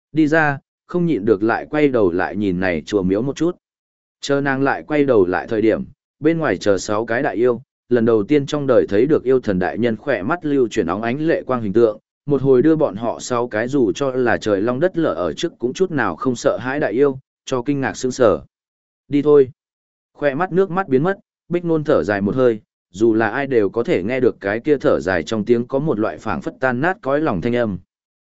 Đi ra, không nhịn được lại quay đầu lại nhìn này chùa miếu một chút. Chờ nàng lại quay đầu lại thời điểm, bên ngoài chờ 6 cái đại yêu, lần đầu tiên trong đời thấy được yêu thần đại nhân khỏe mắt lưu chuyển óng ánh lệ quang hình tượng, một hồi đưa bọn họ 6 cái dù cho là trời long đất lở ở trước cũng chút nào không sợ hãi đại yêu, cho kinh ngạc sững sờ. Đi thôi. Khỏe mắt nước mắt biến mất, Bích Nôn thở dài một hơi, dù là ai đều có thể nghe được cái kia thở dài trong tiếng có một loại phảng phất tan nát cõi lòng thanh âm.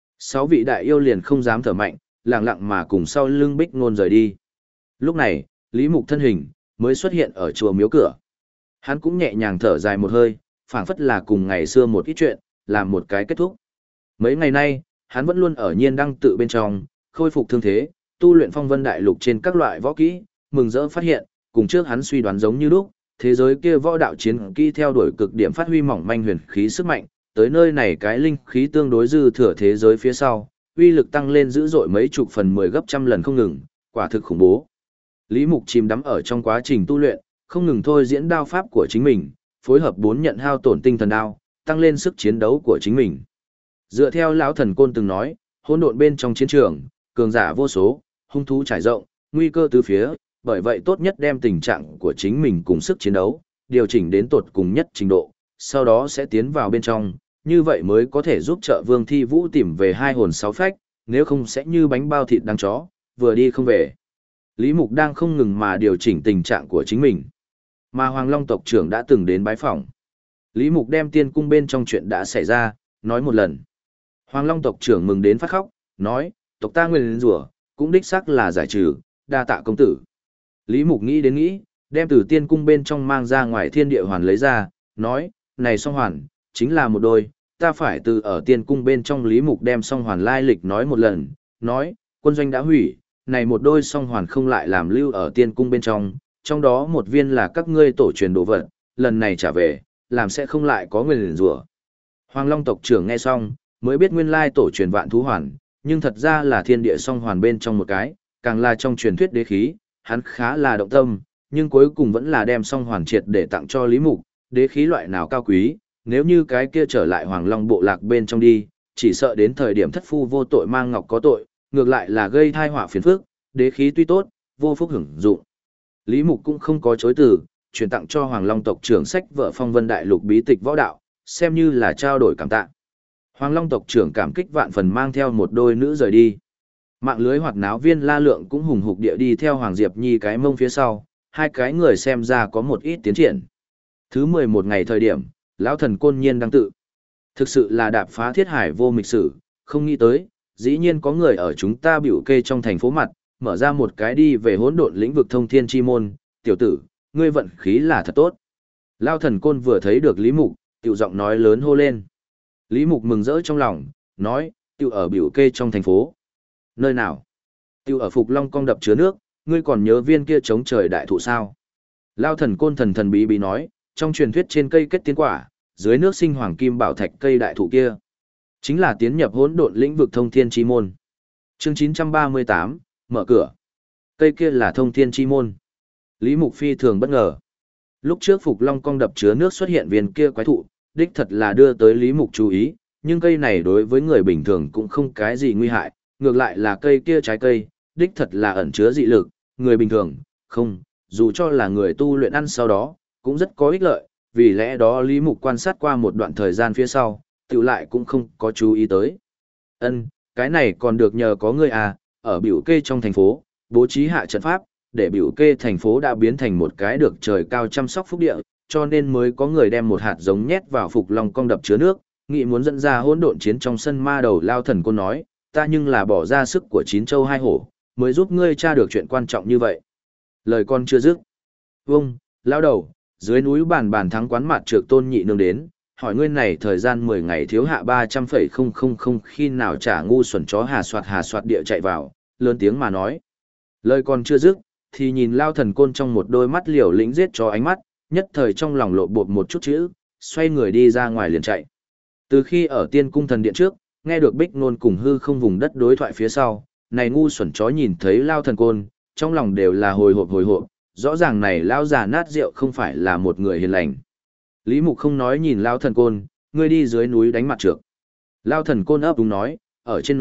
6 vị đại yêu liền không dám thở mạnh, lặng lặng mà cùng sau lưng Bích Nôn rời đi. Lúc này, Lý Mục thân hình mới xuất hiện ở chùa miếu cửa. Hắn cũng nhẹ nhàng thở dài một hơi, phảng phất là cùng ngày xưa một ít chuyện, làm một cái kết thúc. Mấy ngày nay, hắn vẫn luôn ở nhiên đăng tự bên trong, khôi phục thương thế, tu luyện phong vân đại lục trên các loại võ kỹ, mừng rỡ phát hiện, cùng trước hắn suy đoán giống như lúc, thế giới kia võ đạo chiến kỹ theo đuổi cực điểm phát huy mỏng manh huyền khí sức mạnh, tới nơi này cái linh khí tương đối dư thừa thế giới phía sau, uy lực tăng lên dữ dội mấy chục phần 10 gấp trăm lần không ngừng, quả thực khủng bố. Lý Mục chìm đắm ở trong quá trình tu luyện, không ngừng thôi diễn đao pháp của chính mình, phối hợp 4 nhận hao tổn tinh thần đao, tăng lên sức chiến đấu của chính mình. Dựa theo lão thần côn từng nói, hỗn độn bên trong chiến trường, cường giả vô số, hung thú trải rộng, nguy cơ tứ phía, bởi vậy tốt nhất đem tình trạng của chính mình cùng sức chiến đấu, điều chỉnh đến tột cùng nhất trình độ, sau đó sẽ tiến vào bên trong, như vậy mới có thể giúp trợ Vương Thi Vũ tìm về 2 hồn 6 phách, nếu không sẽ như bánh bao thịt đang chó, vừa đi không về. Lý Mục đang không ngừng mà điều chỉnh tình trạng của chính mình. Mà Hoàng Long tộc trưởng đã từng đến bái phỏng. Lý Mục đem tiên cung bên trong chuyện đã xảy ra, nói một lần. Hoàng Long tộc trưởng mừng đến phát khóc, nói, tộc ta nguyên rủa cũng đích xác là giải trừ, đa tạ công tử. Lý Mục nghĩ đến nghĩ, đem từ tiên cung bên trong mang ra ngoài thiên địa hoàn lấy ra, nói, này song hoàn, chính là một đôi, ta phải từ ở tiên cung bên trong Lý Mục đem song hoàn lai lịch nói một lần, nói, quân doanh đã hủy, này một đôi song hoàn không lại làm lưu ở tiên cung bên trong đó một viên là các ngươi tổ truyền đồ vật, lần này trả về, làm sẽ không lại có nguyền rủa. Hoàng Long tộc trưởng nghe xong, mới biết nguyên lai tổ truyền vạn thú hoàn, nhưng thật ra là thiên địa song hoàn bên trong một cái, càng là trong truyền thuyết đế khí, hắn khá là động tâm, nhưng cuối cùng vẫn là đem song hoàn triệt để tặng cho Lý Mục, đế khí loại nào cao quý, nếu như cái kia trở lại Hoàng Long bộ lạc bên trong đi, chỉ sợ đến thời điểm thất phu vô tội mang ngọc có tội, ngược lại là gây thai họa phiền phức, đế khí tuy tốt, vô phúc hưởng dụng. Lý Mục cũng không có chối từ, chuyển tặng cho Hoàng Long tộc trưởng sách vợ Phong Vân Đại Lục bí tịch võ đạo, xem như là trao đổi cảm tạ. Hoàng Long tộc trưởng cảm kích vạn phần mang theo một đôi nữ rời đi. Mạng lưới hoạt náo viên La Lượng cũng hùng hục địa đi theo Hoàng Diệp Nhi cái mông phía sau, hai cái người xem ra có một ít tiến triển. Thứ 11 ngày thời điểm, lão thần côn nhiên đăng tự. Thực sự là đạp phá thiết hải vô mịch sử, không nghĩ tới, dĩ nhiên có người ở chúng ta biểu kê trong thành phố mặt, mở ra một cái đi về hỗn độn lĩnh vực thông thiên chi môn, tiểu tử, ngươi vận khí là thật tốt. Lão thần côn vừa thấy được Lý Mục, tiểu giọng nói lớn hô lên. Lý Mục mừng rỡ trong lòng, nói, tiểu ở biểu kê trong thành phố. Nơi nào? Tiểu ở Phục Long Cong đập chứa nước, ngươi còn nhớ viên kia chống trời đại thụ sao? Lão thần côn thần thần bí bí nói, trong truyền thuyết trên cây kết tiến quả, dưới nước sinh hoàng kim bảo thạch cây đại thụ kia. Chính là tiến nhập hỗn độn lĩnh vực thông thiên chi môn. Chương 938, mở cửa. Cây kia là thông thiên chi môn. Lý Mục phi thường bất ngờ. Lúc trước Phục Long Cong đập chứa nước xuất hiện viên kia quái thụ, đích thật là đưa tới Lý Mục chú ý, nhưng cây này đối với người bình thường cũng không cái gì nguy hại, ngược lại là cây kia trái cây, đích thật là ẩn chứa dị lực, người bình thường, không, dù cho là người tu luyện ăn sau đó, cũng rất có ích lợi, vì lẽ đó Lý Mục quan sát qua một đoạn thời gian phía sau, tiểu lại cũng không có chú ý tới. Cái này còn được nhờ có người à, ở biểu kê trong thành phố, bố trí hạ trận pháp, để biểu kê thành phố đã biến thành một cái được trời cao chăm sóc phúc địa, cho nên mới có người đem một hạt giống nhét vào Phục Long Cong đập chứa nước, nghĩ muốn dẫn ra hỗn độn chiến trong sân ma đầu lao thần côn nói, ta nhưng là bỏ ra sức của 9 châu 2 hổ, mới giúp ngươi tra được chuyện quan trọng như vậy. Lời con chưa dứt. Vâng, lao đầu, dưới núi bàn thắng quán mặt trược tôn nhị nương đến, hỏi ngươi này thời gian 10 ngày thiếu hạ 300,000 khi nào trả ngu xuẩn chó hà soạt địa chạy vào, lớn tiếng mà nói. Lời còn chưa dứt, thì nhìn lao thần côn trong một đôi mắt liều lĩnh giết cho ánh mắt, nhất thời trong lòng lộ bột một chút chữ, xoay người đi ra ngoài liền chạy. Từ khi ở tiên cung thần điện trước, nghe được Bích Nôn cùng hư không vùng đất đối thoại phía sau, này ngu xuẩn chó nhìn thấy lao thần côn, trong lòng đều là hồi hộp, rõ ràng này lao già nát rượu không phải là một người hiền lành. Lý Mục không nói nhìn lao thần côn, ngươi đi dưới núi đánh mặt trược. Lao thần côn ấp đúng nói, ở trên núi,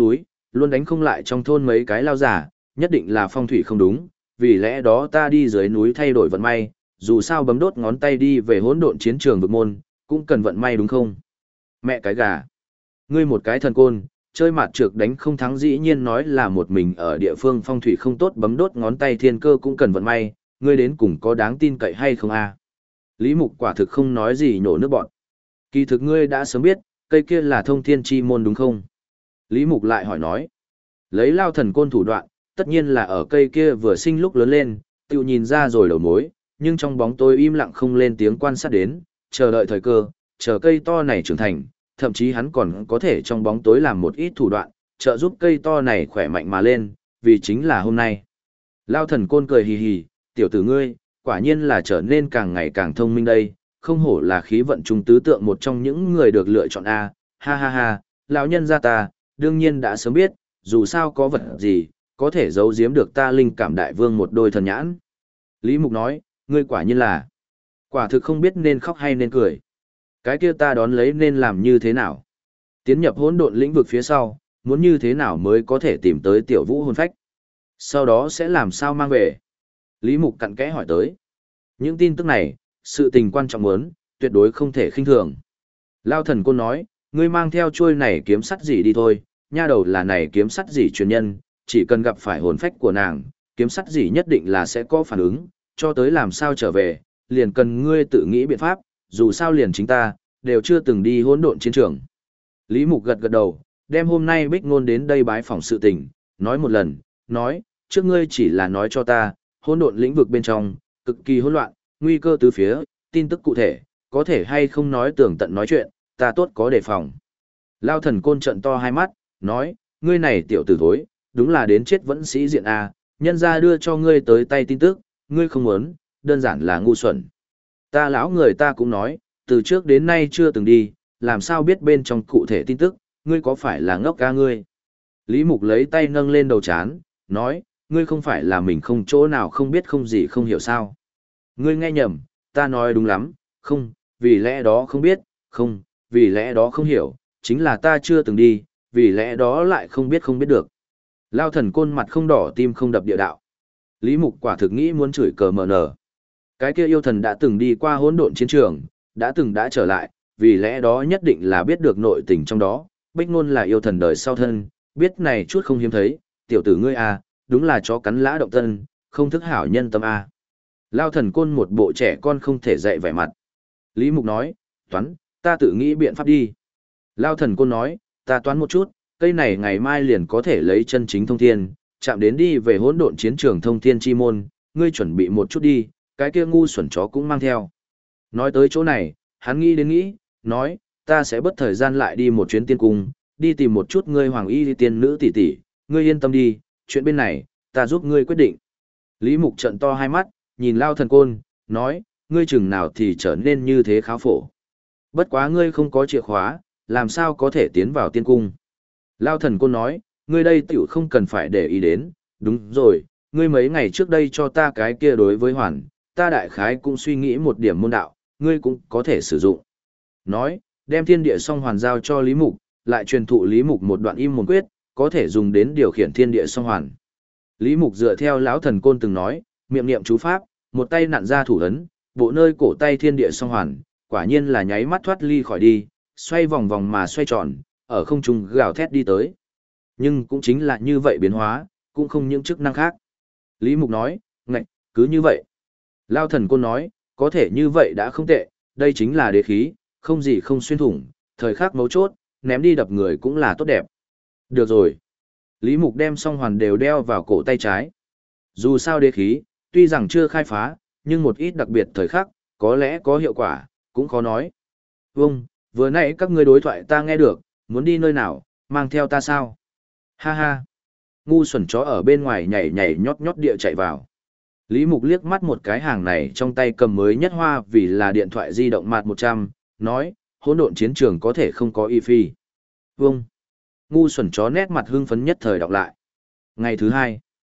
luôn đánh không lại trong thôn mấy cái lao giả, nhất định là phong thủy không đúng, vì lẽ đó ta đi dưới núi thay đổi vận may, dù sao bấm đốt ngón tay đi về hỗn độn chiến trường vực môn, cũng cần vận may đúng không? Mẹ cái gà. Ngươi một cái thần côn, chơi mặt trược đánh không thắng dĩ nhiên nói là một mình ở địa phương phong thủy không tốt bấm đốt ngón tay thiên cơ cũng cần vận may, ngươi đến cùng có đáng tin cậy hay không a? Lý Mục quả thực không nói gì nhổ nước bọn. Kỳ thực ngươi đã sớm biết, cây kia là thông thiên chi môn đúng không? Lý Mục lại hỏi nói. Lấy lao thần côn thủ đoạn, tất nhiên là ở cây kia vừa sinh lúc lớn lên, tự nhìn ra rồi đầu mối, nhưng trong bóng tối im lặng không lên tiếng quan sát đến, chờ đợi thời cơ, chờ cây to này trưởng thành, thậm chí hắn còn có thể trong bóng tối làm một ít thủ đoạn, trợ giúp cây to này khỏe mạnh mà lên, vì chính là hôm nay. Lao thần côn cười hì hì, tiểu tử ngươi, quả nhiên là trở nên càng ngày càng thông minh đây, không hổ là khí vận trung tứ tượng một trong những người được lựa chọn A, ha ha ha, lão nhân gia ta, đương nhiên đã sớm biết, dù sao có vật gì, có thể giấu giếm được ta linh cảm đại vương một đôi thần nhãn. Lý Mục nói, ngươi quả nhiên là, quả thực không biết nên khóc hay nên cười. Cái kia ta đón lấy nên làm như thế nào? Tiến nhập hỗn độn lĩnh vực phía sau, muốn như thế nào mới có thể tìm tới tiểu vũ hồn phách? Sau đó sẽ làm sao mang về? Lý Mục cặn kẽ hỏi tới. Những tin tức này, sự tình quan trọng muốn, tuyệt đối không thể khinh thường. Lao thần côn nói, ngươi mang theo chuôi này kiếm sắt gì đi thôi, nha đầu là này kiếm sắt gì truyền nhân, chỉ cần gặp phải hồn phách của nàng, kiếm sắt gì nhất định là sẽ có phản ứng, cho tới làm sao trở về, liền cần ngươi tự nghĩ biện pháp, dù sao liền chính ta, đều chưa từng đi hỗn độn chiến trường. Lý Mục gật gật đầu, đem hôm nay Bích Ngôn đến đây bái phỏng sự tình, nói một lần, nói, trước ngươi chỉ là nói cho ta, hỗn độn lĩnh vực bên trong, cực kỳ hỗn loạn, nguy cơ tứ phía, tin tức cụ thể, có thể hay không nói tường tận nói chuyện, ta tốt có đề phòng. Lao thần côn trận to hai mắt, nói, ngươi này tiểu tử thối, đúng là đến chết vẫn sĩ diện a, nhân ra đưa cho ngươi tới tay tin tức, ngươi không muốn, đơn giản là ngu xuẩn. Ta lão người ta cũng nói, từ trước đến nay chưa từng đi, làm sao biết bên trong cụ thể tin tức, ngươi có phải là ngốc ca ngươi? Lý Mục lấy tay nâng lên đầu chán, nói, ngươi không phải là mình không chỗ nào không biết không gì không hiểu sao. Ngươi nghe nhầm, ta nói đúng lắm, không, vì lẽ đó không biết, không, vì lẽ đó không hiểu, chính là ta chưa từng đi, vì lẽ đó lại không biết được. Lao thần côn mặt không đỏ tim không đập địa đạo. Lý Mục quả thực nghĩ muốn chửi cờ mờ nở. Cái kia yêu thần đã từng đi qua hỗn độn chiến trường, đã từng đã trở lại, vì lẽ đó nhất định là biết được nội tình trong đó. Bích Ngôn là yêu thần đời sau thân, biết này chút không hiếm thấy, tiểu tử ngươi à, đúng là chó cắn lã động tân, không thức hảo nhân tâm à. Lao thần côn một bộ trẻ con không thể dạy vẻ mặt. Lý Mục nói, toán, ta tự nghĩ biện pháp đi. Lao thần côn nói, ta toán một chút, cây này ngày mai liền có thể lấy chân chính thông thiên, chạm đến đi về hỗn độn chiến trường thông thiên chi môn, ngươi chuẩn bị một chút đi, cái kia ngu xuẩn chó cũng mang theo. Nói tới chỗ này, hắn nghĩ đến nghĩ, nói, ta sẽ bất thời gian lại đi một chuyến tiên cung, đi tìm một chút ngươi hoàng y tiên nữ tỷ tỷ, ngươi yên tâm đi, chuyện bên này, ta giúp ngươi quyết định. Lý Mục trận to hai mắt, nhìn Lao thần côn, nói, ngươi chừng nào thì trở nên như thế kháo phổ. Bất quá ngươi không có chìa khóa, làm sao có thể tiến vào tiên cung. Lao thần côn nói, ngươi đây tiểu không cần phải để ý đến, đúng rồi, ngươi mấy ngày trước đây cho ta cái kia đối với hoàn, ta đại khái cũng suy nghĩ một điểm môn đạo, ngươi cũng có thể sử dụng. Nói, đem thiên địa song hoàn giao cho Lý Mục, lại truyền thụ Lý Mục một đoạn im môn quyết, có thể dùng đến điều khiển thiên địa song hoàn. Lý Mục dựa theo lão thần côn từng nói, miệng niệm chú pháp, một tay nặn ra thủ ấn, bộ nơi cổ tay thiên địa song hoàn, quả nhiên là nháy mắt thoát ly khỏi đi, xoay vòng vòng mà xoay tròn, ở không trung gào thét đi tới. Nhưng cũng chính là như vậy biến hóa, cũng không những chức năng khác. Lý Mục nói, ngạch, cứ như vậy. Lao thần côn nói, có thể như vậy đã không tệ, đây chính là đế khí, không gì không xuyên thủng, thời khắc mấu chốt, ném đi đập người cũng là tốt đẹp. Được rồi. Lý Mục đem song hoàn đều đeo vào cổ tay trái. Dù sao đế khí, tuy rằng chưa khai phá, nhưng một ít đặc biệt thời khắc, có lẽ có hiệu quả, cũng khó nói. Vâng, vừa nãy các ngươi đối thoại ta nghe được, muốn đi nơi nào, mang theo ta sao? Ha ha. Ngu xuẩn chó ở bên ngoài nhảy nhảy nhót nhót địa chạy vào. Lý Mục liếc mắt một cái hàng này trong tay cầm mới nhất hoa vì là điện thoại di động Mate 100, nói, hỗn độn chiến trường có thể không có y phi. Vâng. Ngu xuẩn chó nét mặt hưng phấn nhất thời đọc lại. Ngày thứ hai.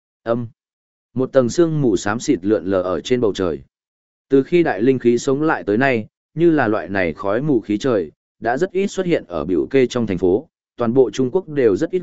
Một tầng sương mù xám xịt lượn lờ ở trên bầu trời. Từ khi đại linh khí sống lại tới nay, như là loại này khói mù khí trời, đã rất ít xuất hiện ở biểu kê trong thành phố, toàn bộ Trung Quốc đều rất ít gặp,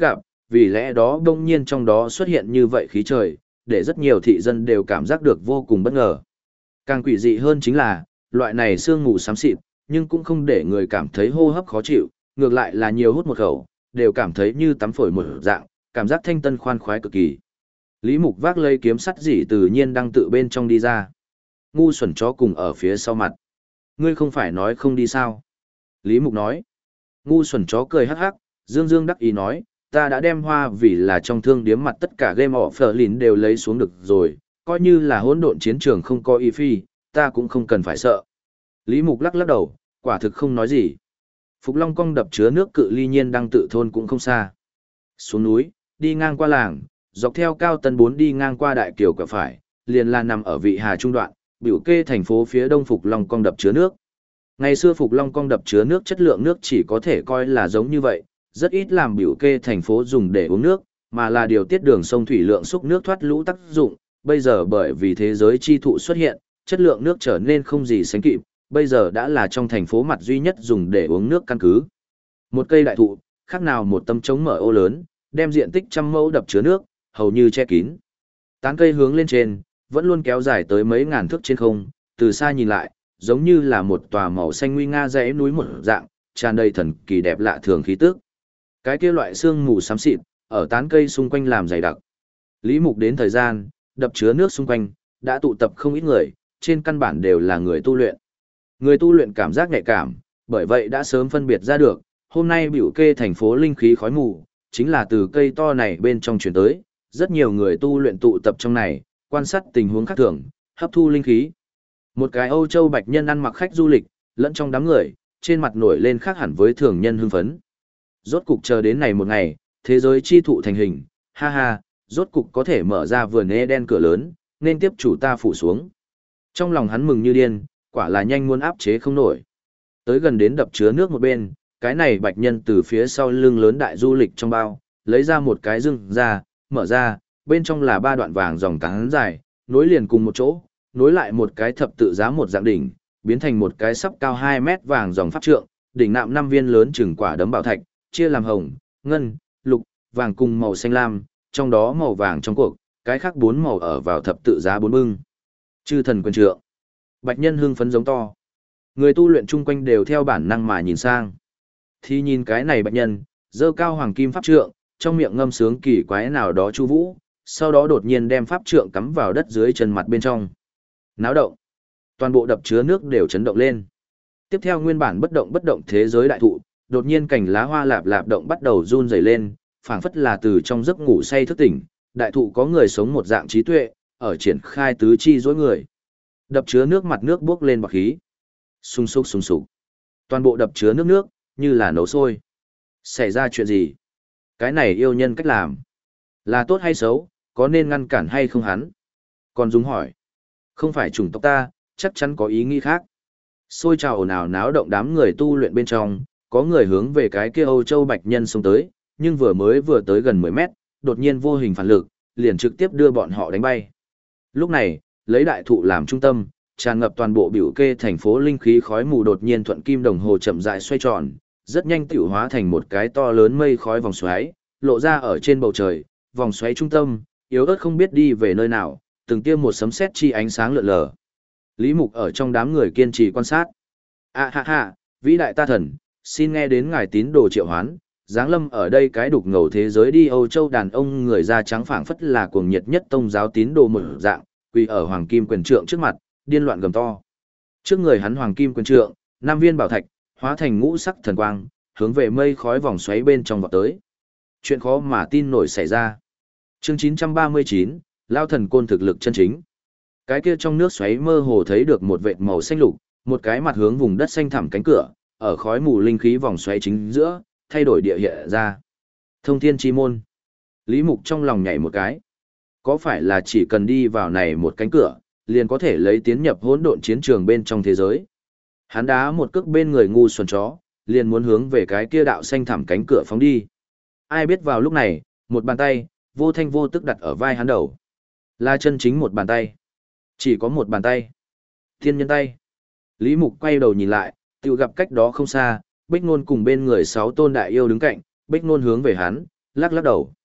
vì lẽ đó đông nhiên trong đó xuất hiện như vậy khí trời, để rất nhiều thị dân đều cảm giác được vô cùng bất ngờ. Càng quỷ dị hơn chính là, loại này sương mù xám xịt, nhưng cũng không để người cảm thấy hô hấp khó chịu, ngược lại là nhiều hút một khẩu, đều cảm thấy như tắm phổi một dạng, cảm giác thanh tân khoan khoái cực kỳ. Lý Mục vác lấy kiếm sắt dỉ tự nhiên đang tự bên trong đi ra. Ngu xuẩn chó cùng ở phía sau mặt. Ngươi không phải nói không đi sao? Lý Mục nói. Ngu xuẩn chó cười hắc hắc, dương dương đắc ý nói, ta đã đem hoa vì là trong thương điếm mặt tất cả game offline đều lấy xuống được rồi, coi như là hỗn độn chiến trường không có y phi, ta cũng không cần phải sợ. Lý Mục lắc lắc đầu, quả thực không nói gì. Phục Long Cong đập chứa nước cự ly nhiên đang tự thôn cũng không xa. Xuống núi, đi ngang qua làng, dọc theo cao tân 4 đi ngang qua đại kiều quẹo phải, liền là nằm ở vị hà trung đoạn, biểu kê thành phố phía đông Phục Long Cong đập chứa nước. Ngày xưa Phục Long Cong đập chứa nước chất lượng nước chỉ có thể coi là giống như vậy, rất ít làm biểu kê thành phố dùng để uống nước, mà là điều tiết đường sông thủy lượng xúc nước thoát lũ tác dụng. Bây giờ bởi vì thế giới chi thụ xuất hiện, chất lượng nước trở nên không gì sánh kịp, bây giờ đã là trong thành phố mặt duy nhất dùng để uống nước căn cứ. Một cây đại thụ, khác nào một tấm trống mở ô lớn, đem diện tích trăm mẫu đập chứa nước, hầu như che kín. Tán cây hướng lên trên, vẫn luôn kéo dài tới mấy ngàn thước trên không, từ xa nhìn lại, giống như là một tòa màu xanh nguy nga dãy núi một dạng, tràn đầy thần kỳ đẹp lạ thường khí tức. Cái kia loại sương mù xám xịt, ở tán cây xung quanh làm dày đặc. Lý Mục đến thời gian, đập chứa nước xung quanh, đã tụ tập không ít người, trên căn bản đều là người tu luyện. Người tu luyện cảm giác nhạy cảm, bởi vậy đã sớm phân biệt ra được, hôm nay biểu kê thành phố linh khí khói mù, chính là từ cây to này bên trong chuyển tới, rất nhiều người tu luyện tụ tập trong này, quan sát tình huống khác thường, hấp thu linh khí. Một cái Âu Châu bạch nhân ăn mặc khách du lịch, lẫn trong đám người, trên mặt nổi lên khác hẳn với thường nhân hưng phấn. Rốt cục chờ đến này một ngày, thế giới chi thụ thành hình, ha ha, rốt cục có thể mở ra vườn Eden cửa lớn, nên tiếp chủ ta phủ xuống. Trong lòng hắn mừng như điên, quả là nhanh muốn áp chế không nổi. Tới gần đến đập chứa nước một bên, cái này bạch nhân từ phía sau lưng lớn đại du lịch trong bao, lấy ra một cái rưng ra, mở ra, bên trong là 3 đoạn vàng dòng cán dài, nối liền cùng một chỗ, nối lại một cái thập tự giá một dạng đỉnh, biến thành một cái sắp cao 2 mét vàng dòng pháp trượng, đỉnh nạm 5 viên lớn chừng quả đấm bảo thạch, chia làm hồng, ngân, lục, vàng cùng màu xanh lam, trong đó màu vàng trong cuộc, cái khác 4 màu ở vào thập tự giá 4 bưng. Chư thần quyền trượng. Bạch nhân hưng phấn giống to. Người tu luyện chung quanh đều theo bản năng mà nhìn sang. Thì nhìn cái này bạch nhân, giơ cao hoàng kim pháp trượng, trong miệng ngâm sướng kỳ quái nào đó chu vũ, sau đó đột nhiên đem pháp trượng cắm vào đất dưới chân mặt bên trong. Náo động. Toàn bộ đập chứa nước đều chấn động lên. Tiếp theo nguyên bản bất động thế giới đại thụ, đột nhiên cành lá hoa lạp lạp động bắt đầu run rẩy lên, phảng phất là từ trong giấc ngủ say thức tỉnh, đại thụ có người sống một dạng trí tuệ, ở triển khai tứ chi dối người. Đập chứa nước mặt nước bốc lên bọt khí. Sung sục sung sục. Toàn bộ đập chứa nước như là nấu sôi. Xảy ra chuyện gì? Cái này yêu nhân cách làm. Là tốt hay xấu, có nên ngăn cản hay không hắn? Còn Dung hỏi. Không phải chủng tộc ta, chắc chắn có ý nghĩ khác. Xôi trào ồn ào náo động đám người tu luyện bên trong, có người hướng về cái kia Âu Châu bạch nhân xông tới, nhưng vừa tới gần 10 mét, đột nhiên vô hình phản lực, liền trực tiếp đưa bọn họ đánh bay. Lúc này, lấy đại thụ làm trung tâm, tràn ngập toàn bộ biểu kê thành phố linh khí khói mù đột nhiên thuận kim đồng hồ chậm rãi xoay tròn, rất nhanh tiểu hóa thành một cái to lớn mây khói vòng xoáy, lộ ra ở trên bầu trời, vòng xoáy trung tâm, yếu ớt không biết đi về nơi nào, từng tiêm một sấm sét chi ánh sáng lượn lờ. Lý Mục ở trong đám người kiên trì quan sát. À ha ha, vĩ đại ta thần, xin nghe đến ngài tín đồ triệu hoán, giáng lâm ở đây cái đục ngầu thế giới đi Âu Châu đàn ông người da trắng phảng phất là cuồng nhiệt nhất tông giáo tín đồ một dạng, quỳ ở hoàng kim quyền trượng trước mặt, điên loạn gầm to. Trước người hắn hoàng kim quyền trượng, 5 viên bảo thạch, hóa thành ngũ sắc thần quang, hướng về mây khói vòng xoáy bên trong vọt tới. Chuyện khó mà tin nổi xảy ra. Chương 939, Lao thần côn thực lực chân chính. Cái kia trong nước xoáy mơ hồ thấy được một vệt màu xanh lục, một cái mặt hướng vùng đất xanh thẳm cánh cửa, ở khói mù linh khí vòng xoáy chính giữa, thay đổi địa hiện ra. Thông thiên chi môn. Lý Mục trong lòng nhảy một cái. Có phải là chỉ cần đi vào này một cánh cửa, liền có thể lấy tiến nhập hỗn độn chiến trường bên trong thế giới? Hắn đá một cước bên người ngu xuẩn chó, liền muốn hướng về cái kia đạo xanh thẳm cánh cửa phóng đi. Ai biết vào lúc này, một bàn tay, vô thanh vô tức đặt ở vai hắn đầu. Là chân chính một bàn tay. Chỉ có một bàn tay. Thiên nhân tay. Lý Mục quay đầu nhìn lại, tự gặp cách đó không xa, Bích Nôn cùng bên người 6 tôn đại yêu đứng cạnh, Bích Nôn hướng về hắn, lắc lắc đầu,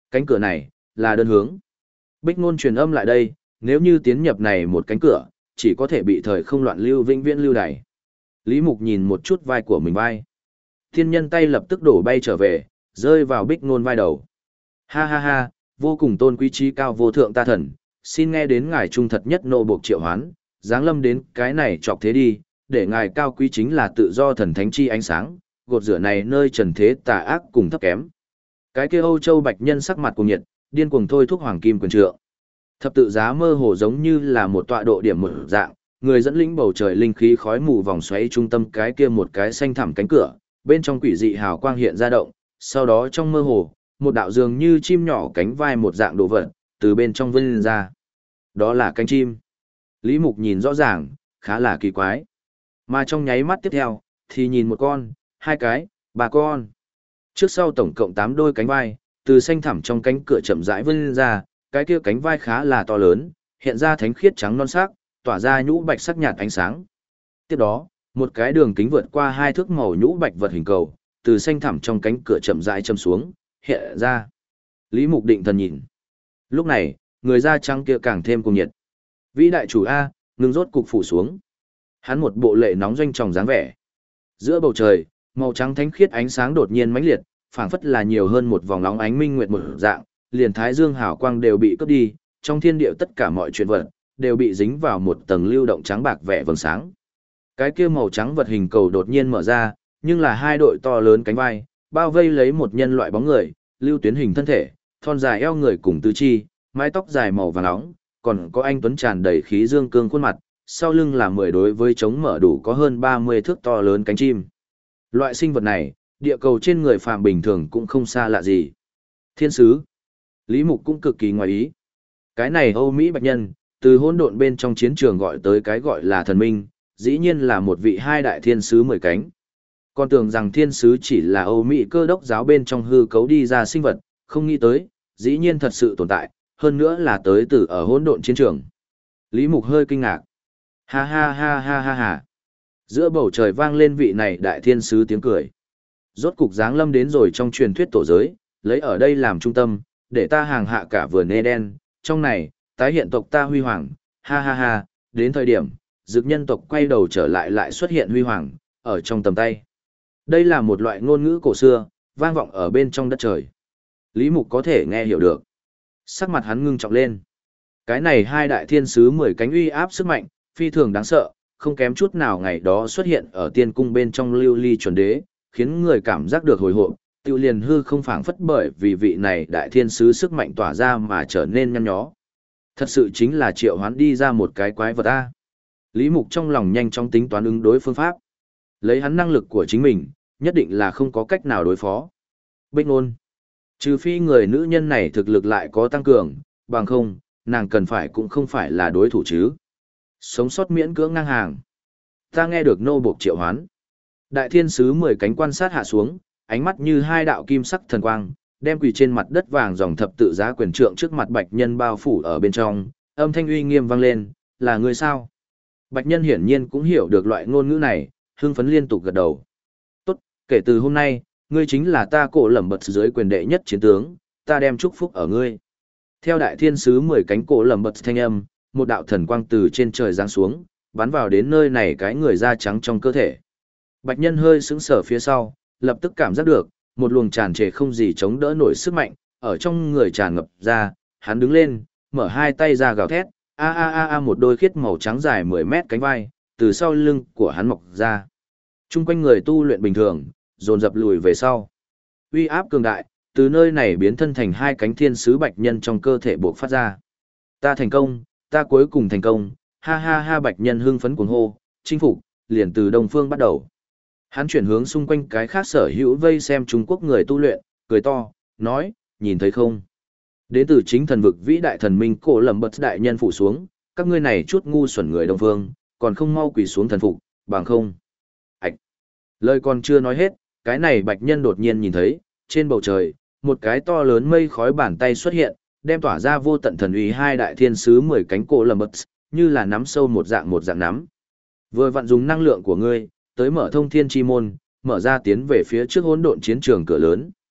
Cánh cửa này, là đơn hướng. Bích Ngôn truyền âm lại đây, nếu như tiến nhập này một cánh cửa, chỉ có thể bị thời không loạn lưu vĩnh viễn lưu đày. Lý Mục nhìn một chút vai của mình vai. Thiên nhân tay lập tức đổ bay trở về, rơi vào Bích Ngôn vai đầu. Ha ha ha, vô cùng tôn quý trí cao vô thượng ta thần, xin nghe đến ngài trung thật nhất nô buộc triệu hoán, giáng lâm đến cái này chọc thế đi, để ngài cao quý chính là tự do thần thánh chi ánh sáng, gột rửa này nơi trần thế tà ác cùng thấp kém. Cái kia Âu Châu bạch nhân sắc mặt cùng nhiệt, điên cuồng thôi thúc hoàng kim quyền trượng. Thập tự giá mơ hồ giống như là một tọa độ điểm một dạng, người dẫn lĩnh bầu trời linh khí khói mù vòng xoáy trung tâm cái kia một cái xanh thẳm cánh cửa, bên trong quỷ dị hào quang hiện ra động, sau đó trong mơ hồ, một đạo dường như chim nhỏ cánh vai một dạng đồ vật, từ bên trong vươn lên ra. Đó là cánh chim. Lý Mục nhìn rõ ràng, khá là kỳ quái. Mà trong nháy mắt tiếp theo, thì nhìn một con, hai cái, ba con. Trước sau tổng cộng 8 đôi cánh vai, từ xanh thẳm trong cánh cửa chậm rãi vươn lên ra, cái kia cánh vai khá là to lớn, hiện ra thánh khiết trắng non sắc, tỏa ra nhũ bạch sắc nhạt ánh sáng. Tiếp đó, một cái đường kính vượt qua 2 thước màu nhũ bạch vật hình cầu, từ xanh thẳm trong cánh cửa chậm rãi châm xuống, hiện ra. Lý Mục định thần nhìn. Lúc này, người da trắng kia càng thêm cuồng nhiệt. Vĩ đại chủ A, ngừng rốt cục phủ xuống. Hắn một bộ lệ nóng doanh tròng dáng vẻ. Giữa bầu trời, màu trắng thánh khiết ánh sáng đột nhiên mãnh liệt, phảng phất là nhiều hơn một vòng nóng ánh minh nguyệt một dạng, liền thái dương hào quang đều bị cướp đi, trong thiên địa tất cả mọi chuyện vật đều bị dính vào một tầng lưu động trắng bạc vẻ vầng sáng. Cái kia màu trắng vật hình cầu đột nhiên mở ra, nhưng là hai đội to lớn cánh vai, bao vây lấy một nhân loại bóng người, lưu tuyến hình thân thể, thon dài eo người cùng tứ chi, mái tóc dài màu vàng nóng, còn có anh tuấn tràn đầy khí dương cương khuôn mặt, sau lưng là 10 đối với chống mở đủ có hơn 30 thước to lớn cánh chim. Loại sinh vật này, địa cầu trên người phàm bình thường cũng không xa lạ gì. Thiên sứ. Lý Mục cũng cực kỳ ngoài ý. Cái này Âu Mỹ bạch nhân, từ hỗn độn bên trong chiến trường gọi tới cái gọi là thần minh, dĩ nhiên là một vị hai đại thiên sứ 10 cánh. Còn tưởng rằng thiên sứ chỉ là Âu Mỹ cơ đốc giáo bên trong hư cấu đi ra sinh vật, không nghĩ tới, dĩ nhiên thật sự tồn tại, hơn nữa là tới từ ở hỗn độn chiến trường. Lý Mục hơi kinh ngạc. Ha ha ha ha ha ha. Giữa bầu trời vang lên vị này đại thiên sứ tiếng cười. Rốt cục giáng lâm đến rồi trong truyền thuyết tổ giới, lấy ở đây làm trung tâm, để ta hàng hạ cả vườn Eden, trong này, tái hiện tộc ta huy hoàng, ha ha ha, đến thời điểm, dực nhân tộc quay đầu trở lại lại xuất hiện huy hoàng, ở trong tầm tay. Đây là một loại ngôn ngữ cổ xưa, vang vọng ở bên trong đất trời. Lý Mục có thể nghe hiểu được. Sắc mặt hắn ngưng trọng lên. Cái này hai đại thiên sứ 10 cánh uy áp sức mạnh, phi thường đáng sợ, không kém chút nào ngày đó xuất hiện ở tiên cung bên trong lưu ly chuẩn đế, khiến người cảm giác được hồi hộp, tiêu liền hư không phảng phất bởi vì vị này đại thiên sứ sức mạnh tỏa ra mà trở nên nhăn nhó. Thật sự chính là triệu hoán đi ra một cái quái vật A. Lý Mục trong lòng nhanh chóng tính toán ứng đối phương pháp. Lấy hắn năng lực của chính mình, nhất định là không có cách nào đối phó. Bích Ngôn. Trừ phi người nữ nhân này thực lực lại có tăng cường, bằng không, nàng cần phải cũng không phải là đối thủ chứ. Sống sót miễn cưỡng ngang hàng. Ta nghe được nô buộc triệu hoán. Đại thiên sứ 10 cánh quan sát hạ xuống, ánh mắt như hai đạo kim sắc thần quang, đem quỳ trên mặt đất vàng dòng thập tự giá quyền trượng trước mặt bạch nhân bao phủ ở bên trong, âm thanh uy nghiêm vang lên, là người sao? Bạch nhân hiển nhiên cũng hiểu được loại ngôn ngữ này, hưng phấn liên tục gật đầu. Tốt, kể từ hôm nay, ngươi chính là ta cổ lẩm bật dưới quyền đệ nhất chiến tướng, ta đem chúc phúc ở ngươi. Theo đại thiên sứ 10 cánh cổ lẩm bật thanh âm, một đạo thần quang từ trên trời giáng xuống, bắn vào đến nơi này cái người da trắng trong cơ thể. Bạch nhân hơi sững sờ phía sau, lập tức cảm giác được, một luồng tràn trề không gì chống đỡ nổi sức mạnh, ở trong người tràn ngập ra, hắn đứng lên, mở hai tay ra gào thét, a a a a một đôi khiết màu trắng dài 10 mét cánh vai, từ sau lưng của hắn mọc ra. Trung quanh người tu luyện bình thường, dồn dập lùi về sau. Uy áp cường đại, từ nơi này biến thân thành hai cánh thiên sứ bạch nhân trong cơ thể buộc phát ra. Ta thành công, ta cuối cùng thành công, ha ha ha bạch nhân hưng phấn cuồng hô, chinh phục, liền từ đông phương bắt đầu. Hắn chuyển hướng xung quanh cái khác sở hữu vây xem Trung Quốc người tu luyện, cười to, nói, nhìn thấy không? Đến từ chính thần vực vĩ đại thần minh cổ lầm bật đại nhân phủ xuống, các ngươi này chút ngu xuẩn người đông phương, còn không mau quỳ xuống thần phục, bằng không. Ảch! Lời còn chưa nói hết, cái này bạch nhân đột nhiên nhìn thấy, trên bầu trời, một cái to lớn mây khói bàn tay xuất hiện, đem tỏa ra vô tận thần uy hai đại thiên sứ 10 cánh cổ lầm bật, như là nắm sâu một dạng nắm. Vừa vặn dùng năng lượng của ngươi, tới mở thông thiên chi môn, mở ra tiến về phía trước hỗn độn chiến trường cửa lớn.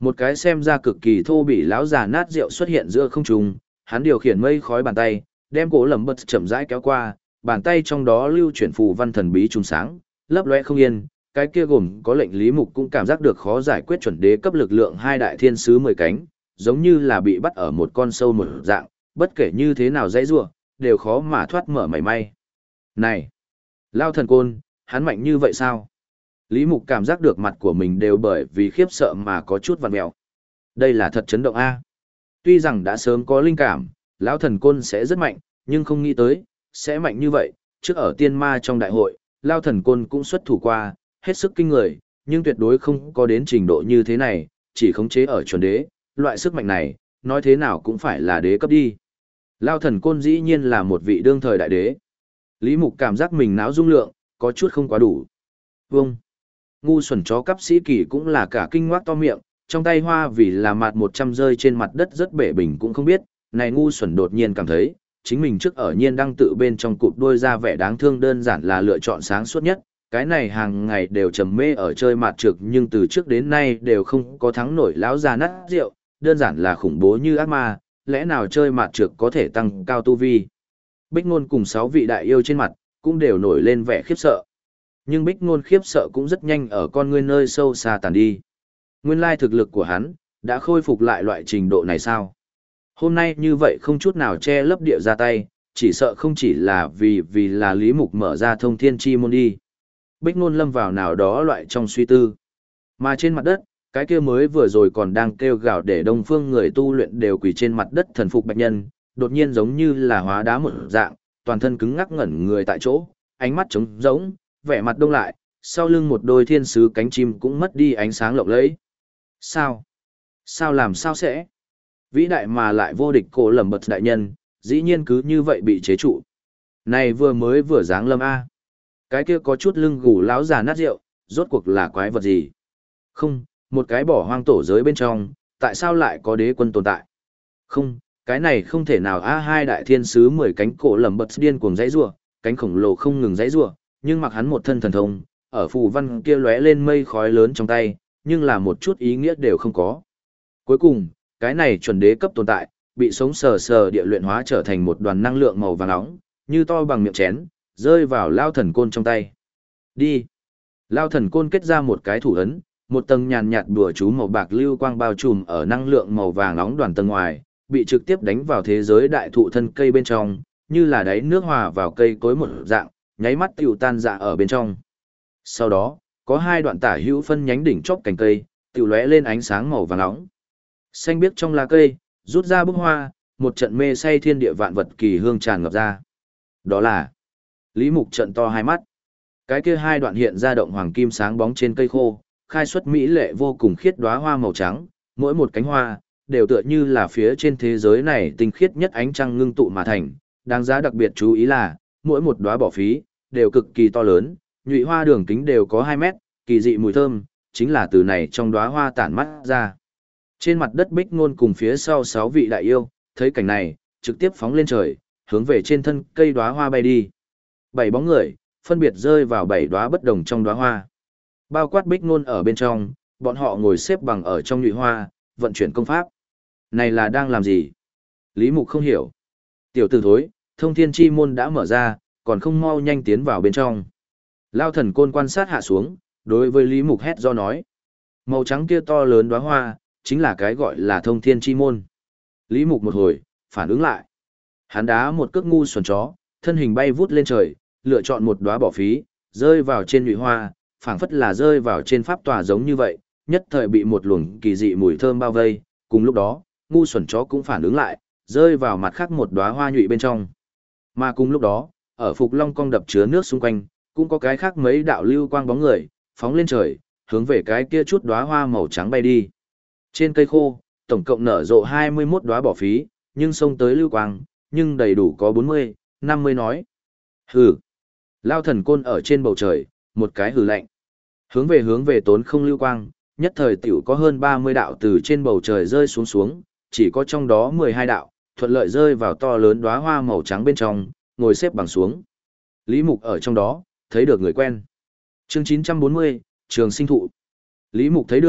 Một cái xem ra cực kỳ thô bỉ lão già nát rượu xuất hiện giữa không trung, hắn điều khiển mây khói bàn tay, đem cổ lầm bật chậm rãi kéo qua, bàn tay trong đó lưu chuyển phù văn thần bí trùng sáng, lấp lóe không yên, cái kia gồm có lệnh Lý Mục cũng cảm giác được khó giải quyết chuẩn đế cấp lực lượng hai đại thiên sứ 10 cánh, giống như là bị bắt ở một con sâu một dạng, bất kể như thế nào dãy rủa, đều khó mà thoát mở mảy may. Này, Lao Thần Côn, hắn mạnh như vậy sao? Lý Mục cảm giác được mặt của mình đều bởi vì khiếp sợ mà có chút vặn mèo. Đây là thật chấn động a. Tuy rằng đã sớm có linh cảm, Lão Thần Côn sẽ rất mạnh, nhưng không nghĩ tới sẽ mạnh như vậy. Trước ở tiên ma trong đại hội, Lao Thần Côn cũng xuất thủ qua, hết sức kinh người, nhưng tuyệt đối không có đến trình độ như thế này, chỉ khống chế ở chuẩn đế, loại sức mạnh này, nói thế nào cũng phải là đế cấp đi. Lao Thần Côn dĩ nhiên là một vị đương thời đại đế. Lý Mục cảm giác mình não dung lượng, có chút không quá đủ. Vâng. Ngu xuẩn chó cắp sĩ kỳ cũng là cả kinh ngoác to miệng, trong tay hoa vì là mặt 100 rơi trên mặt đất rất bể bình cũng không biết, này ngu xuẩn đột nhiên cảm thấy, chính mình trước ở nhiên đang tự bên trong cụp đôi ra vẻ đáng thương đơn giản là lựa chọn sáng suốt nhất, cái này hàng ngày đều trầm mê ở chơi mặt trược nhưng từ trước đến nay đều không có thắng nổi lão già nát rượu, đơn giản là khủng bố như ác ma, lẽ nào chơi mặt trược có thể tăng cao tu vi. Bích Ngôn cùng 6 vị đại yêu trên mặt, cũng đều nổi lên vẻ khiếp sợ. Nhưng Bích Ngôn khiếp sợ cũng rất nhanh ở con ngươi nơi sâu xa tàn đi. Nguyên lai thực lực của hắn, đã khôi phục lại loại trình độ này sao? Hôm nay như vậy không chút nào che lấp địa ra tay, chỉ sợ không chỉ là vì là Lý Mục mở ra thông thiên chi môn đi. Bích Ngôn lâm vào nào đó loại trong suy tư. Mà trên mặt đất, cái kia mới vừa rồi còn đang kêu gào để đông phương người tu luyện đều quỳ trên mặt đất thần phục bạch nhân, đột nhiên giống như là hóa đá một dạng, toàn thân cứng ngắc ngẩn người tại chỗ, ánh mắt trống rỗng, vẻ mặt đông lại, sau lưng một đôi thiên sứ cánh chim cũng mất đi ánh sáng lộng lẫy. Sao? Sao làm sao sẽ? Vĩ đại mà lại vô địch cổ lầm bật đại nhân, dĩ nhiên cứ như vậy bị chế trụ. Này vừa dáng lâm A. Cái kia có chút lưng gù lão già nát rượu, rốt cuộc là quái vật gì? Không, một cái bỏ hoang tổ giới bên trong, tại sao lại có đế quân tồn tại? Không, cái này không thể nào a hai đại thiên sứ 10 cánh cổ lầm bật điên cuồng dãy rủa, cánh khổng lồ không ngừng dãy rủa, nhưng mặc hắn một thân thần thông, ở phù văn kia lóe lên mây khói lớn trong tay, nhưng là một chút ý nghĩa đều không có. Cuối cùng, cái này chuẩn đế cấp tồn tại, bị sống sờ sờ địa luyện hóa trở thành một đoàn năng lượng màu vàng nóng, như to bằng miệng chén, rơi vào Lao Thần Côn trong tay. Đi. Lao Thần Côn kết ra một cái thủ ấn, một tầng nhàn nhạt bùa chú màu bạc lưu quang bao trùm ở năng lượng màu vàng nóng đoàn tầng ngoài, bị trực tiếp đánh vào thế giới đại thụ thân cây bên trong, như là đáy nước hòa vào cây cối một dạng, nháy mắt tiêu tan dạ ở bên trong. Sau đó, có hai đoạn tả hữu phân nhánh đỉnh chóp cành cây, tiêu lóe lên ánh sáng màu vàng nóng. Xanh biếc trong lá cây, rút ra bức hoa, một trận mê say thiên địa vạn vật kỳ hương tràn ngập ra. Đó là Lý Mục trận to hai mắt. Cái kia hai đoạn hiện ra động hoàng kim sáng bóng trên cây khô, khai xuất mỹ lệ vô cùng khiết đóa hoa màu trắng, mỗi một cánh hoa đều tựa như là phía trên thế giới này tinh khiết nhất ánh trăng ngưng tụ mà thành. Đáng giá đặc biệt chú ý là, mỗi một đóa bỏ phí đều cực kỳ to lớn, nhụy hoa đường kính đều có 2 mét, kỳ dị mùi thơm chính là từ này trong đóa hoa tản mắt ra. Trên mặt đất Bích Ngôn cùng phía sau 6 vị đại yêu, thấy cảnh này, trực tiếp phóng lên trời, hướng về trên thân cây đóa hoa bay đi. 7 bóng người, phân biệt rơi vào 7 đóa bất đồng trong đóa hoa. Bao quát Bích Ngôn ở bên trong, bọn họ ngồi xếp bằng ở trong nhụy hoa, vận chuyển công pháp. Này là đang làm gì? Lý Mục không hiểu. Tiểu tử thối, thông thiên chi môn đã mở ra, còn không mau nhanh tiến vào bên trong. Lao Thần Côn quan sát hạ xuống, đối với Lý Mục hét do nói. Màu trắng kia to lớn đóa hoa, chính là cái gọi là thông thiên chi môn. Lý Mục một hồi, phản ứng lại. Hắn đá một cước ngu xuẩn chó, thân hình bay vút lên trời, lựa chọn một đóa bỏ phí, rơi vào trên nhụy hoa, phảng phất là rơi vào trên pháp tòa giống như vậy, nhất thời bị một luồng kỳ dị mùi thơm bao vây, cùng lúc đó, ngu xuẩn chó cũng phản ứng lại, rơi vào mặt khác một đóa hoa nhụy bên trong. Mà cùng lúc đó, ở Phục Long Cong đập chứa nước xung quanh, cũng có cái khác mấy đạo lưu quang bóng người, phóng lên trời, hướng về cái kia chút đóa hoa màu trắng bay đi. Trên cây khô, tổng cộng nở rộ 21 đóa bỏ phí, nhưng xông tới lưu quang, nhưng đầy đủ có 40, 50 nói. Hừ. Lao Thần Côn ở trên bầu trời, một cái hừ lạnh. Hướng về tốn không lưu quang, nhất thời tiểu có hơn 30 đạo từ trên bầu trời rơi xuống, chỉ có trong đó 12 đạo, thuận lợi rơi vào to lớn đóa hoa màu trắng bên trong, ngồi xếp bằng xuống. Lý Mục ở trong đó, thấy được người quen. Chương 940, Trường Sinh Thụ. Lý Mục thấy được,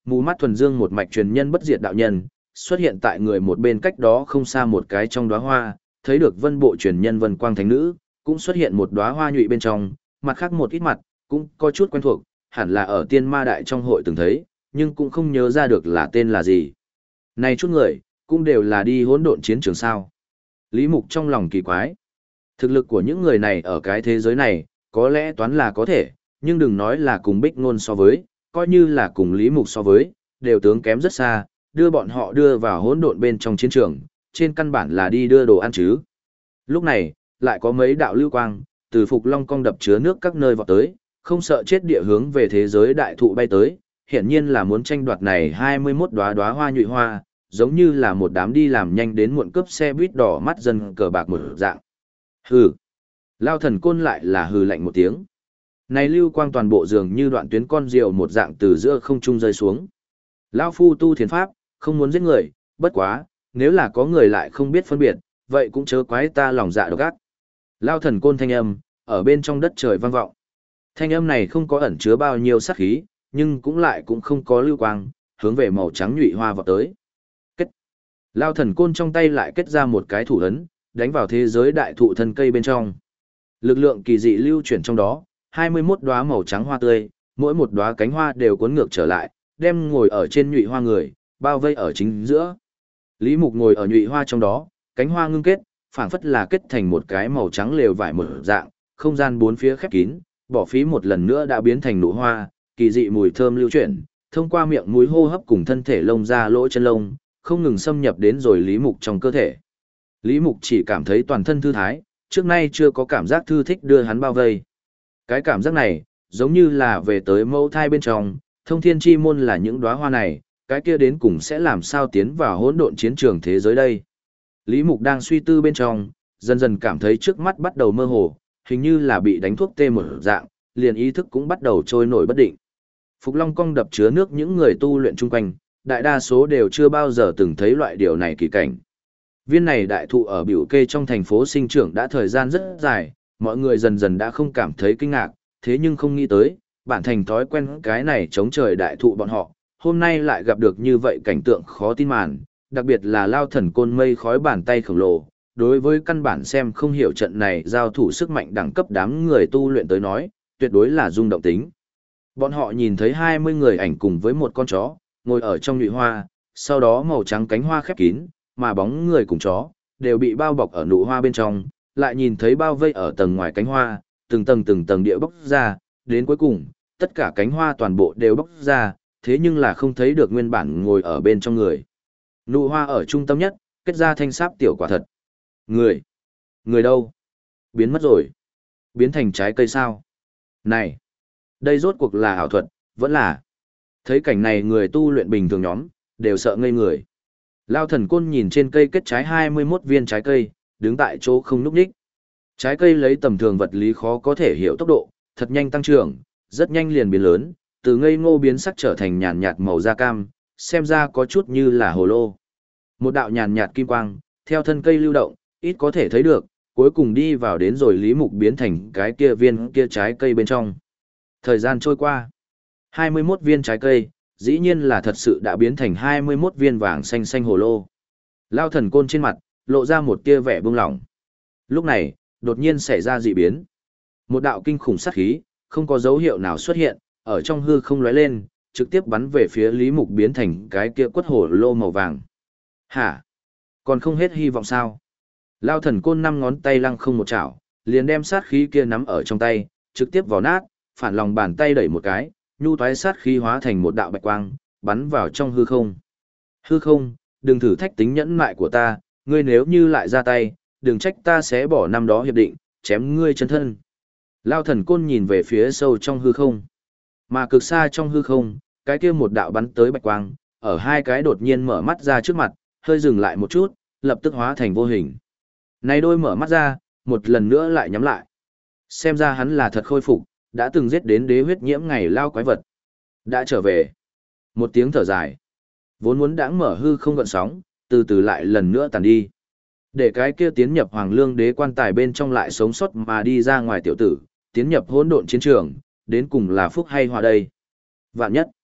mù mắt thuần dương một mạch truyền nhân bất diệt đạo nhân, xuất hiện tại người một bên cách đó không xa một cái trong đóa hoa, thấy được vân bộ truyền nhân vân quang thánh nữ, cũng xuất hiện một đóa hoa nhụy bên trong, mặt khác một ít mặt, cũng có chút quen thuộc, hẳn là ở tiên ma đại trong hội từng thấy, nhưng cũng không nhớ ra được là tên là gì. Này chút người, cũng đều là đi hỗn độn chiến trường sao. Lý Mục trong lòng kỳ quái. Thực lực của những người này ở cái thế giới này, có lẽ toán là có thể, nhưng đừng nói là cùng Bích Nôn so với, coi như là cùng Lý Mục so với, đều tướng kém rất xa, đưa bọn họ đưa vào hỗn độn bên trong chiến trường, trên căn bản là đi đưa đồ ăn chứ. Lúc này, lại có mấy đạo lưu quang, từ Phục Long Cong đập chứa nước các nơi vọt tới, không sợ chết địa hướng về thế giới đại thụ bay tới, hiển nhiên là muốn tranh đoạt này 21 đóa hoa nhụy hoa, giống như là một đám đi làm nhanh đến muộn cướp xe buýt đỏ mắt dân cờ bạc một dạng. Hừ. Lao Thần Côn lại là hừ lạnh một tiếng. Này lưu quang toàn bộ dường như đoạn tuyến con diều một dạng từ giữa không trung rơi xuống. Lao phu tu thiền pháp, không muốn giết người, bất quá, nếu là có người lại không biết phân biệt, vậy cũng chớ quái ta lòng dạ độc ác. Lao Thần Côn thanh âm, ở bên trong đất trời vang vọng. Thanh âm này không có ẩn chứa bao nhiêu sát khí, nhưng cũng không có lưu quang, hướng về màu trắng nhụy hoa vọt tới. Kết. Lao Thần Côn trong tay lại kết ra một cái thủ ấn, đánh vào thế giới đại thụ thân cây bên trong. Lực lượng kỳ dị lưu chuyển trong đó, 21 đóa màu trắng hoa tươi, mỗi một đóa cánh hoa đều cuốn ngược trở lại, đem ngồi ở trên nhụy hoa người, bao vây ở chính giữa. Lý Mục ngồi ở nhụy hoa trong đó, cánh hoa ngưng kết, phảng phất là kết thành một cái màu trắng lều vải một dạng, không gian bốn phía khép kín, bỏ phí một lần nữa đã biến thành nụ hoa, kỳ dị mùi thơm lưu chuyển, thông qua miệng mũi hô hấp cùng thân thể lông ra lỗ chân lông, không ngừng xâm nhập đến rồi Lý Mục trong cơ thể. Lý Mục chỉ cảm thấy toàn thân thư thái, trước nay chưa có cảm giác thư thích đưa hắn bao vây. Cái cảm giác này, giống như là về tới mẫu thai bên trong, thông thiên chi môn là những đóa hoa này, cái kia đến cùng sẽ làm sao tiến vào hỗn độn chiến trường thế giới đây. Lý Mục đang suy tư bên trong, dần dần cảm thấy trước mắt bắt đầu mơ hồ, hình như là bị đánh thuốc tê một dạng, liền ý thức cũng bắt đầu trôi nổi bất định. Phục Long Cong đập chứa nước những người tu luyện chung quanh, đại đa số đều chưa bao giờ từng thấy loại điều này kỳ cảnh. Viên này đại thụ ở biểu kê trong thành phố sinh trưởng đã thời gian rất dài, mọi người dần dần đã không cảm thấy kinh ngạc, thế nhưng không nghĩ tới, bản thành thói quen cái này chống trời đại thụ bọn họ, hôm nay lại gặp được như vậy cảnh tượng khó tin màn, đặc biệt là Lao Thần Côn mây khói bàn tay khổng lồ, đối với căn bản xem không hiểu trận này giao thủ sức mạnh đẳng cấp đám người tu luyện tới nói, tuyệt đối là rung động tính. Bọn họ nhìn thấy 20 người ảnh cùng với một con chó, ngồi ở trong nhụy hoa, sau đó màu trắng cánh hoa khép kín, mà bóng người cùng chó, đều bị bao bọc ở nụ hoa bên trong, lại nhìn thấy bao vây ở tầng ngoài cánh hoa, từng tầng địa bốc ra, đến cuối cùng, tất cả cánh hoa toàn bộ đều bốc ra, thế nhưng là không thấy được nguyên bản ngồi ở bên trong người. Nụ hoa ở trung tâm nhất, kết ra thanh sáp tiểu quả thật. Người đâu? Biến mất rồi. Biến thành trái cây sao? Này, đây rốt cuộc là ảo thuật, vẫn là. Thấy cảnh này người tu luyện bình thường nhóm, đều sợ ngây người. Lao Thần Côn nhìn trên cây kết trái 21 viên trái cây, đứng tại chỗ không núp đích. Trái cây lấy tầm thường vật lý khó có thể hiểu tốc độ, thật nhanh tăng trưởng, rất nhanh liền biến lớn, từ ngây ngô biến sắc trở thành nhàn nhạt màu da cam, xem ra có chút như là hồ lô. Một đạo nhàn nhạt kim quang, theo thân cây lưu động, ít có thể thấy được, cuối cùng đi vào đến rồi Lý Mục biến thành cái kia viên kia trái cây bên trong. Thời gian trôi qua, 21 viên trái cây, dĩ nhiên là thật sự đã biến thành 21 viên vàng xanh xanh hồ lô. Lao Thần Côn trên mặt, lộ ra một tia vẻ buông lỏng. Lúc này, đột nhiên xảy ra dị biến. Một đạo kinh khủng sát khí, không có dấu hiệu nào xuất hiện, ở trong hư không lóe lên, trực tiếp bắn về phía Lý Mục biến thành cái kia quất hồ lô màu vàng. Hả? Còn không hết hy vọng sao? Lao Thần Côn 5 ngón tay lăng không một chảo, liền đem sát khí kia nắm ở trong tay, trực tiếp vào nát, phản lòng bàn tay đẩy một cái, nhu toái sát khí hóa thành một đạo bạch quang, bắn vào trong hư không. Hư không, đừng thử thách tính nhẫn nại của ta, ngươi nếu như lại ra tay, đừng trách ta sẽ bỏ năm đó hiệp định, chém ngươi chân thân. Lao Thần Côn nhìn về phía sâu trong hư không. Mà cực xa trong hư không, cái kia một đạo bắn tới bạch quang, ở hai cái đột nhiên mở mắt ra trước mặt, hơi dừng lại một chút, lập tức hóa thành vô hình. Này đôi mở mắt ra, một lần nữa lại nhắm lại. Xem ra hắn là thật khôi phục, đã từng giết đến đế huyết nhiễm ngày lao quái vật. Đã trở về. Một tiếng thở dài. Vốn muốn đãng mở hư không gợn sóng, từ từ lại lần nữa tàn đi. Để cái kia tiến nhập Hoàng Lương đế quan tài bên trong lại sống sót mà đi ra ngoài tiểu tử, tiến nhập hỗn độn chiến trường, đến cùng là phúc hay họa đây. Vạn nhất.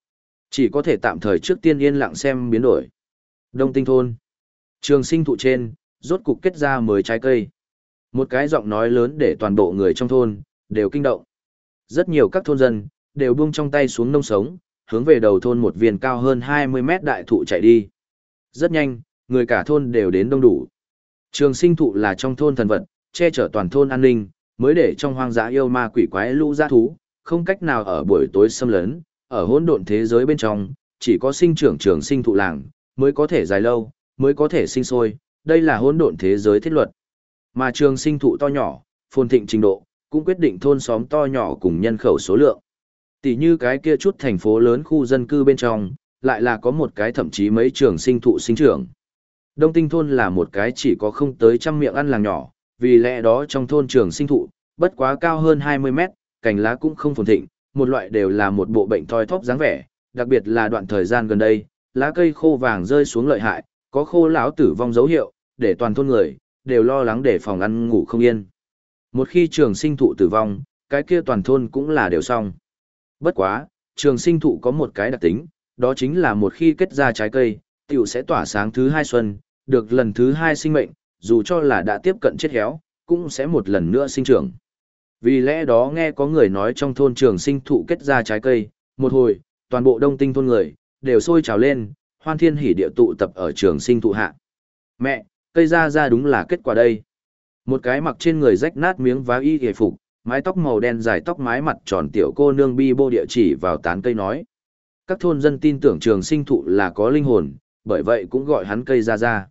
Chỉ có thể tạm thời trước tiên yên lặng xem biến đổi. Đông Tinh thôn. Trường sinh thụ trên, rốt cục kết ra mới trái cây. Một cái giọng nói lớn để toàn bộ người trong thôn đều kinh động. Rất nhiều các thôn dân đều buông trong tay xuống nông sống, hướng về đầu thôn một viên cao hơn 20 mét đại thụ chạy đi. Rất nhanh, người cả thôn đều đến đông đủ. Trường sinh thụ là trong thôn thần vật, che chở toàn thôn an ninh, mới để trong hoang dã yêu ma quỷ quái lũ dã thú, không cách nào ở buổi tối xâm lấn, ở hỗn độn thế giới bên trong, chỉ có sinh trưởng trường sinh thụ làng, mới có thể dài lâu, mới có thể sinh sôi, đây là hỗn độn thế giới thiết luật. Mà trường sinh thụ to nhỏ, phồn thịnh trình độ, cũng quyết định thôn xóm to nhỏ cùng nhân khẩu số lượng. Tỷ như cái kia chút thành phố lớn khu dân cư bên trong, lại là có một cái thậm chí mấy trường sinh thụ sinh trưởng. Đông Tinh thôn là một cái chỉ có không tới trăm miệng ăn làng nhỏ, vì lẽ đó trong thôn trường sinh thụ, bất quá cao hơn 20 mét, cành lá cũng không phồn thịnh, một loại đều là một bộ bệnh thoi thóp dáng vẻ, đặc biệt là đoạn thời gian gần đây, lá cây khô vàng rơi xuống lợi hại, có khô lão tử vong dấu hiệu, để toàn thôn người đều lo lắng để phòng ăn ngủ không yên. Một khi trường sinh thụ tử vong, cái kia toàn thôn cũng là đều xong. Bất quá, trường sinh thụ có một cái đặc tính, đó chính là một khi kết ra trái cây, tiểu sẽ tỏa sáng thứ hai xuân, được lần thứ hai sinh mệnh, dù cho là đã tiếp cận chết héo, cũng sẽ một lần nữa sinh trưởng. Vì lẽ đó nghe có người nói trong thôn trường sinh thụ kết ra trái cây, một hồi, toàn bộ Đông Tinh thôn người, đều sôi trào lên, hoan thiên hỉ địa tụ tập ở trường sinh thụ hạ. Mẹ, cây ra đúng là kết quả đây. Một cái mặc trên người rách nát miếng vá y hề phục, mái tóc màu đen dài tóc mái mặt tròn tiểu cô nương bi bô địa chỉ vào tán cây nói. Các thôn dân tin tưởng trường sinh thụ là có linh hồn, bởi vậy cũng gọi hắn cây ra.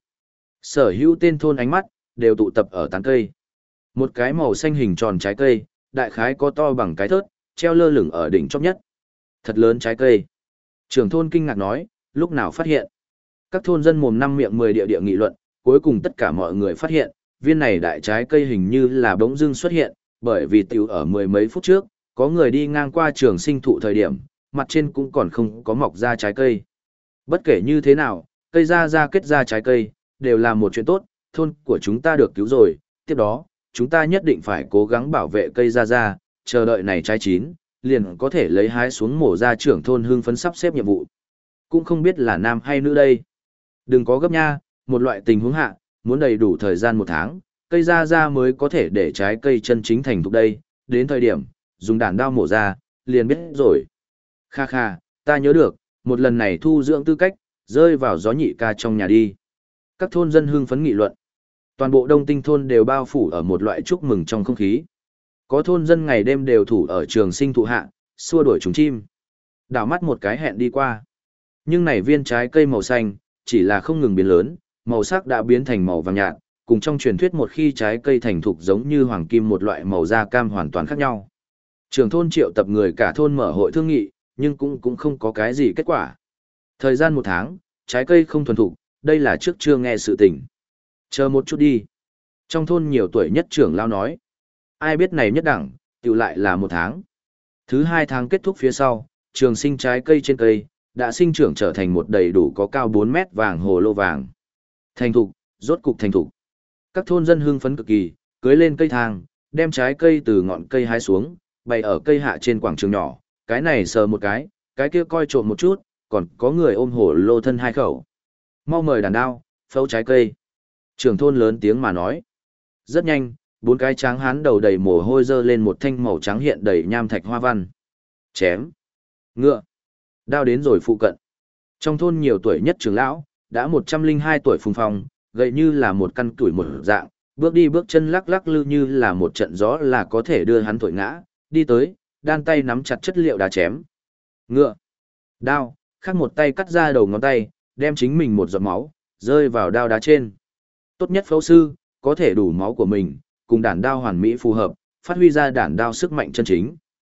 Sở hữu tên thôn ánh mắt, đều tụ tập ở tán cây. Một cái màu xanh hình tròn trái cây, đại khái có to bằng cái thớt, treo lơ lửng ở đỉnh chóp nhất. Thật lớn trái cây. Trưởng thôn kinh ngạc nói, lúc nào phát hiện. Các thôn dân mồm năm miệng 10 địa nghị luận, cuối cùng tất cả mọi người phát hiện, viên này đại trái cây hình như là bỗng dưng xuất hiện, bởi vì tiểu ở mười mấy phút trước, có người đi ngang qua trường sinh thụ thời điểm, mặt trên cũng còn không có mọc ra trái cây. Bất kể như thế nào, cây ra kết ra trái cây, đều là một chuyện tốt, thôn của chúng ta được cứu rồi, tiếp đó, chúng ta nhất định phải cố gắng bảo vệ cây ra, chờ đợi này trái chín, liền có thể lấy hái xuống mổ ra trưởng thôn hương phấn sắp xếp nhiệm vụ. Cũng không biết là nam hay nữ đây. Đừng có gấp nha, một loại tình huống hạ, muốn đầy đủ thời gian 1 tháng, cây ra mới có thể để trái cây chân chính thành thục đây, đến thời điểm, dùng đàn đao mổ ra, liền biết rồi. Kha, ta nhớ được, một lần này thu dưỡng tư cách, rơi vào gió nhị ca trong nhà đi. Các thôn dân hưng phấn nghị luận. Toàn bộ Đông Tinh thôn đều bao phủ ở một loại chúc mừng trong không khí. Có thôn dân ngày đêm đều thủ ở trường sinh thụ hạ, xua đuổi chúng chim. Đảo mắt một cái hẹn đi qua. Nhưng này viên trái cây màu xanh, chỉ là không ngừng biến lớn, màu sắc đã biến thành màu vàng nhạt, cùng trong truyền thuyết một khi trái cây thành thục giống như hoàng kim một loại màu da cam hoàn toàn khác nhau. Trường thôn triệu tập người cả thôn mở hội thương nghị, nhưng cũng không có cái gì kết quả. Thời gian 1 tháng, trái cây không thuần thục, đây là trước chưa nghe sự tình. Chờ một chút đi. Trong thôn nhiều tuổi nhất trưởng lao nói. Ai biết này nhất đẳng, tiểu lại là 1 tháng. Thứ 2 tháng kết thúc phía sau, trường sinh trái cây trên cây, đã sinh trưởng trở thành một đầy đủ có cao 4 mét vàng hồ lô vàng. Thành thục, rốt cục thành thục. Các thôn dân hưng phấn cực kỳ, cưới lên cây thang, đem trái cây từ ngọn cây hái xuống, bày ở cây hạ trên quảng trường nhỏ, cái này sờ một cái kia coi trộm một chút, còn có người ôm hồ lô thân 2 khẩu. Mau mời đàn đao, phâu trái cây. Trưởng thôn lớn tiếng mà nói. Rất nhanh, 4 cái tráng hán đầu đầy mồ hôi dơ lên một thanh màu trắng hiện đầy nham thạch hoa văn. Chém. Ngựa. Đao đến rồi phụ cận. Trong thôn nhiều tuổi nhất trưởng lão, đã 102 tuổi phùng phong, gầy như là một căn tuổi một dạng, bước đi bước chân lắc lắc lư như là một trận gió là có thể đưa hắn thổi ngã, đi tới, đan tay nắm chặt chất liệu đá chém. Ngựa. Đao, khác một tay cắt ra đầu ngón tay, đem chính mình một giọt máu, rơi vào đao đá trên. Tốt nhất phẫu sư, có thể đủ máu của mình, cùng đản đao hoàn mỹ phù hợp, phát huy ra đản đao sức mạnh chân chính.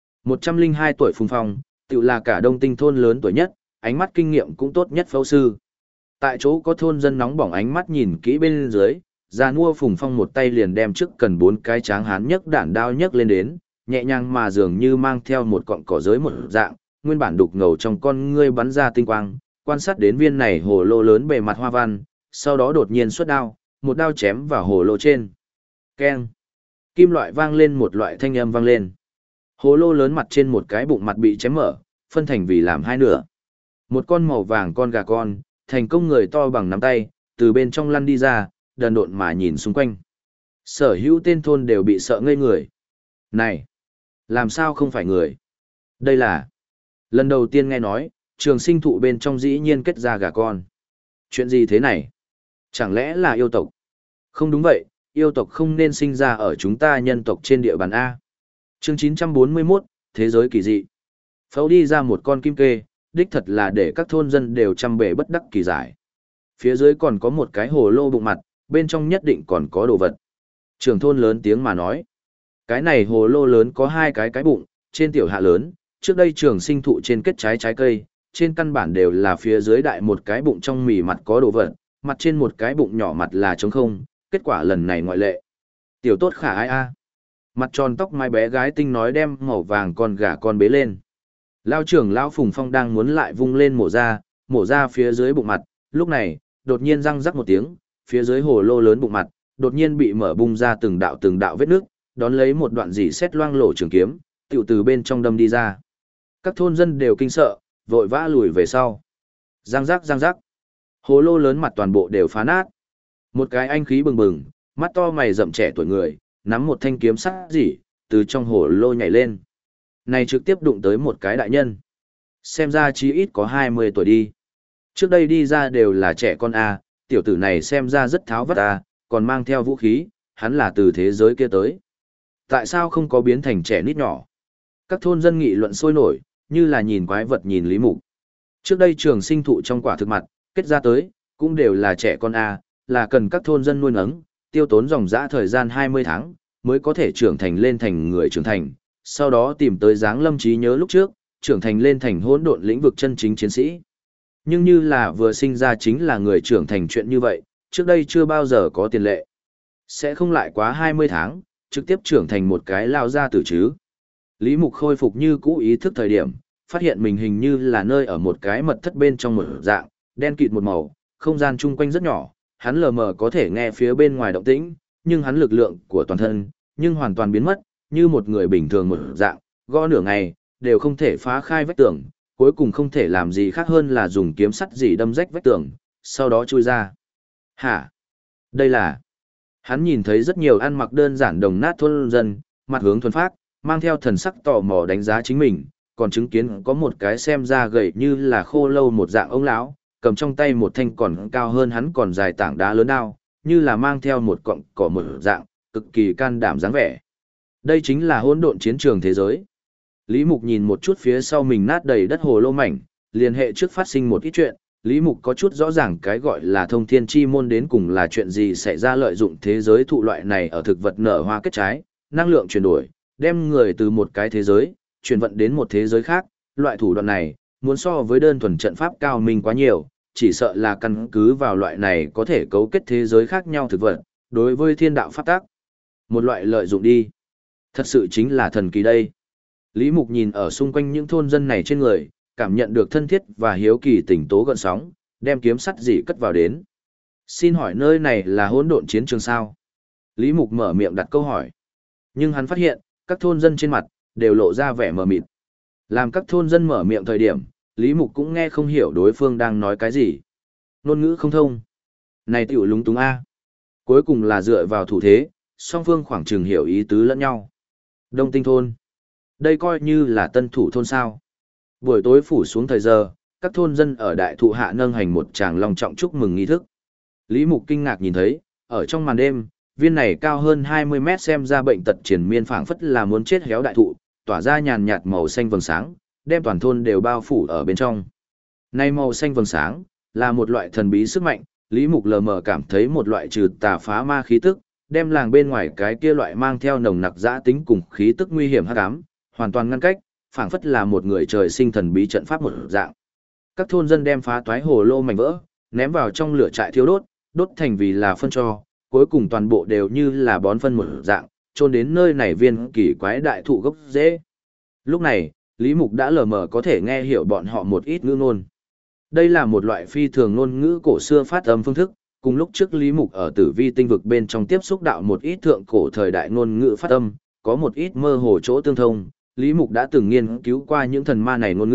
102 tuổi phùng phong, tự là cả Đông Tinh thôn lớn tuổi nhất, ánh mắt kinh nghiệm cũng tốt nhất phẫu sư. Tại chỗ có thôn dân nóng bỏng ánh mắt nhìn kỹ bên dưới, già nua phùng phong một tay liền đem trước cần 4 cái tráng hán nhấc đản đao nhấc lên đến, nhẹ nhàng mà dường như mang theo một cọng cỏ giới một dạng, nguyên bản đục ngầu trong con ngươi bắn ra tinh quang, quan sát đến viên này hồ lô lớn bề mặt hoa văn, sau đó đột nhiên xuất đao, một đao chém vào hồ lô trên. Keng. Kim loại vang lên một loại thanh âm vang lên. Hồ lô lớn mặt trên một cái bụng mặt bị chém mở, phân thành vì làm 2 nửa. Một con màu vàng con gà con, thành công người to bằng nắm tay, từ bên trong lăn đi ra, đần độn mà nhìn xung quanh. Sở hữu tên thôn đều bị sợ ngây người. Này, làm sao không phải người? Đây là... Lần đầu tiên nghe nói, trường sinh thụ bên trong dĩ nhiên kết ra gà con. Chuyện gì thế này? Chẳng lẽ là yêu tộc? Không đúng vậy, yêu tộc không nên sinh ra ở chúng ta nhân tộc trên địa bàn A. Chương 941, Thế giới kỳ dị. Phẫu đi ra một con kim kê, đích thật là để các thôn dân đều trăm bề bất đắc kỳ giải. Phía dưới còn có một cái hồ lô bụng mặt, bên trong nhất định còn có đồ vật. Trưởng thôn lớn tiếng mà nói. Cái này hồ lô lớn có hai cái bụng, trên tiểu hạ lớn, trước đây trường sinh thụ trên kết trái cây, trên căn bản đều là phía dưới đại một cái bụng trong mì mặt có đồ vật, mặt trên một cái bụng nhỏ mặt là trống không, kết quả lần này ngoại lệ. Tiểu tốt khả ai a? Mặt tròn tóc mai bé gái tinh nói đem màu vàng con gà con bế lên. Lao trưởng lão Phùng Phong đang muốn lại vung lên mổ ra phía dưới bụng mặt, lúc này, đột nhiên răng rắc một tiếng, phía dưới hồ lô lớn bụng mặt, đột nhiên bị mở bung ra từng đạo vết nước, đón lấy một đoạn dỉ xét loang lổ trường kiếm, tiểu từ bên trong đâm đi ra. Các thôn dân đều kinh sợ, vội vã lùi về sau. Răng rắc. Hồ lô lớn mặt toàn bộ đều phá nát. Một cái anh khí bừng bừng, mắt to mày rậm trẻ tuổi người, nắm một thanh kiếm sắt dỉ, từ trong hồ lô nhảy lên. Này trực tiếp đụng tới một cái đại nhân. Xem ra chí ít có 20 tuổi đi. Trước đây đi ra đều là trẻ con A, tiểu tử này xem ra rất tháo vắt A, còn mang theo vũ khí, hắn là từ thế giới kia tới. Tại sao không có biến thành trẻ nít nhỏ? Các thôn dân nghị luận sôi nổi, như là nhìn quái vật nhìn Lý Mục. Trước đây trường sinh thụ trong quả thực mặt, kết ra tới, cũng đều là trẻ con A, là cần các thôn dân nuôi nấng, tiêu tốn dòng dã thời gian 20 tháng, mới có thể trưởng thành lên thành người trưởng thành, sau đó tìm tới dáng lâm trí nhớ lúc trước, trưởng thành lên thành hỗn độn lĩnh vực chân chính chiến sĩ. Nhưng như là vừa sinh ra chính là người trưởng thành chuyện như vậy, trước đây chưa bao giờ có tiền lệ. Sẽ không lại quá 20 tháng, trực tiếp trưởng thành một cái lao ra tử chứ. Lý Mục khôi phục như cũ ý thức thời điểm, phát hiện mình hình như là nơi ở một cái mật thất bên trong một dạng, đen kịt một màu, không gian chung quanh rất nhỏ, hắn lờ mờ có thể nghe phía bên ngoài động tĩnh, nhưng hắn lực lượng của toàn thân, nhưng hoàn toàn biến mất, như một người bình thường một dạng, gõ nửa ngày, đều không thể phá khai vách tường, cuối cùng không thể làm gì khác hơn là dùng kiếm sắt dỉ đâm rách vách tường, sau đó chui ra. Hả? Đây là... Hắn nhìn thấy rất nhiều ăn mặc đơn giản đồng nát thôn dân, mặt hướng thuần phác, mang theo thần sắc tò mò đánh giá chính mình, còn chứng kiến có một cái xem ra gầy như là khô lâu một dạng ông lão, cầm trong tay một thanh còn cao hơn hắn còn dài tảng đá lớn đao, như là mang theo một cọng cỏ một dạng, cực kỳ can đảm dáng vẻ. Đây chính là hỗn độn chiến trường thế giới. Lý Mục nhìn một chút phía sau mình nát đầy đất hồ lô mảnh, liên hệ trước phát sinh một ít chuyện, Lý Mục có chút rõ ràng cái gọi là thông thiên chi môn đến cùng là chuyện gì xảy ra lợi dụng thế giới thụ loại này ở thực vật nở hoa kết trái, năng lượng chuyển đổi, đem người từ một cái thế giới, chuyển vận đến một thế giới khác, loại thủ đoạn này, muốn so với đơn thuần trận pháp cao minh quá nhiều, chỉ sợ là căn cứ vào loại này có thể cấu kết thế giới khác nhau thực vật, đối với thiên đạo pháp tác. Một loại lợi dụng đi. Thật sự chính là thần kỳ đây. Lý Mục nhìn ở xung quanh những thôn dân này trên người, cảm nhận được thân thiết và hiếu kỳ tỉnh tố gợn sóng, đem kiếm sắt dỉ cất vào đến. Xin hỏi nơi này là hỗn độn chiến trường sao? Lý Mục mở miệng đặt câu hỏi. Nhưng hắn phát hiện, các thôn dân trên mặt, đều lộ ra vẻ mờ mịt. Làm các thôn dân mở miệng thời điểm, Lý Mục cũng nghe không hiểu đối phương đang nói cái gì. Ngôn ngữ không thông. Này tiểu lúng túng A. Cuối cùng là dựa vào thủ thế, song phương khoảng chừng hiểu ý tứ lẫn nhau. Đông Tinh thôn. Đây coi như là tân thủ thôn sao. Buổi tối phủ xuống thời giờ, các thôn dân ở đại thụ hạ nâng hành một tràng long trọng chúc mừng nghi thức. Lý Mục kinh ngạc nhìn thấy, ở trong màn đêm, viên này cao hơn 20 mét xem ra bệnh tật triền miên phảng phất là muốn chết héo đại thụ, tỏa ra nhàn nhạt màu xanh vầng sáng, đem toàn thôn đều bao phủ ở bên trong. Nay màu xanh vầng sáng, là một loại thần bí sức mạnh, Lý Mục lờ mờ cảm thấy một loại trừ tà phá ma khí tức, đem làng bên ngoài cái kia loại mang theo nồng nặc dã tính cùng khí tức nguy hiểm hắc ám, hoàn toàn ngăn cách, phảng phất là một người trời sinh thần bí trận pháp một dạng. Các thôn dân đem phá toái hồ lô mảnh vỡ, ném vào trong lửa trại thiêu đốt, đốt thành vì là phân cho, cuối cùng toàn bộ đều như là bón phân một dạng, chôn đến nơi này viên kỳ quái đại thụ gốc rễ. Lúc này, Lý Mục đã lờ mờ có thể nghe hiểu bọn họ một ít ngữ ngôn. Đây là một loại phi thường ngôn ngữ cổ xưa phát âm phương thức, cùng lúc trước Lý Mục ở Tử Vi tinh vực bên trong tiếp xúc đạo một ít thượng cổ thời đại ngôn ngữ phát âm, có một ít mơ hồ chỗ tương thông. Lý Mục đã từng nghiên cứu qua những thần ma này ngôn ngữ,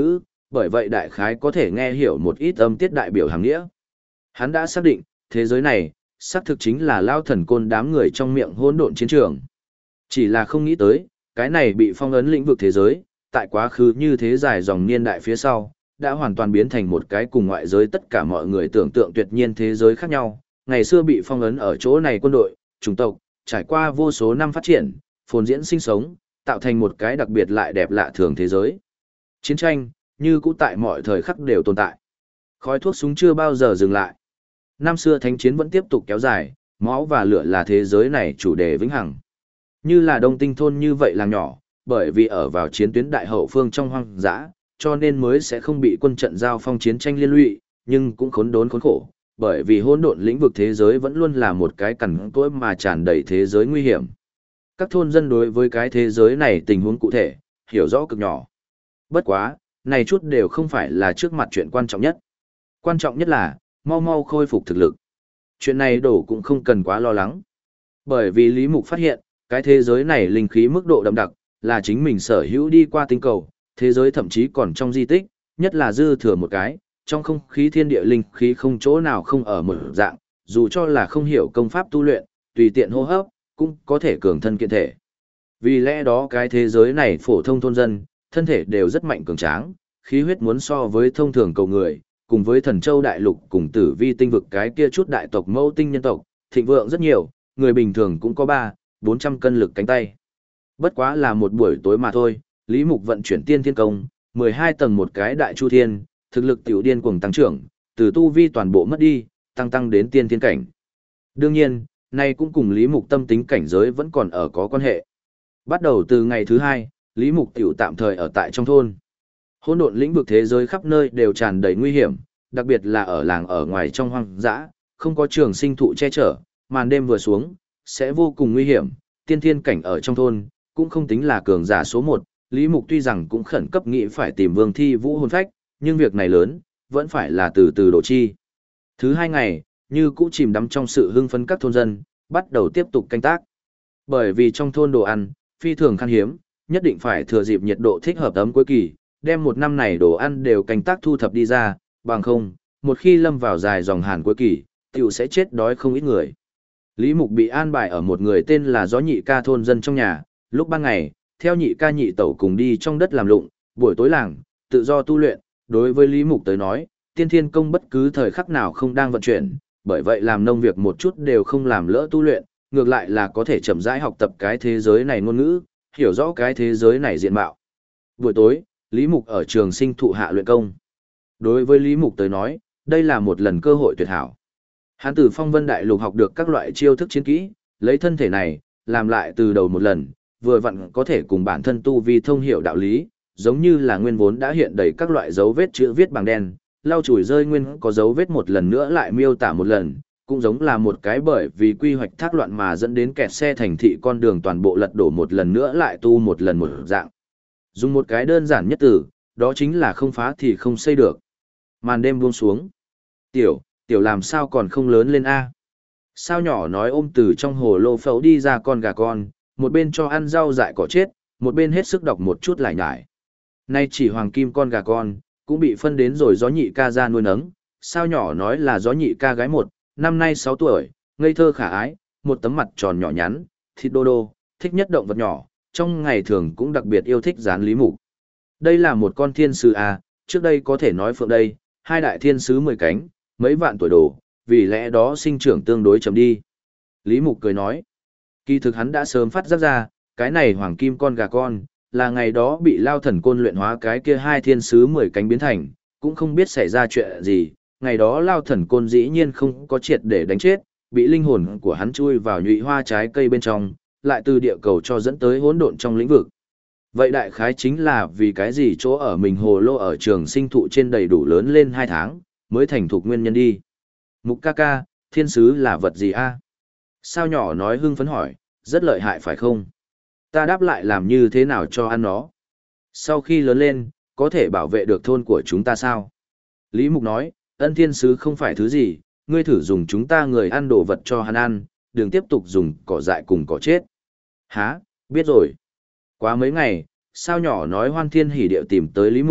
bởi vậy đại khái có thể nghe hiểu một ít âm tiết đại biểu hàng nghĩa. Hắn đã xác định, thế giới này, xác thực chính là Lao Thần Côn đám người trong miệng hỗn độn chiến trường. Chỉ là không nghĩ tới, cái này bị phong ấn lĩnh vực thế giới, tại quá khứ như thế dài dòng niên đại phía sau, đã hoàn toàn biến thành một cái cùng ngoại giới tất cả mọi người tưởng tượng tuyệt nhiên thế giới khác nhau. Ngày xưa bị phong ấn ở chỗ này quân đội, chủng tộc, trải qua vô số năm phát triển, phồn diễn sinh sống, tạo thành một cái đặc biệt lại đẹp lạ thường thế giới. Chiến tranh, như cũ tại mọi thời khắc đều tồn tại. Khói thuốc súng chưa bao giờ dừng lại. Năm xưa thánh chiến vẫn tiếp tục kéo dài, máu và lửa là thế giới này chủ đề vĩnh hằng. Như là Đông Tinh thôn như vậy làng nhỏ, bởi vì ở vào chiến tuyến đại hậu phương trong hoang dã, cho nên mới sẽ không bị quân trận giao phong chiến tranh liên lụy, nhưng cũng khốn đốn khốn khổ, bởi vì hỗn độn lĩnh vực thế giới vẫn luôn là một cái cằn cỗi mà tràn đầy thế giới nguy hiểm. Các thôn dân đối với cái thế giới này tình huống cụ thể, hiểu rõ cực nhỏ. Bất quá, này chút đều không phải là trước mặt chuyện quan trọng nhất. Quan trọng nhất là, mau mau khôi phục thực lực. Chuyện này đổ cũng không cần quá lo lắng. Bởi vì Lý Mục phát hiện, cái thế giới này linh khí mức độ đậm đặc, là chính mình sở hữu đi qua tinh cầu, thế giới thậm chí còn trong di tích, nhất là dư thừa một cái, trong không khí thiên địa linh khí không chỗ nào không ở một dạng, dù cho là không hiểu công pháp tu luyện, tùy tiện hô hấp, cũng có thể cường thân kiện thể. Vì lẽ đó cái thế giới này phổ thông thôn dân, thân thể đều rất mạnh cường tráng, khí huyết muốn so với thông thường cầu người, cùng với thần châu đại lục cùng tử vi tinh vực cái kia chút đại tộc mẫu tinh nhân tộc, thịnh vượng rất nhiều, người bình thường cũng có 300-400 cân lực cánh tay. Bất quá là một buổi tối mà thôi, Lý Mục vận chuyển tiên thiên công, 12 tầng một cái đại chu thiên, thực lực tiểu điên cuồng tăng trưởng, từ tu vi toàn bộ mất đi, tăng đến tiên thiên cảnh. Đương nhiên, này cũng cùng Lý Mục tâm tính cảnh giới vẫn còn ở có quan hệ. Bắt đầu từ ngày thứ 2, Lý Mục tiểu tạm thời ở tại trong thôn. Hỗn độn lĩnh vực thế giới khắp nơi đều tràn đầy nguy hiểm, đặc biệt là ở làng ở ngoài trong hoang dã, không có trường sinh thụ che chở, màn đêm vừa xuống, sẽ vô cùng nguy hiểm, tiên thiên cảnh ở trong thôn, cũng không tính là cường giả số 1, Lý Mục tuy rằng cũng khẩn cấp nghĩ phải tìm Vương Thi Vũ hồn phách, nhưng việc này lớn, vẫn phải là từ từ đổ chi. Thứ 2 ngày, như cũ chìm đắm trong sự hưng phấn các thôn dân, bắt đầu tiếp tục canh tác. Bởi vì trong thôn đồ ăn, phi thường khan hiếm, nhất định phải thừa dịp nhiệt độ thích hợp ấm cuối kỳ, đem một năm này đồ ăn đều canh tác thu thập đi ra, bằng không, một khi lâm vào dài dòng hàn cuối kỳ, tiểu sẽ chết đói không ít người. Lý Mục bị an bài ở một người tên là Gió Nhị Ca thôn dân trong nhà, lúc ban ngày, theo Nhị Ca Nhị Tẩu cùng đi trong đất làm lụng, buổi tối làng, tự do tu luyện, đối với Lý Mục tới nói, tiên thiên công bất cứ thời khắc nào không đang vận chuyển, bởi vậy làm nông việc một chút đều không làm lỡ tu luyện, ngược lại là có thể chậm rãi học tập cái thế giới này ngôn ngữ, hiểu rõ cái thế giới này diện mạo. Buổi tối, Lý Mục ở trường sinh thụ hạ luyện công. Đối với Lý Mục tới nói, đây là một lần cơ hội tuyệt hảo. Hắn từ Phong Vân Đại Lục học được các loại chiêu thức chiến kỹ, lấy thân thể này, làm lại từ đầu một lần, vừa vặn có thể cùng bản thân tu vi thông hiểu đạo lý, giống như là nguyên vốn đã hiện đầy các loại dấu vết chữ viết bằng đen, lau chùi rơi nguyên có dấu vết một lần nữa lại miêu tả một lần, cũng giống là một cái bởi vì quy hoạch thác loạn mà dẫn đến kẹt xe thành thị con đường toàn bộ lật đổ một lần nữa lại tu một lần một dạng. Dùng một cái đơn giản nhất từ, đó chính là không phá thì không xây được. Màn đêm buông xuống. Tiểu làm sao còn không lớn lên a? Sao nhỏ nói ôm từ trong hồ lô phẫu đi ra con gà con, một bên cho ăn rau dại cỏ chết, một bên hết sức đọc một chút lại nhải. Nay chỉ hoàng kim con gà con, cũng bị phân đến rồi Gió Nhị Ca ra nuôi nấng. Sao nhỏ nói là Gió Nhị Ca gái một, năm nay 6 tuổi, ngây thơ khả ái, một tấm mặt tròn nhỏ nhắn, thịt đô đô, thích nhất động vật nhỏ, trong ngày thường cũng đặc biệt yêu thích dán Lý Mục. Đây là một con thiên sứ à, trước đây có thể nói phượng đây, 2 đại thiên sứ 10 cánh, mấy vạn tuổi đồ, vì lẽ đó sinh trưởng tương đối chậm đi. Lý Mục cười nói, kỳ thực hắn đã sớm phát giác ra, cái này hoàng kim con gà con, là ngày đó bị Lao Thần Côn luyện hóa cái kia 2 thiên sứ 10 cánh biến thành, cũng không biết xảy ra chuyện gì, ngày đó Lao Thần Côn dĩ nhiên không có triệt để đánh chết, bị linh hồn của hắn chui vào nhụy hoa trái cây bên trong, lại từ địa cầu cho dẫn tới hỗn độn trong lĩnh vực. Vậy đại khái chính là vì cái gì chỗ ở mình hồ lô ở trường sinh thụ trên đầy đủ lớn lên 2 tháng, mới thành thục nguyên nhân đi. Mục ca ca, thiên sứ là vật gì a? Sao nhỏ nói hưng phấn hỏi, rất lợi hại phải không? Ta đáp lại làm như thế nào cho ăn nó? Sau khi lớn lên, có thể bảo vệ được thôn của chúng ta sao? Lý Mục nói, ân thiên sứ không phải thứ gì, ngươi thử dùng chúng ta người ăn đồ vật cho hắn ăn, đừng tiếp tục dùng cỏ dại cùng cỏ chết. Hả, biết rồi. Quá mấy ngày, sao nhỏ nói hoan thiên hỉ điệu tìm tới Lý Mục,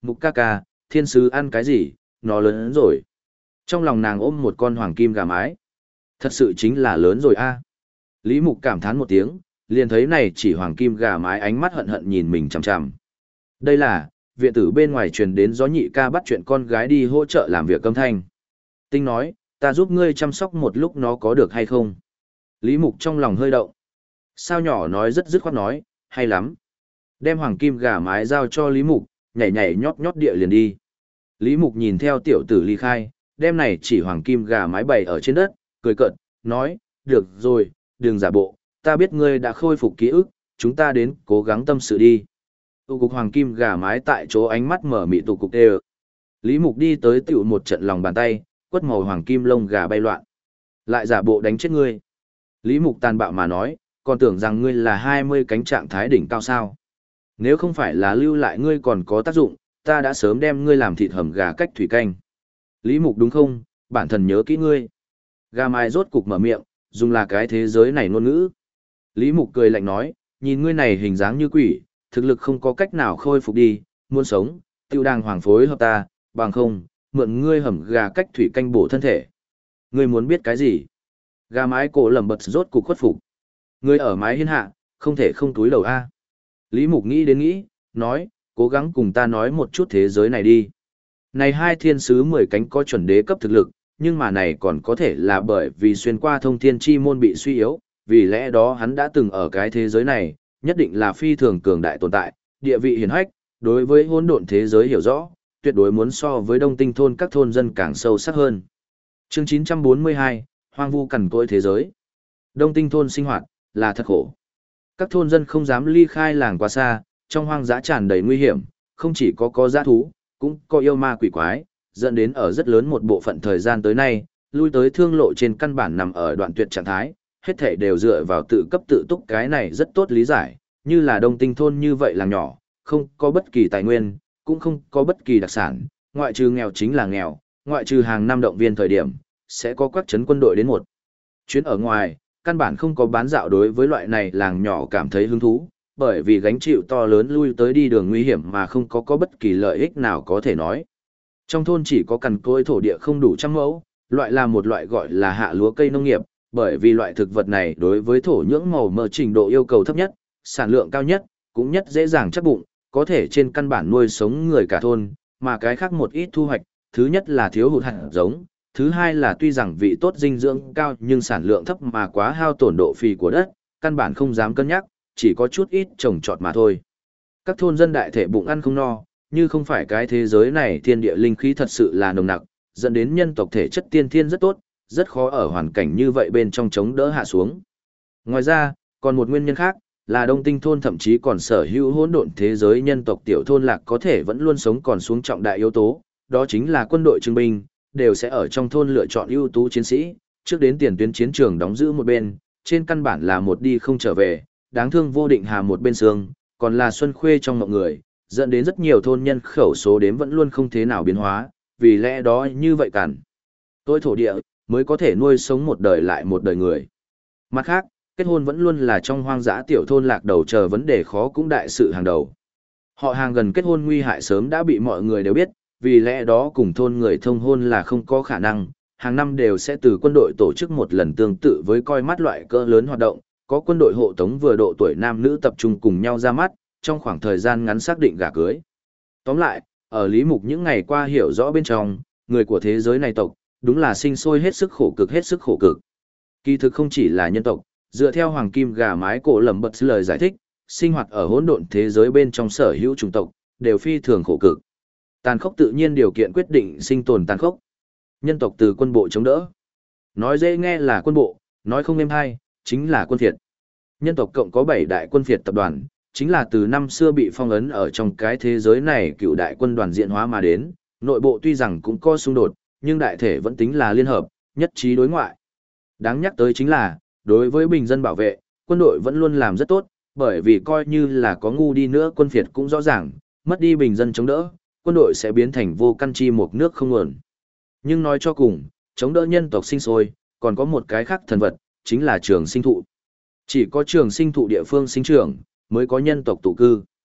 Mục ca ca, thiên sứ ăn cái gì, nó lớn hơn rồi. Trong lòng nàng ôm một con hoàng kim gà mái. Thật sự chính là lớn rồi a. Lý Mục cảm thán một tiếng, liền thấy này chỉ hoàng kim gà mái ánh mắt hận hận nhìn mình chằm chằm. Đây là, viện tử bên ngoài truyền đến gió nhị ca bắt chuyện con gái đi hỗ trợ làm việc âm thanh. Tinh nói, ta giúp ngươi chăm sóc một lúc nó có được hay không? Lý Mục trong lòng hơi động. Sao nhỏ nói rất dứt khoát nói, hay lắm. Đem hoàng kim gà mái giao cho Lý Mục, nhảy nhảy nhót nhót địa liền đi. Lý Mục nhìn theo tiểu tử ly khai, đem này chỉ hoàng kim gà mái bày ở trên đất, cười cợt, nói, được rồi, đừng giả bộ, ta biết ngươi đã khôi phục ký ức, chúng ta đến cố gắng tâm sự đi. Tụ cục hoàng kim gà mái tại chỗ ánh mắt mở mị tụ cục đều. Lý Mục đi tới tiểu một trận lòng bàn tay, quất màu hoàng kim lông gà bay loạn. Lại giả bộ đánh chết ngươi. Lý Mục tàn bạo mà nói, còn tưởng rằng ngươi là 20 cánh trạng thái đỉnh cao sao. Nếu không phải là lưu lại ngươi còn có tác dụng, ta đã sớm đem ngươi làm thịt hầm gà cách thủy canh. Lý Mục đúng không, bản thân nhớ kỹ ngươi. Gà mái rốt cục mở miệng, dùng là cái thế giới này ngôn ngữ. Lý Mục cười lạnh nói, nhìn ngươi này hình dáng như quỷ, thực lực không có cách nào khôi phục đi, muốn sống, tiêu đàng hoàng phối hợp ta, bằng không, mượn ngươi hầm gà cách thủy canh bổ thân thể. Ngươi muốn biết cái gì? Gà mái cổ lầm bật rốt cục khuất phục. Ngươi ở mái hiên hạ, không thể không túi đầu a. Lý Mục nghĩ đến nghĩ, nói, cố gắng cùng ta nói một chút thế giới này đi. Này hai thiên sứ 10 cánh có chuẩn đế cấp thực lực, nhưng mà này còn có thể là bởi vì xuyên qua thông thiên chi môn bị suy yếu, vì lẽ đó hắn đã từng ở cái thế giới này, nhất định là phi thường cường đại tồn tại, địa vị hiển hách, đối với hỗn độn thế giới hiểu rõ, tuyệt đối muốn so với Đông Tinh thôn các thôn dân càng sâu sắc hơn. Chương 942, Hoang vu cằn cỗi thế giới. Đông Tinh thôn sinh hoạt là thật khổ. Các thôn dân không dám ly khai làng quá xa, trong hoang dã tràn đầy nguy hiểm, không chỉ có dã thú, cũng có yêu ma quỷ quái, dẫn đến ở rất lớn một bộ phận thời gian tới nay, lui tới thương lộ trên căn bản nằm ở đoạn tuyệt trạng thái, hết thảy đều dựa vào tự cấp tự túc, cái này rất tốt lý giải, như là Đông Tinh thôn như vậy làng nhỏ, không có bất kỳ tài nguyên, cũng không có bất kỳ đặc sản, ngoại trừ nghèo chính là nghèo, ngoại trừ hàng năm động viên thời điểm, sẽ có các trấn quân đội đến một chuyến ở ngoài, căn bản không có bán dạo đối với loại này làng nhỏ cảm thấy hứng thú, bởi vì gánh chịu to lớn lui tới đi đường nguy hiểm mà không có bất kỳ lợi ích nào có thể nói. Trong thôn chỉ có cằn cỗi thổ địa không đủ trăm mẫu, loại là một loại gọi là hạ lúa cây nông nghiệp, bởi vì loại thực vật này đối với thổ nhưỡng màu mỡ trình độ yêu cầu thấp nhất, sản lượng cao nhất, cũng nhất dễ dàng chắc bụng, có thể trên căn bản nuôi sống người cả thôn, mà cái khác một ít thu hoạch, thứ nhất là thiếu hụt hạt giống, thứ hai là tuy rằng vị tốt dinh dưỡng cao nhưng sản lượng thấp mà quá hao tổn độ phì của đất, căn bản không dám cân nhắc, chỉ có chút ít trồng trọt mà thôi. Các thôn dân đại thể bụng ăn không no, như không phải cái thế giới này thiên địa linh khí thật sự là nồng nặc, dẫn đến nhân tộc thể chất tiên thiên rất tốt, rất khó ở hoàn cảnh như vậy bên trong chống đỡ hạ xuống. Ngoài ra, còn một nguyên nhân khác, là Đông Tinh thôn thậm chí còn sở hữu hỗn độn thế giới nhân tộc tiểu thôn lạc có thể vẫn luôn sống còn xuống trọng đại yếu tố, đó chính là quân đội trưng binh, đều sẽ ở trong thôn lựa chọn ưu tú chiến sĩ, trước đến tiền tuyến chiến trường đóng giữ một bên, trên căn bản là một đi không trở về, đáng thương vô định hà một bên xương, còn là xuân khuê trong mọi người, dẫn đến rất nhiều thôn nhân khẩu số đếm vẫn luôn không thế nào biến hóa, vì lẽ đó như vậy cản. Tôi thổ địa, mới có thể nuôi sống một đời lại một đời người. Mặt khác, kết hôn vẫn luôn là trong hoang dã tiểu thôn lạc đầu chờ vấn đề khó cũng đại sự hàng đầu. Họ hàng gần kết hôn nguy hại sớm đã bị mọi người đều biết, vì lẽ đó cùng thôn người thông hôn là không có khả năng, hàng năm đều sẽ từ quân đội tổ chức một lần tương tự với coi mắt loại cỡ lớn hoạt động, có quân đội hộ tống vừa độ tuổi nam nữ tập trung cùng nhau ra mắt, trong khoảng thời gian ngắn xác định gả cưới. Tóm lại, ở Lý Mục những ngày qua hiểu rõ bên trong, người của thế giới này tộc, đúng là sinh sôi hết sức khổ cực hết sức khổ cực. Kỳ thực không chỉ là nhân tộc, dựa theo hoàng kim gà mái cổ lầm bật lời giải thích, sinh hoạt ở hỗn độn thế giới bên trong sở hữu chủng tộc, đều phi thường khổ cực. Tàn khốc tự nhiên điều kiện quyết định sinh tồn tàn khốc. Nhân tộc từ quân bộ chống đỡ. Nói dễ nghe là quân bộ, nói không êm hay, chính là quân phiệt. Nhân tộc cộng có 7 đại quân phiệt tập đoàn, chính là từ năm xưa bị phong ấn ở trong cái thế giới này cựu đại quân đoàn diện hóa mà đến, nội bộ tuy rằng cũng có xung đột, nhưng đại thể vẫn tính là liên hợp, nhất trí đối ngoại. Đáng nhắc tới chính là, đối với bình dân bảo vệ, quân đội vẫn luôn làm rất tốt, bởi vì coi như là có ngu đi nữa quân phiệt cũng rõ ràng, mất đi bình dân chống đỡ, quân đội sẽ biến thành vô căn chi một nước không nguồn. Nhưng nói cho cùng, chống đỡ nhân tộc sinh sôi, còn có một cái khác thần vật, chính là trường sinh thụ. Chỉ có trường sinh thụ địa phương sinh trưởng, mới có nhân tộc tụ cư.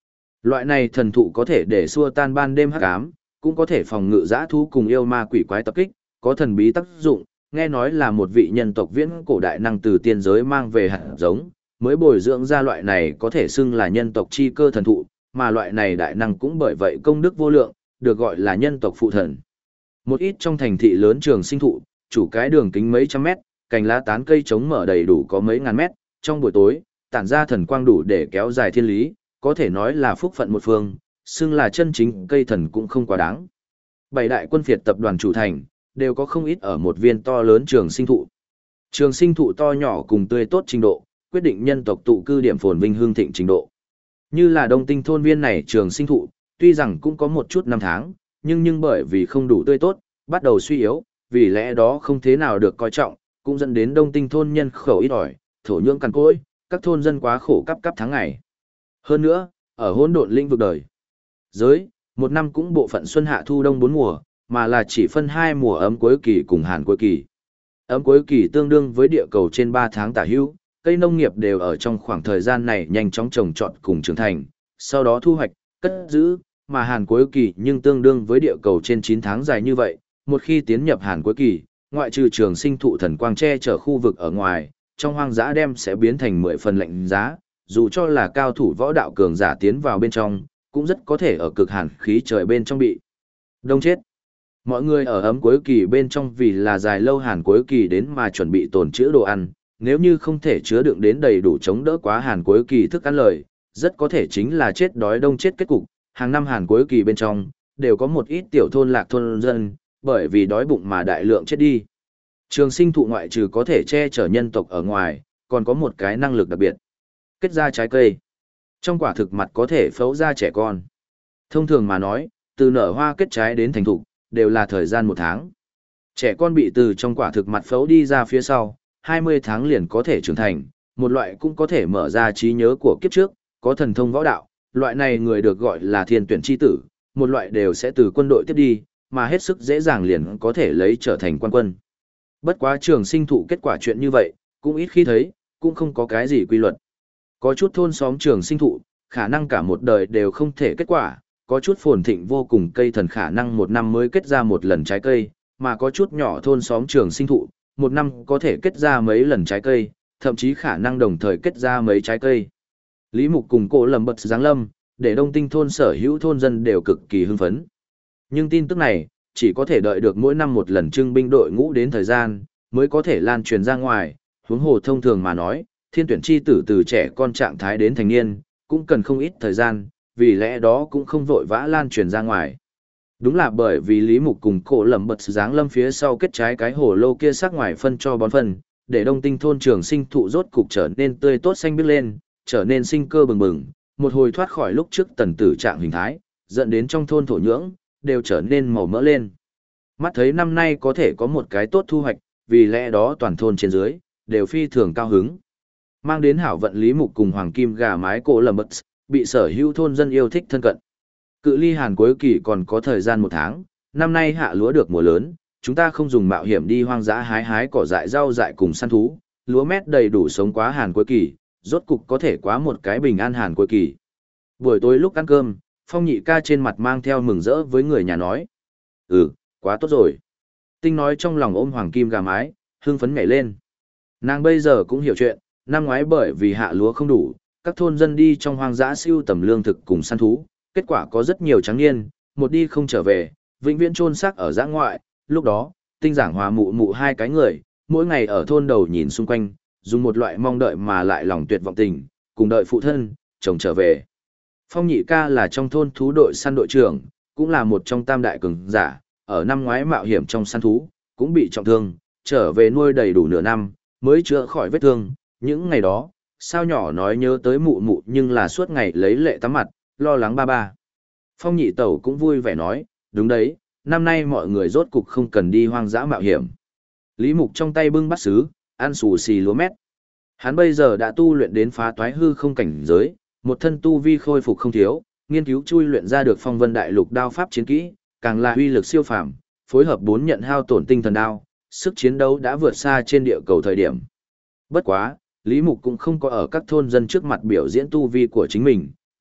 Loại này thần thụ có thể để xua tan ban đêm hắc ám, cũng có thể phòng ngự dã thú cùng yêu ma quỷ quái tập kích, có thần bí tác dụng, nghe nói là một vị nhân tộc viễn cổ đại năng từ tiên giới mang về hạt giống, mới bồi dưỡng ra loại này có thể xưng là nhân tộc chi cơ thần thụ, mà loại này đại năng cũng bởi vậy công đức vô lượng, được gọi là nhân tộc phụ thần. Một ít trong thành thị lớn trường sinh thụ, chủ cái đường kính mấy trăm mét, cành lá tán cây chống mở đầy đủ có mấy ngàn mét, trong buổi tối, tản ra thần quang đủ để kéo dài thiên lý, có thể nói là phúc phận một phương, xưng là chân chính cây thần cũng không quá đáng. Bảy đại quân phiệt tập đoàn chủ thành, đều có không ít ở một viên to lớn trường sinh thụ. Trường sinh thụ to nhỏ cùng tươi tốt trình độ, quyết định nhân tộc tụ cư điểm phồn vinh hương thịnh trình độ. Như là Đông Tinh thôn viên này trường sinh thụ, tuy rằng cũng có một chút năm tháng, nhưng bởi vì không đủ tươi tốt, bắt đầu suy yếu, vì lẽ đó không thế nào được coi trọng, cũng dẫn đến Đông Tinh thôn nhân khẩu ít ỏi, thổ nhưỡng cằn cỗi, các thôn dân quá khổ cấp tháng ngày. Hơn nữa, ở hỗn độn linh vực đời giới, một năm cũng bộ phận xuân hạ thu đông bốn mùa, mà là chỉ phân hai mùa ấm cuối kỳ cùng hàn cuối kỳ. Ấm cuối kỳ tương đương với địa cầu trên 3 tháng tả hữu, cây nông nghiệp đều ở trong khoảng thời gian này nhanh chóng trồng trọt cùng trưởng thành, sau đó thu hoạch, cất giữ, mà hàn cuối kỳ nhưng tương đương với địa cầu trên 9 tháng dài như vậy, một khi tiến nhập hàn cuối kỳ, ngoại trừ trường sinh thụ thần quang che chở khu vực ở ngoài, trong hoang dã đem sẽ biến thành 10 phần lạnh giá, dù cho là cao thủ võ đạo cường giả tiến vào bên trong, cũng rất có thể ở cực hàn khí trời bên trong bị đông chết. Mọi người ở ấm cuối kỳ bên trong vì là dài lâu hàn cuối kỳ đến mà chuẩn bị tồn trữ đồ ăn, nếu như không thể chứa đựng đến đầy đủ chống đỡ quá hàn cuối kỳ thức ăn lời, rất có thể chính là chết đói đông chết kết cục. Hàng năm hàn cuối kỳ bên trong, đều có một ít tiểu thôn lạc thôn dân, bởi vì đói bụng mà đại lượng chết đi. Trường sinh thụ ngoại trừ có thể che chở nhân tộc ở ngoài, còn có một cái năng lực đặc biệt. Kết ra trái cây. Trong quả thực mặt có thể phẫu ra trẻ con. Thông thường mà nói, từ nở hoa kết trái đến thành thục, đều là thời gian 1 tháng. Trẻ con bị từ trong quả thực mặt phẫu đi ra phía sau, 20 tháng liền có thể trưởng thành, một loại cũng có thể mở ra trí nhớ của kiếp trước, có thần thông võ đạo, loại này người được gọi là thiên tuyển chi tử, một loại đều sẽ từ quân đội tiếp đi, mà hết sức dễ dàng liền có thể lấy trở thành quan quân. Bất quá trường sinh thụ kết quả chuyện như vậy, cũng ít khi thấy, cũng không có cái gì quy luật. Có chút thôn xóm trường sinh thụ, khả năng cả một đời đều không thể kết quả, có chút phồn thịnh vô cùng cây thần khả năng 1 năm mới kết ra 1 lần trái cây, mà có chút nhỏ thôn xóm trường sinh thụ, 1 năm có thể kết ra mấy lần trái cây, thậm chí khả năng đồng thời kết ra mấy trái cây. Lý Mục cùng Cổ Lâm bật giáng lâm, để Đông Tinh thôn sở hữu thôn dân đều cực kỳ hưng phấn. Nhưng tin tức này, chỉ có thể đợi được mỗi năm 1 lần trưng binh đội ngũ đến thời gian, mới có thể lan truyền ra ngoài, huống hồ thông thường mà nói, thiên tuyển chi tử từ trẻ con trạng thái đến thành niên, cũng cần không ít thời gian, vì lẽ đó cũng không vội vã lan truyền ra ngoài. Đúng là bởi vì Lý Mục cùng Cổ Lâm bật giáng lâm phía sau kết trái cái hồ lô kia sắc ngoài phân cho bón phân, để Đông Tinh thôn trường sinh thụ rốt cục trở nên tươi tốt xanh biếc lên, trở nên sinh cơ bừng bừng, một hồi thoát khỏi lúc trước tần tử trạng hình thái, dẫn đến trong thôn thổ nhưỡng đều trở nên màu mỡ lên. Mắt thấy năm nay có thể có một cái tốt thu hoạch, vì lẽ đó toàn thôn trên dưới đều phi thường cao hứng. Mang đến hảo vận Lý Mục cùng hoàng kim gà mái Cổ Lâm bật, bị sở hữu thôn dân yêu thích thân cận. Cự ly hàn cuối kỳ còn có thời gian 1 tháng, năm nay hạ lúa được mùa lớn, chúng ta không dùng mạo hiểm đi hoang dã hái cỏ dại rau dại cùng săn thú, lúa mét đầy đủ sống quá hàn cuối kỳ, rốt cục có thể quá một cái bình an hàn cuối kỳ. Buổi tối lúc ăn cơm, Phong Nhị ca trên mặt mang theo mừng rỡ với người nhà nói. Quá tốt rồi. Tinh nói trong lòng ôm hoàng kim gà mái, hưng phấn nhảy lên. Nàng bây giờ cũng hiểu chuyện, năm ngoái bởi vì hạ lúa không đủ, các thôn dân đi trong hoang dã siêu tầm lương thực cùng săn thú, kết quả có rất nhiều trắng niên, một đi không trở về, vĩnh viễn chôn xác ở dã ngoại. Lúc đó, Tinh giảng hòa mụ mụ 2 cái người, mỗi ngày ở thôn đầu nhìn xung quanh, dùng một loại mong đợi mà lại lòng tuyệt vọng tình, cùng đợi phụ thân, chồng trở về. Phong Nhị ca là trong thôn thú đội săn đội trưởng, cũng là một trong tam đại cường giả, ở năm ngoái mạo hiểm trong săn thú, cũng bị trọng thương, trở về nuôi đầy đủ nửa năm, mới chữa khỏi vết thương. Những ngày đó, sao nhỏ nói nhớ tới mụ mụ nhưng là suốt ngày lấy lệ tắm mặt, lo lắng ba ba. Phong Nhị tẩu cũng vui vẻ nói, đúng đấy, năm nay mọi người rốt cục không cần đi hoang dã mạo hiểm. Lý Mục trong tay bưng bát sứ, ăn xù xì lúa mét. Hắn bây giờ đã tu luyện đến phá toái hư không cảnh giới, một thân tu vi khôi phục không thiếu, nghiên cứu chui luyện ra được phong vân đại lục đao pháp chiến kỹ, càng là uy lực siêu phàm, phối hợp 4 nhận hao tổn tinh thần đao, sức chiến đấu đã vượt xa trên địa cầu thời điểm. Bất quá, Lý Mục cũng không có ở các thôn dân trước mặt biểu diễn tu vi của chính mình,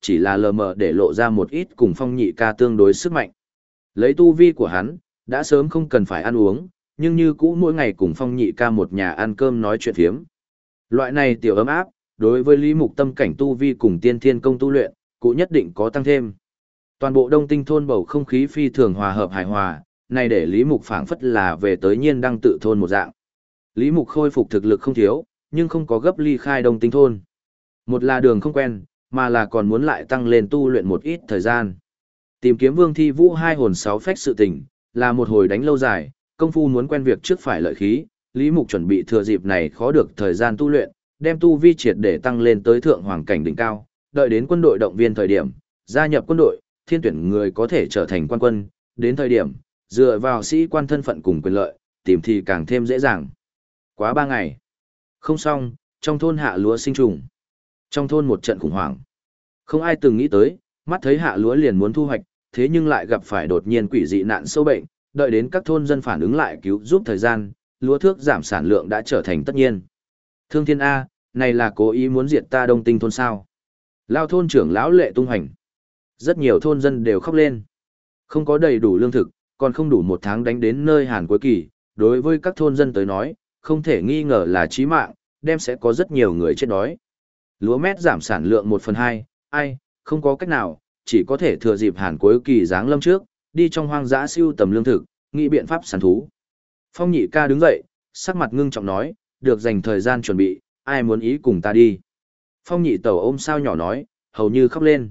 chỉ là lờ mờ để lộ ra một ít cùng Phong Nhị Ca tương đối sức mạnh. Lấy tu vi của hắn, đã sớm không cần phải ăn uống, nhưng như cũ mỗi ngày cùng Phong Nhị Ca một nhà ăn cơm nói chuyện phiếm. Loại này tiểu ấm áp, đối với Lý Mục tâm cảnh tu vi cùng tiên thiên công tu luyện, cũng nhất định có tăng thêm. Toàn bộ Đông Tinh thôn bầu không khí phi thường hòa hợp hài hòa, này để Lý Mục phảng phất là về tới nhiên đăng tự thôn một dạng. Lý Mục khôi phục thực lực không thiếu, nhưng không có gấp ly khai Đông Tinh thôn. Một là đường không quen, mà là còn muốn lại tăng lên tu luyện một ít thời gian. Tìm kiếm Vương Thi Vũ hai hồn sáu phách sự tình, là một hồi đánh lâu dài, công phu muốn quen việc trước phải lợi khí, Lý Mục chuẩn bị thừa dịp này khó được thời gian tu luyện, đem tu vi triệt để tăng lên tới thượng hoàng cảnh đỉnh cao, đợi đến quân đội động viên thời điểm, gia nhập quân đội, thiên tuyển người có thể trở thành quan quân, đến thời điểm, dựa vào sĩ quan thân phận cùng quyền lợi, tìm thì càng thêm dễ dàng. Quá 3 ngày. Không xong, trong thôn hạ lúa sinh trùng. Trong thôn một trận khủng hoảng. Không ai từng nghĩ tới, mắt thấy hạ lúa liền muốn thu hoạch, thế nhưng lại gặp phải đột nhiên quỷ dị nạn sâu bệnh, đợi đến các thôn dân phản ứng lại cứu giúp thời gian, lúa thước giảm sản lượng đã trở thành tất nhiên. Thương Thiên A, này là cố ý muốn diệt ta Đông Tinh thôn sao? Lao thôn trưởng lão lệ tung hành. Rất nhiều thôn dân đều khóc lên. Không có đầy đủ lương thực, còn không đủ 1 tháng đánh đến nơi Hàn cuối kỳ, đối với các thôn dân tới nói, không thể nghi ngờ là chí mạng, đem sẽ có rất nhiều người chết đói. Lúa mét giảm sản lượng 1/2, ai, không có cách nào, chỉ có thể thừa dịp Hàn cuối kỳ giáng lâm trước, đi trong hoang dã siêu tầm lương thực, nghĩ biện pháp săn thú. Phong Nhị Ca đứng dậy, sắc mặt ngưng trọng nói, được dành thời gian chuẩn bị, ai muốn ý cùng ta đi. Phong Nhị Tẩu ôm sao nhỏ nói, hầu như khóc lên.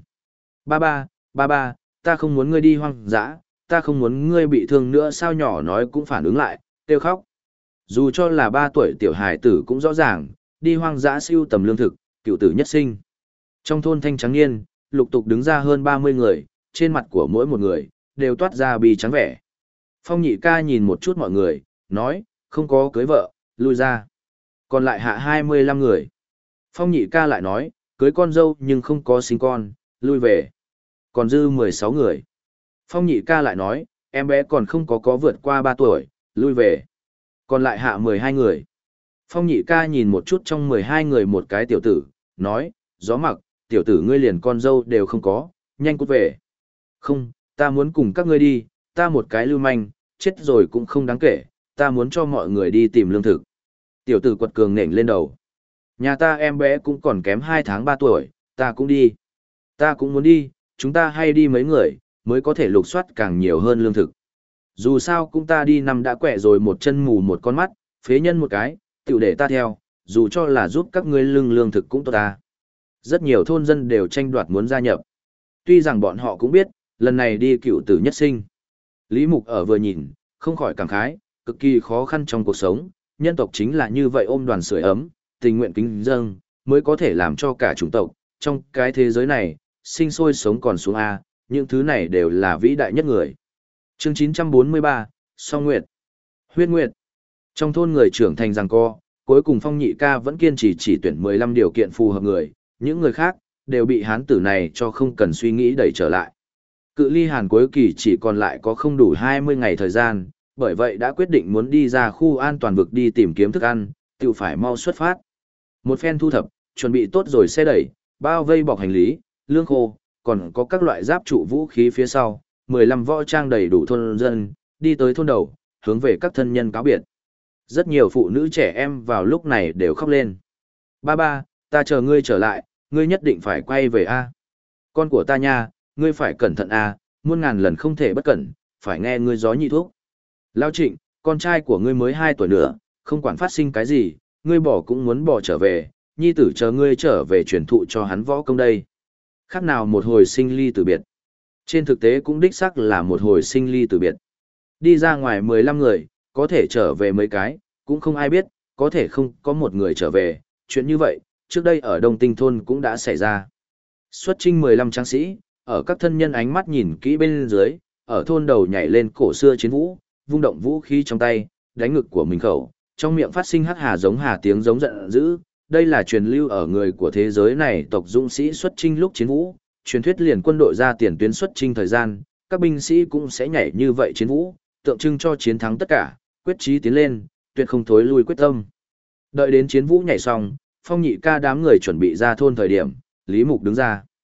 Ba ba, ta không muốn ngươi đi hoang dã, ta không muốn ngươi bị thương nữa, sao nhỏ nói cũng phản ứng lại, kêu khóc. Dù cho là 3 tuổi tiểu hải tử cũng rõ ràng, đi hoang dã siêu tầm lương thực, cựu tử nhất sinh. Trong thôn thanh trắng niên, lục tục đứng ra hơn 30 người, trên mặt của mỗi một người, đều toát ra bi trắng vẻ. Phong Nhị Ca nhìn một chút mọi người, nói, không có cưới vợ, lui ra. Còn lại hạ 25 người. Phong Nhị Ca lại nói, cưới con dâu nhưng không có sinh con, lui về. Còn dư 16 người. Phong Nhị Ca lại nói, em bé còn không có vượt qua 3 tuổi, lui về. Còn lại hạ 12 người. Phong Nhị Ca nhìn một chút trong 12 người một cái tiểu tử, nói, gió mặc, tiểu tử ngươi liền con dâu đều không có, nhanh cút về. Không, ta muốn cùng các ngươi đi, ta một cái lưu manh, chết rồi cũng không đáng kể, ta muốn cho mọi người đi tìm lương thực. Tiểu tử quật cường nểnh lên đầu. Nhà ta em bé cũng còn kém 2 tháng 3 tuổi, ta cũng đi. Ta cũng muốn đi, chúng ta hay đi mấy người, mới có thể lục soát càng nhiều hơn lương thực. Dù sao cũng ta đi năm đã quẹ rồi, một chân mù một con mắt, phế nhân một cái, tiểu để ta theo, dù cho là giúp các ngươi lương thực cũng tốt ta. Rất nhiều thôn dân đều tranh đoạt muốn gia nhập. Tuy rằng bọn họ cũng biết, lần này đi cựu tử nhất sinh. Lý Mục ở vừa nhìn, không khỏi cảm khái, cực kỳ khó khăn trong cuộc sống, nhân tộc chính là như vậy, ôm đoàn sưởi ấm, tình nguyện kính dâng, mới có thể làm cho cả chủng tộc, trong cái thế giới này, sinh sôi sống còn xuống A, những thứ này đều là vĩ đại nhất người. Chương 943, Song Nguyệt. Huyết Nguyệt. Trong thôn người trưởng thành giằng co, cuối cùng Phong Nhị Ca vẫn kiên trì chỉ tuyển 15 điều kiện phù hợp người, những người khác đều bị hán tử này cho không cần suy nghĩ đẩy trở lại. Cự ly Hàn cuối kỳ chỉ còn lại có không đủ 20 ngày thời gian, bởi vậy đã quyết định muốn đi ra khu an toàn vực đi tìm kiếm thức ăn, tự phải mau xuất phát. Một phen thu thập, chuẩn bị tốt rồi xe đẩy, bao vây bọc hành lý, lương khô, còn có các loại giáp trụ vũ khí phía sau, 15 võ trang đầy đủ thôn dân, đi tới thôn đầu, hướng về các thân nhân cáo biệt. Rất nhiều phụ nữ trẻ em vào lúc này đều khóc lên. Ba, ta chờ ngươi trở lại, ngươi nhất định phải quay về A. Con của ta nha, ngươi phải cẩn thận A, muôn ngàn lần không thể bất cẩn, phải nghe ngươi gió nhị thuốc. Lao Trịnh, con trai của ngươi mới 2 tuổi nữa, không quản phát sinh cái gì, ngươi bỏ cũng muốn bỏ trở về, nhi tử chờ ngươi trở về truyền thụ cho hắn võ công đây. Khác nào một hồi sinh ly tử biệt. Trên thực tế cũng đích xác là một hồi sinh ly tử biệt. Đi ra ngoài 15 người, có thể trở về mấy cái, cũng không ai biết, có thể không có một người trở về, chuyện như vậy, trước đây ở Đông Tinh thôn cũng đã xảy ra. Xuất chinh 15 tráng sĩ, ở các thân nhân ánh mắt nhìn kỹ bên dưới, ở thôn đầu nhảy lên cổ xưa chiến vũ, vung động vũ khí trong tay, đánh ngực của mình khẩu, trong miệng phát sinh hắc hà giống hà tiếng giống giận dữ. Đây là truyền lưu ở người của thế giới này tộc dũng sĩ xuất chinh lúc chiến vũ, truyền thuyết liền quân đội ra tiền tuyến xuất chinh thời gian, các binh sĩ cũng sẽ nhảy như vậy chiến vũ, tượng trưng cho chiến thắng tất cả, quyết chí tiến lên, tuyệt không thối lui quyết tâm. Đợi đến chiến vũ nhảy xong, Phong Nhị Ca đám người chuẩn bị ra thôn thời điểm, Lý Mục đứng ra.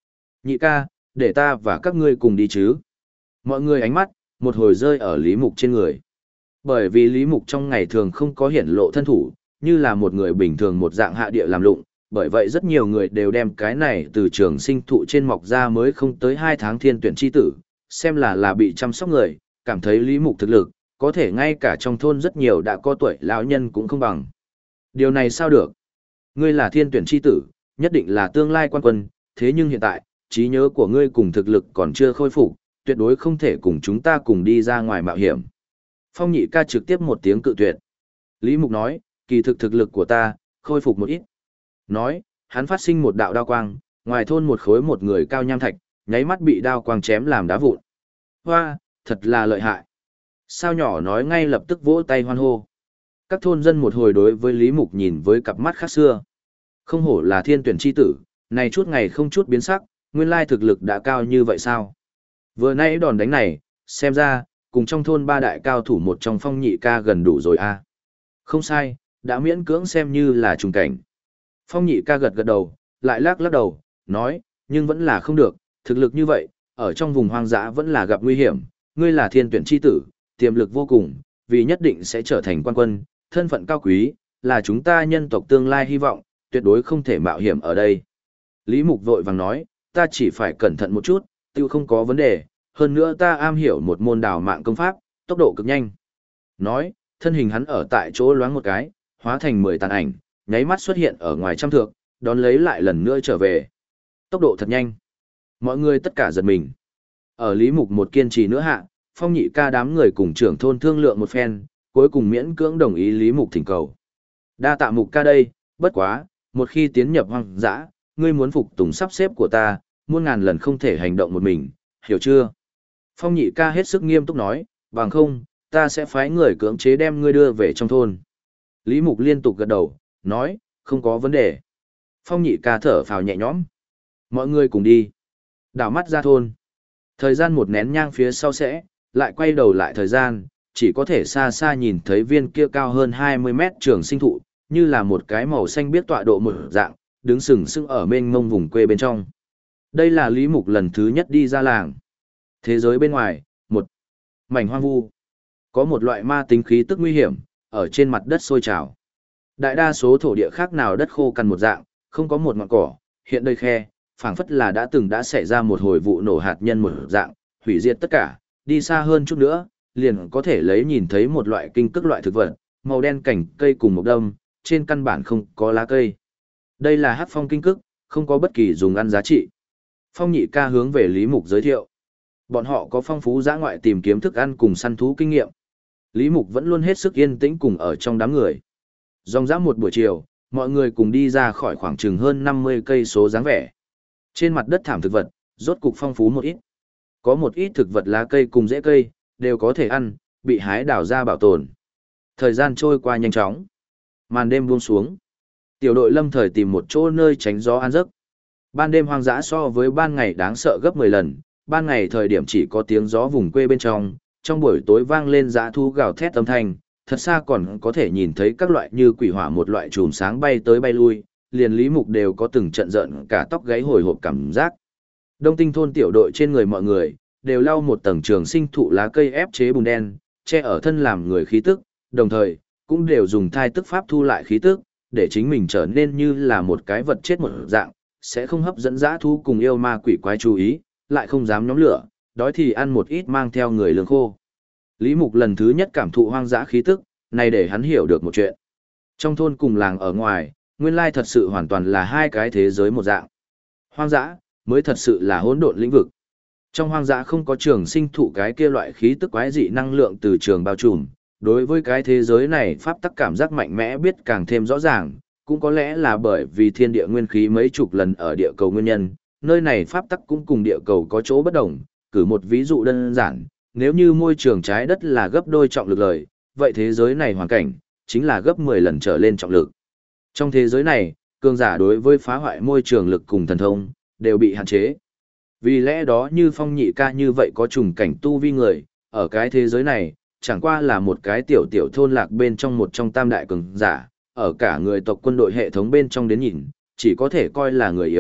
Nhị ca, để ta và các ngươi cùng đi chứ. Mọi người ánh mắt, một hồi rơi ở Lý Mục trên người. Bởi vì Lý Mục trong ngày thường không có hiển lộ thân thủ, như là một người bình thường một dạng hạ địa làm lụng, bởi vậy rất nhiều người đều đem cái này từ trường sinh thụ trên mọc ra mới không tới 2 tháng thiên tuyển chi tử, xem là bị chăm sóc người, cảm thấy Lý Mục thực lực, có thể ngay cả trong thôn rất nhiều đã có tuổi lão nhân cũng không bằng. Điều này sao được? Ngươi là thiên tuyển chi tử, nhất định là tương lai quan quân, thế nhưng hiện tại, trí nhớ của ngươi cùng thực lực còn chưa khôi phục, tuyệt đối không thể cùng chúng ta cùng đi ra ngoài mạo hiểm. Phong nhị ca trực tiếp một tiếng cự tuyệt. Lý Mục nói, kỳ thực lực của ta, khôi phục một ít. Nói, hắn phát sinh một đạo đao quang, ngoài thôn một khối một người cao nham thạch, nháy mắt bị đao quang chém làm đá vụn. Hoa, thật là lợi hại. Sao nhỏ nói ngay lập tức vỗ tay hoan hô. Các thôn dân một hồi đối với Lý Mục nhìn với cặp mắt khác xưa. Không hổ là thiên tuyển chi tử, này chút ngày không chút biến sắc, nguyên lai thực lực đã cao như vậy sao? Vừa nãy đòn đánh này, xem ra, cùng trong thôn 3 đại cao thủ một trong Phong nhị ca gần đủ rồi a. Không sai, đã miễn cưỡng xem như là trùng cảnh. Phong nhị ca gật đầu, lại lắc đầu, nói, nhưng vẫn là không được, thực lực như vậy, ở trong vùng hoang dã vẫn là gặp nguy hiểm, ngươi là thiên tuyển chi tử, tiềm lực vô cùng, vì nhất định sẽ trở thành quan quân, thân phận cao quý, là chúng ta nhân tộc tương lai hy vọng, tuyệt đối không thể mạo hiểm ở đây. Lý Mục vội vàng nói, ta chỉ phải cẩn thận một chút, tiêu không có vấn đề, hơn nữa ta am hiểu một môn đào mạng công pháp, tốc độ cực nhanh. Nói, thân hình hắn ở tại chỗ loáng một cái, hóa thành 10 tàn ảnh, nháy mắt xuất hiện ở ngoài trăm thước, đón lấy lại lần nữa trở về. Tốc độ thật nhanh. Mọi người tất cả giật mình. Ở Lý Mục một kiên trì nữa hạ, Phong nhị ca đám người cùng trưởng thôn thương lượng một phen, cuối cùng miễn cưỡng đồng ý Lý Mục thỉnh cầu. Đa tạ Mục ca đây, bất quá, một khi tiến nhập hoang dã, ngươi muốn phục tùng sắp xếp của ta, muôn ngàn lần không thể hành động một mình, hiểu chưa? Phong nhị ca hết sức nghiêm túc nói, bằng không, ta sẽ phái người cưỡng chế đem ngươi đưa về trong thôn. Lý Mục liên tục gật đầu, nói, không có vấn đề. Phong nhị ca thở phào nhẹ nhõm. Mọi người cùng đi. Đảo mắt ra thôn. Thời gian một nén nhang phía sau sẽ, lại quay đầu lại thời gian, chỉ có thể xa xa nhìn thấy viên kia cao hơn 20 mét trường sinh thụ, như là một cái màu xanh biếc tọa độ một dạng, đứng sừng sững ở mênh mông vùng quê bên trong. Đây là Lý Mục lần thứ nhất đi ra làng. Thế giới bên ngoài, một mảnh hoang vu. Có một loại ma tính khí tức nguy hiểm, ở trên mặt đất sôi trào. Đại đa số thổ địa khác nào đất khô cằn một dạng, không có một ngọn cỏ, hiện đây khe, phảng phất là đã xảy ra một hồi vụ nổ hạt nhân một dạng, hủy diệt tất cả, đi xa hơn chút nữa, liền có thể lấy nhìn thấy một loại kinh cức loại thực vật, màu đen cảnh cây cùng một đâm, trên căn bản không có lá cây. Đây là hắc phong kinh cức, không có bất kỳ dùng ăn giá trị. Phong nhị ca hướng về Lý Mục giới thiệu. Bọn họ có phong phú dã ngoại tìm kiếm thức ăn cùng săn thú kinh nghiệm. Lý Mục vẫn luôn hết sức yên tĩnh cùng ở trong đám người. Dòng dã một buổi chiều, mọi người cùng đi ra khỏi khoảng chừng hơn 50 cây số dáng vẻ. Trên mặt đất thảm thực vật, rốt cục phong phú một ít. Có một ít thực vật lá cây cùng rễ cây, đều có thể ăn, bị hái đào ra bảo tồn. Thời gian trôi qua nhanh chóng. Màn đêm buông xuống. Tiểu đội lâm thời tìm một chỗ nơi tránh gió an giấc. Ban đêm hoang dã so với ban ngày đáng sợ gấp 10 lần, ban ngày thời điểm chỉ có tiếng gió vùng quê bên trong buổi tối vang lên dã thú gào thét âm thanh, thật xa còn có thể nhìn thấy các loại như quỷ hỏa một loại chùm sáng bay tới bay lui, liền Lý Mục đều có từng trận giận cả tóc gáy hồi hộp cảm giác. Đông Tinh thôn tiểu đội trên người mọi người, đều lau một tầng trường sinh thụ lá cây ép chế bùn đen, che ở thân làm người khí tức, đồng thời, cũng đều dùng thai tức pháp thu lại khí tức, để chính mình trở nên như là một cái vật chết một dạng, sẽ không hấp dẫn dã thú cùng yêu ma quỷ quái chú ý, lại không dám nhóm lửa, đói thì ăn một ít mang theo người lương khô. Lý Mục lần thứ nhất cảm thụ hoang dã khí tức, này để hắn hiểu được một chuyện. Trong thôn cùng làng ở ngoài, nguyên lai thật sự hoàn toàn là hai cái thế giới một dạng. Hoang dã mới thật sự là hỗn độn lĩnh vực. Trong hoang dã không có trường sinh thụ cái kia loại khí tức quái dị năng lượng từ trường bao trùm, đối với cái thế giới này pháp tắc cảm giác mạnh mẽ biết càng thêm rõ ràng, cũng có lẽ là bởi vì thiên địa nguyên khí mấy chục lần ở địa cầu nguyên nhân, nơi này pháp tắc cũng cùng địa cầu có chỗ bất đồng, cử một ví dụ đơn giản, nếu như môi trường trái đất là gấp đôi trọng lực lời, vậy thế giới này hoàn cảnh, chính là gấp 10 lần trở lên trọng lực. Trong thế giới này, cường giả đối với phá hoại môi trường lực cùng thần thông, đều bị hạn chế. Vì lẽ đó như Phong nhị ca như vậy có trùng cảnh tu vi người, ở cái thế giới này, chẳng qua là một cái tiểu tiểu thôn lạc bên trong một trong tam đại cường giả, ở cả người tộc quân đội hệ thống bên trong đến nhìn, chỉ có thể coi là người yếu,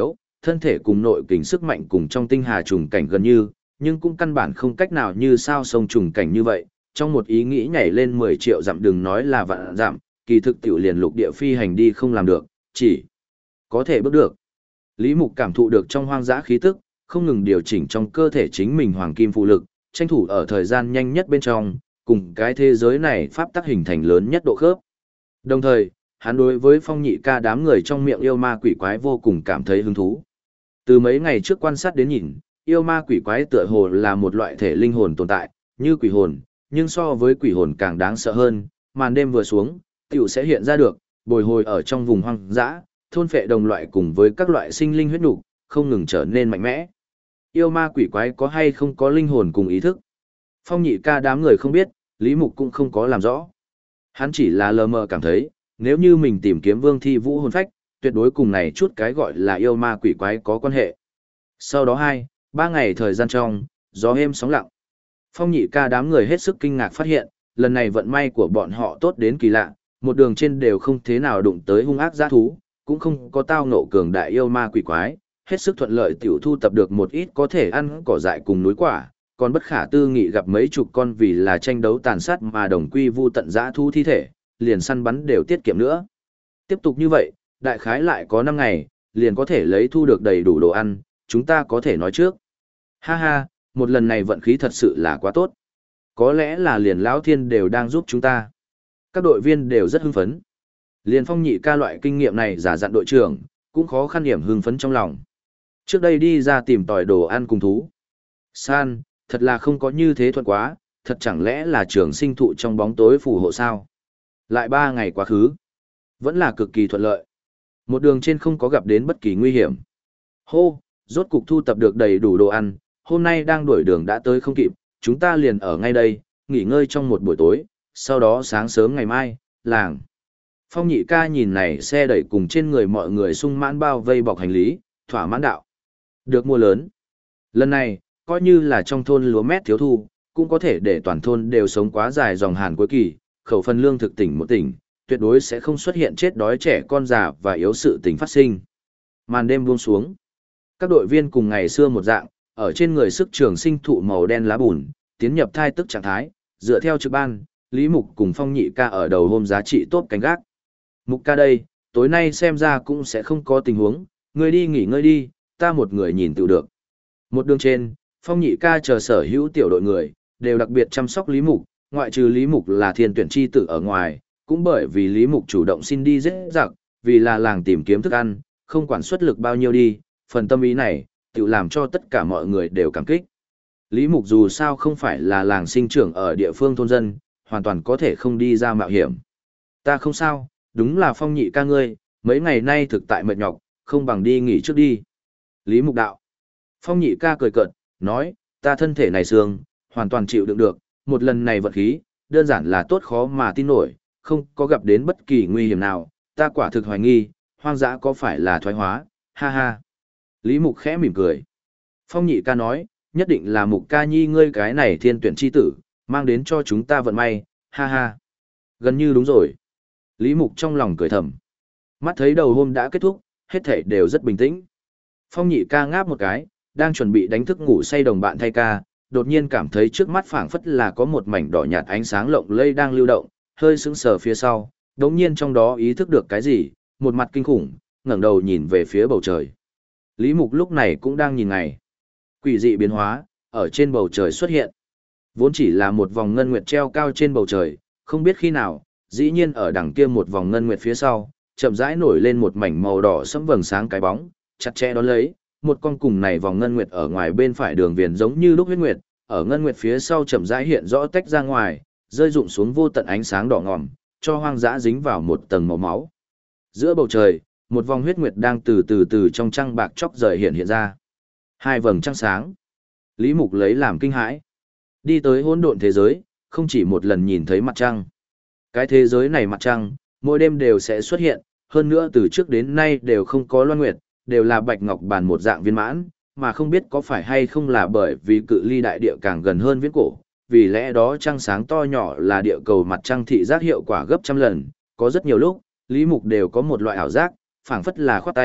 thân thể cùng nội kình sức mạnh cùng trong tinh hà trùng cảnh gần như, nhưng cũng căn bản không cách nào như sao sông trùng cảnh như vậy, trong một ý nghĩ nhảy lên 10 triệu dặm đừng nói là vạn dặm, kỳ thực tiểu liền lục địa phi hành đi không làm được, chỉ có thể bước được. Lý Mục cảm thụ được trong hoang dã khí tức, không ngừng điều chỉnh trong cơ thể chính mình hoàng kim phụ lực, tranh thủ ở thời gian nhanh nhất bên trong, cùng cái thế giới này pháp tắc hình thành lớn nhất độ khớp. Đồng thời, hắn đối với Phong Nhị Ca đám người trong miệng yêu ma quỷ quái vô cùng cảm thấy hứng thú. Từ mấy ngày trước quan sát đến nhìn, yêu ma quỷ quái tựa hồ là một loại thể linh hồn tồn tại, như quỷ hồn, nhưng so với quỷ hồn càng đáng sợ hơn, màn đêm vừa xuống, tiểu sẽ hiện ra được, bồi hồi ở trong vùng hoang dã, thôn phệ đồng loại cùng với các loại sinh linh huyết nục, không ngừng trở nên mạnh mẽ. Yêu ma quỷ quái có hay không có linh hồn cùng ý thức? Phong Nhị Ca đám người không biết, Lý Mục cũng không có làm rõ. Hắn chỉ là lờ mờ cảm thấy, nếu như mình tìm kiếm Vương Thi Vũ hồn phách, tuyệt đối cùng này chút cái gọi là yêu ma quỷ quái có quan hệ. Sau đó 2-3 ngày thời gian trong, gió êm sóng lặng. Phong Nhị Ca đám người hết sức kinh ngạc phát hiện, lần này vận may của bọn họ tốt đến kỳ lạ, một đường trên đều không thế nào đụng tới hung ác dã thú, cũng không có tao ngộ cường đại yêu ma quỷ quái, hết sức thuận lợi tiểu thu tập được một ít có thể ăn cỏ dại cùng núi quả, còn bất khả tư nghị gặp mấy chục con vì là tranh đấu tàn sát mà đồng quy vu tận dã thú thi thể, liền săn bắn đều tiết kiệm nữa. Tiếp tục như vậy, đại khái lại có 5 ngày, liền có thể lấy thu được đầy đủ đồ ăn, chúng ta có thể nói trước. Ha ha, một lần này vận khí thật sự là quá tốt. Có lẽ là liền lão thiên đều đang giúp chúng ta. Các đội viên đều rất hưng phấn. Liền Phong Nhị Ca loại kinh nghiệm này giả dặn đội trưởng, cũng khó khăn điểm hưng phấn trong lòng. Trước đây đi ra tìm tòi đồ ăn cùng thú. San, thật là không có như thế thuận quá, thật chẳng lẽ là trường sinh thụ trong bóng tối phù hộ sao? Lại 3 ngày quá khứ, vẫn là cực kỳ thuận lợi. Một đường trên không có gặp đến bất kỳ nguy hiểm. Hô, rốt cục thu tập được đầy đủ đồ ăn, hôm nay đang đuổi đường đã tới không kịp, chúng ta liền ở ngay đây, nghỉ ngơi trong một buổi tối, sau đó sáng sớm ngày mai, làng. Phong Nhị Ca nhìn này xe đẩy cùng trên người mọi người sung mãn bao vây bọc hành lý, thỏa mãn đạo. Được mua lớn. Lần này, coi như là trong thôn lúa mét thiếu thu, cũng có thể để toàn thôn đều sống quá dài dòng hàn cuối kỳ, khẩu phần lương thực tỉnh một tỉnh, tuyệt đối sẽ không xuất hiện chết đói trẻ con già và yếu sự tình phát sinh. Màn đêm buông xuống. Các đội viên cùng ngày xưa một dạng, ở trên người sức trường sinh thụ màu đen lá bùn, tiến nhập thai tức trạng thái, dựa theo trực ban, Lý Mục cùng Phong Nhị Ca ở đầu hôm giá trị tốt canh gác. Mục ca đây, tối nay xem ra cũng sẽ không có tình huống, ngươi đi nghỉ ngơi đi, ta một người nhìn tự được. Một đường trên, Phong Nhị Ca chờ sở hữu tiểu đội người, đều đặc biệt chăm sóc Lý Mục, ngoại trừ Lý Mục là thiên tuyển chi tử ở ngoài, cũng bởi vì Lý Mục chủ động xin đi giết giặc, vì là làng tìm kiếm thức ăn, không quản xuất lực bao nhiêu đi, phần tâm ý này, tự làm cho tất cả mọi người đều cảm kích. Lý Mục dù sao không phải là làng sinh trưởng ở địa phương thôn dân, hoàn toàn có thể không đi ra mạo hiểm. Ta không sao, đúng là Phong Nhị Ca ngươi, mấy ngày nay thực tại mệt nhọc, không bằng đi nghỉ trước đi. Lý Mục đạo. Phong Nhị Ca cười cợt, nói, ta thân thể này xương, hoàn toàn chịu đựng được, một lần này vận khí, đơn giản là tốt khó mà tin nổi, không có gặp đến bất kỳ nguy hiểm nào, ta quả thực hoài nghi, hoang dã có phải là thoái hóa, ha ha. Lý Mục khẽ mỉm cười. Phong Nhị Ca nói, nhất định là Mục ca nhi ngươi cái này thiên tuyển chi tử, mang đến cho chúng ta vận may, ha ha. Gần như đúng rồi. Lý Mục trong lòng cười thầm. Mắt thấy đầu hôm đã kết thúc, hết thảy đều rất bình tĩnh. Phong Nhị Ca ngáp một cái, đang chuẩn bị đánh thức ngủ say đồng bạn thay ca, đột nhiên cảm thấy trước mắt phảng phất là có một mảnh đỏ nhạt ánh sáng lộng lây đang lưu động, hơi sững sờ phía sau, đột nhiên trong đó ý thức được cái gì, một mặt kinh khủng, ngẩng đầu nhìn về phía bầu trời. Lý Mục lúc này cũng đang nhìn ngày. Quỷ dị biến hóa, ở trên bầu trời xuất hiện. Vốn chỉ là một vòng ngân nguyệt treo cao trên bầu trời, không biết khi nào, dĩ nhiên ở đằng kia một vòng ngân nguyệt phía sau, chậm rãi nổi lên một mảnh màu đỏ sẫm vầng sáng cái bóng, chặt chẽ đón lấy, một con cùng này vòng ngân nguyệt ở ngoài bên phải đường viền giống như lúc huyết nguyệt, ở ngân nguyệt phía sau chậm rãi hiện rõ tách ra ngoài, rơi rụng xuống vô tận ánh sáng đỏ ngòm, cho hoang dã dính vào một tầng màu máu. Giữa bầu trời, một vòng huyết nguyệt đang từ từ trong trăng bạc chóc rời hiện ra. Hai vầng trăng sáng. Lý Mục lấy làm kinh hãi. Đi tới hỗn độn thế giới, không chỉ một lần nhìn thấy mặt trăng. Cái thế giới này mặt trăng, mỗi đêm đều sẽ xuất hiện, hơn nữa từ trước đến nay đều không có loan nguyệt, đều là bạch ngọc bàn một dạng viên mãn, mà không biết có phải hay không là bởi vì cự ly đại địa càng gần hơn viễn cổ, vì lẽ đó trăng sáng to nhỏ là địa cầu mặt trăng thị giác hiệu quả gấp trăm lần, có rất nhiều lúc, Lý Mục đều có một loại ảo giác, phảng phất là khoát tay,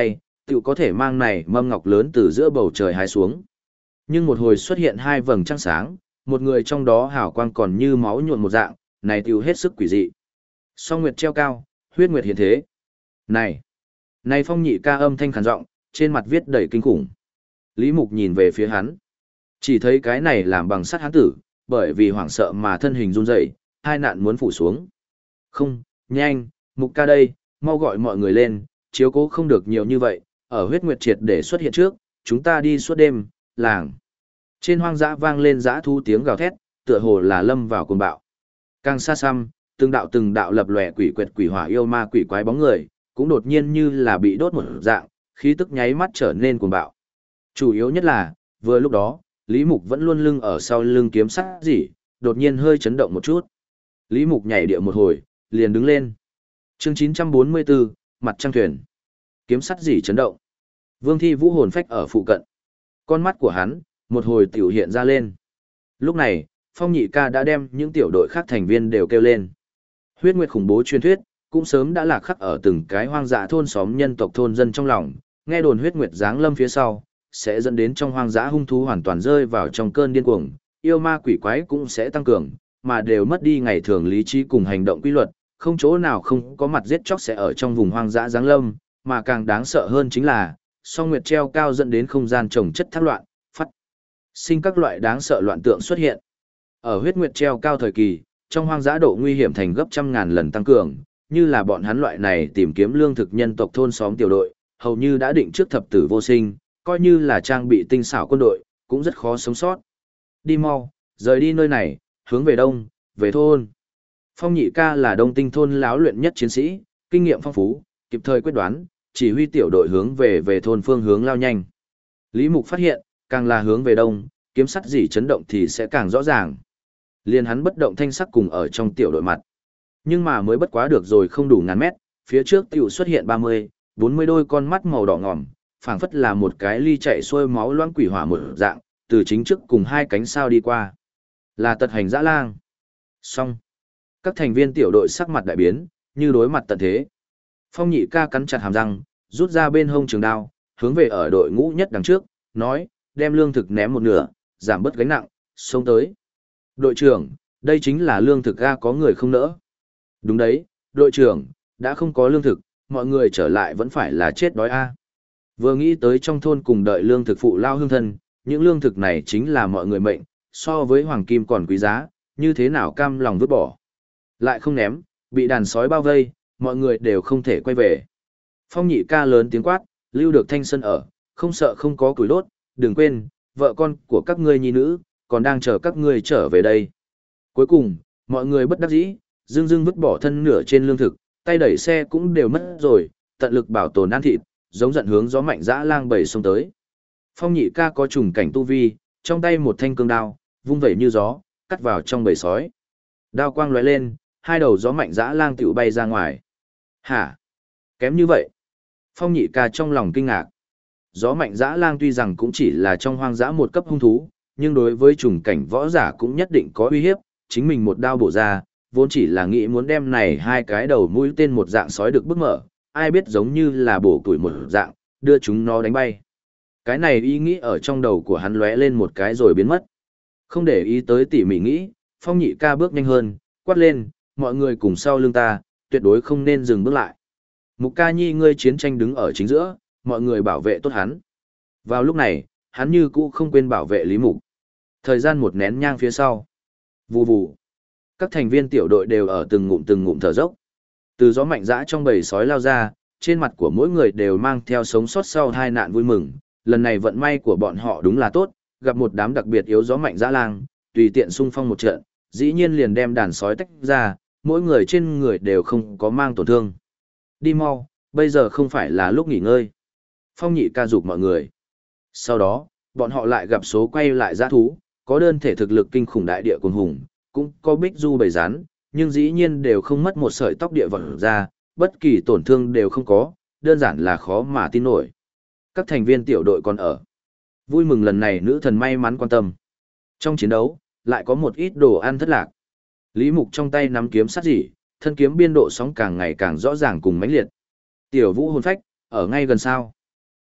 tiểu có thể mang này mâm ngọc lớn từ giữa bầu trời hái xuống. Nhưng một hồi xuất hiện hai vầng trăng sáng, một người trong đó hào quang còn như máu nhuộm một dạng, này tiểu hết sức quỷ dị. Song nguyệt treo cao, huyết nguyệt hiện thế. Này Phong Nhị Ca âm thanh khàn giọng, trên mặt viết đầy kinh khủng. Lý Mục nhìn về phía hắn. Chỉ thấy cái này làm bằng sắt hắn tử, bởi vì hoảng sợ mà thân hình run rẩy, hai nạn muốn phủ xuống. Không, nhanh, Mục ca đây, mau gọi mọi người lên, chiếu cố không được nhiều như vậy, ở huyết nguyệt triệt để xuất hiện trước, chúng ta đi suốt đêm, làng. Trên hoang dã vang lên dã thu tiếng gào thét, tựa hồ là lâm vào cuồng bạo. Càng xa xăm, từng đạo lập lòe quỷ quyệt quỷ hỏa yêu ma quỷ quái bóng người, cũng đột nhiên như là bị đốt một dạng, khí tức nháy mắt trở nên cuồng bạo. Chủ yếu nhất là, vừa lúc đó, Lý Mục vẫn luôn lưng ở sau lưng kiếm sắt gì, đột nhiên hơi chấn động một chút. Lý Mục nhảy điệu một hồi, liền đứng lên. Chương 944, mặt trăng thuyền. Kiếm sắt gì chấn động. Vương Thi Vũ hồn phách ở phụ cận. Con mắt của hắn, một hồi tiểu hiện ra lên. Lúc này, Phong Nhị Ca đã đem những tiểu đội khác thành viên đều kêu lên. Huyết nguyệt khủng bố truyền thuyết, cũng sớm đã lạc khắc ở từng cái hoang dã thôn xóm nhân tộc thôn dân trong lòng, nghe đồn huyết nguyệt giáng lâm phía sau, sẽ dẫn đến trong hoang dã hung thú hoàn toàn rơi vào trong cơn điên cuồng, yêu ma quỷ quái cũng sẽ tăng cường, mà đều mất đi ngày thường lý trí cùng hành động quy luật, không chỗ nào không có mặt giết chóc sẽ ở trong vùng hoang dã giáng lâm, mà càng đáng sợ hơn chính là, song nguyệt treo cao dẫn đến không gian trồng chất thác loạn, phát sinh các loại đáng sợ loạn tượng xuất hiện. Ở huyết nguyệt treo cao thời kỳ, trong hoang dã độ nguy hiểm thành gấp trăm ngàn lần tăng cường, như là bọn hắn loại này tìm kiếm lương thực nhân tộc thôn xóm tiểu đội, hầu như đã định trước thập tử vô sinh, coi như là trang bị tinh xảo quân đội, cũng rất khó sống sót. Đi mau, rời đi nơi này, hướng về đông, về thôn. Phong Nhị Ca là Đông Tinh thôn láo luyện nhất chiến sĩ, kinh nghiệm phong phú, kịp thời quyết đoán, chỉ huy tiểu đội hướng về thôn phương hướng lao nhanh. Lý Mục phát hiện, càng là hướng về đông, kiếm sắt gì chấn động thì sẽ càng rõ ràng. Liên hắn bất động thanh sắc cùng ở trong tiểu đội mặt. Nhưng mà mới bất quá được rồi không đủ ngàn mét, phía trước tiểu xuất hiện 30, 40 đôi con mắt màu đỏ ngòm, phảng phất là một cái ly chạy xuôi máu loãng quỷ hỏa một dạng, từ chính trước cùng hai cánh sao đi qua. Là tật hành dã lang. Xong. Các thành viên tiểu đội sắc mặt đại biến, như đối mặt tận thế. Phong Nhị Ca cắn chặt hàm răng, rút ra bên hông trường đao, hướng về ở đội ngũ nhất đằng trước, nói, đem lương thực ném một nửa, giảm bớt gánh nặng, xông tới. Đội trưởng, đây chính là lương thực ga có người không nỡ. Đúng đấy, đội trưởng, đã không có lương thực, mọi người trở lại vẫn phải là chết đói a. Vừa nghĩ tới trong thôn cùng đợi lương thực phụ lao hương thân, những lương thực này chính là mọi người mệnh, so với hoàng kim còn quý giá, như thế nào cam lòng vứt bỏ. Lại không ném, bị đàn sói bao vây, mọi người đều không thể quay về. Phong Nhị Ca lớn tiếng quát, lưu được thanh sân ở, không sợ không có củi đốt, đừng quên, vợ con của các ngươi nhi nữ, còn đang chờ các ngươi trở về đây. Cuối cùng, mọi người bất đắc dĩ, dưng vứt bỏ thân nửa trên lương thực, tay đẩy xe cũng đều mất rồi, tận lực bảo tồn ăn thịt, giống giận hướng gió mạnh dã lang bầy xông tới. Phong Nhị Ca có trùng cảnh tu vi, trong tay một thanh cương đao, vung vẩy như gió, cắt vào trong bầy sói. Đao quang lóe lên, hai đầu gió mạnh dã lang tiểu bay ra ngoài. Hả? Kém như vậy? Phong Nhị Ca trong lòng kinh ngạc. Gió mạnh dã lang tuy rằng cũng chỉ là trong hoang dã một cấp hung thú, nhưng đối với trùng cảnh võ giả cũng nhất định có uy hiếp, chính mình một đao bổ ra, vốn chỉ là nghĩ muốn đem này hai cái đầu mũi tên một dạng sói được bức mở, ai biết giống như là bổ tuổi một dạng, đưa chúng nó đánh bay. Cái này ý nghĩ ở trong đầu của hắn lóe lên một cái rồi biến mất. Không để ý tới tỉ mỉ nghĩ, Phong Nhị Ca bước nhanh hơn, quát lên, mọi người cùng sau lưng ta, tuyệt đối không nên dừng bước lại. Mục Ca Nhi ngươi chiến tranh đứng ở chính giữa, mọi người bảo vệ tốt hắn. Vào lúc này, hắn như cũ không quên bảo vệ Lý Mục. Thời gian một nén nhang phía sau. Vù vù. Các thành viên tiểu đội đều ở từng ngụm thở dốc. Từ gió mạnh dã trong bầy sói lao ra, trên mặt của mỗi người đều mang theo sống sót sau hai nạn vui mừng. Lần này vận may của bọn họ đúng là tốt, gặp một đám đặc biệt yếu gió mạnh dã lang, tùy tiện xung phong một trận, dĩ nhiên liền đem đàn sói tách ra, mỗi người trên người đều không có mang tổn thương. Đi mau, bây giờ không phải là lúc nghỉ ngơi. Phong Nhị Ca giục mọi người. Sau đó, bọn họ lại gặp số quay lại dã thú, có đơn thể thực lực kinh khủng đại địa cuồng hùng, cũng có bích du bầy rắn, nhưng dĩ nhiên đều không mất một sợi tóc địa vật ra, bất kỳ tổn thương đều không có, đơn giản là khó mà tin nổi. Các thành viên tiểu đội còn ở. Vui mừng lần này nữ thần may mắn quan tâm. Trong chiến đấu, lại có một ít đồ ăn thất lạc. Lý Mục trong tay nắm kiếm sắt dỉ, thân kiếm biên độ sóng càng ngày càng rõ ràng cùng mãnh liệt. Tiểu Vũ hồn phách, ở ngay gần sao.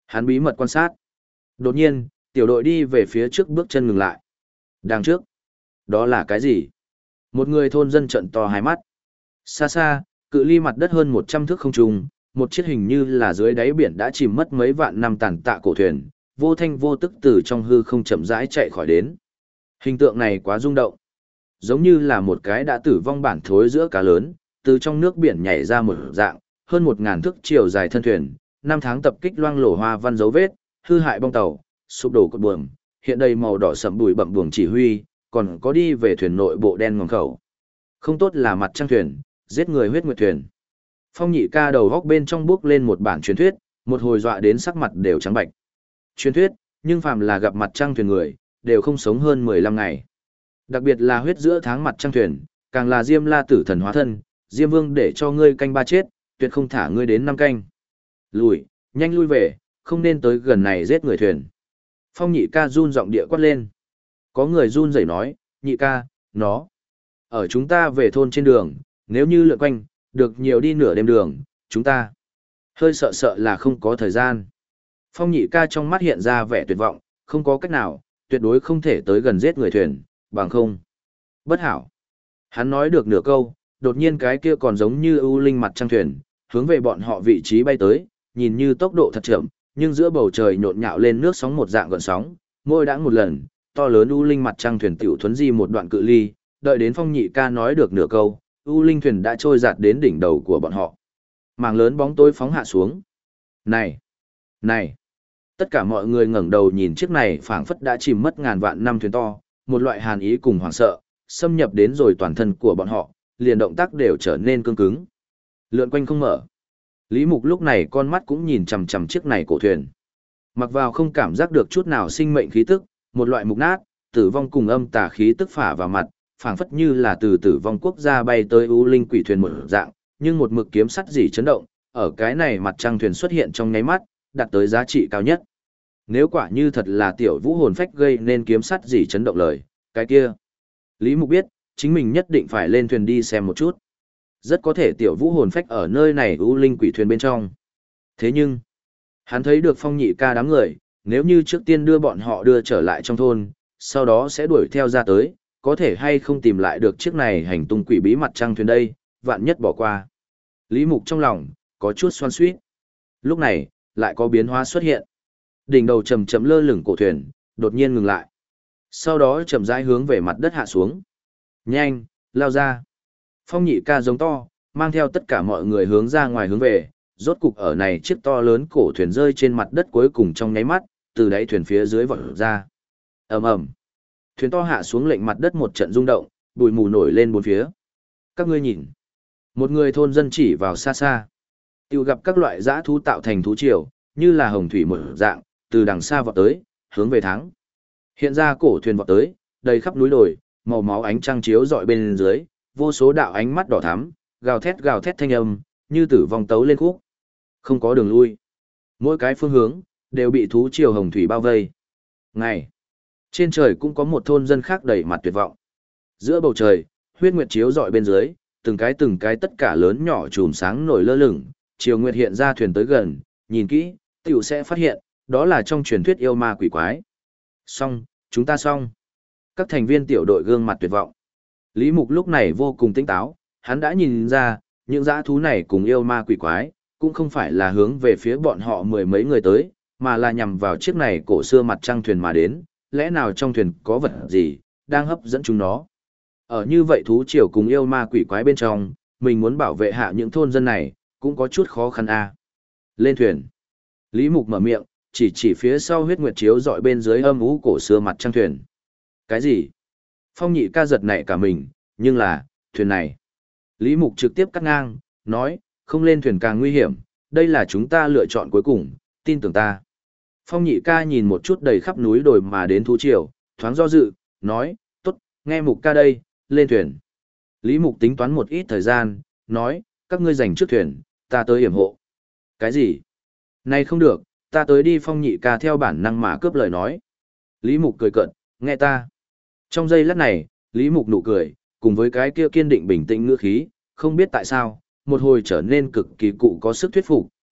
Hắn bí mật quan sát. Đột nhiên, tiểu đội đi về phía trước bước chân ngừng lại. Đằng trước. Đó là cái gì? Một người thôn dân trợn to hai mắt. Xa xa, cự ly mặt đất hơn 100 thước không trung, một chiếc hình như là dưới đáy biển đã chìm mất mấy vạn năm tàn tạ cổ thuyền, vô thanh vô tức từ trong hư không chậm rãi chạy khỏi đến. Hình tượng này quá rung động. Giống như là một cái đã tử vong bản thối giữa cá lớn, từ trong nước biển nhảy ra một dạng, hơn 1.000 thước chiều dài thân thuyền, 5 tháng tập kích loang lổ hoa văn dấu vết, hư hại bong tàu, sụp đổ cột buồm, hiện đầy màu đỏ sẫm bụi bặm buồng chỉ huy, còn có đi về thuyền nội bộ đen ngòm khẩu. Không tốt là mặt trăng thuyền, giết người huyết nguyệt thuyền. Phong Nhị Ca đầu góc bên trong bước lên một bản truyền thuyết, một hồi dọa đến sắc mặt đều trắng bạch. Truyền thuyết, nhưng phàm là gặp mặt trăng thuyền người, đều không sống hơn 15 ngày. Đặc biệt là huyết giữa tháng mặt trăng thuyền, càng là Diêm La tử thần hóa thân, Diêm Vương để cho ngươi canh ba chết, tuyệt không thả ngươi đến 5 canh. Lùi, nhanh lui về, không nên tới gần này giết người thuyền. Phong Nhị Ca run giọng địa quát lên. Có người run rẩy nói, Nhị Ca, nó. Ở chúng ta về thôn trên đường, nếu như lượn quanh, được nhiều đi nửa đêm đường, chúng ta. Hơi sợ sợ là không có thời gian. Phong Nhị Ca trong mắt hiện ra vẻ tuyệt vọng, không có cách nào, tuyệt đối không thể tới gần giết người thuyền, bằng không. Bất hảo. Hắn nói được nửa câu, đột nhiên cái kia còn giống như ưu linh mặt trăng thuyền, hướng về bọn họ vị trí bay tới, nhìn như tốc độ thật chậm, nhưng giữa bầu trời nhộn nhạo lên nước sóng một dạng gợn sóng, môi đãng một lần, to lớn ưu linh mặt trăng thuyền tiểu thuấn di một đoạn cự ly, đợi đến Phong Nhị Ca nói được nửa câu, ưu linh thuyền đã trôi giạt đến đỉnh đầu của bọn họ. Mảng lớn bóng tối phóng hạ xuống. Này! Này! Tất cả mọi người ngẩng đầu nhìn chiếc này phảng phất đã chìm mất ngàn vạn năm thuyền to, một loại hàn ý cùng hoảng sợ, xâm nhập đến rồi toàn thân của bọn họ, liền động tác đều trở nên cứng cứng. Lượn quanh không mở. Lý Mục lúc này con mắt cũng nhìn chằm chằm chiếc này cổ thuyền. Mặc vào không cảm giác được chút nào sinh mệnh khí tức, một loại mục nát, tử vong cùng âm tà khí tức phả vào mặt, phảng phất như là từ tử vong quốc gia bay tới u linh quỷ thuyền một dạng, nhưng một mực kiếm sắt gì chấn động, ở cái này mặt trăng thuyền xuất hiện trong nháy mắt, đạt tới giá trị cao nhất. Nếu quả như thật là tiểu vũ hồn phách gây nên kiếm sắt gì chấn động lời, cái kia. Lý Mục biết, chính mình nhất định phải lên thuyền đi xem một chút. Rất có thể tiểu vũ hồn phách ở nơi này u linh quỷ thuyền bên trong. Thế nhưng, hắn thấy được Phong Nhị Ca đám người, nếu như trước tiên đưa bọn họ đưa trở lại trong thôn, sau đó sẽ đuổi theo ra tới, có thể hay không tìm lại được chiếc này hành tung quỷ bí mặt trăng thuyền đây, vạn nhất bỏ qua. Lý Mục trong lòng, có chút xoan xuýt. Lúc này, lại có biến hóa xuất hiện. Đỉnh đầu chầm chậm lơ lửng cổ thuyền, đột nhiên ngừng lại. Sau đó chậm rãi hướng về mặt đất hạ xuống. Nhanh, lao ra. Phong Nhị Ca giống to, mang theo tất cả mọi người hướng ra ngoài hướng về, rốt cục ở này chiếc to lớn cổ thuyền rơi trên mặt đất cuối cùng trong nháy mắt, từ đáy thuyền phía dưới vọt ra. Ầm ầm. Thuyền to hạ xuống lệnh mặt đất một trận rung động, bụi mù nổi lên bốn phía. Các ngươi nhìn. Một người thôn dân chỉ vào xa xa. Tiêu gặp các loại dã thú tạo thành thú triều, như là hồng thủy một dạng, từ đằng xa vọt tới, hướng về thắng. Hiện ra cổ thuyền vọt tới, đầy khắp núi đồi, màu máu ánh trăng chiếu rọi bên dưới, vô số đạo ánh mắt đỏ thắm, gào thét thanh âm, như tử vong tấu lên khúc. Không có đường lui. Mỗi cái phương hướng, đều bị thú triều hồng thủy bao vây. Ngày, trên trời cũng có một thôn dân khác đầy mặt tuyệt vọng. Giữa bầu trời, huyết nguyệt chiếu rọi bên dưới, từng cái tất cả lớn nhỏ chùm sáng nổi lơ lửng, chiều nguyệt hiện ra thuyền tới gần, nhìn kỹ, tiểu sẽ phát hiện, đó là trong truyền thuyết yêu ma quỷ quái. Xong, chúng ta xong. Các thành viên tiểu đội gương mặt tuyệt vọng. Lý Mục lúc này vô cùng tỉnh táo, hắn đã nhìn ra, những dã thú này cùng yêu ma quỷ quái, cũng không phải là hướng về phía bọn họ mười mấy người tới, mà là nhằm vào chiếc này cổ xưa mặt trăng thuyền mà đến, lẽ nào trong thuyền có vật gì, đang hấp dẫn chúng nó. Ở như vậy thú triều cùng yêu ma quỷ quái bên trong, mình muốn bảo vệ hạ những thôn dân này, cũng có chút khó khăn a. Lên thuyền. Lý Mục mở miệng, chỉ phía sau huyết nguyệt chiếu dọi bên dưới âm ú cổ xưa mặt trăng thuyền. Cái gì? Phong Nhị Ca giật nảy cả mình, nhưng là, thuyền này. Lý Mục trực tiếp cắt ngang, nói, không lên thuyền càng nguy hiểm, đây là chúng ta lựa chọn cuối cùng, tin tưởng ta. Phong Nhị Ca nhìn một chút đầy khắp núi đồi mà đến thú triều, thoáng do dự, nói, tốt, nghe Mục ca đây, lên thuyền. Lý Mục tính toán một ít thời gian, nói, các ngươi giành trước thuyền, ta tới hiểm hộ. Cái gì? Này không được, ta tới đi. Phong Nhị Ca theo bản năng mà cướp lời nói. Lý Mục cười cợt, nghe ta. Trong giây lát này, Lý Mục nụ cười, cùng với cái kia kiên định bình tĩnh ngữ khí, không biết tại sao, một hồi trở nên cực kỳ cụ có sức thuyết phục,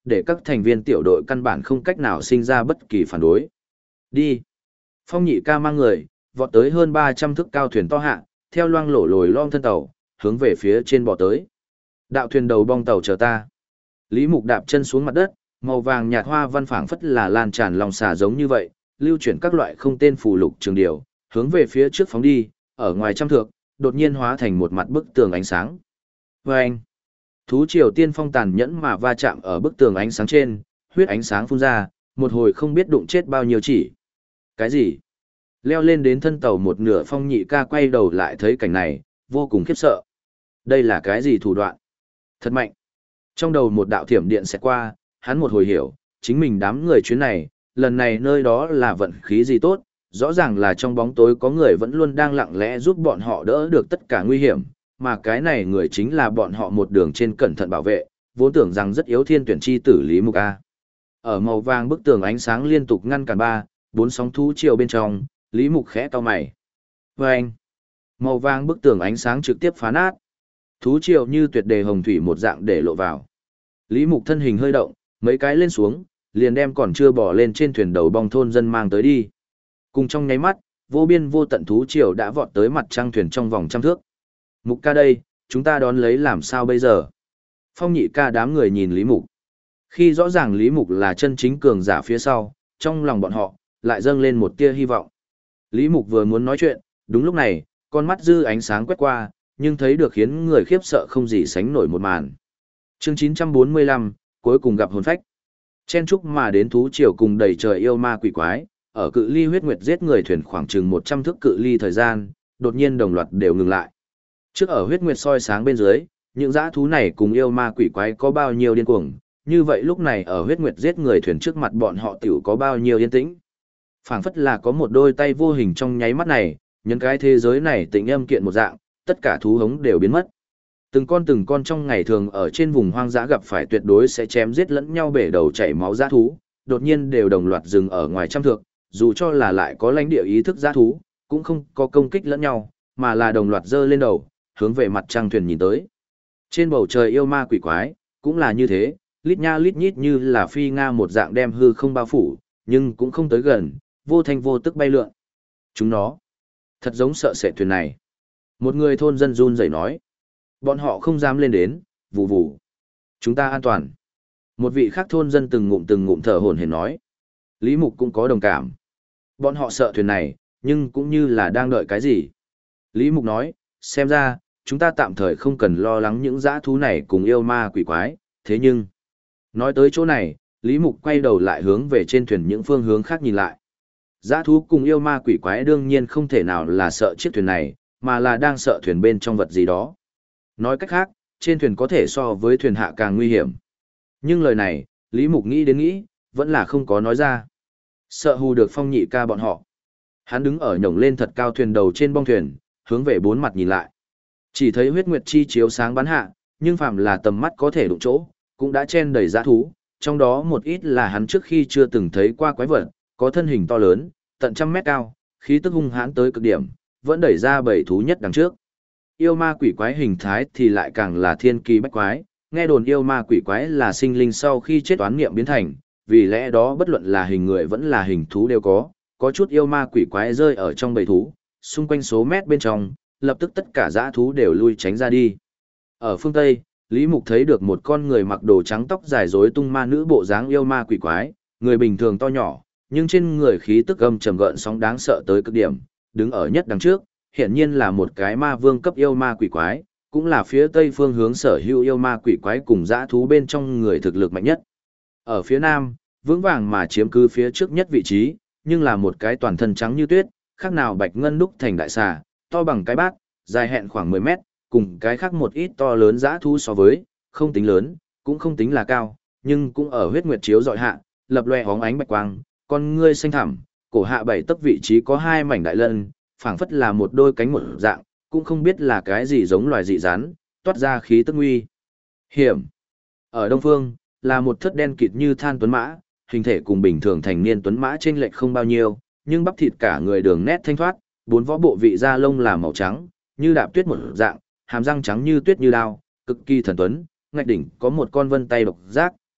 để các thành viên tiểu đội căn bản không cách nào sinh ra bất kỳ phản đối. Đi. Phong Nhị Ca mang người, vọt tới hơn 300 thước cao thuyền to hạ, theo loang lổ lồi lom thân tàu, hướng về phía trên bò tới. Đạo thuyền đầu bong tàu chờ ta. Lý Mục đạp chân xuống mặt đất, màu vàng nhạt hoa văn phảng phất là lan tràn lòng xà giống như vậy, lưu chuyển các loại không tên phù lục trường điều, hướng về phía trước phóng đi, ở ngoài trăm thước, đột nhiên hóa thành một mặt bức tường ánh sáng. Vâng! Thú triều tiên phong tàn nhẫn mà va chạm ở bức tường ánh sáng trên, huyết ánh sáng phun ra, một hồi không biết đụng chết bao nhiêu chỉ. Cái gì? Leo lên đến thân tàu một nửa Phong Nhị Ca quay đầu lại thấy cảnh này, vô cùng khiếp sợ. Đây là cái gì thủ đoạn? Thật mạnh! Trong đầu một đạo thiểm điện sẽ qua, hắn một hồi hiểu, chính mình đám người chuyến này, lần này nơi đó là vận khí gì tốt, rõ ràng là trong bóng tối có người vẫn luôn đang lặng lẽ giúp bọn họ đỡ được tất cả nguy hiểm, mà cái này người chính là bọn họ một đường trên cẩn thận bảo vệ, vốn tưởng rằng rất yếu thiên tuyển chi tử Lý Mục A. Ở màu vàng bức tường ánh sáng liên tục ngăn cản 4 sóng thú triều bên trong, Lý Mục khẽ cau mày. Vâng! Màu vàng bức tường ánh sáng trực tiếp phá nát. Thú triều như tuyệt đề hồng thủy một dạng để lộ vào. Lý Mục thân hình hơi động, mấy cái lên xuống, liền đem còn chưa bỏ lên trên thuyền đầu bong thôn dân mang tới đi. Cùng trong nháy mắt, vô biên vô tận thú triều đã vọt tới mặt trăng thuyền trong vòng trăm thước. Mục ca đây, chúng ta đón lấy làm sao bây giờ? Phong Nhị Ca đám người nhìn Lý Mục. Khi rõ ràng Lý Mục là chân chính cường giả phía sau, trong lòng bọn họ, lại dâng lên một tia hy vọng. Lý Mục vừa muốn nói chuyện, đúng lúc này, con mắt dư ánh sáng quét qua, nhưng thấy được khiến người khiếp sợ không gì sánh nổi một màn. Chương 945, cuối cùng gặp hồn phách. Chen chúc mà đến thú triều cùng đầy trời yêu ma quỷ quái, ở cự ly huyết nguyệt giết người thuyền khoảng chừng 100 thước cự ly thời gian, đột nhiên đồng loạt đều ngừng lại. Trước ở huyết nguyệt soi sáng bên dưới, những dã thú này cùng yêu ma quỷ quái có bao nhiêu điên cuồng, như vậy lúc này ở huyết nguyệt giết người thuyền trước mặt bọn họ tiểu có bao nhiêu yên tĩnh. Phảng phất là có một đôi tay vô hình trong nháy mắt này, những cái thế giới này tĩnh âm kiện một dạng, tất cả thú hống đều biến mất. Từng con trong ngày thường ở trên vùng hoang dã gặp phải tuyệt đối sẽ chém giết lẫn nhau bể đầu chảy máu dã thú, đột nhiên đều đồng loạt dừng ở ngoài trăm thước, dù cho là lại có lãnh địa ý thức dã thú, cũng không có công kích lẫn nhau, mà là đồng loạt giơ lên đầu, hướng về mặt trăng thuyền nhìn tới. Trên bầu trời yêu ma quỷ quái, cũng là như thế, lít nha lít nhít như là phi nga một dạng đem hư không bao phủ, nhưng cũng không tới gần, vô thanh vô tức bay lượn. Chúng nó, thật giống sợ sệt thuyền này. Một người thôn dân run rẩy nói. Bọn họ không dám lên đến, vù vù. Chúng ta an toàn. Một vị khác thôn dân từng ngụm thở hổn hển nói. Lý Mục cũng có đồng cảm. Bọn họ sợ thuyền này, nhưng cũng như là đang đợi cái gì. Lý Mục nói, xem ra, chúng ta tạm thời không cần lo lắng những dã thú này cùng yêu ma quỷ quái, thế nhưng... Nói tới chỗ này, Lý Mục quay đầu lại hướng về trên thuyền những phương hướng khác nhìn lại. Dã thú cùng yêu ma quỷ quái đương nhiên không thể nào là sợ chiếc thuyền này, mà là đang sợ thuyền bên trong vật gì đó. Nói cách khác, trên thuyền có thể so với thuyền hạ càng nguy hiểm. Nhưng lời này, Lý Mục nghĩ đến nghĩ, vẫn là không có nói ra. Sợ hù được Phong Nhị Ca bọn họ. Hắn đứng ở nhổng lên thật cao thuyền đầu trên bong thuyền, hướng về bốn mặt nhìn lại. Chỉ thấy huyết nguyệt chi chiếu sáng bắn hạ, nhưng phàm là tầm mắt có thể đụng chỗ, cũng đã chen đầy dã thú, trong đó một ít là hắn trước khi chưa từng thấy qua quái vật, có thân hình to lớn, tận trăm mét cao, khí tức hung hãn tới cực điểm, vẫn đẩy ra bầy thú nhất đằng trước. Yêu ma quỷ quái hình thái thì lại càng là thiên kỳ bách quái, nghe đồn yêu ma quỷ quái là sinh linh sau khi chết oán niệm biến thành, vì lẽ đó bất luận là hình người vẫn là hình thú đều có chút yêu ma quỷ quái rơi ở trong bầy thú, xung quanh số mét bên trong, lập tức tất cả dã thú đều lui tránh ra đi. Ở phương Tây, Lý Mục thấy được một con người mặc đồ trắng tóc dài rối tung ma nữ bộ dáng yêu ma quỷ quái, người bình thường to nhỏ, nhưng trên người khí tức âm trầm gợn sóng đáng sợ tới cực điểm, đứng ở nhất đằng trước, hiển nhiên là một cái ma vương cấp yêu ma quỷ quái, cũng là phía tây phương hướng sở hữu yêu ma quỷ quái cùng dã thú bên trong người thực lực mạnh nhất. Ở phía nam, vững vàng mà chiếm cứ phía trước nhất vị trí, nhưng là một cái toàn thân trắng như tuyết, khác nào bạch ngân đúc thành đại xà, to bằng cái bát, dài hẹn khoảng 10 mét, cùng cái khác một ít to lớn dã thú so với, không tính lớn, cũng không tính là cao, nhưng cũng ở huyết nguyệt chiếu dọi hạ, lập loè hóng ánh bạch quang, con ngươi xanh thẳm, cổ hạ 7 tấc vị trí có 2 mảnh đại lân, phảng phất là một đôi cánh một dạng, cũng không biết là cái gì giống loài dị rắn, toát ra khí tức nguy hiểm. Ở đông phương, là một thất đen kịt như than tuấn mã, hình thể cùng bình thường thành niên tuấn mã chênh lệch không bao nhiêu, nhưng bắp thịt cả người đường nét thanh thoát, bốn võ bộ vị da lông là màu trắng, như đạp tuyết một dạng, hàm răng trắng như tuyết như đao, cực kỳ thần tuấn, ngạch đỉnh có một con vân tay độc giác,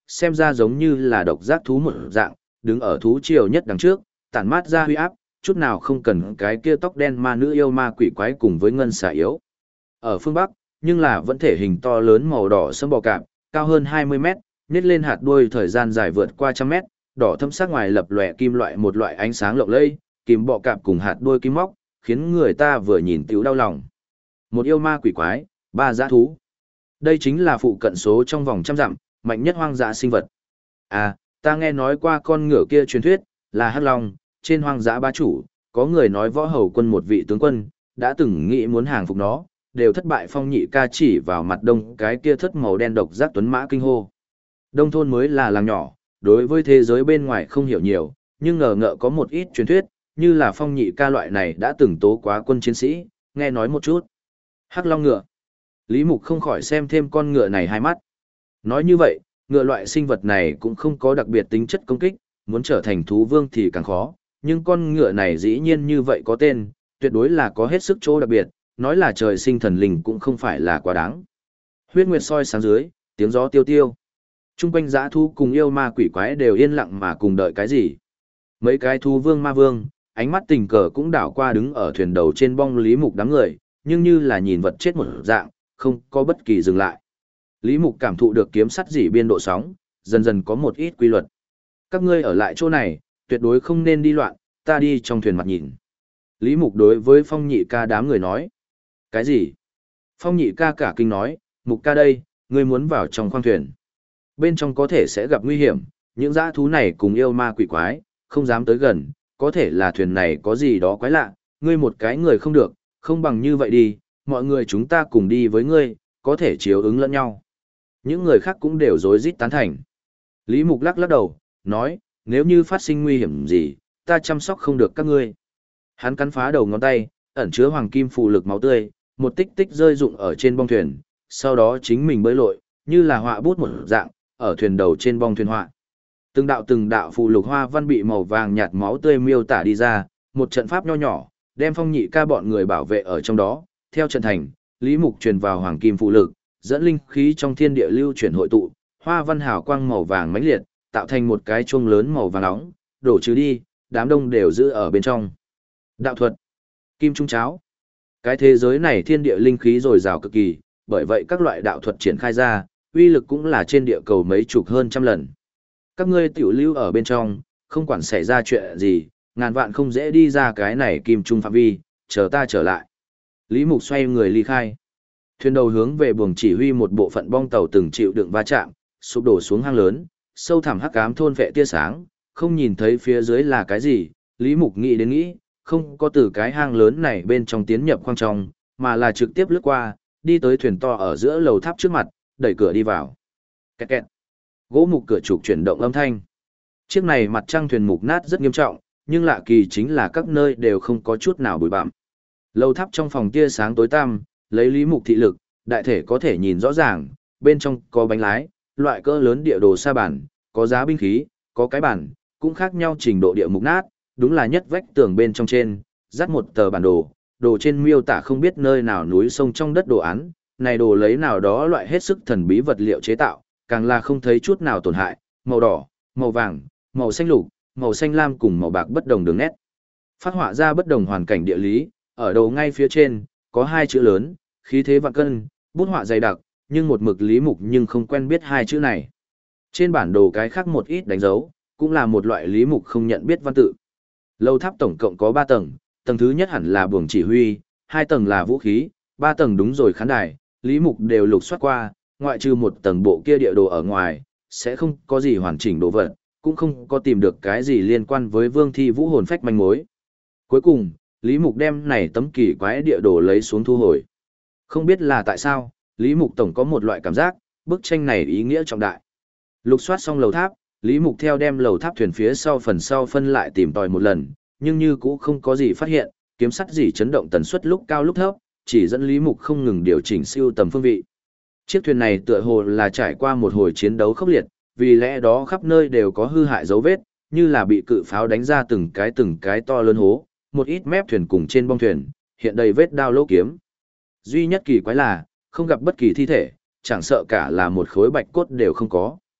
xem ra giống như là độc giác thú một dạng, đứng ở thú triều nhất đằng trước, tản mát ra huy áp, chút nào không cần cái kia tóc đen ma nữ yêu ma quỷ quái cùng với ngân xà yếu. Ở phương Bắc, nhưng là vẫn thể hình to lớn màu đỏ sẫm bò cạp, cao hơn 20 mét, nhét lên hạt đuôi thời gian dài vượt qua trăm mét, đỏ thâm sắc ngoài lập lòe kim loại một loại ánh sáng lộng lẫy, kim bọ cạp cùng hạt đuôi kim móc, khiến người ta vừa nhìn tiểu đau lòng. Một yêu ma quỷ quái, ba dã thú. Đây chính là phụ cận số trong vòng trăm dặm, mạnh nhất hoang dã sinh vật. À, ta nghe nói qua con ngựa kia truyền thuyết, là Hắc Long, trên hoang dã bá chủ, có người nói võ hầu quân một vị tướng quân, đã từng nghĩ muốn hàng phục nó, đều thất bại. Phong Nhị Ca chỉ vào mặt đông cái kia thất màu đen độc giác tuấn mã kinh hô. Đông thôn mới là làng nhỏ, đối với thế giới bên ngoài không hiểu nhiều, nhưng ngờ ngợ có một ít truyền thuyết, như là Phong Nhị Ca loại này đã từng tố quá quân chiến sĩ, nghe nói một chút. Hắc Long ngựa. Lý Mục không khỏi xem thêm con ngựa này hai mắt. Nói như vậy, ngựa loại sinh vật này cũng không có đặc biệt tính chất công kích, muốn trở thành thú vương thì càng khó, nhưng con ngựa này dĩ nhiên như vậy có tên, tuyệt đối là có hết sức chỗ đặc biệt, nói là trời sinh thần linh cũng không phải là quá đáng. Huyết nguyệt soi sáng dưới, tiếng gió tiêu tiêu. Trung quanh dã thú cùng yêu ma quỷ quái đều yên lặng mà cùng đợi cái gì. Mấy cái thú vương ma vương, ánh mắt tình cờ cũng đảo qua đứng ở thuyền đầu trên bong Lý Mục đám người, nhưng như là nhìn vật chết một dạng, không có bất kỳ dừng lại. Lý Mục cảm thụ được kiếm sắt dỉ biên độ sóng, dần dần có một ít quy luật. Các ngươi ở lại chỗ này, tuyệt đối không nên đi loạn, ta đi trong thuyền mặt nhìn. Lý Mục đối với Phong Nhị Ca đám người nói. Cái gì? Phong Nhị Ca cả kinh nói, Mục ca đây, ngươi muốn vào trong khoang thuyền. Bên trong có thể sẽ gặp nguy hiểm, những dã thú này cùng yêu ma quỷ quái, không dám tới gần, có thể là thuyền này có gì đó quái lạ, ngươi một cái người không được, không bằng như vậy đi, mọi người chúng ta cùng đi với ngươi, có thể chiếu ứng lẫn nhau. Những người khác cũng đều rối rít tán thành. Lý Mục lắc lắc đầu, nói, nếu như phát sinh nguy hiểm gì, ta chăm sóc không được các ngươi. Hắn cắn phá đầu ngón tay, ẩn chứa hoàng kim phù lực máu tươi, một tích tích rơi rụng ở trên bong thuyền, sau đó chính mình bơi lội, như là họa bút một dạng, ở thuyền đầu trên bong thuyền họa. Từng đạo phù lục hoa văn bị màu vàng nhạt máu tươi miêu tả đi ra, một trận pháp nho nhỏ, đem Phong Nhị Ca bọn người bảo vệ ở trong đó. Theo trận thành, Lý Mục truyền vào hoàng kim phù lực, dẫn linh khí trong thiên địa lưu chuyển hội tụ, hoa văn hào quang màu vàng mãnh liệt, tạo thành một cái chuông lớn màu vàng nóng, đổ trừ đi, đám đông đều giữ ở bên trong. Đạo thuật, kim trung cháo. Cái thế giới này thiên địa linh khí dồi dào cực kỳ, bởi vậy các loại đạo thuật triển khai ra, uy lực cũng là trên địa cầu mấy chục hơn trăm lần. Các ngươi tiểu lưu ở bên trong, không quản xảy ra chuyện gì, ngàn vạn không dễ đi ra cái này kim trung phạm vi, chờ ta trở lại. Lý Mục xoay người ly khai. Thuyền đầu hướng về buồng chỉ huy một bộ phận bong tàu từng chịu đựng va chạm, sụp đổ xuống hang lớn, sâu thẳm hắc ám thôn vệ tia sáng, không nhìn thấy phía dưới là cái gì. Lý Mục nghĩ đến nghĩ, không có từ cái hang lớn này bên trong tiến nhập khoang trong, mà là trực tiếp lướt qua, đi tới thuyền to ở giữa lầu tháp trước mặt, đẩy cửa đi vào. Kẹt kẹt. Gỗ mục cửa trục chuyển động âm thanh. Chiếc này mặt trăng thuyền mục nát rất nghiêm trọng, nhưng lạ kỳ chính là các nơi đều không có chút nào bụi bặm. Lầu tháp trong phòng tia sáng tối tăm, lấy Lý Mục thị lực, đại thể có thể nhìn rõ ràng, bên trong có bánh lái, loại cỡ lớn địa đồ sa bản, có giá binh khí, có cái bản, cũng khác nhau trình độ địa mục nát, đúng là nhất vách tường bên trong trên, dắt một tờ bản đồ, đồ trên miêu tả không biết nơi nào núi sông trong đất đồ án, này đồ lấy nào đó loại hết sức thần bí vật liệu chế tạo, càng là không thấy chút nào tổn hại, màu đỏ, màu vàng, màu xanh lục, màu xanh lam cùng màu bạc bất đồng đường nét. Phát họa ra bất đồng hoàn cảnh địa lý, ở đầu ngay phía trên, có hai chữ lớn, khí thế vạn cân, bút họa dày đặc, nhưng một mực Lý Mục nhưng không quen biết hai chữ này. Trên bản đồ cái khác một ít đánh dấu, cũng là một loại Lý Mục không nhận biết văn tự. Lầu tháp tổng cộng có 3 tầng, tầng thứ nhất hẳn là buồng chỉ huy, 2 tầng là vũ khí, 3 tầng đúng rồi khán đài, Lý Mục đều lục soát qua, ngoại trừ một tầng bộ kia địa đồ ở ngoài, sẽ không có gì hoàn chỉnh đồ vật, cũng không có tìm được cái gì liên quan với Vương Thi Vũ hồn phách manh mối. Cuối cùng, Lý Mục đem này tấm kỳ quái địa đồ lấy xuống thu hồi. Không biết là tại sao, Lý Mục tổng có một loại cảm giác, bức tranh này ý nghĩa trọng đại. Lục soát xong lầu tháp, Lý Mục theo đem lầu tháp thuyền phía sau phần sau phân lại tìm tòi một lần, nhưng như cũ không có gì phát hiện, kiếm sắt gì chấn động tần suất lúc cao lúc thấp, chỉ dẫn Lý Mục không ngừng điều chỉnh siêu tầm phương vị. Chiếc thuyền này tựa hồ là trải qua một hồi chiến đấu khốc liệt, vì lẽ đó khắp nơi đều có hư hại dấu vết, như là bị cự pháo đánh ra từng cái to lớn hố, một ít mép thuyền cùng trên bong thuyền, hiện đầy vết đao lỗ kiếm. Duy nhất kỳ quái là, không gặp bất kỳ thi thể, chẳng sợ cả là một khối bạch cốt đều không có.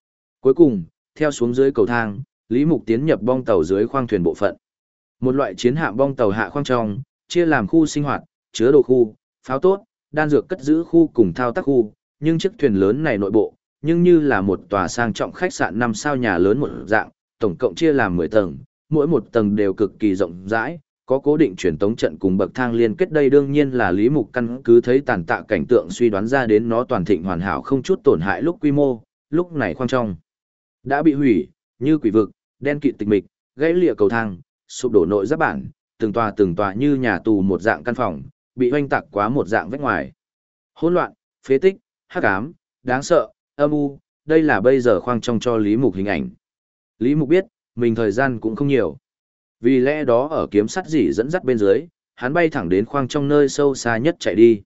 Cuối cùng, theo xuống dưới cầu thang, Lý Mục tiến nhập bong tàu dưới khoang thuyền bộ phận. Một loại chiến hạm bong tàu hạ khoang trong, chia làm khu sinh hoạt, chứa đồ khu, pháo tốt, đan dược cất giữ khu cùng thao tác khu, nhưng chiếc thuyền lớn này nội bộ, nhưng như là một tòa sang trọng khách sạn 5 sao nhà lớn một dạng, tổng cộng chia làm 10 tầng, mỗi một tầng đều cực kỳ rộng rãi, có cố định truyền tống trận cùng bậc thang liên kết. Đây đương nhiên là Lý Mục căn cứ thấy tàn tạ cảnh tượng suy đoán ra đến nó toàn thịnh hoàn hảo không chút tổn hại lúc quy mô, lúc này khoang trong đã bị hủy, như quỷ vực, đen kịt tịch mịch, gãy lìa cầu thang, sụp đổ nội giáp bản, từng tòa như nhà tù một dạng căn phòng, bị hoanh tạc quá một dạng vách ngoài. Hỗn loạn, phế tích, hắc ám, đáng sợ, âm u, đây là bây giờ khoang trong cho Lý Mục hình ảnh. Lý Mục biết, mình thời gian cũng không nhiều. Vì lẽ đó ở kiếm sắt dỉ dẫn dắt bên dưới, hắn bay thẳng đến khoang trong nơi sâu xa nhất chạy đi.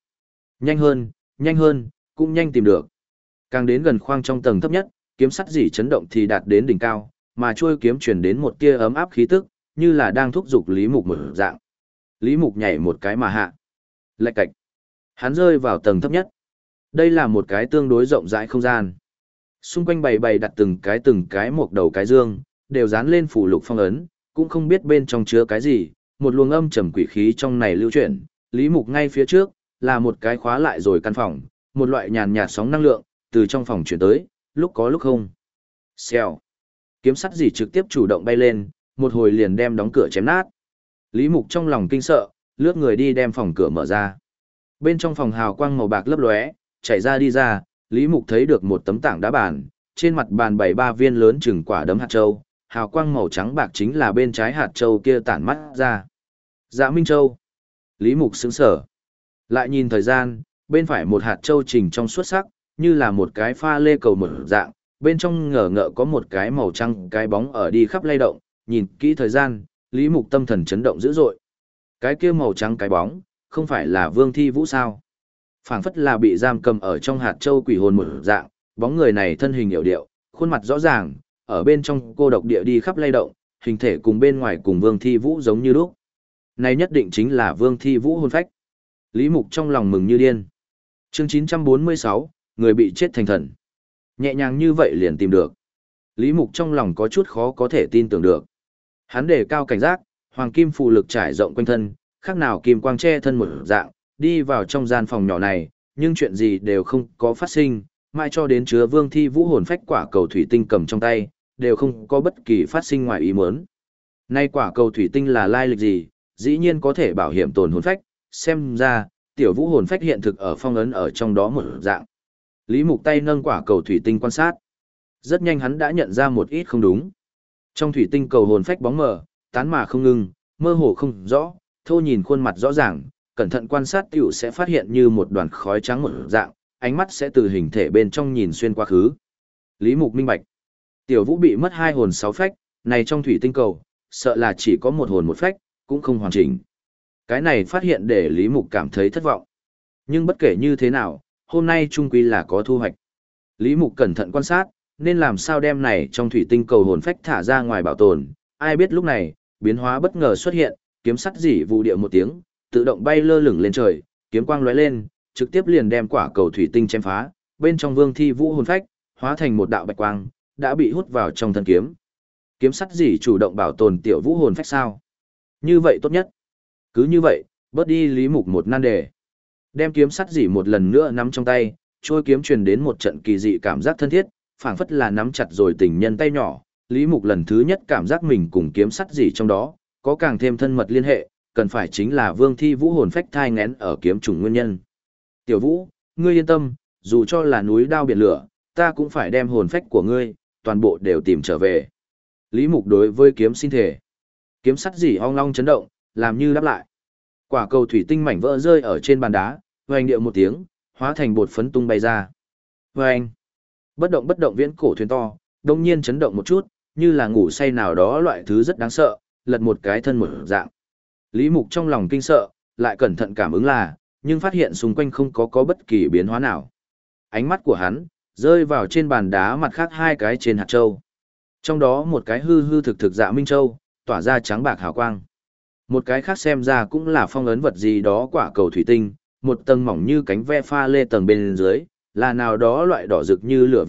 Nhanh hơn, cũng nhanh tìm được. Càng đến gần khoang trong tầng thấp nhất, kiếm sắt dỉ chấn động thì đạt đến đỉnh cao, mà chuôi kiếm truyền đến một tia ấm áp khí tức, như là đang thúc giục Lý Mục một dạng. Lý Mục nhảy một cái mà hạ. Lạch cạch. Hắn rơi vào tầng thấp nhất. Đây là một cái tương đối rộng rãi không gian. Xung quanh bày đặt từng cái một đầu cái dương, đều dán lên phủ lục phong ấn, cũng không biết bên trong chứa cái gì, một luồng âm trầm quỷ khí trong này lưu chuyển. Lý Mục ngay phía trước, là một cái khóa lại rồi căn phòng, một loại nhàn nhạt sóng năng lượng, từ trong phòng chuyển tới, lúc có lúc không. Xèo. Kiếm sắt gì trực tiếp chủ động bay lên, một hồi liền đem đóng cửa chém nát. Lý Mục trong lòng kinh sợ, lướt người đi đem phòng cửa mở ra. Bên trong phòng hào quang màu bạc lấp lóe, chạy ra đi ra, Lý Mục thấy được một tấm tảng đá bàn, trên mặt bàn bày 3 viên lớn chừng quả đấm hạt châu, hào quang màu trắng bạc chính là bên trái hạt châu kia tản mắt ra. Dạ Minh Châu. Lý Mục sững sờ. Lại nhìn thời gian, bên phải một hạt châu trình trong suốt sắc, như là một cái pha lê cầu mở dạng, bên trong ngờ ngợ có một cái màu trắng cái bóng ở đi khắp lay động, nhìn kỹ thời gian, Lý Mục tâm thần chấn động dữ dội. Cái kia màu trắng cái bóng, không phải là Vương Thi Vũ sao? Phảng phất là bị giam cầm ở trong hạt châu quỷ hồn một dạng, bóng người này thân hình hiểu điệu, khuôn mặt rõ ràng, ở bên trong cô độc địa đi khắp lay động, hình thể cùng bên ngoài cùng Vương Thi Vũ giống như lúc. Này nhất định chính là Vương Thi Vũ hồn phách. Lý Mục trong lòng mừng như điên. Chương 946, người bị chết thành thần. Nhẹ nhàng như vậy liền tìm được. Lý Mục trong lòng có chút khó có thể tin tưởng được. Hắn đề cao cảnh giác, hoàng kim phù lực trải rộng quanh thân, khác nào kim quang che thân một dạng, đi vào trong gian phòng nhỏ này, nhưng chuyện gì đều không có phát sinh, mãi cho đến chứa Vương Thi Vũ hồn phách quả cầu thủy tinh cầm trong tay, đều không có bất kỳ phát sinh ngoài ý muốn. Nay quả cầu thủy tinh là lai lịch gì, dĩ nhiên có thể bảo hiểm tồn hồn phách, xem ra, tiểu Vũ hồn phách hiện thực ở phong ấn ở trong đó một dạng. Lý Mục tay nâng quả cầu thủy tinh quan sát. Rất nhanh hắn đã nhận ra một ít không đúng. Trong thủy tinh cầu hồn phách bóng mờ, tán mà không ngừng, mơ hồ không rõ, thô nhìn khuôn mặt rõ ràng, cẩn thận quan sát tiểu sẽ phát hiện như một đoàn khói trắng một dạng, ánh mắt sẽ từ hình thể bên trong nhìn xuyên qua khứ. Lý Mục minh bạch. Tiểu Vũ bị mất 2 hồn 6 phách, này trong thủy tinh cầu, sợ là chỉ có 1 hồn 1 phách, cũng không hoàn chỉnh. Cái này phát hiện để Lý Mục cảm thấy thất vọng. Nhưng bất kể như thế nào, hôm nay trung quy là có thu hoạch. Lý Mục cẩn thận quan sát, nên làm sao đem này trong thủy tinh cầu hồn phách thả ra ngoài bảo tồn. Ai biết lúc này, biến hóa bất ngờ xuất hiện, kiếm sắt dỉ vụ điệu một tiếng, tự động bay lơ lửng lên trời, kiếm quang lóe lên, trực tiếp liền đem quả cầu thủy tinh chém phá, bên trong Vương Thi Vũ hồn phách hóa thành một đạo bạch quang, đã bị hút vào trong thân kiếm. Kiếm sắt dỉ chủ động bảo tồn tiểu Vũ hồn phách sao? Như vậy tốt nhất. Cứ như vậy, bớt đi Lý Mục một nan đề. Đem kiếm sắt dỉ một lần nữa nắm trong tay, trôi kiếm truyền đến một trận kỳ dị cảm giác thân thiết, phảng phất là nắm chặt rồi tình nhân tay nhỏ. Lý Mục lần thứ nhất cảm giác mình cùng kiếm sắt dỉ trong đó, có càng thêm thân mật liên hệ, cần phải chính là Vương Thi Vũ hồn phách thai nghén ở kiếm trùng nguyên nhân. Tiểu Vũ, ngươi yên tâm, dù cho là núi đao biển lửa, ta cũng phải đem hồn phách của ngươi, toàn bộ đều tìm trở về. Lý Mục đối với kiếm xin thể. Kiếm sắt dỉ ong long chấn động, làm như đáp lại. Quả cầu thủy tinh mảnh vỡ rơi ở trên bàn đá, vang điệu một tiếng, hóa thành bột phấn tung bay ra. Vang. Bất động viễn cổ thuyền to, đông nhiên chấn động một chút, như là ngủ say nào đó loại thứ rất đáng sợ, lật một cái thân một dạng. Lý Mục trong lòng kinh sợ, lại cẩn thận cảm ứng là, nhưng phát hiện xung quanh không có bất kỳ biến hóa nào. Ánh mắt của hắn rơi vào trên bàn đá mặt khác 2 cái trên hạt châu. Trong đó một cái hư thực dạ minh châu, tỏa ra trắng bạc hào quang. Một cái khác xem ra cũng là phong ấn vật gì đó quả cầu thủy tinh, một tầng mỏng như cánh ve pha lê tầng bên dưới, là nào đó loại đỏ rực như lửa vật chất,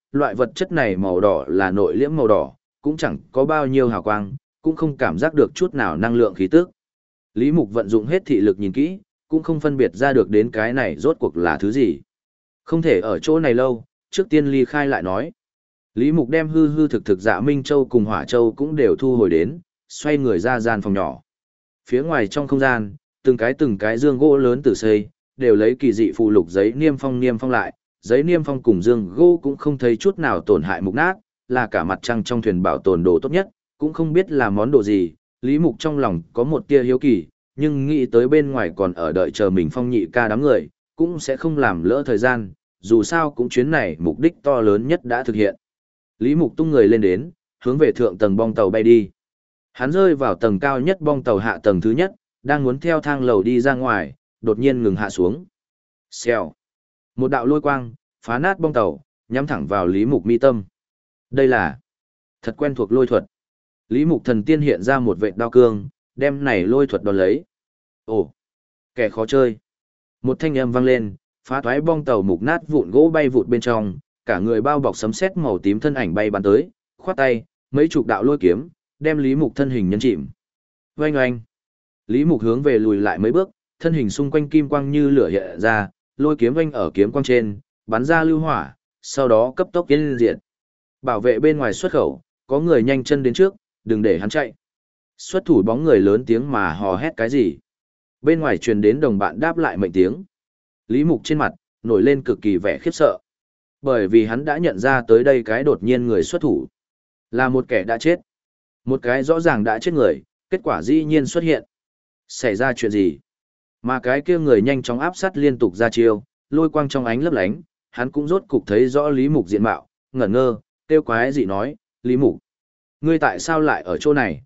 loại vật chất này màu đỏ là nội liễm màu đỏ, cũng chẳng có bao nhiêu hào quang, cũng không cảm giác được chút nào năng lượng khí tức. Lý Mục vận dụng hết thị lực nhìn kỹ, cũng không phân biệt ra được đến cái này rốt cuộc là thứ gì. Không thể ở chỗ này lâu, trước tiên ly khai lại nói. Lý Mục đem hư hư thực thực Dạ Minh Châu cùng Hỏa Châu cũng đều thu hồi đến, xoay người ra gian phòng nhỏ. Phía ngoài trong không gian, từng cái dương gỗ lớn tử xây, đều lấy kỳ dị phụ lục giấy niêm phong lại, giấy niêm phong cùng dương gỗ cũng không thấy chút nào tổn hại mục nát, là cả mặt trăng trong thuyền bảo tồn đồ tốt nhất, cũng không biết là món đồ gì, Lý Mục trong lòng có một tia hiếu kỳ, nhưng nghĩ tới bên ngoài còn ở đợi chờ mình Phong Nhị ca đám người, cũng sẽ không làm lỡ thời gian, dù sao cũng chuyến này mục đích to lớn nhất đã thực hiện. Lý Mục tung người lên đến, hướng về thượng tầng bong tàu bay đi. Hắn rơi vào tầng cao nhất bong tàu hạ tầng thứ nhất, đang muốn theo thang lầu đi ra ngoài, đột nhiên ngừng hạ xuống. Xèo. Một đạo lôi quang, phá nát bong tàu, nhắm thẳng vào Lý Mục mi tâm. Đây là thật quen thuộc lôi thuật. Lý Mục thần tiên hiện ra một vệt đao cương, đem này lôi thuật đón lấy. Ồ, kẻ khó chơi. Một thanh âm vang lên, phá toái bong tàu mục nát vụn gỗ bay vụt bên trong, cả người bao bọc sấm sét màu tím thân ảnh bay bắn tới, khoát tay, mấy chục đạo lôi kiếm, đem Lý Mục thân hình nhấn chìm. Oanh oanh. Lý Mục hướng về lùi lại mấy bước, thân hình xung quanh kim quang như lửa hiện ra, lôi kiếm oanh ở kiếm quang trên, bắn ra lưu hỏa, sau đó cấp tốc tiến diện. Bảo vệ bên ngoài xuất khẩu, có người nhanh chân đến trước, đừng để hắn chạy. Xuất thủ bóng người lớn tiếng mà hò hét cái gì. Bên ngoài truyền đến đồng bạn đáp lại mệnh tiếng. Lý Mục trên mặt, nổi lên cực kỳ vẻ khiếp sợ. Bởi vì hắn đã nhận ra tới đây cái đột nhiên người xuất thủ. Là một kẻ đã chết. Một cái rõ ràng đã chết người, kết quả dĩ nhiên xuất hiện. Xảy ra chuyện gì? Mà cái kia người nhanh chóng áp sát liên tục ra chiêu, lôi quang trong ánh lấp lánh, hắn cũng rốt cục thấy rõ Lý Mục diện mạo, ngẩn ngơ, tiêu quái dị nói, Lý Mục. Ngươi tại sao lại ở chỗ này,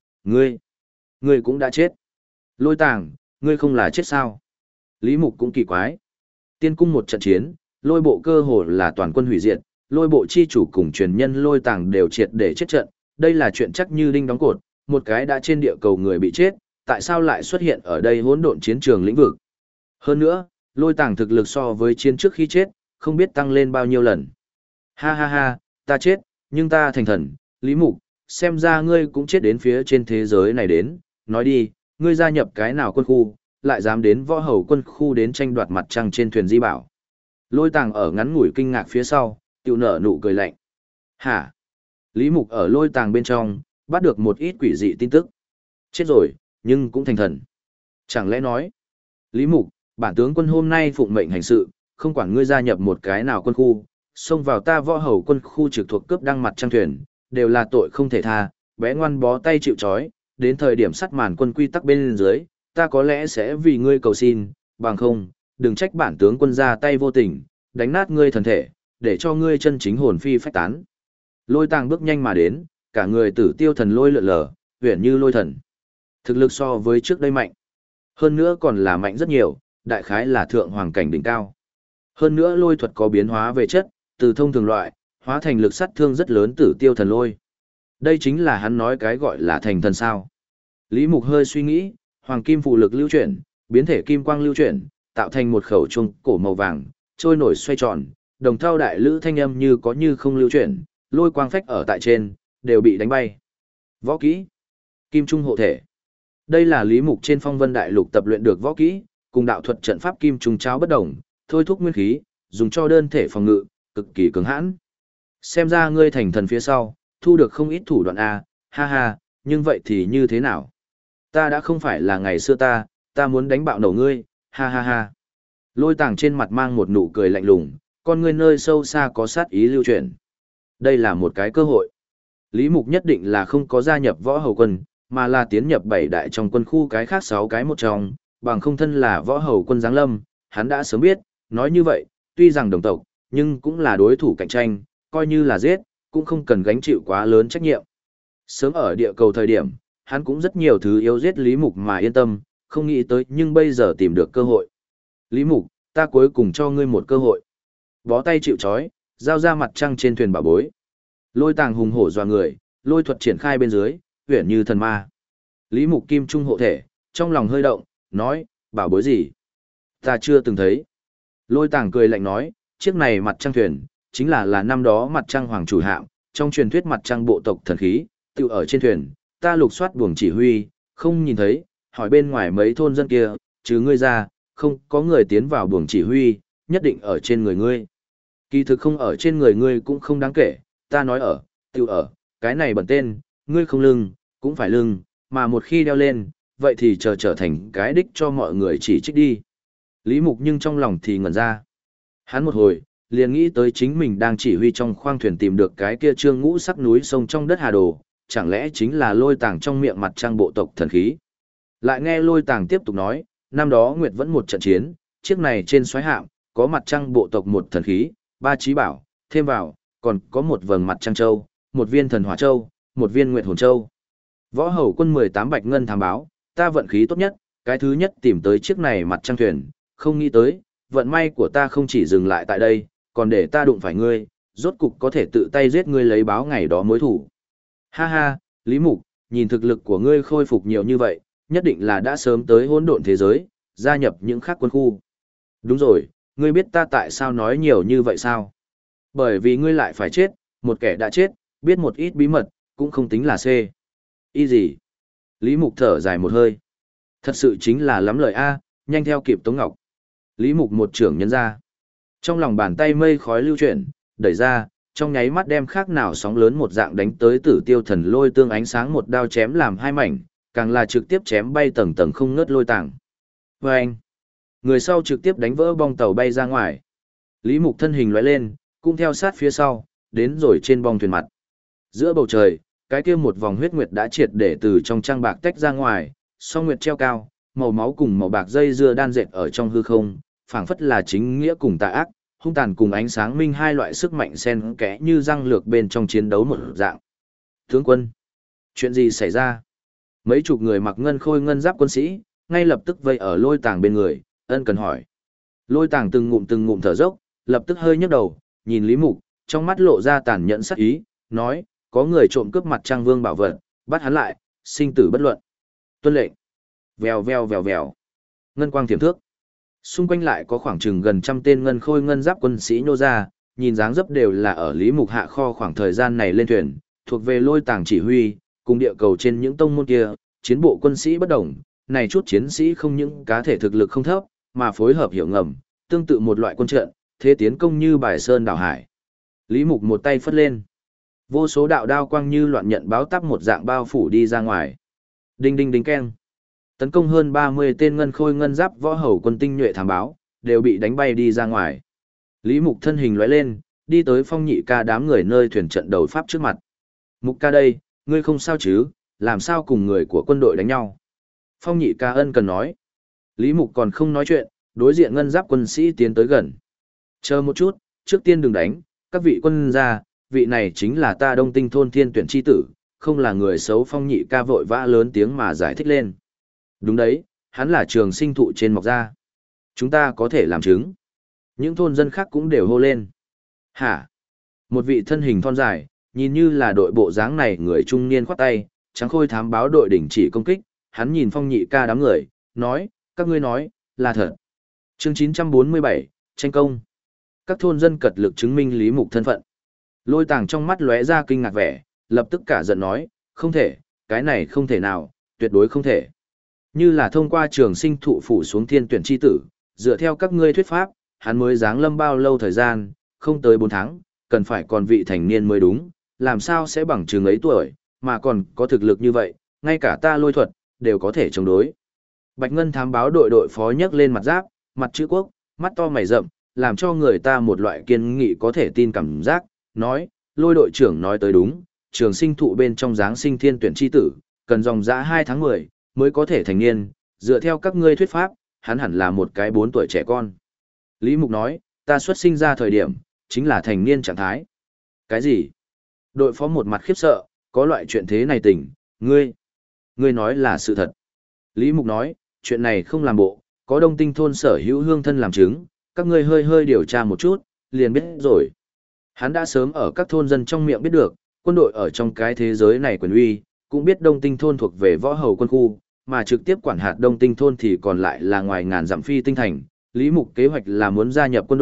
ngươi cũng đã chết. Lôi tàng, ngươi không là chết sao? Lý Mục cũng kỳ quái. Tiên cung một trận chiến, lôi bộ cơ hồ là toàn quân hủy diệt, lôi bộ chi chủ cùng truyền nhân lôi tàng đều triệt để chết trận, đây là chuyện chắc như đinh đóng cột, một cái đã trên địa cầu người bị chết, tại sao lại xuất hiện ở đây hỗn độn chiến trường lĩnh vực? Hơn nữa, lôi tàng thực lực so với chiến trước khi chết, không biết tăng lên bao nhiêu lần. Ha ha ha, ta chết, nhưng ta thành thần, Lý Mục, xem ra ngươi cũng chết đến phía trên thế giới này đến, nói đi, ngươi gia nhập cái nào quân khu, lại dám đến võ hầu quân khu đến tranh đoạt mặt trăng trên thuyền di bảo. Lôi tàng ở ngắn ngủi kinh ngạc phía sau, tiểu nở nụ cười lạnh. Hả? Lý Mục ở lôi tàng bên trong, bắt được một ít quỷ dị tin tức. Chết rồi, nhưng cũng thành thần. Chẳng lẽ nói, Lý Mục, bản tướng quân hôm nay phụng mệnh hành sự, không quản ngươi gia nhập một cái nào quân khu, xông vào ta võ hầu quân khu trực thuộc cướp đăng mặt trăng thuyền, đều là tội không thể tha, bé ngoan bó tay chịu trói, đến thời điểm sắt màn quân quy tắc bên dưới, ta có lẽ sẽ vì ngươi cầu xin, bằng không, đừng trách bản tướng quân ra tay vô tình, đánh nát ngươi thần thể, để cho ngươi chân chính hồn phi phách tán. Lôi tàng bước nhanh mà đến, cả người tử tiêu thần lôi lượn lờ, huyền như lôi thần. Thực lực so với trước đây mạnh. Hơn nữa còn là mạnh rất nhiều, đại khái là thượng hoàng cảnh đỉnh cao. Hơn nữa lôi thuật có biến hóa về chất, từ thông thường loại, hóa thành lực sát thương rất lớn tử tiêu thần lôi. Đây chính là hắn nói cái gọi là thành thần sao. Lý Mục hơi suy nghĩ, hoàng kim phụ lực lưu chuyển, biến thể kim quang lưu chuyển, tạo thành một khẩu chuông cổ màu vàng, trôi nổi xoay tròn, đồng thau đại lữ thanh âm như có như không lưu chuyển, lôi quang phách ở tại trên, đều bị đánh bay. Võ kỹ, kim trung hộ thể. Đây là Lý Mục trên Phong Vân Đại Lục tập luyện được võ kỹ, cùng đạo thuật trận pháp kim trung cháo bất đồng, thôi thúc nguyên khí, dùng cho đơn thể phòng ngự, cực kỳ cứng hãn. Xem ra ngươi thành thần phía sau, thu được không ít thủ đoạn a, ha ha, nhưng vậy thì như thế nào? Ta đã không phải là ngày xưa ta muốn đánh bạo nổ ngươi, ha ha ha. Lôi tàng trên mặt mang một nụ cười lạnh lùng, con ngươi nơi sâu xa có sát ý lưu chuyển. Đây là một cái cơ hội. Lý Mục nhất định là không có gia nhập võ hầu quân, mà là tiến nhập 7 đại trong quân khu cái khác 6 cái một trong, bằng không thân là võ hầu quân giáng lâm, hắn đã sớm biết, nói như vậy, tuy rằng đồng tộc, nhưng cũng là đối thủ cạnh tranh, coi như là giết, cũng không cần gánh chịu quá lớn trách nhiệm. Sớm ở địa cầu thời điểm, hắn cũng rất nhiều thứ yếu giết Lý Mục mà yên tâm, không nghĩ tới nhưng bây giờ tìm được cơ hội. Lý Mục, ta cuối cùng cho ngươi một cơ hội. Bó tay chịu trói, giao ra mặt trăng trên thuyền bảo bối. Lôi tàng hùng hổ dọa người, lôi thuật triển khai bên dưới, huyền như thần ma. Lý Mục kim trung hộ thể, trong lòng hơi động, nói, bảo bối gì? Ta chưa từng thấy. Lôi tàng cười lạnh nói, chiếc này mặt trăng thuyền, chính là năm đó mặt trăng hoàng chủ hạm, trong truyền thuyết mặt trăng bộ tộc thần khí, tự ở trên thuyền, ta lục soát buồng chỉ huy, không nhìn thấy, hỏi bên ngoài mấy thôn dân kia, chứ ngươi ra, không có người tiến vào buồng chỉ huy, nhất định ở trên người ngươi. Kỳ thực không ở trên người ngươi cũng không đáng kể, ta nói ở, tự ở, cái này bẩn tên, ngươi không lưng, cũng phải lưng, mà một khi đeo lên, vậy thì trở thành cái đích cho mọi người chỉ trích đi. Lý Mục nhưng trong lòng thì ngẩn ra. Hắn một hồi, liền nghĩ tới chính mình đang chỉ huy trong khoang thuyền tìm được cái kia trương ngũ sắc núi sông trong đất Hà Đồ, chẳng lẽ chính là Lôi Tàng trong miệng mặt trăng bộ tộc thần khí. Lại nghe Lôi Tàng tiếp tục nói, năm đó Nguyệt vẫn một trận chiến, chiếc này trên xoáy hạm, có mặt trăng bộ tộc một thần khí, 3 trí bảo, thêm vào, còn có một vầng mặt trăng châu, một viên thần hỏa châu, một viên nguyệt hồn châu. Võ hầu quân 18 bạch ngân thám báo, ta vận khí tốt nhất, cái thứ nhất tìm tới chiếc này mặt trăng thuyền, không nghĩ tới, vận may của ta không chỉ dừng lại tại đây, còn để ta đụng phải ngươi, rốt cục có thể tự tay giết ngươi lấy báo ngày đó mối thủ. Ha ha, Lý Mục, nhìn thực lực của ngươi khôi phục nhiều như vậy, nhất định là đã sớm tới hỗn độn thế giới, gia nhập những khác quân khu. Đúng rồi, ngươi biết ta tại sao nói nhiều như vậy sao? Bởi vì ngươi lại phải chết, một kẻ đã chết, biết một ít bí mật, cũng không tính là C. Ý gì? Lý Mục thở dài một hơi. Thật sự chính là lắm lời A, nhanh theo kịp Tống Ngọc. Lý Mục một trưởng nhân ra. Trong lòng bàn tay mây khói lưu chuyển, đẩy ra, trong nháy mắt đem khác nào sóng lớn một dạng đánh tới Tử Tiêu Thần Lôi Tương ánh sáng một đao chém làm hai mảnh, càng là trực tiếp chém bay tầng tầng không ngớt Lôi Tàng. Và anh, người sau trực tiếp đánh vỡ bong tàu bay ra ngoài. Lý Mục thân hình lóe lên, cũng theo sát phía sau, đến rồi trên bong thuyền mặt. Giữa bầu trời, cái kia một vòng huyết nguyệt đã triệt để từ trong trăng bạc tách ra ngoài, song nguyệt treo cao, màu máu cùng màu bạc dây dưa đan dệt ở trong hư không, phảng phất là chính nghĩa cùng tà ác, hung tàn cùng ánh sáng minh hai loại sức mạnh xen kẽ như răng lược bên trong chiến đấu một dạng. Tướng quân, chuyện gì xảy ra? Mấy chục người mặc ngân khôi ngân giáp quân sĩ, ngay lập tức vây ở Lôi Tàng bên người, ân cần hỏi. Lôi Tàng từng ngụm thở dốc, lập tức hơi nhấc đầu, nhìn Lý Mục, trong mắt lộ ra tàn nhẫn sắc ý, nói, có người trộm cướp mặt trăng vương bảo vật, bắt hắn lại, sinh tử bất luận. Tuân lệnh. Vèo vèo vèo vèo. Ngân quang tiềm thước. Xung quanh lại có khoảng chừng gần trăm tên ngân khôi ngân giáp quân sĩ nhô ra, nhìn dáng dấp đều là ở Lý Mục hạ kho khoảng thời gian này lên thuyền, thuộc về Lôi Tàng chỉ huy, cùng địa cầu trên những tông môn kia, chiến bộ quân sĩ bất đồng, này chút chiến sĩ không những cá thể thực lực không thấp, mà phối hợp hiểu ngầm, tương tự một loại quân trận, thế tiến công như bài sơn đảo hải. Lý Mục một tay phất lên, vô số đạo đao quang như loạn nhận báo táp một dạng bao phủ đi ra ngoài. Đinh đinh đinh keng. Tấn công hơn 30 tên ngân khôi ngân giáp võ hầu quân tinh nhuệ thám báo, đều bị đánh bay đi ra ngoài. Lý Mục thân hình lóe lên, đi tới Phong Nhị Ca đám người nơi thuyền trận đầu pháp trước mặt. Mục ca đây, ngươi không sao chứ, làm sao cùng người của quân đội đánh nhau? Phong Nhị Ca ân cần nói. Lý Mục còn không nói chuyện, đối diện ngân giáp quân sĩ tiến tới gần. Chờ một chút, trước tiên đừng đánh, các vị quân gia, vị này chính là ta Đông Tinh thôn thiên tuyển chi tử, không là người xấu. Phong Nhị Ca vội vã lớn tiếng mà giải thích lên. Đúng đấy, hắn là trường sinh thụ trên mọc ra. Chúng ta có thể làm chứng. Những thôn dân khác cũng đều hô lên. Hả? Một vị thân hình thon dài, nhìn như là đội bộ dáng này người trung niên khoát tay, trắng khôi thám báo đội đình chỉ công kích, hắn nhìn Phong Nhị Ca đám người, nói, các ngươi nói, là thật. Chương 947, tranh công. Các thôn dân cật lực chứng minh Lý Mục thân phận. Lôi Tàng trong mắt lóe ra kinh ngạc vẻ, lập tức cả giận nói, không thể, cái này không thể nào, tuyệt đối không thể. Như là thông qua trường sinh thụ phủ xuống thiên tuyển chi tử, dựa theo các ngươi thuyết pháp, hắn mới giáng lâm bao lâu thời gian, không tới 4 tháng, cần phải còn vị thành niên mới đúng, làm sao sẽ bằng chừng ấy tuổi, mà còn có thực lực như vậy, ngay cả ta lôi thuật, đều có thể chống đối. Bạch Ngân thám báo đội đội phó nhấc lên mặt giáp, mặt chữ quốc, mắt to mày rậm, làm cho người ta một loại kiên nghị có thể tin cảm giác, nói, lôi đội trưởng nói tới đúng, trường sinh thụ bên trong giáng sinh thiên tuyển chi tử, cần dòng dã 2 tháng 10, mới có thể thành niên, dựa theo các ngươi thuyết pháp, hắn hẳn là một cái 4 tuổi trẻ con. Lý Mục nói, ta xuất sinh ra thời điểm, chính là thành niên trạng thái. Cái gì? Đội phó một mặt khiếp sợ, có loại chuyện thế này tỉnh, ngươi nói là sự thật. Lý Mục nói, chuyện này không làm bộ, có Đông Tinh thôn sở hữu hương thân làm chứng, các ngươi hơi điều tra một chút, liền biết rồi. Hắn đã sớm ở các thôn dân trong miệng biết được, quân đội ở trong cái thế giới này quyền uy, cũng biết Đông Tinh thôn thuộc về võ hầu quân khu, mà trực tiếp quản hạt Đông Tinh thôn thì còn lại là ngoài ngàn dặm phi tinh thành. Lý Mục kế hoạch là muốn gia nhập quân đội,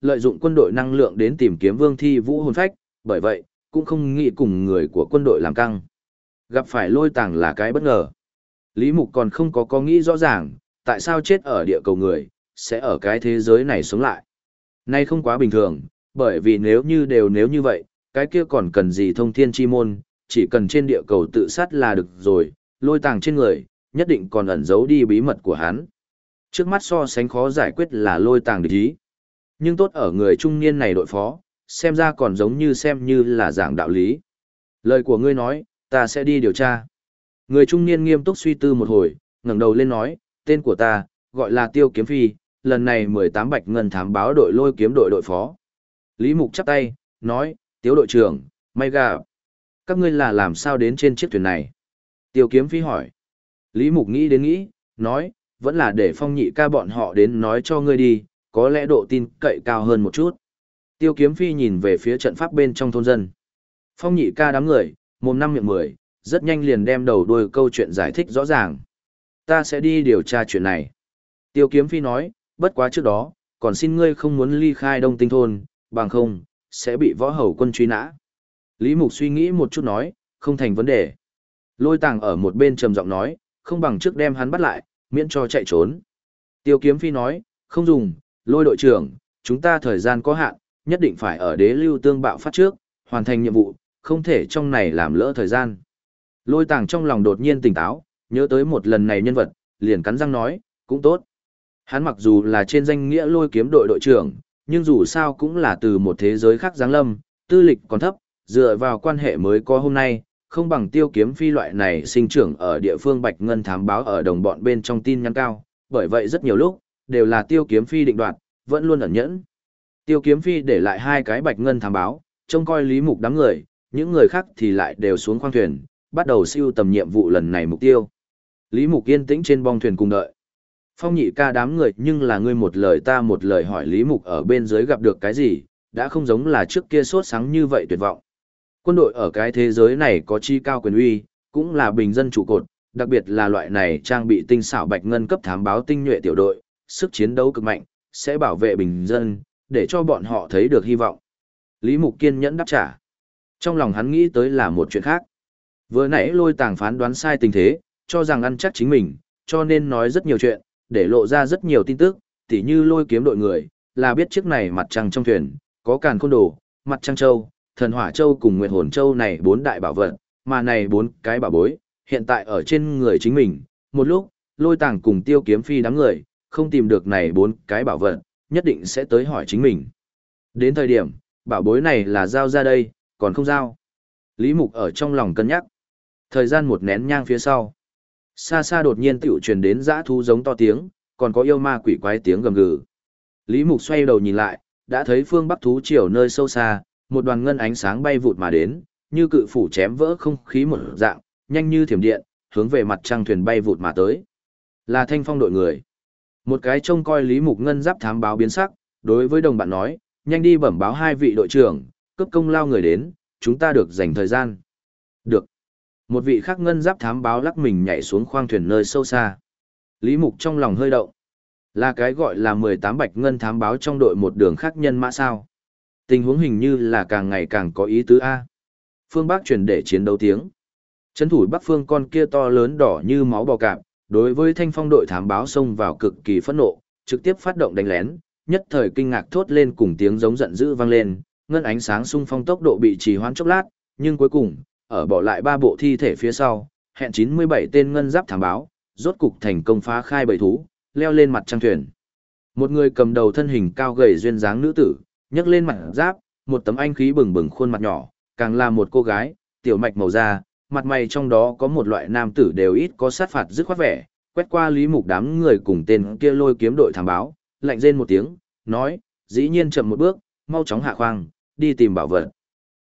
lợi dụng quân đội năng lượng đến tìm kiếm Vương Thi Vũ hồn phách, bởi vậy, cũng không nghĩ cùng người của quân đội làm căng. Gặp phải Lôi Tàng là cái bất ngờ. Lý Mục còn không có nghĩ rõ ràng, tại sao chết ở địa cầu người, sẽ ở cái thế giới này sống lại. Nay không quá bình thường, bởi vì nếu như vậy, cái kia còn cần gì thông thiên chi môn, chỉ cần trên địa cầu tự sát là được rồi, Lôi Tàng trên người, nhất định còn ẩn giấu đi bí mật của hắn. Trước mắt so sánh khó giải quyết là Lôi Tàng địch ý. Nhưng tốt ở người trung niên này đội phó, xem ra còn giống như xem như là giảng đạo lý. Lời của ngươi nói, ta sẽ đi điều tra. Người trung niên nghiêm túc suy tư một hồi, ngẩng đầu lên nói, tên của ta, gọi là Tiêu Kiếm Phi, lần này 18 Bạch Ngân thám báo đội Lôi Kiếm đội đội phó. Lý Mục chắp tay, nói, Tiếu đội trưởng, may gà. Các ngươi là làm sao đến trên chiếc thuyền này? Tiêu Kiếm Phi hỏi. Lý Mục nghĩ, nói, vẫn là để Phong Nhị ca bọn họ đến nói cho ngươi đi, có lẽ độ tin cậy cao hơn một chút. Tiêu Kiếm Phi nhìn về phía trận pháp bên trong thôn dân. Phong Nhị ca đám người, mồm năm miệng mười, rất nhanh liền đem đầu đuôi câu chuyện giải thích rõ ràng. Ta sẽ đi điều tra chuyện này. Tiêu Kiếm Phi nói, bất quá trước đó, còn xin ngươi không muốn ly khai Đông Tinh thôn, bằng không, sẽ bị võ hầu quân truy nã. Lý Mục suy nghĩ một chút nói, không thành vấn đề. Lôi Tàng ở một bên trầm giọng nói, không bằng trước đem hắn bắt lại, miễn cho chạy trốn. Tiêu Kiếm Phi nói, không dùng, Lôi đội trưởng, chúng ta thời gian có hạn, nhất định phải ở đế lưu tương bạo phát trước, hoàn thành nhiệm vụ, không thể trong này làm lỡ thời gian. Lôi Tàng trong lòng đột nhiên tỉnh táo, nhớ tới một lần này nhân vật, liền cắn răng nói, cũng tốt. Hắn mặc dù là trên danh nghĩa Lôi Kiếm đội đội trưởng, nhưng dù sao cũng là từ một thế giới khác giáng lâm, tư lịch còn thấp, dựa vào quan hệ mới có hôm nay, không bằng Tiêu Kiếm Phi loại này sinh trưởng ở địa phương Bạch Ngân thám báo ở đồng bọn bên trong tin nhắn cao, bởi vậy rất nhiều lúc, đều là Tiêu Kiếm Phi định đoạt, vẫn luôn ẩn nhẫn. Tiêu Kiếm Phi để lại 2 cái Bạch Ngân thám báo, trông coi Lý Mục đám người, những người khác thì lại đều xuống khoang thuyền, bắt đầu siêu tầm nhiệm vụ lần này mục tiêu. Lý Mục yên tĩnh trên bong thuyền cùng đợi. Phong Nhị ca đám người nhưng là ngươi một lời ta một lời hỏi Lý Mục ở bên dưới gặp được cái gì, đã không giống là trước kia sốt sáng như vậy tuyệt vọng. Quân đội ở cái thế giới này có chi cao quyền uy, cũng là bình dân trụ cột, đặc biệt là loại này trang bị tinh xảo Bạch Ngân cấp thám báo tinh nhuệ tiểu đội, sức chiến đấu cực mạnh, sẽ bảo vệ bình dân, để cho bọn họ thấy được hy vọng. Lý Mục kiên nhẫn đáp trả. Trong lòng hắn nghĩ tới là một chuyện khác. Vừa nãy Lôi Tàng phán đoán sai tình thế, cho rằng ăn chắc chính mình, cho nên nói rất nhiều chuyện, để lộ ra rất nhiều tin tức, tỉ như Lôi Kiếm đội người, là biết chiếc này mặt trăng trong thuyền, có Càn Khôn Đồ, Mặt Trăng Châu, Thần Hỏa Châu cùng Nguyệt Hồn Châu này 4 đại bảo vật, mà này 4 cái bảo bối, hiện tại ở trên người chính mình. Một lúc, Lôi Tàng cùng Tiêu Kiếm Phi đám người, không tìm được này 4 cái bảo vật, nhất định sẽ tới hỏi chính mình. Đến thời điểm, bảo bối này là giao ra đây, còn không giao. Lý Mục ở trong lòng cân nhắc. Thời gian một nén nhang phía sau. Xa xa đột nhiên tiểu truyền đến dã thú giống to tiếng, còn có yêu ma quỷ quái tiếng gầm gừ. Lý Mục xoay đầu nhìn lại, đã thấy phương Bắc thú triều nơi sâu xa, một đoàn ngân ánh sáng bay vụt mà đến, như cự phủ chém vỡ không khí một dạng, nhanh như thiểm điện, hướng về mặt trăng thuyền bay vụt mà tới. Là Thanh Phong đội người. Một cái trông coi Lý Mục ngân giáp thám báo biến sắc, đối với đồng bạn nói, nhanh đi bẩm báo 2 vị đội trưởng, cấp công lao người đến, chúng ta được dành thời gian. Được. Một vị khác ngân giáp thám báo lắc mình nhảy xuống khoang thuyền nơi sâu xa. Lý Mục trong lòng hơi động. Là cái gọi là 18 Bạch Ngân thám báo trong đội một đường khác nhân mã sao. Tình huống hình như là càng ngày càng có ý tứ A. Phương Bắc truyền để chiến đấu tiếng. Trấn thủ Bắc Phương con kia to lớn đỏ như máu bò cạp, đối với Thanh Phong đội thám báo xông vào cực kỳ phẫn nộ, trực tiếp phát động đánh lén, nhất thời kinh ngạc thốt lên cùng tiếng giống giận dữ vang lên, ngân ánh sáng xung phong tốc độ bị trì hoãn chốc lát, nhưng cuối cùng, ở bỏ lại 3 bộ thi thể phía sau, hẹn 97 tên ngân giáp thám báo, rốt cục thành công phá khai bầy thú, leo lên mặt trăng thuyền. Một người cầm đầu thân hình cao gầy duyên dáng nữ tử, nhấc lên mặt giáp, một tấm anh khí bừng bừng khuôn mặt nhỏ, càng là một cô gái, tiểu mạch màu da, mặt mày trong đó có một loại nam tử đều ít có sát phạt dứt khoát vẻ, quét qua Lý Mục đám người cùng tên kia Lôi Kiếm đội thám báo, lạnh rên một tiếng, nói, dĩ nhiên chậm một bước, mau chóng hạ khoang, đi tìm bảo vật.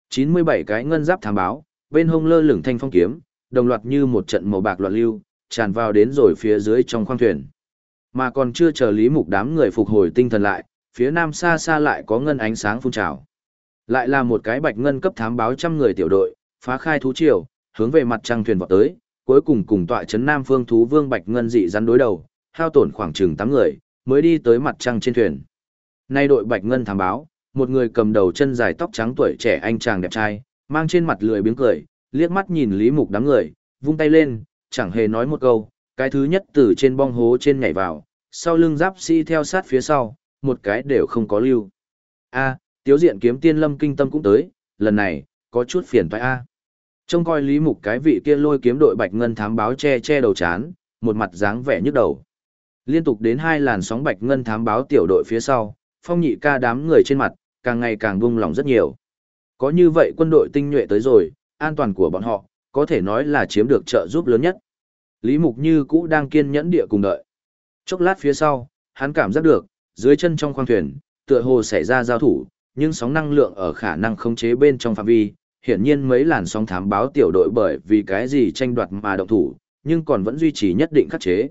97 cái ngân giáp thám báo, bên hông lơ lửng thanh phong kiếm, đồng loạt như một trận màu bạc loạn lưu, tràn vào đến rồi phía dưới trong khoang thuyền. Mà còn chưa chờ Lý Mục đám người phục hồi tinh thần lại, phía nam xa xa lại có ngân ánh sáng phun trào. Lại là một cái Bạch Ngân cấp thám báo trăm người tiểu đội, phá khai thú triều, hướng về mặt trăng thuyền vọt tới, cuối cùng cùng tọa trấn Nam Phương thú vương Bạch Ngân dị rắn đối đầu, hao tổn khoảng chừng 8 người, mới đi tới mặt trăng trên thuyền. Nay đội Bạch Ngân thám báo, một người cầm đầu chân dài tóc trắng tuổi trẻ anh chàng đẹp trai, mang trên mặt lười biếng cười, liếc mắt nhìn Lý Mục đám người, vung tay lên, chẳng hề nói một câu, cái thứ nhất từ trên bong hố trên nhảy vào, sau lưng giáp sĩ theo sát phía sau, một cái đều không có lưu. A, Tiếu Diện Kiếm Tiên Lâm Kinh Tâm cũng tới, lần này, có chút phiền toái a. Trông coi Lý Mục cái vị kia lôi kiếm đội Bạch Ngân thám báo che che đầu chán, một mặt dáng vẻ nhức đầu. Liên tục đến 2 làn sóng Bạch Ngân thám báo tiểu đội phía sau, Phong Nhị Ca đám người trên mặt, càng ngày càng buông lỏng rất nhiều. Có như vậy quân đội tinh nhuệ tới rồi, an toàn của bọn họ, có thể nói là chiếm được trợ giúp lớn nhất. Lý Mục như cũ đang kiên nhẫn địa cùng đợi. Chốc lát phía sau, hắn cảm giác được, dưới chân trong khoang thuyền, tựa hồ xảy ra giao thủ, nhưng sóng năng lượng ở khả năng khống chế bên trong phạm vi, hiển nhiên mấy làn sóng thám báo tiểu đội bởi vì cái gì tranh đoạt mà động thủ, nhưng còn vẫn duy trì nhất định khắc chế.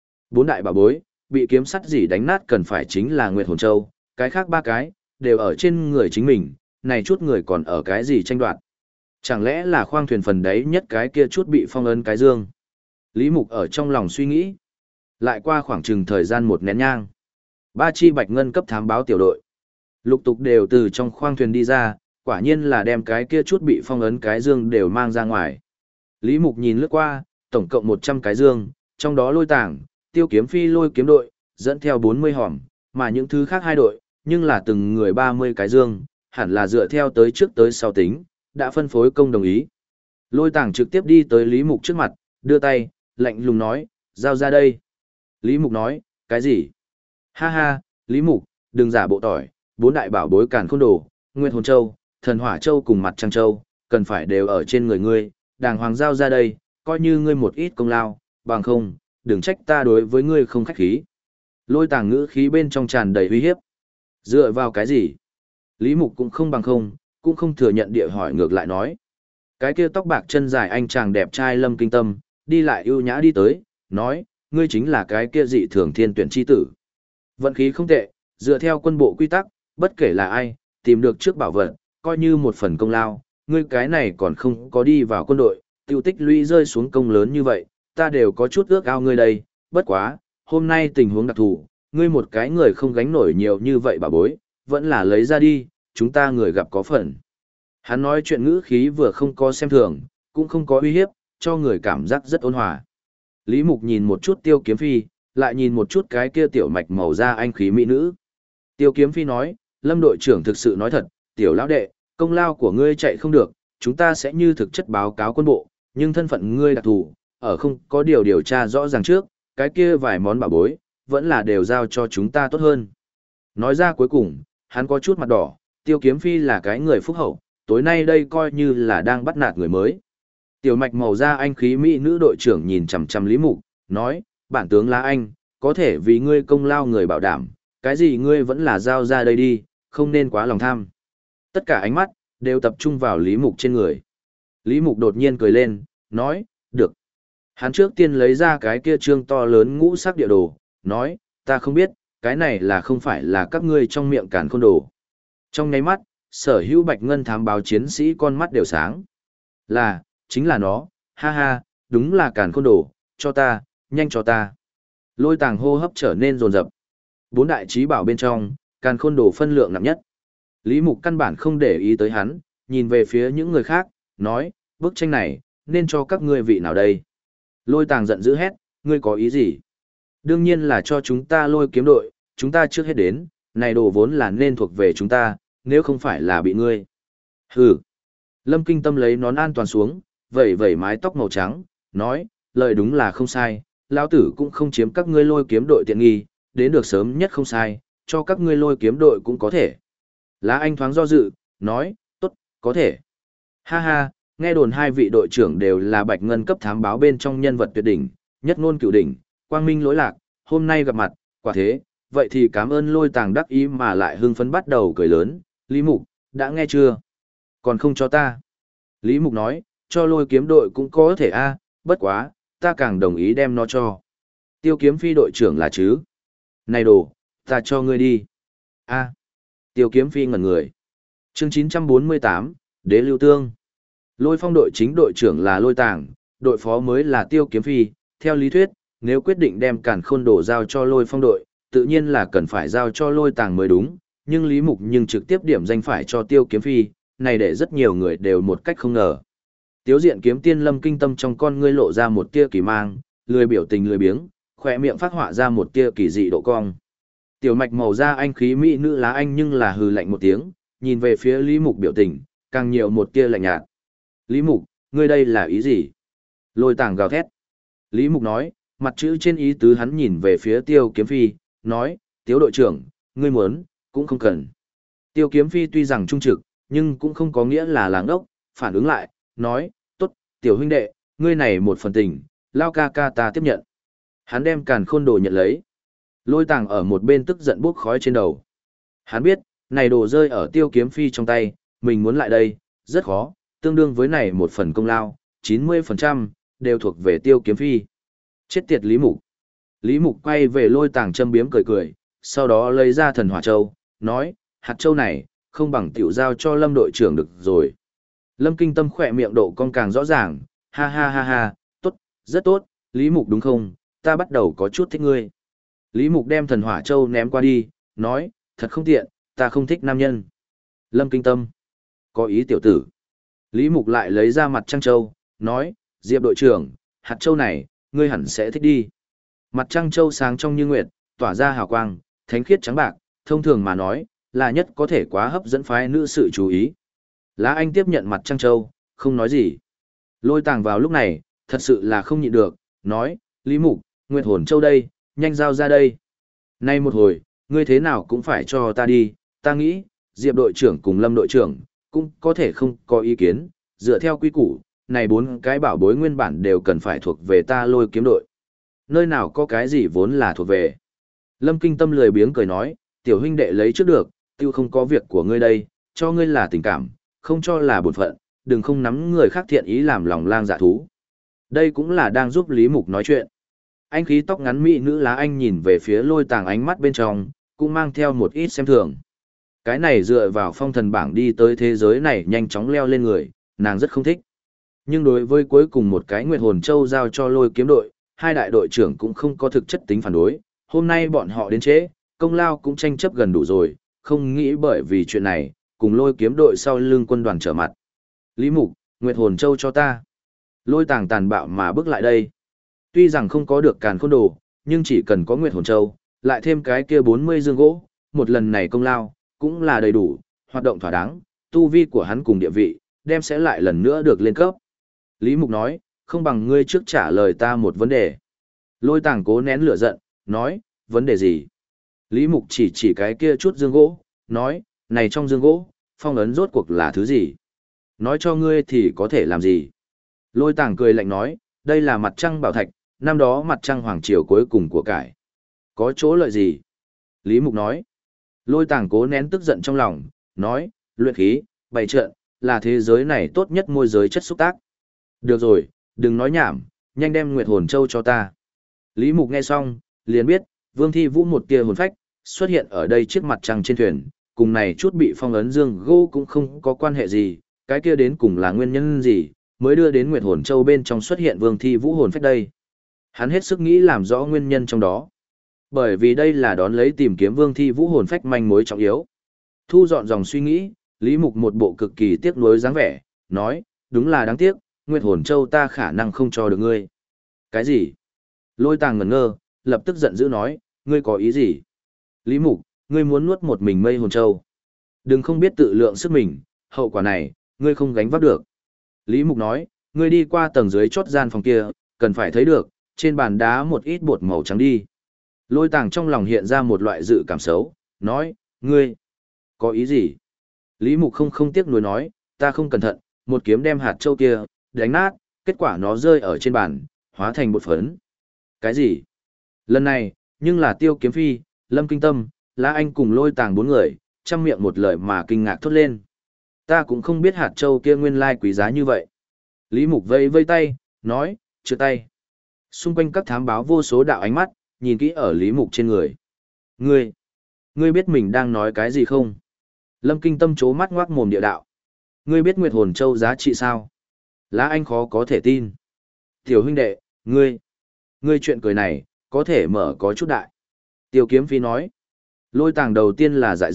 4 đại bảo bối, bị kiếm sắt gì đánh nát cần phải chính là Nguyệt Hồn Châu, cái khác 3 cái, đều ở trên người chính mình, này chút người còn ở cái gì tranh đoạt. Chẳng lẽ là khoang thuyền phần đấy nhất cái kia chút bị phong ấn cái dương. Lý Mục ở trong lòng suy nghĩ. Lại qua khoảng chừng thời gian một nén nhang. 3 chi Bạch Ngân cấp thám báo tiểu đội. Lục tục đều từ trong khoang thuyền đi ra, quả nhiên là đem cái kia chút bị phong ấn cái dương đều mang ra ngoài. Lý Mục nhìn lướt qua, tổng cộng 100 cái dương, trong đó Lôi Tàng, Tiêu Kiếm Phi lôi kiếm đội, dẫn theo 40 hòm, mà những thứ khác 2 đội, nhưng là từng người 30 cái dương, hẳn là dựa theo tới trước tới sau tính, đã phân phối công đồng ý. Lôi Tàng trực tiếp đi tới Lý Mục trước mặt, đưa tay, lạnh lùng nói, giao ra đây. Lý Mục nói, cái gì? Ha ha, Lý Mục, đừng giả bộ tỏi, 4 đại bảo bối Càn Khôn Đồ, Nguyệt Hồn Châu, Thần Hỏa Châu cùng Mặt Trăng Châu, cần phải đều ở trên người ngươi, đàng hoàng giao ra đây, coi như ngươi một ít công lao, bằng không, đừng trách ta đối với ngươi không khách khí. Lôi Tàng ngữ khí bên trong tràn đầy uy hiếp. Dựa vào cái gì? Lý Mục cũng không bằng không, cũng không thừa nhận địa hỏi ngược lại nói. Cái kia tóc bạc chân dài anh chàng đẹp trai Lâm Kinh Tâm, đi lại ưu nhã đi tới, nói, ngươi chính là cái kia dị thường thiên tuyển chi tử. Vận khí không tệ, dựa theo quân bộ quy tắc, bất kể là ai, tìm được trước bảo vật, coi như một phần công lao, ngươi cái này còn không có đi vào quân đội, tiêu tích lũy rơi xuống công lớn như vậy, ta đều có chút ước ao ngươi đây, bất quá, hôm nay tình huống đặc thù, ngươi một cái người không gánh nổi nhiều như vậy bà bối, vẫn là lấy ra đi, chúng ta người gặp có phần. Hắn nói chuyện ngữ khí vừa không có xem thường, cũng không có uy hiếp, cho người cảm giác rất ôn hòa. Lý Mục nhìn một chút Tiêu Kiếm Phi, lại nhìn một chút cái kia tiểu mạch màu da anh khí mỹ nữ. Tiêu Kiếm Phi nói, Lâm đội trưởng thực sự nói thật, tiểu lão đệ, công lao của ngươi chạy không được, chúng ta sẽ như thực chất báo cáo quân bộ, nhưng thân phận ngươi đặc thù, ở không có điều tra rõ ràng trước, cái kia vài món bảo bối, vẫn là đều giao cho chúng ta tốt hơn. Nói ra cuối cùng, hắn có chút mặt đỏ, Tiêu Kiếm Phi là cái người phúc hậu, tối nay đây coi như là đang bắt nạt người mới. Tiểu mạch màu da anh khí mỹ nữ đội trưởng nhìn chằm chằm Lý Mục, nói, bản tướng là anh, có thể vì ngươi công lao người bảo đảm, cái gì ngươi vẫn là giao ra đây đi, không nên quá lòng tham. Tất cả ánh mắt, đều tập trung vào Lý Mục trên người. Lý Mục đột nhiên cười lên, nói, được. Hắn trước tiên lấy ra cái kia trương to lớn ngũ sắc địa đồ, nói, ta không biết, cái này là không phải là các ngươi trong miệng Càn Khôn Đồ. Trong nháy mắt, sở hữu Bạch Ngân thám báo chiến sĩ con mắt đều sáng. Là, chính là nó, ha ha, đúng là Càn Khôn Đồ, cho ta, nhanh cho ta. Lôi Tàng hô hấp trở nên rồn rập. 4 đại trí bảo bên trong, Càn Khôn Đồ phân lượng nặng nhất. Lý Mục căn bản không để ý tới hắn, nhìn về phía những người khác, nói, bức tranh này, nên cho các ngươi vị nào đây? Lôi Tàng giận dữ hét, ngươi có ý gì? Đương nhiên là cho chúng ta Lôi Kiếm đội, chúng ta trước hết đến, này đồ vốn là nên thuộc về chúng ta, nếu không phải là bị ngươi. Hừ. Lâm Kinh Tâm lấy nón an toàn xuống, vẩy vẩy mái tóc màu trắng, nói, lời đúng là không sai, lão tử cũng không chiếm các ngươi Lôi Kiếm đội tiện nghi, đến được sớm nhất không sai, cho các ngươi Lôi Kiếm đội cũng có thể. Lá Anh thoáng do dự, nói, tốt, có thể. Ha ha, nghe đồn 2 vị đội trưởng đều là Bạch Ngân cấp thám báo bên trong nhân vật tuyệt đỉnh, nhất ngôn cửu đỉnh, quang minh lỗi lạc, hôm nay gặp mặt, quả thế, vậy thì cảm ơn Lôi Tàng đắc ý mà lại hưng phấn bắt đầu cười lớn, Lý Mục, đã nghe chưa? Còn không cho ta. Lý Mục nói, cho Lôi Kiếm đội cũng có thể a, bất quá, ta càng đồng ý đem nó cho. Tiêu Kiếm Phi đội trưởng là chứ? Này đồ, ta cho ngươi đi. A. Tiêu Kiếm Phi ngẩn người. Chương 948, Đế Lưu Tương. Lôi Phong đội chính đội trưởng là Lôi Tàng, đội phó mới là Tiêu Kiếm Phi, theo lý thuyết, nếu quyết định đem Càn Khôn Đồ giao cho Lôi Phong đội, tự nhiên là cần phải giao cho Lôi Tàng mới đúng, nhưng Lý Mục nhưng trực tiếp điểm danh phải cho Tiêu Kiếm Phi, này để rất nhiều người đều một cách không ngờ. Tiếu diện kiếm tiên Lâm Kinh Tâm trong con ngươi lộ ra một tia kỳ mang, lười biểu tình lười biếng, khỏe miệng phát họa ra một tia kỳ dị độ cong. Tiểu mạch màu da anh khí mỹ nữ lá anh nhưng là hừ lạnh một tiếng, nhìn về phía Lý Mục biểu tình, càng nhiều một tia lạnh nhạt. Lý Mục, ngươi đây là ý gì? Lôi Tàng gào thét. Lý Mục nói, mặt chữ trên ý tứ hắn nhìn về phía Tiêu Kiếm Phi, nói, Tiếu đội trưởng, ngươi muốn, cũng không cần. Tiêu Kiếm Phi tuy rằng trung trực, nhưng cũng không có nghĩa là làng ốc, phản ứng lại, nói, tốt, tiểu huynh đệ, ngươi này một phần tình, lao ca ca ta tiếp nhận. Hắn đem càn khôn đồ nhận lấy. Lôi Tàng ở một bên tức giận bốc khói trên đầu. Hắn biết, này đồ rơi ở Tiêu Kiếm Phi trong tay, mình muốn lại đây, rất khó, tương đương với này một phần công lao, 90% đều thuộc về Tiêu Kiếm Phi. Chết tiệt Lý Mục. Lý Mục quay về Lôi Tàng châm biếm cười cười, sau đó lấy ra thần hỏa châu, nói, hạt châu này, không bằng tiểu giao cho Lâm đội trưởng được rồi. Lâm Kinh Tâm khỏe miệng độ cong càng rõ ràng, ha ha ha ha, tốt, rất tốt, Lý Mục đúng không, ta bắt đầu có chút thích ngươi. Lý Mục đem thần hỏa châu ném qua đi, nói, thật không tiện, ta không thích nam nhân. Lâm Kinh Tâm, có ý tiểu tử. Lý Mục lại lấy ra mặt trăng châu, nói, Diệp đội trưởng, hạt châu này, ngươi hẳn sẽ thích đi. Mặt trăng châu sáng trong như nguyệt, tỏa ra hào quang, thánh khiết trắng bạc, thông thường mà nói, là nhất có thể quá hấp dẫn phái nữ sự chú ý. Lá Anh tiếp nhận mặt trăng châu, không nói gì. Lôi Tàng vào lúc này, thật sự là không nhịn được, nói, Lý Mục, Nguyệt hồn châu đây, nhanh giao ra đây. Nay một hồi, ngươi thế nào cũng phải cho ta đi, ta nghĩ, Diệp đội trưởng cùng Lâm đội trưởng, cũng có thể không có ý kiến, dựa theo quy củ, này 4 cái bảo bối nguyên bản đều cần phải thuộc về ta Lôi kiếm đội. Nơi nào có cái gì vốn là thuộc về. Lâm Kinh Tâm lười biếng cười nói, tiểu huynh đệ lấy trước được, tiêu không có việc của ngươi đây, cho ngươi là tình cảm, không cho là bổn phận, đừng không nắm người khác thiện ý làm lòng lang dạ thú. Đây cũng là đang giúp Lý Mục nói chuyện. Anh khí tóc ngắn mỹ nữ lá anh nhìn về phía Lôi Tàng ánh mắt bên trong, cũng mang theo một ít xem thường. Cái này dựa vào phong thần bảng đi tới thế giới này nhanh chóng leo lên người, nàng rất không thích. Nhưng đối với cuối cùng một cái Nguyệt hồn châu giao cho Lôi kiếm đội, hai đại đội trưởng cũng không có thực chất tính phản đối. Hôm nay bọn họ đến trễ, công lao cũng tranh chấp gần đủ rồi, không nghĩ bởi vì chuyện này, cùng Lôi kiếm đội sau lưng quân đoàn trở mặt. Lý Mục, Nguyệt hồn châu cho ta. Lôi Tàng tàn bạo mà bước lại đây. Tuy rằng không có được càn khôn đồ, nhưng chỉ cần có Nguyệt hồn châu, lại thêm cái kia 40 dương gỗ, một lần này công lao, cũng là đầy đủ, hoạt động thỏa đáng, tu vi của hắn cùng địa vị, đem sẽ lại lần nữa được lên cấp. Lý Mục nói, không bằng ngươi trước trả lời ta một vấn đề. Lôi Tàng cố nén lửa giận, nói, vấn đề gì? Lý Mục chỉ cái kia chút dương gỗ, nói, này trong dương gỗ, phong ấn rốt cuộc là thứ gì? Nói cho ngươi thì có thể làm gì? Lôi Tàng cười lạnh nói, đây là mặt trăng bảo thạch, năm đó mặt trăng hoàng triều cuối cùng của cải. Có chỗ lợi gì? Lý Mục nói. Lôi Tàng cố nén tức giận trong lòng, nói, luyện khí, bày trận, là thế giới này tốt nhất môi giới chất xúc tác. Được rồi, đừng nói nhảm, nhanh đem Nguyệt hồn châu cho ta. Lý Mục nghe xong, liền biết, Vương Thi Vũ một tia hồn phách, xuất hiện ở đây trước mặt trăng trên thuyền, cùng này chút bị phong ấn dương gỗ cũng không có quan hệ gì, cái kia đến cùng là nguyên nhân gì, mới đưa đến Nguyệt hồn châu bên trong xuất hiện Vương Thi Vũ hồn phách đây. Hắn hết sức nghĩ làm rõ nguyên nhân trong đó. Bởi vì đây là đón lấy tìm kiếm Vương Thi Vũ hồn phách manh mối trọng yếu. Thu dọn dòng suy nghĩ, Lý Mục một bộ cực kỳ tiếc nuối dáng vẻ, nói, đúng là đáng tiếc, Nguyệt hồn châu ta khả năng không cho được ngươi. Cái gì? Lôi Tàng ngẩn ngơ, lập tức giận dữ nói, ngươi có ý gì? Lý Mục, ngươi muốn nuốt một mình mây hồn châu. Đừng không biết tự lượng sức mình, hậu quả này, ngươi không gánh vác được. Lý Mục nói, ngươi đi qua tầng dưới chót gian phòng kia, cần phải thấy được, trên bàn đá một ít bột màu trắng đi. Lôi Tàng trong lòng hiện ra một loại dự cảm xấu, nói, ngươi, có ý gì? Lý Mục không tiếc nuối nói, ta không cẩn thận, một kiếm đem hạt châu kia, đánh nát, kết quả nó rơi ở trên bàn, hóa thành bột phấn. Cái gì? Lần này, nhưng là Tiêu Kiếm Phi, Lâm Kinh Tâm, La Anh cùng Lôi Tàng 4 người, trăm miệng một lời mà kinh ngạc thốt lên. Ta cũng không biết hạt châu kia nguyên lai quý giá như vậy. Lý Mục vây vây tay, nói, chưa tay. Xung quanh các thám báo vô số đạo ánh mắt, nhìn kỹ ở Lý Mục trên người. Ngươi biết mình đang nói cái gì không? Lâm Kinh Tâm chố mắt ngoác mồm địa đạo. Ngươi biết Nguyệt hồn châu giá trị sao? La Anh khó có thể tin. Tiểu huynh đệ, ngươi chuyện cười này, có thể mở có chút đại. Tiêu Kiếm Phi nói. Lôi Tàng đầu tiên là dại ra,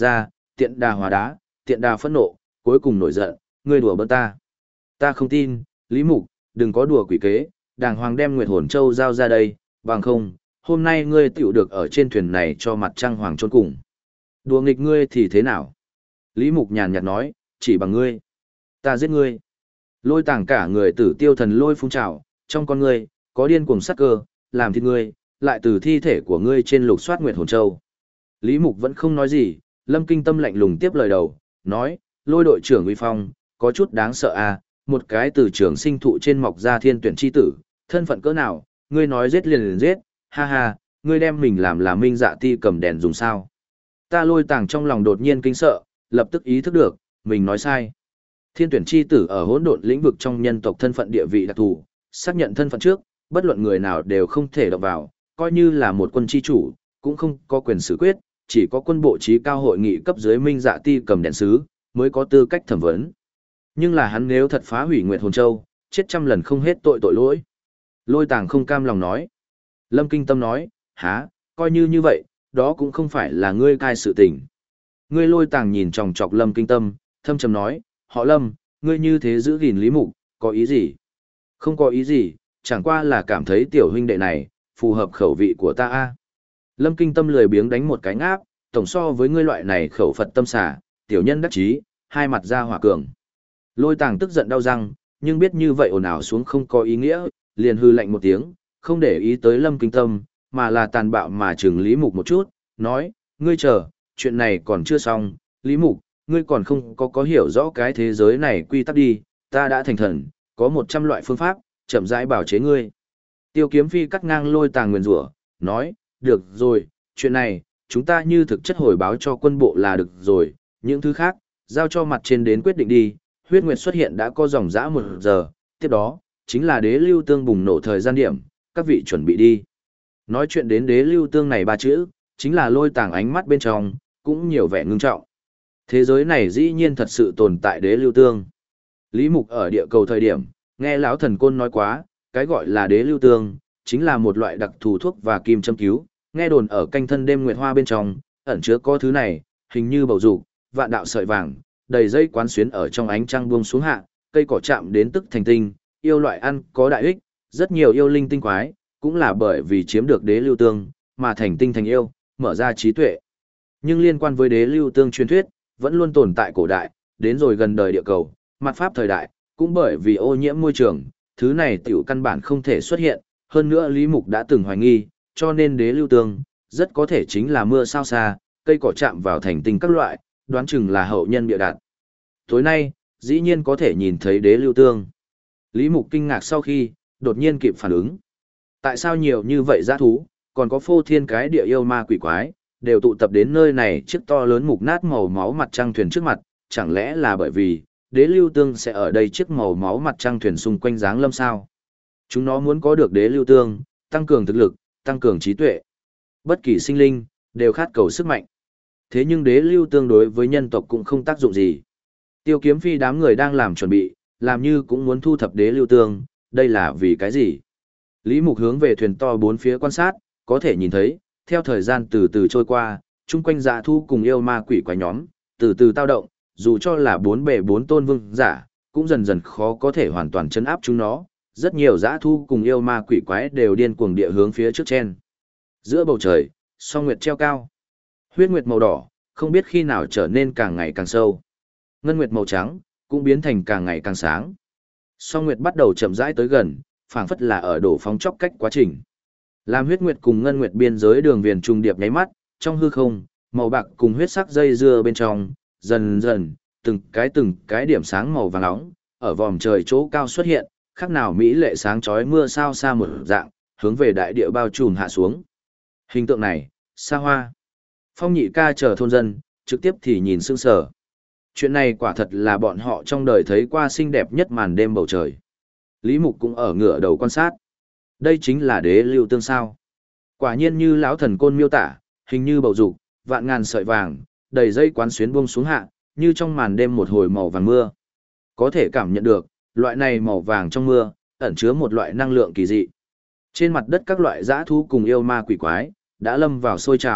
tiện đà hóa đá, tiện đà phẫn nộ, cuối cùng nổi giận, ngươi đùa bỡn ta. Ta không tin, Lý Mục, đừng có đùa quỷ kế, đàng hoàng đem Nguyệt Hồn Châu giao ra đây, bằng không, hôm nay ngươi tiểu được ở trên thuyền này cho mặt trăng hoàng chôn cùng. Đùa nghịch ngươi thì thế nào? Lý Mục nhàn nhạt nói, chỉ bằng ngươi. Ta giết ngươi. Lôi Tàng cả người tử tiêu thần lôi phun trào, trong con ngươi, có điên cuồng sát cơ, làm thịt ngươi, lại từ thi thể của ngươi trên lục soát Nguyệt Hồn Châu. Lý Mục vẫn không nói gì, Lâm Kinh Tâm lạnh lùng tiếp lời đầu, nói, Lôi đội trưởng uy phong, có chút đáng sợ à, một cái từ trường sinh thụ trên mọc ra thiên tuyển chi tử, thân phận cỡ nào, ngươi nói giết liền giết, ha ha, ngươi đem mình làm là Minh Dạ Ti cầm đèn dùng sao. Ta Lôi Tàng trong lòng đột nhiên kinh sợ, lập tức ý thức được, mình nói sai. Thiên tuyển chi tử ở hỗn độn lĩnh vực trong nhân tộc thân phận địa vị đặc thù, xác nhận thân phận trước, bất luận người nào đều không thể động vào, coi như là một quân chi chủ, cũng không có quyền xử quyết, chỉ có quân bộ trí cao hội nghị cấp dưới Minh Dạ Ti cầm đèn sứ, mới có tư cách thẩm vấn. Nhưng là hắn nếu thật phá hủy Nguyệt Hồn Châu, chết trăm lần không hết tội lỗi. Lôi Tàng không cam lòng nói. Lâm Kinh Tâm nói, há, coi như vậy, đó cũng không phải là ngươi cai sự tình. Ngươi Lôi Tàng nhìn chòng chọc Lâm Kinh Tâm, thâm trầm nói, họ Lâm, ngươi như thế giữ gìn Lý Mục, có ý gì? Không có ý gì, chẳng qua là cảm thấy tiểu huynh đệ này, phù hợp khẩu vị của ta a. Lâm Kinh Tâm lười biếng đánh một cái ngáp, tổng so với ngươi loại này khẩu Phật tâm xả, tiểu nhân đắc chí, hai mặt ra hỏa cường. Lôi Tàng tức giận đau răng, nhưng biết như vậy ồn ào xuống không có ý nghĩa, liền hư lạnh một tiếng, không để ý tới Lâm Kinh Tâm, mà là tàn bạo mà trừng Lý Mục một chút, nói, ngươi chờ, chuyện này còn chưa xong, Lý Mục, ngươi còn không có hiểu rõ cái thế giới này quy tắc đi, ta đã thành thần, có 100 loại phương pháp, chậm rãi bảo chế ngươi. Tiêu Kiếm Phi cắt ngang Lôi Tàng nguyền rủa, nói, được rồi, chuyện này, chúng ta như thực chất hồi báo cho quân bộ là được rồi, những thứ khác, giao cho mặt trên đến quyết định đi, huyết nguyệt xuất hiện đã có dòng dã 1 giờ, tiếp đó, chính là đế lưu tương bùng nổ thời gian điểm, các vị chuẩn bị đi. Nói chuyện đến đế lưu tương này 3 chữ, chính là Lôi Tàng ánh mắt bên trong, cũng nhiều vẻ ngưng trọng. Thế giới này dĩ nhiên thật sự tồn tại đế lưu tương. Lý Mục ở địa cầu thời điểm, nghe lão thần côn nói quá, cái gọi là đế lưu tương, chính là một loại đặc thù thuốc và kim châm cứu, nghe đồn ở canh thân đêm nguyệt hoa bên trong, ẩn chứa có thứ này, hình như bầu dục, vạn đạo sợi vàng, đầy dây quán xuyến ở trong ánh trăng buông xuống hạ, cây cỏ chạm đến tức thành tinh, yêu loại ăn có đại ích, rất nhiều yêu linh tinh quái, cũng là bởi vì chiếm được đế lưu tương, mà thành tinh thành yêu, mở ra trí tuệ. Nhưng liên quan với đế lưu tương truyền thuyết, vẫn luôn tồn tại cổ đại, đến rồi gần đời địa cầu, mặt pháp thời đại, cũng bởi vì ô nhiễm môi trường, thứ này tiểu căn bản không thể xuất hiện, hơn nữa Lý Mục đã từng hoài nghi, cho nên đế lưu tương, rất có thể chính là mưa sao xa, cây cỏ chạm vào thành tinh các loại, đoán chừng là hậu nhân bịa đặt. Tối nay, dĩ nhiên có thể nhìn thấy đế lưu tương. Lý Mục kinh ngạc sau khi, đột nhiên kịp phản ứng. Tại sao nhiều như vậy dã thú, còn có phô thiên cái địa yêu ma quỷ quái, đều tụ tập đến nơi này chiếc to lớn mục nát màu máu mặt trăng thuyền trước mặt, chẳng lẽ là bởi vì, đế lưu tương sẽ ở đây chiếc màu máu mặt trăng thuyền xung quanh dáng lâm sao? Chúng nó muốn có được đế lưu tương, tăng cường thực lực, tăng cường trí tuệ. Bất kỳ sinh linh, đều khát cầu sức mạnh. Thế nhưng đế lưu tương đối với nhân tộc cũng không tác dụng gì. Tiêu Kiếm Phi đám người đang làm chuẩn bị, làm như cũng muốn thu thập đế lưu tương, đây là vì cái gì? Lý Mục hướng về thuyền to bốn phía quan sát, có thể nhìn thấy, theo thời gian từ từ trôi qua, chung quanh dạ thu cùng yêu ma quỷ quái nhóm, từ từ tao động, dù cho là 4 bề 4 tôn vương giả, cũng dần dần khó có thể hoàn toàn chấn áp chúng nó. Rất nhiều dã thu cùng yêu ma quỷ quái đều điên cuồng địa hướng phía trước trên. Giữa bầu trời, song nguyệt treo cao. Huyết nguyệt màu đỏ, không biết khi nào trở nên càng ngày càng sâu. Ngân nguyệt màu trắng, cũng biến thành càng ngày càng sáng. Song nguyệt bắt đầu chậm rãi tới gần, phảng phất là ở đổ phóng chốc cách quá trình. Làm huyết nguyệt cùng ngân nguyệt biên giới đường viền trùng điệp nháy mắt, trong hư không, màu bạc cùng huyết sắc dây dưa bên trong, dần dần, từng cái điểm sáng màu vàng nóng, ở vòm trời chỗ cao xuất hiện, khác nào mỹ lệ sáng chói mưa sao xa một dạng, hướng về đại địa bao trùm hạ xuống. Hình tượng này, xa hoa. Phong Nhị Ca chờ thôn dân, trực tiếp thì nhìn sững sờ. Chuyện này quả thật là bọn họ trong đời thấy qua xinh đẹp nhất màn đêm bầu trời. Lý Mục cũng ở ngửa đầu quan sát. Đây chính là đế lưu tương sao. Quả nhiên như lão thần côn miêu tả, hình như bầu dục, vạn ngàn sợi vàng, đầy dây quán xuyến buông xuống hạ, như trong màn đêm một hồi màu vàng mưa. Có thể cảm nhận được, loại này màu vàng trong mưa, ẩn chứa một loại năng lượng kỳ dị. Trên mặt đất các loại dã thú cùng yêu ma quỷ quái, đã lâm vào sôi trào,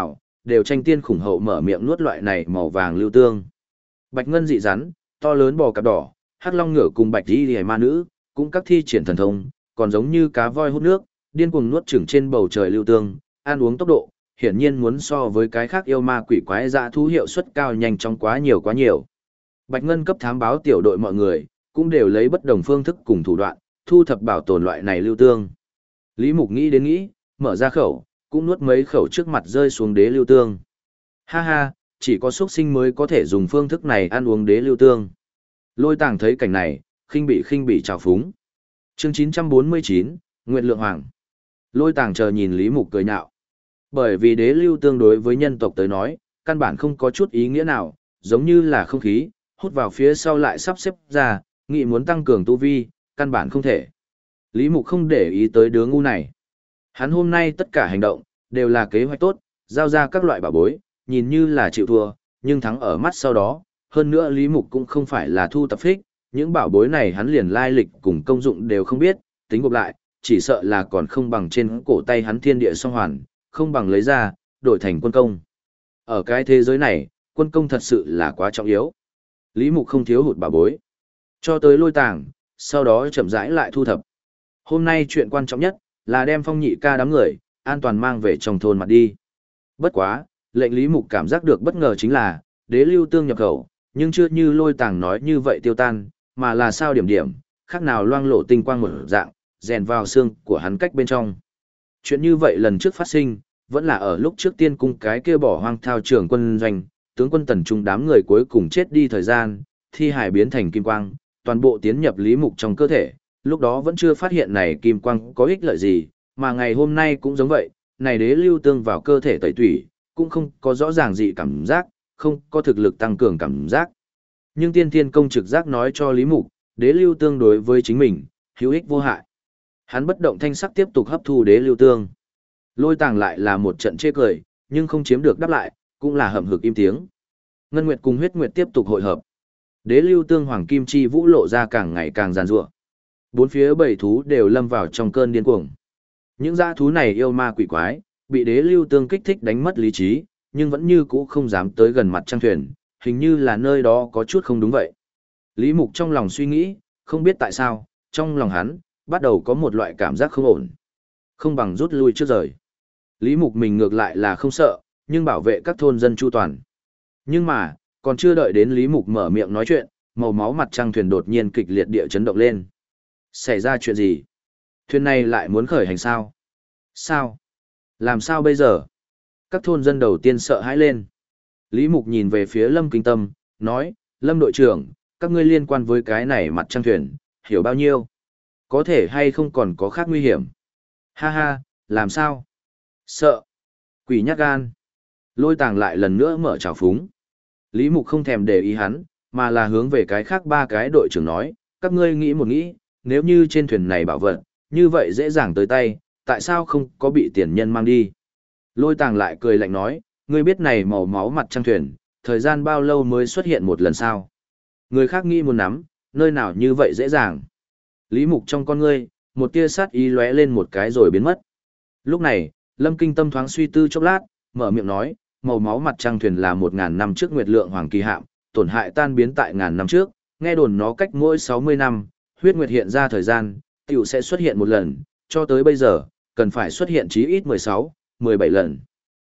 đều tranh tiên khủng hậu mở miệng nuốt loại này màu vàng lưu tương. Bạch ngân dị rắn, to lớn bò cạp đỏ, hắc long ngựa cùng bạch y liễu ma nữ, cũng các thi triển thần thông, còn giống như cá voi hút nước, điên cuồng nuốt chửng trên bầu trời lưu tương, ăn uống tốc độ, hiển nhiên muốn so với cái khác yêu ma quỷ quái dã thú hiệu suất cao nhanh chóng quá nhiều quá nhiều. Bạch ngân cấp thám báo tiểu đội mọi người, cũng đều lấy bất đồng phương thức cùng thủ đoạn, thu thập bảo tồn loại này lưu tương. Lý Mục nghĩ đến nghĩ, mở ra khẩu, cũng nuốt mấy khẩu trước mặt rơi xuống đế lưu tương. Ha ha, chỉ có xuất sinh mới có thể dùng phương thức này ăn uống đế lưu tương. Lôi Tàng thấy cảnh này, khinh bị trào phúng. Chương 949, Nguyệt Lượng Hoàng. Lôi Tàng chờ nhìn Lý Mục cười nhạo. Bởi vì đế lưu tương đối với nhân tộc tới nói, căn bản không có chút ý nghĩa nào, giống như là không khí, hút vào phía sau lại sắp xếp ra, nghị muốn tăng cường tu vi, căn bản không thể. Lý Mục không để ý tới đứa ngu này. Hắn hôm nay tất cả hành động, đều là kế hoạch tốt, giao ra các loại bảo bối, nhìn như là chịu thua, nhưng thắng ở mắt sau đó. Hơn nữa Lý Mục cũng không phải là thu tập phích, những bảo bối này hắn liền lai lịch cùng công dụng đều không biết, tính gộp lại, chỉ sợ là còn không bằng trên cổ tay hắn thiên địa song hoàn, không bằng lấy ra, đổi thành quân công. Ở cái thế giới này, quân công thật sự là quá trọng yếu. Lý Mục không thiếu hụt bảo bối. Cho tới Lôi Tàng, sau đó chậm rãi lại thu thập. Hôm nay chuyện quan trọng nhất là đem Phong Nhị ca đám người an toàn mang về trong thôn mặt đi. Bất quá, lệnh Lý Mục cảm giác được bất ngờ chính là đế lưu tương nhập khẩu, nhưng chưa như Lôi Tàng nói như vậy tiêu tan, mà là sao điểm điểm, khác nào loang lộ tinh quang một dạng, rèn vào xương của hắn cách bên trong. Chuyện như vậy lần trước phát sinh, vẫn là ở lúc trước tiên cung cái kia bỏ hoang thao trưởng quân doanh, tướng quân Tần Trung đám người cuối cùng chết đi thời gian, thi hải biến thành kim quang, toàn bộ tiến nhập Lý Mục trong cơ thể, lúc đó vẫn chưa phát hiện này kim quang có ích lợi gì, mà ngày hôm nay cũng giống vậy, này đế lưu tương vào cơ thể tẩy tủy, cũng không có rõ ràng gì cảm giác, không có thực lực tăng cường cảm giác. Nhưng tiên thiên công trực giác nói cho Lý Mục, đế lưu tương đối với chính mình, hữu ích vô hại. Hắn bất động thanh sắc tiếp tục hấp thu đế lưu tương. Lôi Tàng lại là một trận chê cười, nhưng không chiếm được đáp lại, cũng là hậm hực im tiếng. Ngân Nguyệt cùng Huyết Nguyệt tiếp tục hội hợp. Đế lưu tương hoàng kim chi vũ lộ ra càng ngày càng giàn giụa. Bốn phía bảy thú đều lâm vào trong cơn điên cuồng. Những dã thú này yêu ma quỷ quái, bị đế lưu tương kích thích đánh mất lý trí, nhưng vẫn như cũ không dám tới gần mặt trăng thuyền, hình như là nơi đó có chút không đúng vậy. Lý Mục trong lòng suy nghĩ, không biết tại sao, trong lòng hắn, bắt đầu có một loại cảm giác không ổn. Không bằng rút lui trước rời. Lý Mục mình ngược lại là không sợ, nhưng bảo vệ các thôn dân chu toàn. Nhưng mà, còn chưa đợi đến Lý Mục mở miệng nói chuyện, màu máu mặt trăng thuyền đột nhiên kịch liệt địa chấn động lên. Xảy ra chuyện gì? Thuyền này lại muốn khởi hành sao? Sao? Làm sao bây giờ? Các thôn dân đầu tiên sợ hãi lên. Lý Mục nhìn về phía Lâm Kinh Tâm, nói, Lâm đội trưởng, các ngươi liên quan với cái này mặt trăng thuyền, hiểu bao nhiêu? Có thể hay không còn có khác nguy hiểm? Ha ha, làm sao? Sợ. Quỷ nhát gan. Lôi Tàng lại lần nữa mở trào phúng. Lý Mục không thèm để ý hắn, mà là hướng về cái khác ba cái đội trưởng nói, các ngươi nghĩ một nghĩ, nếu như trên thuyền này bảo vật, như vậy dễ dàng tới tay, tại sao không có bị tiền nhân mang đi? Lôi Tàng lại cười lạnh nói, ngươi biết này màu máu mặt trăng thuyền, thời gian bao lâu mới xuất hiện một lần sao? Người khác nghĩ muốn nắm, nơi nào như vậy dễ dàng? Lý Mục trong con ngươi, một tia sát ý lóe lên một cái rồi biến mất. Lúc này, Lâm Kinh Tâm thoáng suy tư chốc lát, mở miệng nói, màu máu mặt trăng thuyền là 1000 năm trước Nguyệt Lượng Hoàng kỳ hạm, tổn hại tan biến tại ngàn năm trước, nghe đồn nó cách mỗi 60 năm, huyết nguyệt hiện ra thời gian, tiểu sẽ xuất hiện một lần, cho tới bây giờ, cần phải xuất hiện chí ít 16, 17 lần.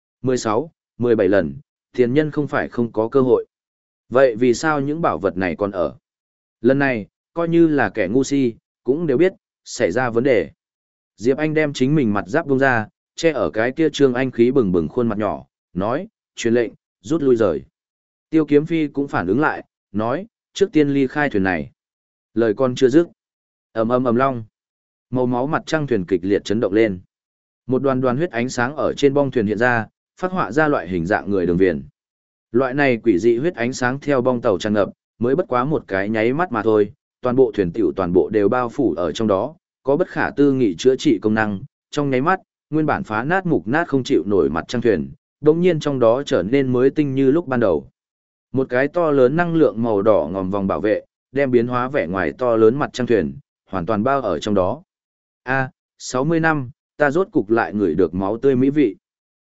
16, 17 lần, tiền nhân không phải không có cơ hội. Vậy vì sao những bảo vật này còn ở? Lần này, coi như là kẻ ngu si, cũng đều biết, xảy ra vấn đề. Diệp Anh đem chính mình mặt giáp bông ra, che ở cái kia Trương Anh khí bừng bừng khuôn mặt nhỏ, nói, truyền lệnh, rút lui rời. Tiêu Kiếm Phi cũng phản ứng lại, nói, trước tiên ly khai thuyền này. Lời con chưa dứt. Ầm ầm ầm long. Màu máu mặt trăng thuyền kịch liệt chấn động lên. Một đoàn đoàn huyết ánh sáng ở trên bong thuyền hiện ra, phát họa ra loại hình dạng người đường viền. Loại này quỷ dị huyết ánh sáng theo bong tàu tràn ngập, mới bất quá một cái nháy mắt mà thôi, toàn bộ thuyền tiểu toàn bộ đều bao phủ ở trong đó, có bất khả tư nghị chữa trị công năng, trong nháy mắt, nguyên bản phá nát mục nát không chịu nổi mặt trăng thuyền, đột nhiên trong đó trở nên mới tinh như lúc ban đầu. Một cái to lớn năng lượng màu đỏ ngòm vòng bảo vệ, đem biến hóa vẻ ngoài to lớn mặt trăng thuyền, hoàn toàn bao ở trong đó. A, 60 năm, ta rốt cục lại ngửi được máu tươi mỹ vị.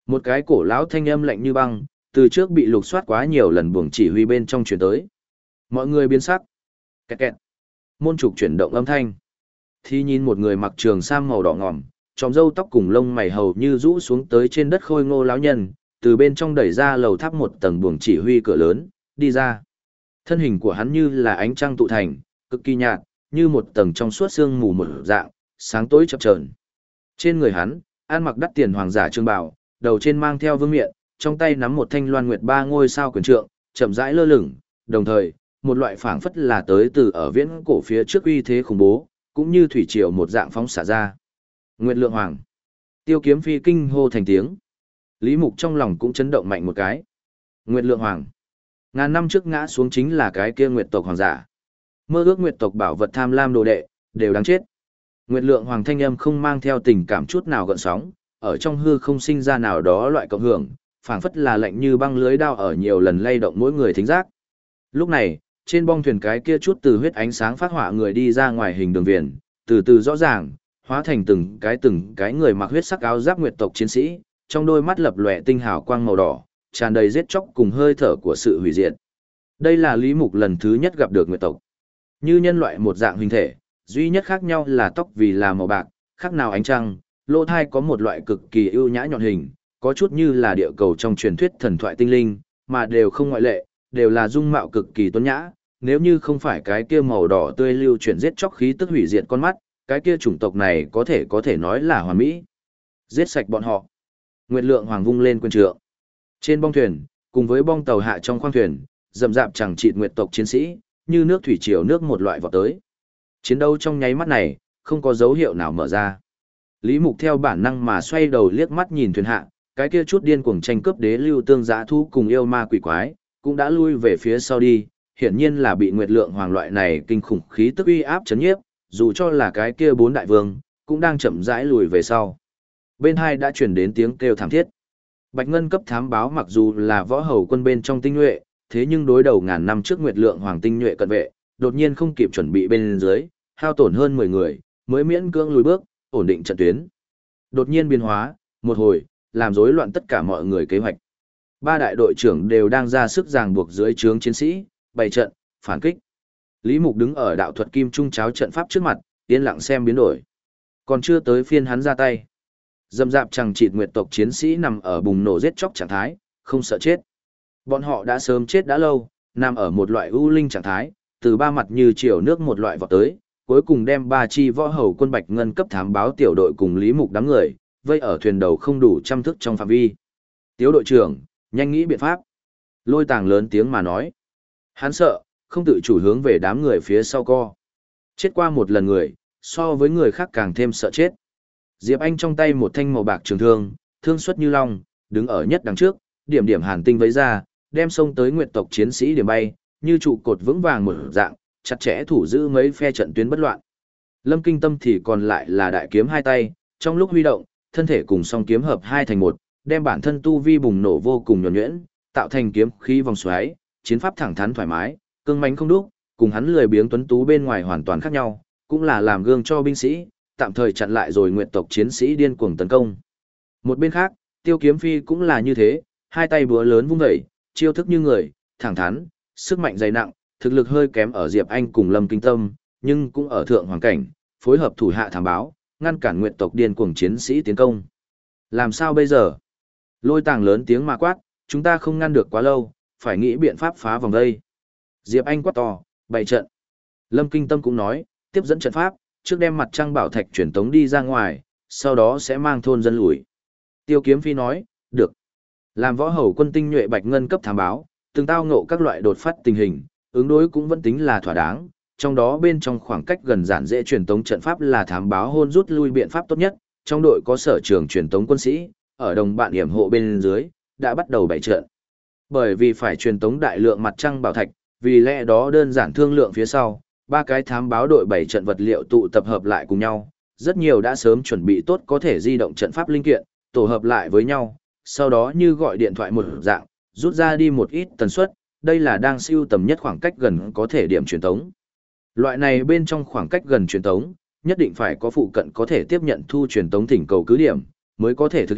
Một cái cổ lão thanh âm lạnh như băng, từ trước bị lục soát quá nhiều lần buồng chỉ huy bên trong truyền tới. Mọi người biến sắc. Kẹt kẹt. Môn trục chuyển động âm thanh. Thì nhìn một người mặc trường sam màu đỏ ngòm, tròm râu tóc cùng lông mày hầu như rũ xuống tới trên đất khôi ngô lão nhân, từ bên trong đẩy ra lầu tháp một tầng buồng chỉ huy cửa lớn, đi ra. Thân hình của hắn như là ánh trăng tụ thành, cực kỳ nhạt, như một tầng trong suốt sương mù một dạng, sáng tối chập chờn. Trên người hắn, ăn mặc đắt tiền hoàng giả trương bào, đầu trên mang theo vương miện, trong tay nắm một thanh loan nguyệt ba ngôi sao quyền trượng, chậm rãi lơ lửng, đồng thời, một loại phảng phất là tới từ ở viễn cổ phía trước uy thế khủng bố, cũng như thủy triều một dạng phóng xả ra. Nguyệt Lượng Hoàng. Tiêu Kiếm Phi kinh hô thành tiếng. Lý Mục trong lòng cũng chấn động mạnh một cái. Nguyệt Lượng Hoàng. Ngàn năm trước ngã xuống chính là cái kia Nguyệt tộc hoàng giả. Mơ ước Nguyệt tộc bảo vật tham lam đồ đệ, đều đáng chết. Nguyệt Lượng Hoàng thanh âm không mang theo tình cảm chút nào gợn sóng, ở trong hư không sinh ra nào đó loại cộng hưởng, phảng phất là lạnh như băng lưới đao ở nhiều lần lay động mỗi người thính giác. Lúc này, trên bong thuyền cái kia chút từ huyết ánh sáng phát họa người đi ra ngoài hình đường viền, từ từ rõ ràng, hóa thành từng cái người mặc huyết sắc áo giáp Nguyệt tộc chiến sĩ, trong đôi mắt lập lòe tinh hào quang màu đỏ, tràn đầy giết chóc cùng hơi thở của sự hủy diệt. Đây là Lý Mục lần thứ nhất gặp được Nguyệt tộc. Như nhân loại một dạng hình thể, duy nhất khác nhau là tóc vì là màu bạc, khác nào ánh trăng, lỗ thai có một loại cực kỳ ưu nhã nhọn hình, có chút như là địa cầu trong truyền thuyết thần thoại tinh linh, mà đều không ngoại lệ, đều là dung mạo cực kỳ tuấn nhã, nếu như không phải cái kia màu đỏ tươi lưu chuyển giết chóc khí tức hủy diệt con mắt, cái kia chủng tộc này có thể nói là hoàn mỹ. Giết sạch bọn họ. Nguyệt Lượng Hoàng vung lên quyền trượng. Trên bong thuyền, cùng với bong tàu hạ trong khoang thuyền, rậm rạp chẳng chịt Nguyệt tộc chiến sĩ, như nước thủy triều nước một loại vọt tới. Chiến đấu trong nháy mắt này, không có dấu hiệu nào mở ra. Lý Mục theo bản năng mà xoay đầu liếc mắt nhìn thuyền hạ, cái kia chút điên cuồng tranh cướp đế lưu tương giã thu cùng yêu ma quỷ quái, cũng đã lui về phía sau đi, hiển nhiên là bị Nguyệt Lượng Hoàng loại này kinh khủng khí tức uy áp chấn nhiếp, dù cho là cái kia bốn đại vương, cũng đang chậm rãi lùi về sau. Bên hai đã truyền đến tiếng kêu thảm thiết. Bạch Ngân cấp thám báo mặc dù là võ hầu quân bên trong tinh nhuệ, thế nhưng đối đầu ngàn năm trước Nguyệt Lượng Hoàng tinh nhuệ cận vệ, đột nhiên không kịp chuẩn bị bên dưới, hao tổn hơn 10 người, mới miễn cưỡng lùi bước, ổn định trận tuyến. Đột nhiên biến hóa, một hồi, làm rối loạn tất cả mọi người kế hoạch. Ba đại đội trưởng đều đang ra sức ràng buộc dưới trướng chiến sĩ, bày trận, phản kích. Lý Mục đứng ở đạo thuật kim trung cháo trận pháp trước mặt, yên lặng xem biến đổi. Còn chưa tới phiên hắn ra tay. Dầm dạp chẳng chịt Nguyệt tộc chiến sĩ nằm ở bùng nổ giết chóc trạng thái, không sợ chết. Bọn họ đã sớm chết đã lâu, nằm ở một loại ưu linh trạng thái, từ ba mặt như chiều nước một loại vọt tới, cuối cùng đem ba chi võ hầu quân Bạch Ngân cấp thám báo tiểu đội cùng Lý Mục đám người, vây ở thuyền đầu không đủ trăm thước trong phạm vi. Tiếu đội trưởng, nhanh nghĩ biện pháp. Lôi Tàng lớn tiếng mà nói. Hắn sợ, không tự chủ hướng về đám người phía sau co. Chết qua một lần người, so với người khác càng thêm sợ chết. Diệp Anh trong tay một thanh màu bạc trường thương, thương xuất như long, đứng ở nhất đằng trước, điểm điểm hàn tinh vấy ra, đem xông tới Nguyệt tộc chiến sĩ điểm bay, như trụ cột vững vàng một dạng, chặt chẽ thủ giữ mấy phe trận tuyến bất loạn. Lâm Kinh Tâm thì còn lại là đại kiếm hai tay, trong lúc huy động, thân thể cùng song kiếm hợp hai thành một, đem bản thân tu vi bùng nổ vô cùng nhuần nhuyễn, tạo thành kiếm khí vòng xoáy, chiến pháp thẳng thắn thoải mái, cương mãnh không đúc, cùng hắn lười biếng tuấn tú bên ngoài hoàn toàn khác nhau, cũng là làm gương cho binh sĩ, tạm thời chặn lại rồi Nguyệt tộc chiến sĩ điên cuồng tấn công. Một bên khác, Tiêu Kiếm Phi cũng là như thế, hai tay búa lớn vung dậy, chiêu thức như người, thẳng thắn, sức mạnh dày nặng, thực lực hơi kém ở Diệp Anh cùng Lâm Kinh Tâm, nhưng cũng ở thượng hoàng cảnh, phối hợp thủ hạ thám báo, ngăn cản Nguyệt tộc điên cuồng chiến sĩ tiến công. Làm sao bây giờ? Lôi Tàng lớn tiếng mà quát, chúng ta không ngăn được quá lâu, phải nghĩ biện pháp phá vòng vây. Diệp Anh quát to, bày trận. Lâm Kinh Tâm cũng nói, tiếp dẫn trận pháp, trước đem mặt trăng bảo thạch truyền tống đi ra ngoài, sau đó sẽ mang thôn dân lùi. Tiêu Kiếm Phi nói, được. Làm võ hầu quân tinh nhuệ Bạch Ngân cấp thám báo, từng tao ngộ các loại đột phát tình hình, ứng đối cũng vẫn tính là thỏa đáng, trong đó bên trong khoảng cách gần giản dễ truyền tống trận pháp là thám báo hôn rút lui biện pháp tốt nhất, trong đội có sở trường truyền tống quân sĩ, ở đồng bạn yểm hộ bên dưới, đã bắt đầu bày trận. Bởi vì phải truyền tống đại lượng mặt trăng bảo thạch, vì lẽ đó đơn giản thương lượng phía sau, ba cái thám báo đội bày trận vật liệu tụ tập hợp lại cùng nhau, rất nhiều đã sớm chuẩn bị tốt có thể di động trận pháp linh kiện, tổ hợp lại với nhau, sau đó như gọi điện thoại một dạng, rút ra đi một ít tần suất, đây là đang siêu tầm nhất khoảng cách gần có thể điểm truyền tống. Loại này bên trong khoảng cách gần truyền tống, nhất định phải có phụ cận có thể tiếp nhận thu truyền tống thỉnh cầu cứ điểm, mới có thể thực hiện,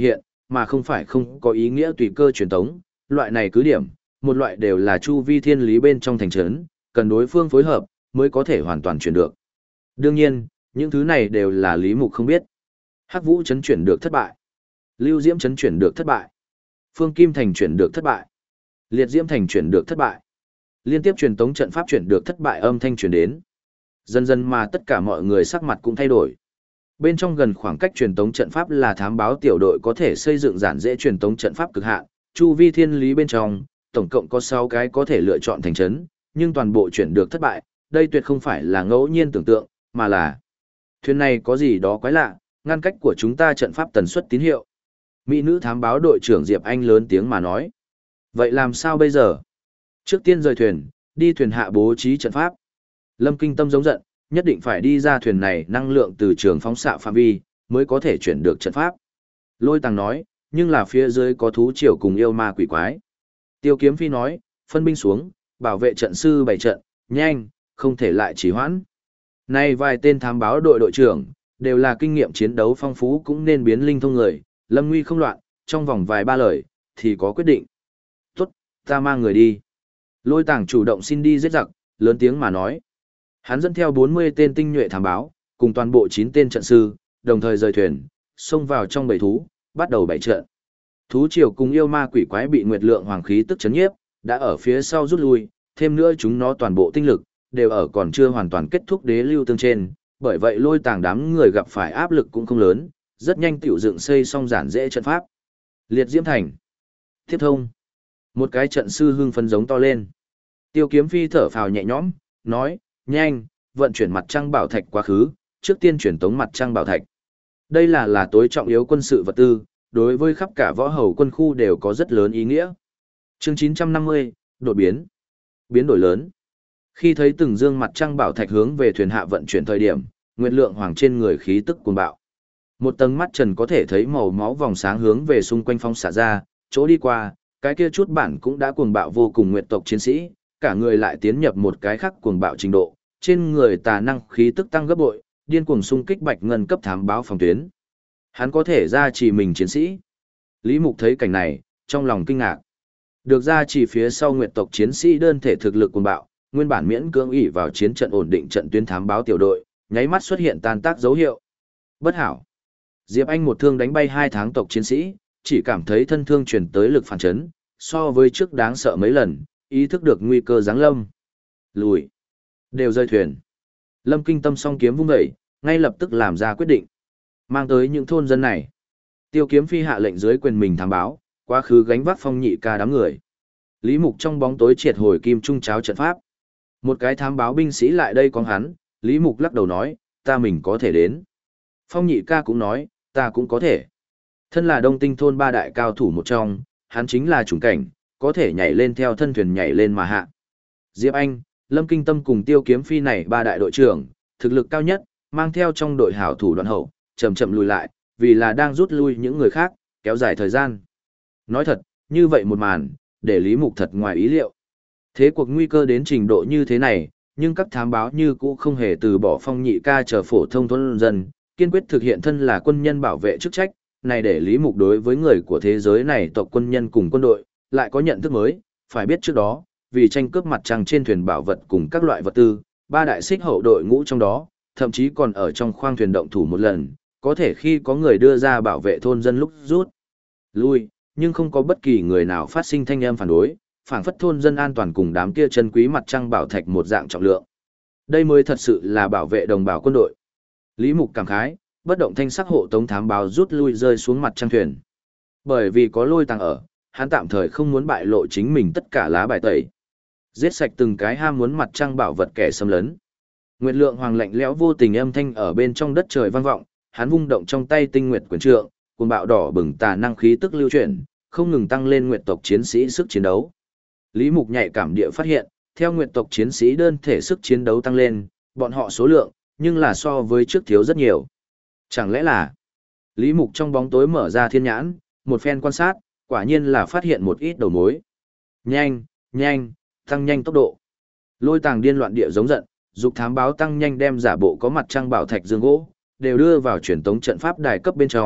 mà không phải không có ý nghĩa tùy cơ truyền tống, loại này cứ điểm, một loại đều là chu vi thiên lý bên trong thành trấn, cần đối phương phối hợp mới có thể hoàn toàn chuyển được. Đương nhiên, những thứ này đều là Lý Mục không biết. Hắc Vũ trấn chuyển được thất bại. Lưu Diễm trấn chuyển được thất bại. Phương Kim thành chuyển được thất bại. Liệt Diễm thành chuyển được thất bại. Liên tiếp truyền tống trận pháp chuyển được thất bại âm thanh truyền đến. Dần dần mà tất cả mọi người sắc mặt cũng thay đổi. Bên trong gần khoảng cách truyền tống trận pháp là thám báo tiểu đội có thể xây dựng giản dễ truyền tống trận pháp cực hạn, chu vi thiên lý bên trong, tổng cộng có 6 cái có thể lựa chọn thành trấn, nhưng toàn bộ chuyển được thất bại, đây tuyệt không phải là ngẫu nhiên tưởng tượng, mà là thuyền này có gì đó quái lạ, ngăn cách của chúng ta trận pháp tần suất tín hiệu. Mỹ nữ thám báo đội trưởng Diệp Anh lớn tiếng mà nói. Vậy làm sao bây giờ? Trước tiên rời thuyền, đi thuyền hạ bố trí trận pháp. Lâm Kinh Tâm giống giận, nhất định phải đi ra thuyền này năng lượng từ trường phóng xạ phạm vi, mới có thể chuyển được trận pháp. Lôi Tàng nói, nhưng là phía dưới có thú triều cùng yêu ma quỷ quái. Tiêu Kiếm Phi nói, phân binh xuống, bảo vệ trận sư bày trận, nhanh, không thể lại trì hoãn. Nay vài tên thám báo đội đội trưởng, đều là kinh nghiệm chiến đấu phong phú cũng nên biến linh thông người, lâm nguy không loạn, trong vòng vài ba lời, thì có quyết định. Tốt, ta mang người đi. Lôi Tàng chủ động xin đi giết giặc, lớn tiếng mà nói. Hắn dẫn theo 40 tên tinh nhuệ thám báo, cùng toàn bộ 9 tên trận sư, đồng thời rời thuyền, xông vào trong bầy thú, bắt đầu bày trận. Thú triều cùng yêu ma quỷ quái bị Nguyệt Lượng Hoàng khí tức chấn nhiếp, đã ở phía sau rút lui, thêm nữa chúng nó toàn bộ tinh lực, đều ở còn chưa hoàn toàn kết thúc đế lưu tương trên, bởi vậy Lôi Tàng đám người gặp phải áp lực cũng không lớn, rất nhanh tiểu dựng xây xong giản dễ trận pháp. Liệt Diễm thành. Tiếp thông. Một cái trận sư hưng phấn giống to lên. Tiêu Kiếm Phi thở phào nhẹ nhõm, nói, nhanh, vận chuyển mặt trăng bảo thạch quá khứ, trước tiên chuyển tống mặt trăng bảo thạch. Đây là tối trọng yếu quân sự vật tư, đối với khắp cả võ hầu quân khu đều có rất lớn ý nghĩa. Chương 950, đột biến. Biến đổi lớn. Khi thấy từng dương mặt trăng bảo thạch hướng về thuyền hạ vận chuyển thời điểm, Nguyệt Lượng Hoàng trên người khí tức cuồng bạo. Một tầng mắt trần có thể thấy màu máu vòng sáng hướng về xung quanh phong xạ ra, chỗ đi qua, cái kia chút bản cũng đã cuồng bạo vô cùng nguyệt tộc chiến sĩ, cả người lại tiến nhập một cái khác cuồng bạo trình độ, trên người tà năng khí tức tăng gấp bội, điên cuồng xung kích bạch ngân cấp thám báo phòng tuyến. Hắn có thể ra chỉ mình chiến sĩ. Lý Mục thấy cảnh này, trong lòng kinh ngạc. Được ra chỉ phía sau nguyệt tộc chiến sĩ đơn thể thực lực cuồng bạo, nguyên bản miễn cưỡng ỷ vào chiến trận ổn định trận tuyến thám báo tiểu đội, nháy mắt xuất hiện tan tác dấu hiệu. Bất hảo. Diệp Anh một thương đánh bay 2 tháng tộc chiến sĩ, chỉ cảm thấy thân thương truyền tới lực phản chấn, so với trước đáng sợ mấy lần, ý thức được nguy cơ giáng lâm. Lùi. Đều rơi thuyền. Lâm Kinh Tâm song kiếm vung dậy, ngay lập tức làm ra quyết định. Mang tới những thôn dân này. Tiêu Kiếm Phi hạ lệnh dưới quyền mình thám báo, quá khứ gánh vác Phong Nhị Ca đám người. Lý Mục trong bóng tối triệt hồi kim trung cháo trận pháp. Một cái thám báo binh sĩ lại đây con hắn, Lý Mục lắc đầu nói, ta mình có thể đến. Phong Nhị Ca cũng nói, ta cũng có thể. Thân là Đông Tinh thôn 3 đại cao thủ một trong, hắn chính là chủng cảnh, có thể nhảy lên theo thân thuyền nhảy lên mà hạ. Diệp Anh, Lâm Kinh Tâm cùng Tiêu Kiếm Phi này 3 đại đội trưởng, thực lực cao nhất, mang theo trong đội hảo thủ đoạn hậu, chậm chậm lùi lại, vì là đang rút lui những người khác, kéo dài thời gian. Nói thật, như vậy một màn, để Lý Mục thật ngoài ý liệu. Thế cuộc nguy cơ đến trình độ như thế này, nhưng các thám báo như cũ không hề từ bỏ Phong Nhị Ca chờ phổ thông thôn dân, kiên quyết thực hiện thân là quân nhân bảo vệ chức trách, này để Lý Mục đối với người của thế giới này tộc quân nhân cùng quân đội, lại có nhận thức mới, phải biết trước đó, vì tranh cướp mặt trăng trên thuyền bảo vật cùng các loại vật tư, 3 đại xích hậu đội ngũ trong đó, thậm chí còn ở trong khoang thuyền động thủ một lần, có thể khi có người đưa ra bảo vệ thôn dân lúc rút lui, nhưng không có bất kỳ người nào phát sinh thanh âm phản đối, phảng phất thôn dân an toàn cùng đám kia chân quý mặt trăng bảo thạch một dạng trọng lượng. Đây mới thật sự là bảo vệ đồng bào quân đội. Lý Mục cảm khái, bất động thanh sắc hộ tống thám báo rút lui rơi xuống mặt trăng thuyền. Bởi vì có Lôi Tàng ở, hắn tạm thời không muốn bại lộ chính mình tất cả lá bài tẩy. Giết sạch từng cái ham muốn mặt trăng bảo vật kẻ xâm lấn. Nguyệt Lượng Hoàng lạnh lẽo vô tình âm thanh ở bên trong đất trời vang vọng, hắn vung động trong tay tinh nguyệt quyền trượng, cuồng bạo đỏ bừng tà năng khí tức lưu chuyển, không ngừng tăng lên nguyệt tộc chiến sĩ sức chiến đấu. Lý Mục nhạy cảm địa phát hiện, theo nguyệt tộc chiến sĩ đơn thể sức chiến đấu tăng lên, bọn họ số lượng, nhưng là so với trước thiếu rất nhiều. Chẳng lẽ là Lý Mục trong bóng tối mở ra thiên nhãn, một phen quan sát, quả nhiên là phát hiện một ít đầu mối. Nhanh, nhanh, tăng nhanh tốc độ. Lôi Tàng điên loạn địa giống giận, dục thám báo tăng nhanh đem giả bộ có mặt trăng bảo thạch dương gỗ, đều đưa vào truyền tống trận pháp đài cấp bên trong,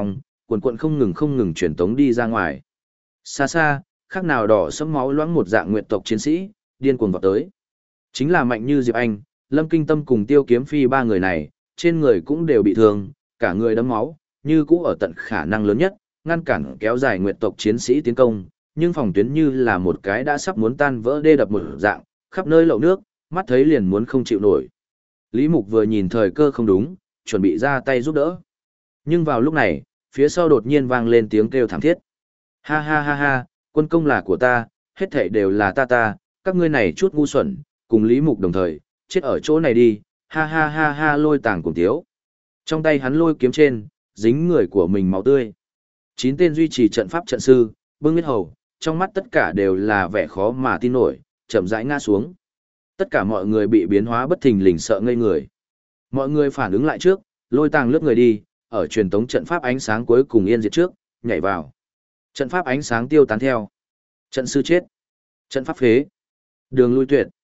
cuộn cuộn không ngừng truyền tống đi ra ngoài. Xa xa, khác nào đỏ sẫm máu loãng một dạng nguyệt tộc chiến sĩ, điên cuồng vọt tới. Chính là mạnh như Diệp Anh, Lâm Kinh Tâm cùng Tiêu Kiếm Phi ba người này, trên người cũng đều bị thương, cả người đẫm máu, như cũ ở tận khả năng lớn nhất, ngăn cản kéo dài nguyệt tộc chiến sĩ tiến công, nhưng phòng tuyến như là một cái đã sắp muốn tan vỡ đê đập một dạng, khắp nơi lậu nước, mắt thấy liền muốn không chịu nổi. Lý Mục vừa nhìn thời cơ không đúng, chuẩn bị ra tay giúp đỡ. Nhưng vào lúc này, phía sau đột nhiên vang lên tiếng kêu thảm thiết. Ha ha ha ha, quân công là của ta, hết thảy đều là ta, các ngươi này chút ngu xuẩn, cùng Lý Mục đồng thời, chết ở chỗ này đi, ha ha ha ha Lôi Tàng cùng tiếu. Trong tay hắn lôi kiếm trên, dính người của mình máu tươi. 9 tên duy trì trận pháp trận sư, bưng huyết hầu, trong mắt tất cả đều là vẻ khó mà tin nổi, chậm rãi ngã xuống. Tất cả mọi người bị biến hóa bất thình lình sợ ngây người. Mọi người phản ứng lại trước, Lôi Tàng lướt người đi, ở truyền tống trận pháp ánh sáng cuối cùng yên diệt trước, nhảy vào. Trận pháp ánh sáng tiêu tán theo. Trận sư chết. Trận pháp phế. Đường lui tuyệt.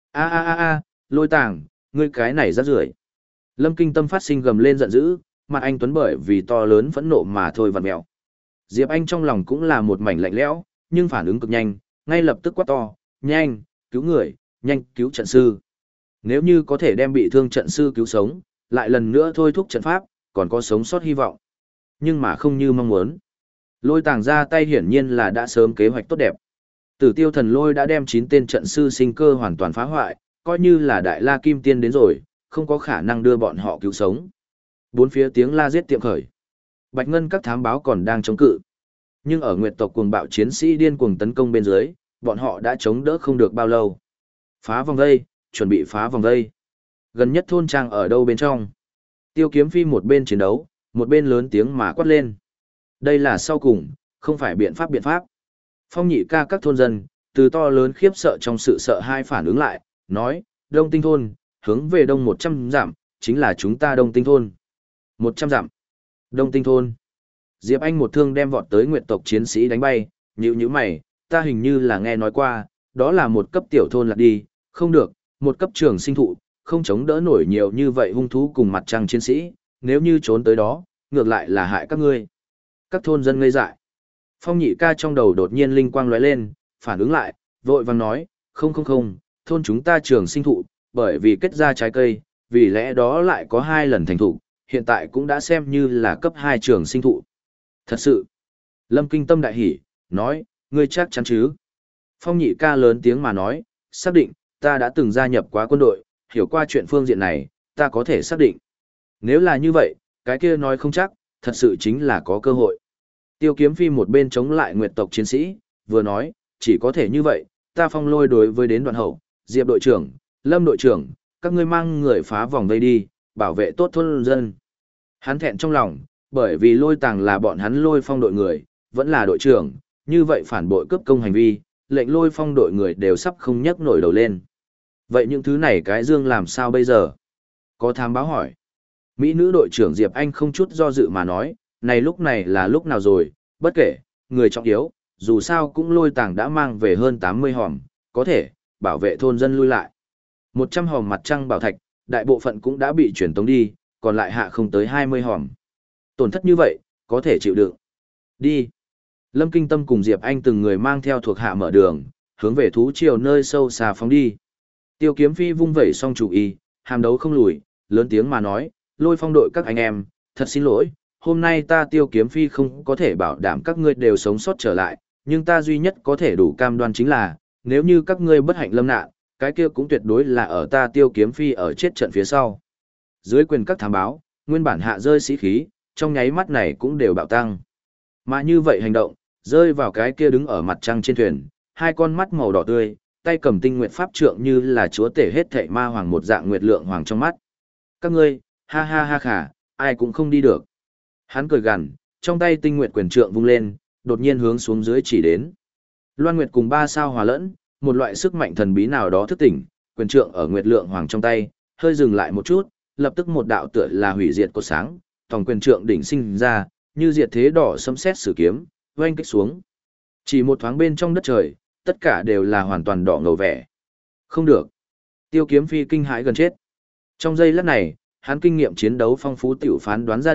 A, Lôi Tàng, ngươi cái này rác rưởi. Lâm Kinh Tâm phát sinh gầm lên giận dữ, mặt anh tuấn bởi vì to lớn phẫn nộ mà thôi vặn mèo. Diệp Anh trong lòng cũng là một mảnh lạnh lẽo, nhưng phản ứng cực nhanh, ngay lập tức quát to, nhanh, cứu người, nhanh cứu trận sư. Nếu như có thể đem bị thương trận sư cứu sống, lại lần nữa thôi thúc trận pháp, còn có sống sót hy vọng. Nhưng mà không như mong muốn. Lôi Tàng ra tay hiển nhiên là đã sớm kế hoạch tốt đẹp. Tử Tiêu Thần Lôi đã đem 9 tên trận sư sinh cơ hoàn toàn phá hoại, coi như là Đại La Kim Tiên đến rồi, không có khả năng đưa bọn họ cứu sống. Bốn phía tiếng la giết tiệm khởi. Bạch Ngân các thám báo còn đang chống cự. Nhưng ở Nguyệt tộc cuồng bạo chiến sĩ điên cuồng tấn công bên dưới, bọn họ đã chống đỡ không được bao lâu. Phá vòng vây, chuẩn bị phá vòng vây. Gần nhất thôn trang ở đâu bên trong? Tiêu Kiếm Phi một bên chiến đấu, một bên lớn tiếng mà quát lên. Đây là sau cùng, không phải biện pháp. Phong Nhị ca các thôn dân, từ to lớn khiếp sợ trong sự sợ hai phản ứng lại, nói, Đông Tinh thôn, hướng về đông 100 dặm, chính là chúng ta Đông Tinh thôn. 100 dặm. Đông Tinh thôn. Diệp Anh một thương đem vọt tới Nguyệt tộc chiến sĩ đánh bay, nhíu mày, ta hình như là nghe nói qua, đó là một cấp tiểu thôn lạc đi, không được, một cấp trường sinh thụ, không chống đỡ nổi nhiều như vậy hung thú cùng mặt trăng chiến sĩ, nếu như trốn tới đó, ngược lại là hại các ngươi. Các thôn dân ngây dại. Phong Nhị ca trong đầu đột nhiên linh quang lóe lên, phản ứng lại, vội vàng nói, không, thôn chúng ta trường sinh thụ, bởi vì kết ra trái cây, vì lẽ đó lại có 2 lần thành thụ, hiện tại cũng đã xem như là cấp 2 trường sinh thụ. Thật sự. Lâm Kinh Tâm đại hỉ, nói, ngươi chắc chắn chứ? Phong Nhị ca lớn tiếng mà nói, xác định, ta đã từng gia nhập quá quân đội, hiểu qua chuyện phương diện này, ta có thể xác định. Nếu là như vậy, cái kia nói không chắc, thật sự chính là có cơ hội. Tiêu Kiếm Phi một bên chống lại Nguyệt tộc chiến sĩ, vừa nói, chỉ có thể như vậy, ta Phong Lôi đối với đến Đoạn Hậu, Diệp đội trưởng, Lâm đội trưởng, các ngươi mang người phá vòng vây đi, bảo vệ tốt thôn dân. Hắn thẹn trong lòng, bởi vì Lôi Tàng là bọn hắn Lôi Phong đội người, vẫn là đội trưởng, như vậy phản bội cướp công hành vi, lệnh Lôi Phong đội người đều sắp không nhấc nổi đầu lên. Vậy những thứ này cái dương làm sao bây giờ? Có thám báo hỏi. Mỹ nữ đội trưởng Diệp Anh không chút do dự mà nói, này là lúc nào rồi, bất kể, người trọng yếu, dù sao cũng Lôi Tàng đã mang về hơn 80 hòm, có thể, bảo vệ thôn dân lui lại. 100 hòm mặt trăng bảo thạch, đại bộ phận cũng đã bị chuyển tống đi, còn lại hạ không tới 20 hòm. Tổn thất như vậy, có thể chịu đựng. Đi. Lâm Kinh Tâm cùng Diệp Anh từng người mang theo thuộc hạ mở đường, hướng về thú triều nơi sâu xa phóng đi. Tiêu Kiếm Phi vung vẩy xong chủ y, hàm đấu không lùi, lớn tiếng mà nói, Lôi Phong đội các anh em, thật xin lỗi, hôm nay ta Tiêu Kiếm Phi không có thể bảo đảm các ngươi đều sống sót trở lại, nhưng ta duy nhất có thể đủ cam đoan chính là, nếu như các ngươi bất hạnh lâm nạn, cái kia cũng tuyệt đối là ở ta Tiêu Kiếm Phi ở chết trận phía sau. Dưới quyền các thám báo, nguyên bản hạ rơi sĩ khí, trong nháy mắt này cũng đều bạo tăng. Mà như vậy hành động, rơi vào cái kia đứng ở mặt trăng trên thuyền, 2 con mắt màu đỏ tươi, tay cầm tinh nguyệt pháp trượng như là chúa tể hết thảy ma hoàng một dạng nguyệt lượng hoàng trong mắt. Các ngươi, ha ha ha khả, ai cũng không đi được. Hắn cười gằn, trong tay tinh nguyệt quyền trượng vung lên, đột nhiên hướng xuống dưới chỉ đến. Loan Nguyệt cùng 3 sao hòa lẫn, một loại sức mạnh thần bí nào đó thức tỉnh, quyền trượng ở nguyệt lượng hoàng trong tay, hơi dừng lại một chút, lập tức một đạo tựa là hủy diệt cột sáng, tòng quyền trượng đỉnh sinh ra, như diệt thế đỏ sấm sét sử kiếm, oanh kích xuống. Chỉ một thoáng bên trong đất trời, tất cả đều là hoàn toàn đỏ ngầu vẻ. Không được. Tiêu Kiếm Phi kinh hãi gần chết. Trong giây lát này, hắn kinh nghiệm chiến đấu phong phú tiểu phán đoán ra được,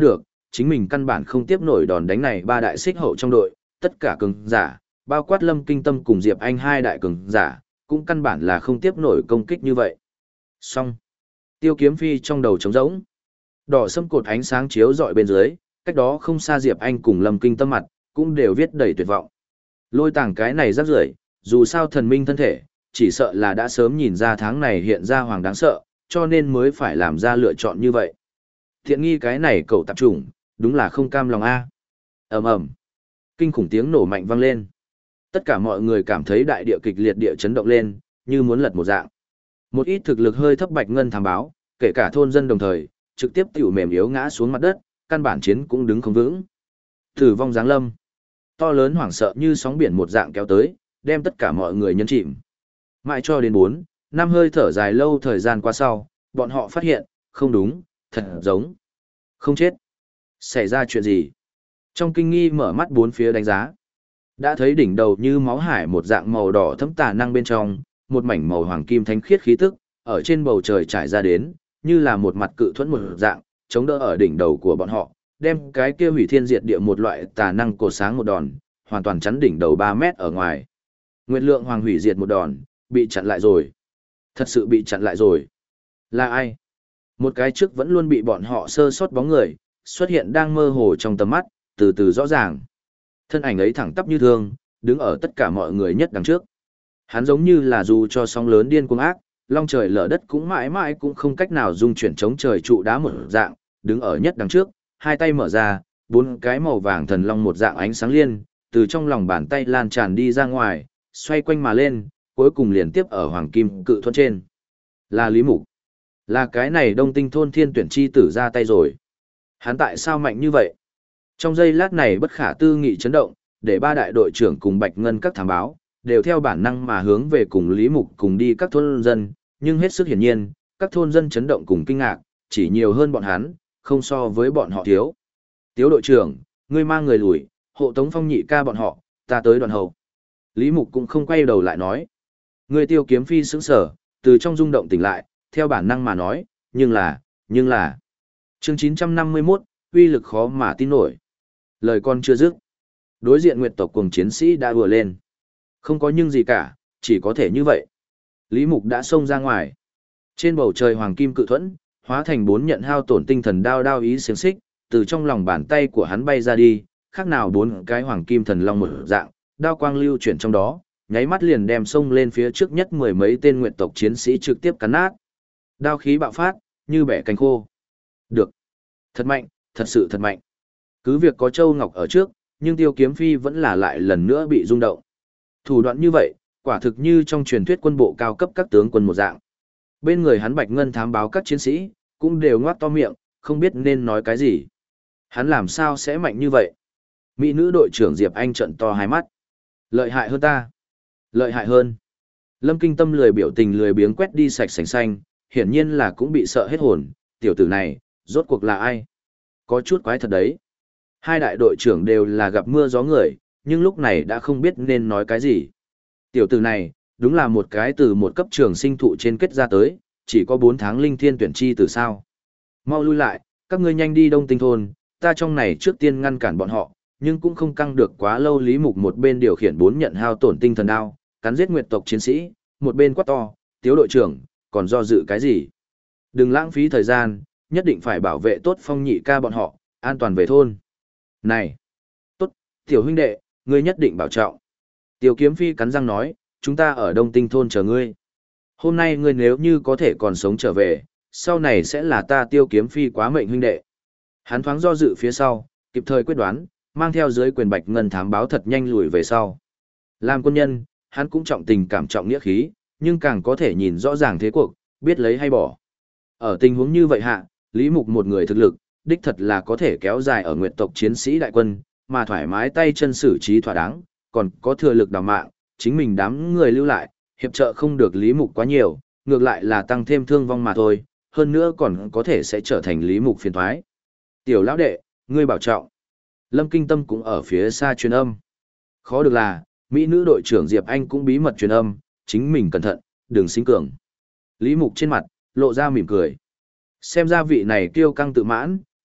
chính mình căn bản không tiếp nổi đòn đánh này ba đại xích hậu trong đội, tất cả cường giả, bao quát Lâm Kinh Tâm cùng Diệp Anh hai đại cường giả, cũng căn bản là không tiếp nổi công kích như vậy. Xong. Tiêu Kiếm Phi trong đầu trống rỗng. Đỏ sẫm cột ánh sáng chiếu rọi bên dưới, cách đó không xa Diệp Anh cùng Lâm Kinh Tâm mặt, cũng đều viết đầy tuyệt vọng. Lôi Tàng cái này rắc rưởi, dù sao thần minh thân thể, chỉ sợ là đã sớm nhìn ra tháng này hiện ra hoàng đáng sợ, cho nên mới phải làm ra lựa chọn như vậy. Thiện nghi cái này cậu tạp chủng, đúng là không cam lòng a. Ầm ầm. Kinh khủng tiếng nổ mạnh vang lên. Tất cả mọi người cảm thấy đại địa kịch liệt địa chấn động lên, như muốn lật một dạng. Một ít thực lực hơi thấp Bạch Ngân thám báo, kể cả thôn dân đồng thời, trực tiếp tiểu mềm yếu ngã xuống mặt đất, căn bản chiến cũng đứng không vững. Tử vong giáng lâm. To lớn hoảng sợ như sóng biển một dạng kéo tới, đem tất cả mọi người nhấn chìm. Mãi cho đến 4, 5 hơi thở dài lâu thời gian qua sau, bọn họ phát hiện, không đúng, thật giống. Không chết. Xảy ra chuyện gì? Trong kinh nghi mở mắt bốn phía đánh giá. Đã thấy đỉnh đầu như máu hải một dạng màu đỏ thấm tà năng bên trong, một mảnh màu hoàng kim thánh khiết khí tức, ở trên bầu trời trải ra đến, như là một mặt cự thuẫn một dạng, chống đỡ ở đỉnh đầu của bọn họ, đem cái kia hủy thiên diệt địa một loại tà năng cột sáng một đòn, hoàn toàn chắn đỉnh đầu 3 mét ở ngoài. Nguyệt Lượng Hoàng hủy diệt một đòn, bị chặn lại rồi. Thật sự bị chặn lại rồi. Là ai? Một cái trước vẫn luôn bị bọn họ sơ sót bóng người, xuất hiện đang mơ hồ trong tầm mắt, từ từ rõ ràng. Thân ảnh ấy thẳng tắp như thương, đứng ở tất cả mọi người nhất đằng trước. Hắn giống như là dù cho sóng lớn điên cuồng ác, long trời lở đất cũng mãi mãi cũng không cách nào dung chuyển chống trời trụ đá một dạng, đứng ở nhất đằng trước, hai tay mở ra, 4 cái màu vàng thần long một dạng ánh sáng liên, từ trong lòng bàn tay lan tràn đi ra ngoài, xoay quanh mà lên, cuối cùng liền tiếp ở hoàng kim cự thuẫn trên. Là Lý Mục. Là cái này Đông Tinh thôn thiên tuyển chi tử ra tay rồi. Hắn tại sao mạnh như vậy? Trong giây lát này bất khả tư nghị chấn động, để ba đại đội trưởng cùng Bạch Ngân các thám báo, đều theo bản năng mà hướng về cùng Lý Mục cùng đi các thôn dân, nhưng hết sức hiển nhiên, các thôn dân chấn động cùng kinh ngạc, chỉ nhiều hơn bọn hắn, không so với bọn họ thiếu. Tiếu đội trưởng, ngươi mang người lùi, hộ tống Phong Nhị ca bọn họ, ta tới đoàn hậu. Lý Mục cũng không quay đầu lại nói. Người Tiêu Kiếm Phi sững sờ, từ trong rung động tỉnh lại, theo bản năng mà nói, nhưng là. Chương 951, uy lực khó mà tin nổi. Lời con chưa dứt. Đối diện Nguyệt tộc cùng chiến sĩ đã vừa lên. Không có nhưng gì cả, chỉ có thể như vậy. Lý Mục đã xông ra ngoài. Trên bầu trời hoàng kim cự thuẫn, hóa thành 4 nhận hao tổn tinh thần đao đao ý xiềng xích, từ trong lòng bàn tay của hắn bay ra đi, khác nào 4 cái hoàng kim thần long một dạng, đao quang lưu chuyển trong đó, nháy mắt liền đem xông lên phía trước nhất 10 mấy tên Nguyệt tộc chiến sĩ trực tiếp cắn nát. Đao khí bạo phát, như bẻ cánh khô. Được. Thật mạnh, thật sự thật mạnh. Cứ việc có Châu Ngọc ở trước, nhưng Tiêu Kiếm Phi vẫn là lại lần nữa bị rung động. Thủ đoạn như vậy, quả thực như trong truyền thuyết quân bộ cao cấp các tướng quân một dạng. Bên người hắn Bạch Ngân thám báo các chiến sĩ, cũng đều ngoác to miệng, không biết nên nói cái gì. Hắn làm sao sẽ mạnh như vậy? Mỹ nữ đội trưởng Diệp Anh trợn to hai mắt. Lợi hại hơn ta. Lợi hại hơn. Lâm Kinh Tâm lười biểu tình lười biếng quét đi sạch sành xanh, hiển nhiên là cũng bị sợ hết hồn. Tiểu tử này, rốt cuộc là ai? Có chút quái thật đấy. Hai đại đội trưởng đều là gặp mưa gió người, nhưng lúc này đã không biết nên nói cái gì. Tiểu tử này, đúng là một cái từ một cấp trường sinh thụ trên kết ra tới, chỉ có 4 tháng linh thiên tuyển chi từ sao. Mau lui lại, các ngươi nhanh đi Đông Tinh thôn, ta trong này trước tiên ngăn cản bọn họ, nhưng cũng không căng được quá lâu. Lý Mục một bên điều khiển 4 nhận hao tổn tinh thần đao, cắn giết Nguyệt tộc chiến sĩ, một bên quát to, Tiếu đội trưởng, còn do dự cái gì? Đừng lãng phí thời gian, nhất định phải bảo vệ tốt Phong Nhị ca bọn họ, an toàn về thôn. Này! Tốt, tiểu huynh đệ, ngươi nhất định bảo trọng. Tiêu Kiếm Phi cắn răng nói, chúng ta ở Đông Tinh thôn chờ ngươi. Hôm nay ngươi nếu như có thể còn sống trở về, sau này sẽ là ta Tiêu Kiếm Phi quá mệnh huynh đệ. Hắn thoáng do dự phía sau, kịp thời quyết đoán, mang theo dưới quyền Bạch Ngân thám báo thật nhanh lùi về sau. Làm quân nhân, hắn cũng trọng tình cảm trọng nghĩa khí, nhưng càng có thể nhìn rõ ràng thế cuộc, biết lấy hay bỏ. Ở tình huống như vậy hạ, Lý Mục một người thực lực, đích thật là có thể kéo dài ở Nguyệt tộc chiến sĩ đại quân, mà thoải mái tay chân xử trí thỏa đáng, còn có thừa lực đào mạng, chính mình đám người lưu lại, hiệp trợ không được Lý Mục quá nhiều, ngược lại là tăng thêm thương vong mà thôi, hơn nữa còn có thể sẽ trở thành Lý Mục phiền toái. Tiểu lão đệ, ngươi bảo trọng. Lâm Kinh Tâm cũng ở phía xa truyền âm. Khó được là, Mỹ nữ đội trưởng Diệp Anh cũng bí mật truyền âm, chính mình cẩn thận, đừng sinh cường. Lý Mục trên mặt, lộ ra mỉm cười. Xem ra vị này kiêu căng tự mãn,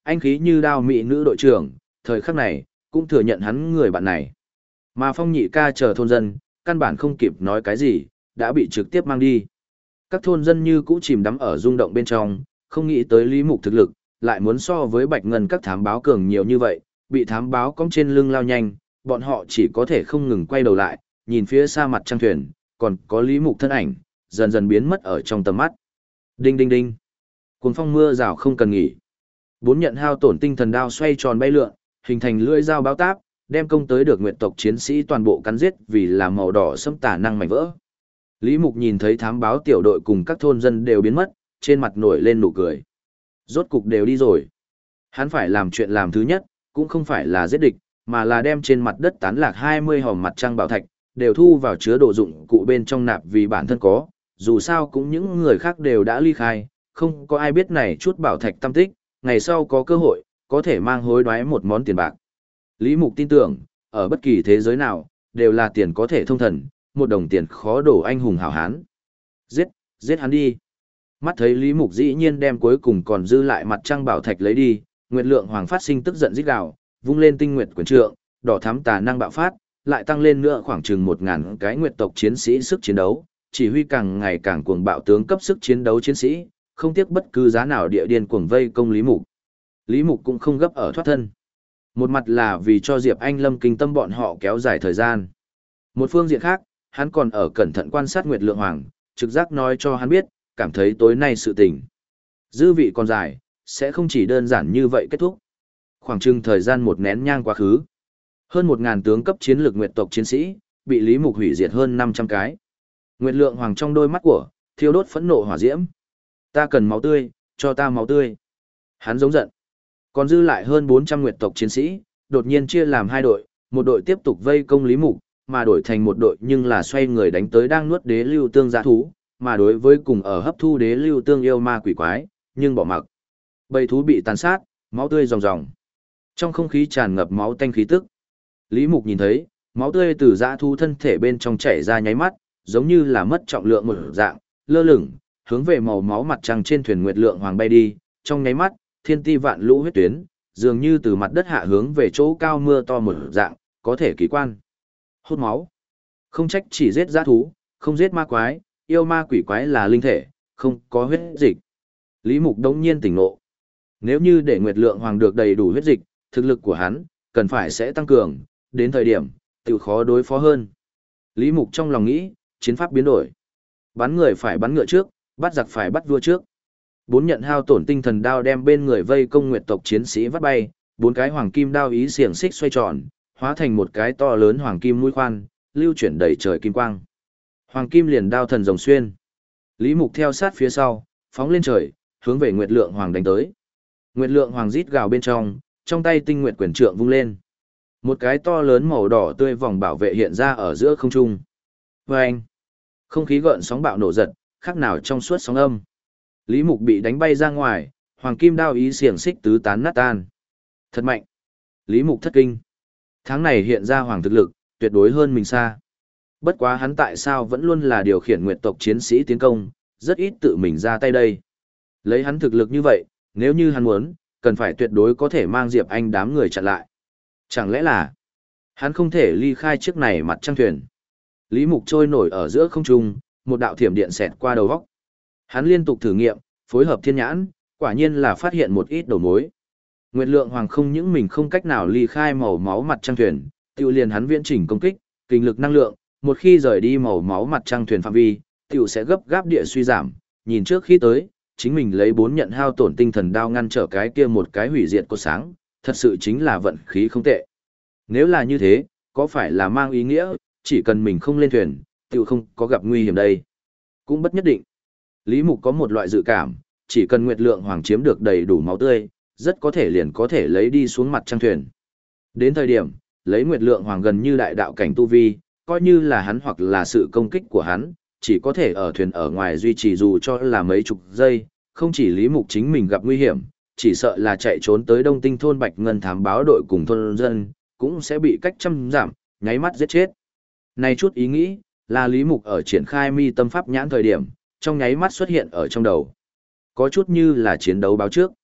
anh khí như đao mỹ nữ đội trưởng, thời khắc này, cũng thừa nhận hắn người bạn này. Mà Phong Nhị ca chờ thôn dân, căn bản không kịp nói cái gì, đã bị trực tiếp mang đi. Các thôn dân như cũ chìm đắm ở rung động bên trong, không nghĩ tới Lý Mục thực lực, lại muốn so với Bạch Ngân các thám báo cường nhiều như vậy, bị thám báo cong trên lưng lao nhanh, bọn họ chỉ có thể không ngừng quay đầu lại, nhìn phía xa mặt trăng thuyền, còn có Lý Mục thân ảnh, dần dần biến mất ở trong tầm mắt. Đinh đinh đinh. Cuồng phong mưa rào không cần nghỉ. Bốn nhận hao tổn tinh thần đao xoay tròn bay lượn, hình thành lưỡi dao báo táp, đem công tới được nguyệt tộc chiến sĩ toàn bộ cắn giết vì là màu đỏ sẫm tả năng mảnh vỡ. Lý Mục nhìn thấy thám báo tiểu đội cùng các thôn dân đều biến mất, trên mặt nổi lên nụ cười. Rốt cục đều đi rồi. Hắn phải làm chuyện làm thứ nhất, cũng không phải là giết địch, mà là đem trên mặt đất tán lạc 20 hòm mặt trăng bảo thạch, đều thu vào chứa đồ dụng cụ bên trong nạp vì bản thân có, dù sao cũng những người khác đều đã ly khai, không có ai biết này chút bảo thạch tâm tích, ngày sau có cơ hội, có thể mang hối đoái một món tiền bạc. Lý Mục tin tưởng, ở bất kỳ thế giới nào, đều là tiền có thể thông thần, một đồng tiền khó đổ anh hùng hảo hán. Giết hắn đi. Mắt thấy Lý Mục dĩ nhiên đem cuối cùng còn dư lại mặt trăng bảo thạch lấy đi, Nguyệt Lượng Hoàng phát sinh tức giận rít gào, vung lên tinh nguyệt quyền trượng, đỏ thắm tà năng bạo phát, lại tăng lên nữa khoảng chừng 1000 cái nguyệt tộc chiến sĩ sức chiến đấu, chỉ huy càng ngày càng cuồng bạo tướng cấp sức chiến đấu chiến sĩ, không tiếc bất cứ giá nào địa điên cuồng vây công Lý Mục. Lý Mục cũng không gấp ở thoát thân. Một mặt là vì cho Diệp Anh Lâm kinh tâm bọn họ kéo dài thời gian. Một phương diện khác, hắn còn ở cẩn thận quan sát Nguyệt Lượng Hoàng, trực giác nói cho hắn biết, cảm thấy tối nay sự tình. Dư vị còn dài, sẽ không chỉ đơn giản như vậy kết thúc. Khoảng chừng thời gian một nén nhang quá khứ. Hơn 1000 tướng cấp chiến lược nguyệt tộc chiến sĩ, bị Lý Mục hủy diệt hơn 500 cái. Nguyệt Lượng Hoàng trong đôi mắt của, thiêu đốt phẫn nộ hỏa diễm. Ta cần máu tươi, cho ta máu tươi. Hắn giống giận. Còn dư lại hơn 400 nguyệt tộc chiến sĩ, đột nhiên chia làm hai đội, một đội tiếp tục vây công Lý Mục, mà đổi thành một đội nhưng là xoay người đánh tới đang nuốt đế lưu tương dã thú, mà đối với cùng ở hấp thu đế lưu tương yêu ma quỷ quái, nhưng bỏ mặc. Bầy thú bị tàn sát, máu tươi ròng ròng. Trong không khí tràn ngập máu tanh khí tức. Lý Mục nhìn thấy, máu tươi từ dã thú thân thể bên trong chảy ra nháy mắt, giống như là mất trọng lượng một dạng, lơ lửng, hướng về màu máu mặt trăng trên thuyền Nguyệt Lượng Hoàng bay đi, trong nháy mắt, thiên ti vạn lũ huyết tuyến, dường như từ mặt đất hạ hướng về chỗ cao mưa to một dạng, có thể kỳ quan. Hút máu. Không trách chỉ giết dã thú, không giết ma quái, yêu ma quỷ quái là linh thể, không có huyết dịch. Lý Mục đống nhiên tỉnh ngộ. Nếu như để Nguyệt Lượng Hoàng được đầy đủ huyết dịch, thực lực của hắn, cần phải sẽ tăng cường, đến thời điểm, tự khó đối phó hơn. Lý Mục trong lòng nghĩ, chiến pháp biến đổi. Bắn người phải bắn ngựa trước, bắt giặc phải bắt vua trước. Bốn nhận hao tổn tinh thần đao đem bên người vây công nguyệt tộc chiến sĩ vắt bay, bốn cái hoàng kim đao ý xiềng xích xoay tròn, hóa thành một cái to lớn hoàng kim mũi khoan, lưu chuyển đầy trời kim quang. Hoàng kim liền đao thần rồng xuyên. Lý Mục theo sát phía sau, phóng lên trời, hướng về Nguyệt Lượng Hoàng đánh tới. Nguyệt Lượng Hoàng rít gào bên trong tay tinh nguyệt quyền trượng vung lên. Một cái to lớn màu đỏ tươi vòng bảo vệ hiện ra ở giữa không trung. Vâng! Không khí gợn sóng bạo nổ giật, khác nào trong suốt sóng âm. Lý Mục bị đánh bay ra ngoài, hoàng kim đao ý xiềng xích tứ tán nát tan. Thật mạnh! Lý Mục thất kinh. Tháng này hiện ra hoàng thực lực, tuyệt đối hơn mình xa. Bất quá hắn tại sao vẫn luôn là điều khiển nguyệt tộc chiến sĩ tiến công, rất ít tự mình ra tay đây. Lấy hắn thực lực như vậy, nếu như hắn muốn, cần phải tuyệt đối có thể mang Diệp Anh đám người chặn lại. Chẳng lẽ là hắn không thể ly khai chiếc này mặt trăng thuyền? Lý Mục trôi nổi ở giữa không trung, một đạo thiểm điện xẹt qua đầu góc. Hắn liên tục thử nghiệm, phối hợp thiên nhãn, quả nhiên là phát hiện một ít đầu mối. Nguyệt Lượng Hoàng không những mình không cách nào ly khai màu máu mặt trăng thuyền, tiêu liền hắn viễn chỉnh công kích, kinh lực năng lượng, một khi rời đi màu máu mặt trăng thuyền phạm vi, tiêu sẽ gấp gáp địa suy giảm, nhìn trước khi tới, chính mình lấy 4 nhận hao tổn tinh thần đao ngăn trở cái kia một cái hủy diệt cột sáng, thật sự chính là vận khí không tệ. Nếu là như thế, có phải là mang ý nghĩa, chỉ cần mình không lên thuyền, tiêu không có gặp nguy hiểm đây? Cũng bất nhất định. Lý Mục có một loại dự cảm, chỉ cần Nguyệt Lượng Hoàng chiếm được đầy đủ máu tươi, rất có thể liền có thể lấy đi xuống mặt trăng thuyền. Đến thời điểm, lấy Nguyệt Lượng Hoàng gần như đại đạo cảnh tu vi, coi như là hắn hoặc là sự công kích của hắn, chỉ có thể ở thuyền ở ngoài duy trì dù cho là mấy chục giây, không chỉ Lý Mục chính mình gặp nguy hiểm, chỉ sợ là chạy trốn tới Đông Tinh thôn Bạch Ngân thám báo đội cùng thôn dân, cũng sẽ bị cách trăm giảm, nháy mắt giết chết. Này chút ý nghĩ, là Lý Mục ở triển khai mi tâm pháp nhãn thời điểm, trong nháy mắt xuất hiện ở trong đầu. Có chút như là chiến đấu báo trước.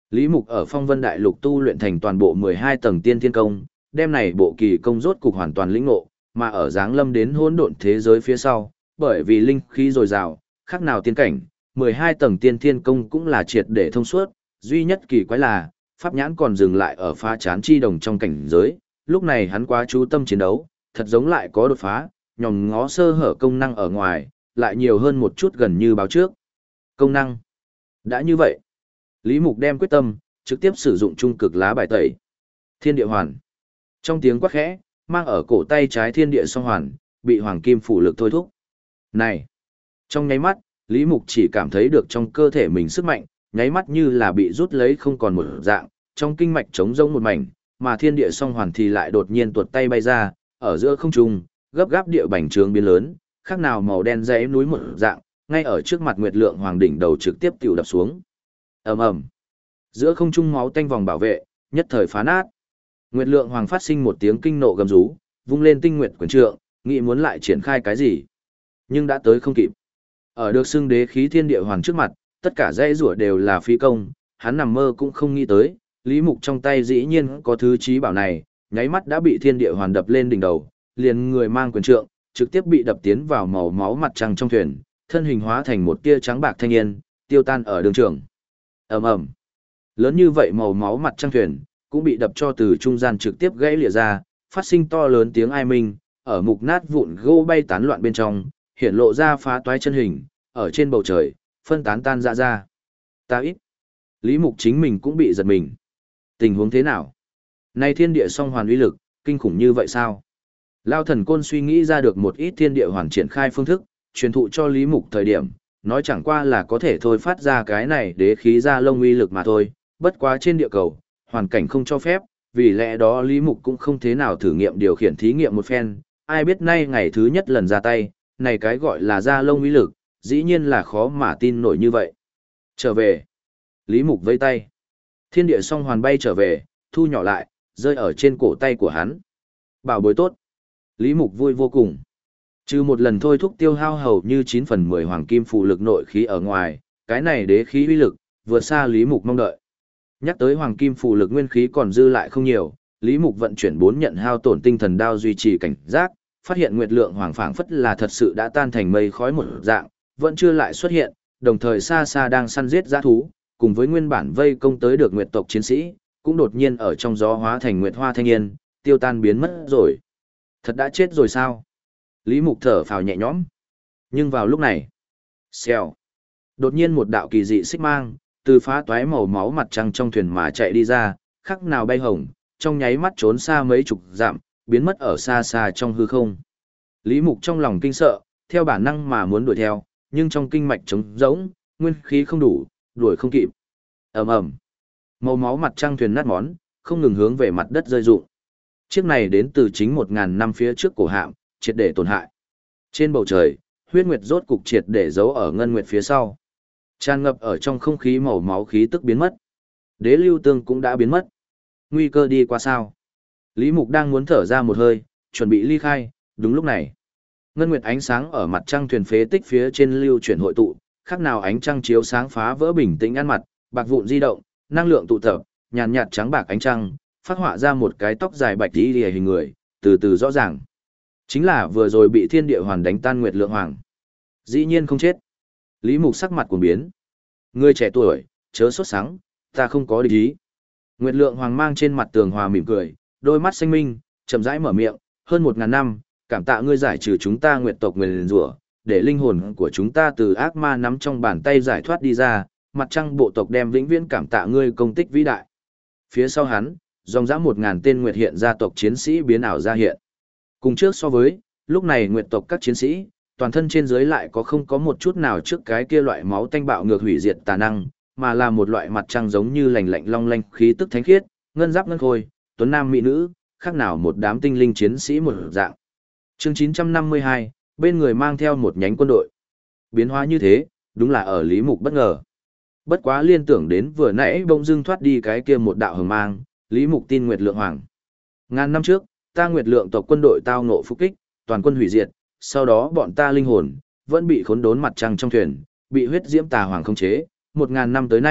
Lý Mục ở Phong Vân Đại Lục tu luyện thành toàn bộ 12 tầng tiên thiên công, đem này bộ kỳ công rốt cục hoàn toàn lĩnh ngộ, mà ở giáng lâm đến hỗn độn thế giới phía sau, bởi vì linh khí dồi dào, khác nào tiên cảnh, 12 tầng tiên thiên công cũng là triệt để thông suốt, duy nhất kỳ quái là, pháp nhãn còn dừng lại ở phá chán chi đồng trong cảnh giới, lúc này hắn quá chú tâm chiến đấu, thật giống lại có đột phá, nhòm ngó sơ hở công năng ở ngoài, lại nhiều hơn một chút gần như báo trước. Công năng. Đã như vậy, Lý Mục đem quyết tâm, trực tiếp sử dụng trung cực lá bài tẩy. Thiên địa hoàn. Trong tiếng quát khẽ, mang ở cổ tay trái thiên địa song hoàn, bị hoàng kim phủ lực thôi thúc. Này! Trong nháy mắt, Lý Mục chỉ cảm thấy được trong cơ thể mình sức mạnh, nháy mắt như là bị rút lấy không còn một dạng, trong kinh mạch trống rỗng một mảnh, mà thiên địa song hoàn thì lại đột nhiên tuột tay bay ra, ở giữa không trung, gấp gáp địa bành trướng biến lớn, khác nào màu đen dãy núi một dạng, ngay ở trước mặt Nguyệt Lượng Hoàng đỉnh đầu trực tiếp tiểu đập xuống. Ầm ầm. Giữa không trung máu tanh vòng bảo vệ, nhất thời phá nát. Nguyệt Lượng Hoàng phát sinh một tiếng kinh nộ gầm rú, vung lên tinh nguyệt quyền trượng, nghĩ muốn lại triển khai cái gì, nhưng đã tới không kịp. Ở được xưng đế khí thiên địa hoàn trước mặt, tất cả dãy rủa đều là phi công, hắn nằm mơ cũng không nghĩ tới, Lý Mục trong tay dĩ nhiên có thứ trí bảo này, nháy mắt đã bị thiên địa hoàn đập lên đỉnh đầu, liền người mang quyền trượng, trực tiếp bị đập tiến vào màu máu mặt trăng trong thuyền, thân hình hóa thành một tia trắng bạc thanh niên, tiêu tan ở đường trường. Ầm ầm. Lớn như vậy màu máu mặt trăng thuyền, cũng bị đập cho từ trung gian trực tiếp gãy lìa ra, phát sinh to lớn tiếng ai minh, ở mục nát vụn gỗ bay tán loạn bên trong, hiện lộ ra phá toái chân hình, ở trên bầu trời, phân tán tan ra. Ta ít. Lý Mục chính mình cũng bị giật mình. Tình huống thế nào? Này thiên địa song hoàn uy lực, kinh khủng như vậy sao? Lao thần côn suy nghĩ ra được một ít thiên địa hoàn triển khai phương thức, truyền thụ cho Lý Mục thời điểm, nói chẳng qua là có thể thôi phát ra cái này đế khí ra lông uy lực mà thôi, bất quá trên địa cầu, hoàn cảnh không cho phép, vì lẽ đó Lý Mục cũng không thế nào thử nghiệm điều khiển thí nghiệm một phen, ai biết nay ngày thứ nhất lần ra tay, này cái gọi là ra lông uy lực, dĩ nhiên là khó mà tin nổi như vậy. Trở về. Lý Mục vây tay. Thiên địa song hoàn bay trở về, thu nhỏ lại, rơi ở trên cổ tay của hắn. Bảo bối tốt. Lý Mục vui vô cùng. Trừ một lần thôi thúc tiêu hao hầu như 9 phần 10 hoàng kim phụ lực nội khí ở ngoài, cái này đế khí uy lực, vượt xa Lý Mục mong đợi. Nhắc tới hoàng kim phụ lực nguyên khí còn dư lại không nhiều, Lý Mục vận chuyển 4 nhận hao tổn tinh thần đao duy trì cảnh giác, phát hiện Nguyệt Lượng Hoàng phảng phất là thật sự đã tan thành mây khói một dạng, vẫn chưa lại xuất hiện, đồng thời xa xa đang săn giết dã thú, cùng với nguyên bản vây công tới được Nguyệt tộc chiến sĩ, cũng đột nhiên ở trong gió hóa thành Nguyệt Hoa thanh niên, tiêu tan biến mất rồi. Thật đã chết rồi sao? Lý Mục thở phào nhẹ nhõm. Nhưng vào lúc này, xèo, đột nhiên một đạo kỳ dị xích mang, từ phá toái màu máu mặt trăng trong thuyền mà chạy đi ra, khắc nào bay hồng, trong nháy mắt trốn xa mấy chục dặm, biến mất ở xa xa trong hư không. Lý Mục trong lòng kinh sợ, theo bản năng mà muốn đuổi theo, nhưng trong kinh mạch trống rỗng, nguyên khí không đủ, đuổi không kịp. Ầm ầm. Màu máu mặt trăng thuyền nát món, không ngừng hướng về mặt đất rơi rụng. Chiếc này đến từ chính 1000 năm phía trước cổ hạm, triệt để tổn hại. Trên bầu trời, huyết nguyệt rốt cục triệt để giấu ở ngân nguyệt phía sau. Tràn ngập ở trong không khí màu máu khí tức biến mất. Đế lưu tương cũng đã biến mất. Nguy cơ đi qua sao? Lý Mục đang muốn thở ra một hơi, chuẩn bị ly khai, đúng lúc này. Ngân nguyệt ánh sáng ở mặt trăng thuyền phế tích phía trên lưu chuyển hội tụ, khác nào ánh trăng chiếu sáng phá vỡ bình tĩnh ăn mặt, bạc vụn di động, năng lượng tụ tập, nhàn nhạt trắng bạc ánh trăng, phát họa ra một cái tóc dài bạch tí lìa hình người, từ từ rõ ràng. Chính là vừa rồi bị thiên địa hoàn đánh tan Nguyệt Lượng Hoàng. Dĩ nhiên không chết. Lý Mục sắc mặt cuồng biến. Ngươi trẻ tuổi, chớ sốt sắng, ta không có địch ý. Nguyệt Lượng Hoàng mang trên mặt tường hòa mỉm cười, đôi mắt xanh minh, chậm rãi mở miệng, hơn 1000 năm, cảm tạ ngươi giải trừ chúng ta Nguyệt tộc nguyền rủa, để linh hồn của chúng ta từ ác ma nắm trong bàn tay giải thoát đi ra, mặt trăng bộ tộc đem vĩnh viễn cảm tạ ngươi công tích vĩ đại. Phía sau hắn, dòng dã 1000 tên Nguyệt hiện gia tộc chiến sĩ biến ảo ra hiện. Cùng trước so với, lúc này Nguyệt tộc các chiến sĩ, toàn thân trên dưới lại có không có một chút nào trước cái kia loại máu tanh bạo ngược hủy diệt tà năng, mà là một loại mặt trăng giống như lạnh lạnh long lanh khí tức thánh khiết, ngân giáp ngân khôi, tuấn nam mỹ nữ, khác nào một đám tinh linh chiến sĩ một dạng. Chương 952, bên người mang theo một nhánh quân đội. Biến hóa như thế, đúng là ở Lý Mục bất ngờ. Bất quá liên tưởng đến vừa nãy bỗng dưng thoát đi cái kia một đạo hồng mang, Lý Mục tin Nguyệt Lượng Hoàng. Ngàn năm trước, ta Nguyệt Lượng tộc quân đội tao ngộ phục kích, toàn quân hủy diệt, sau đó bọn ta linh hồn vẫn bị khốn đốn mặt trăng trong thuyền, bị huyết diễm tà hoàng khống chế, 1000 năm tới nay,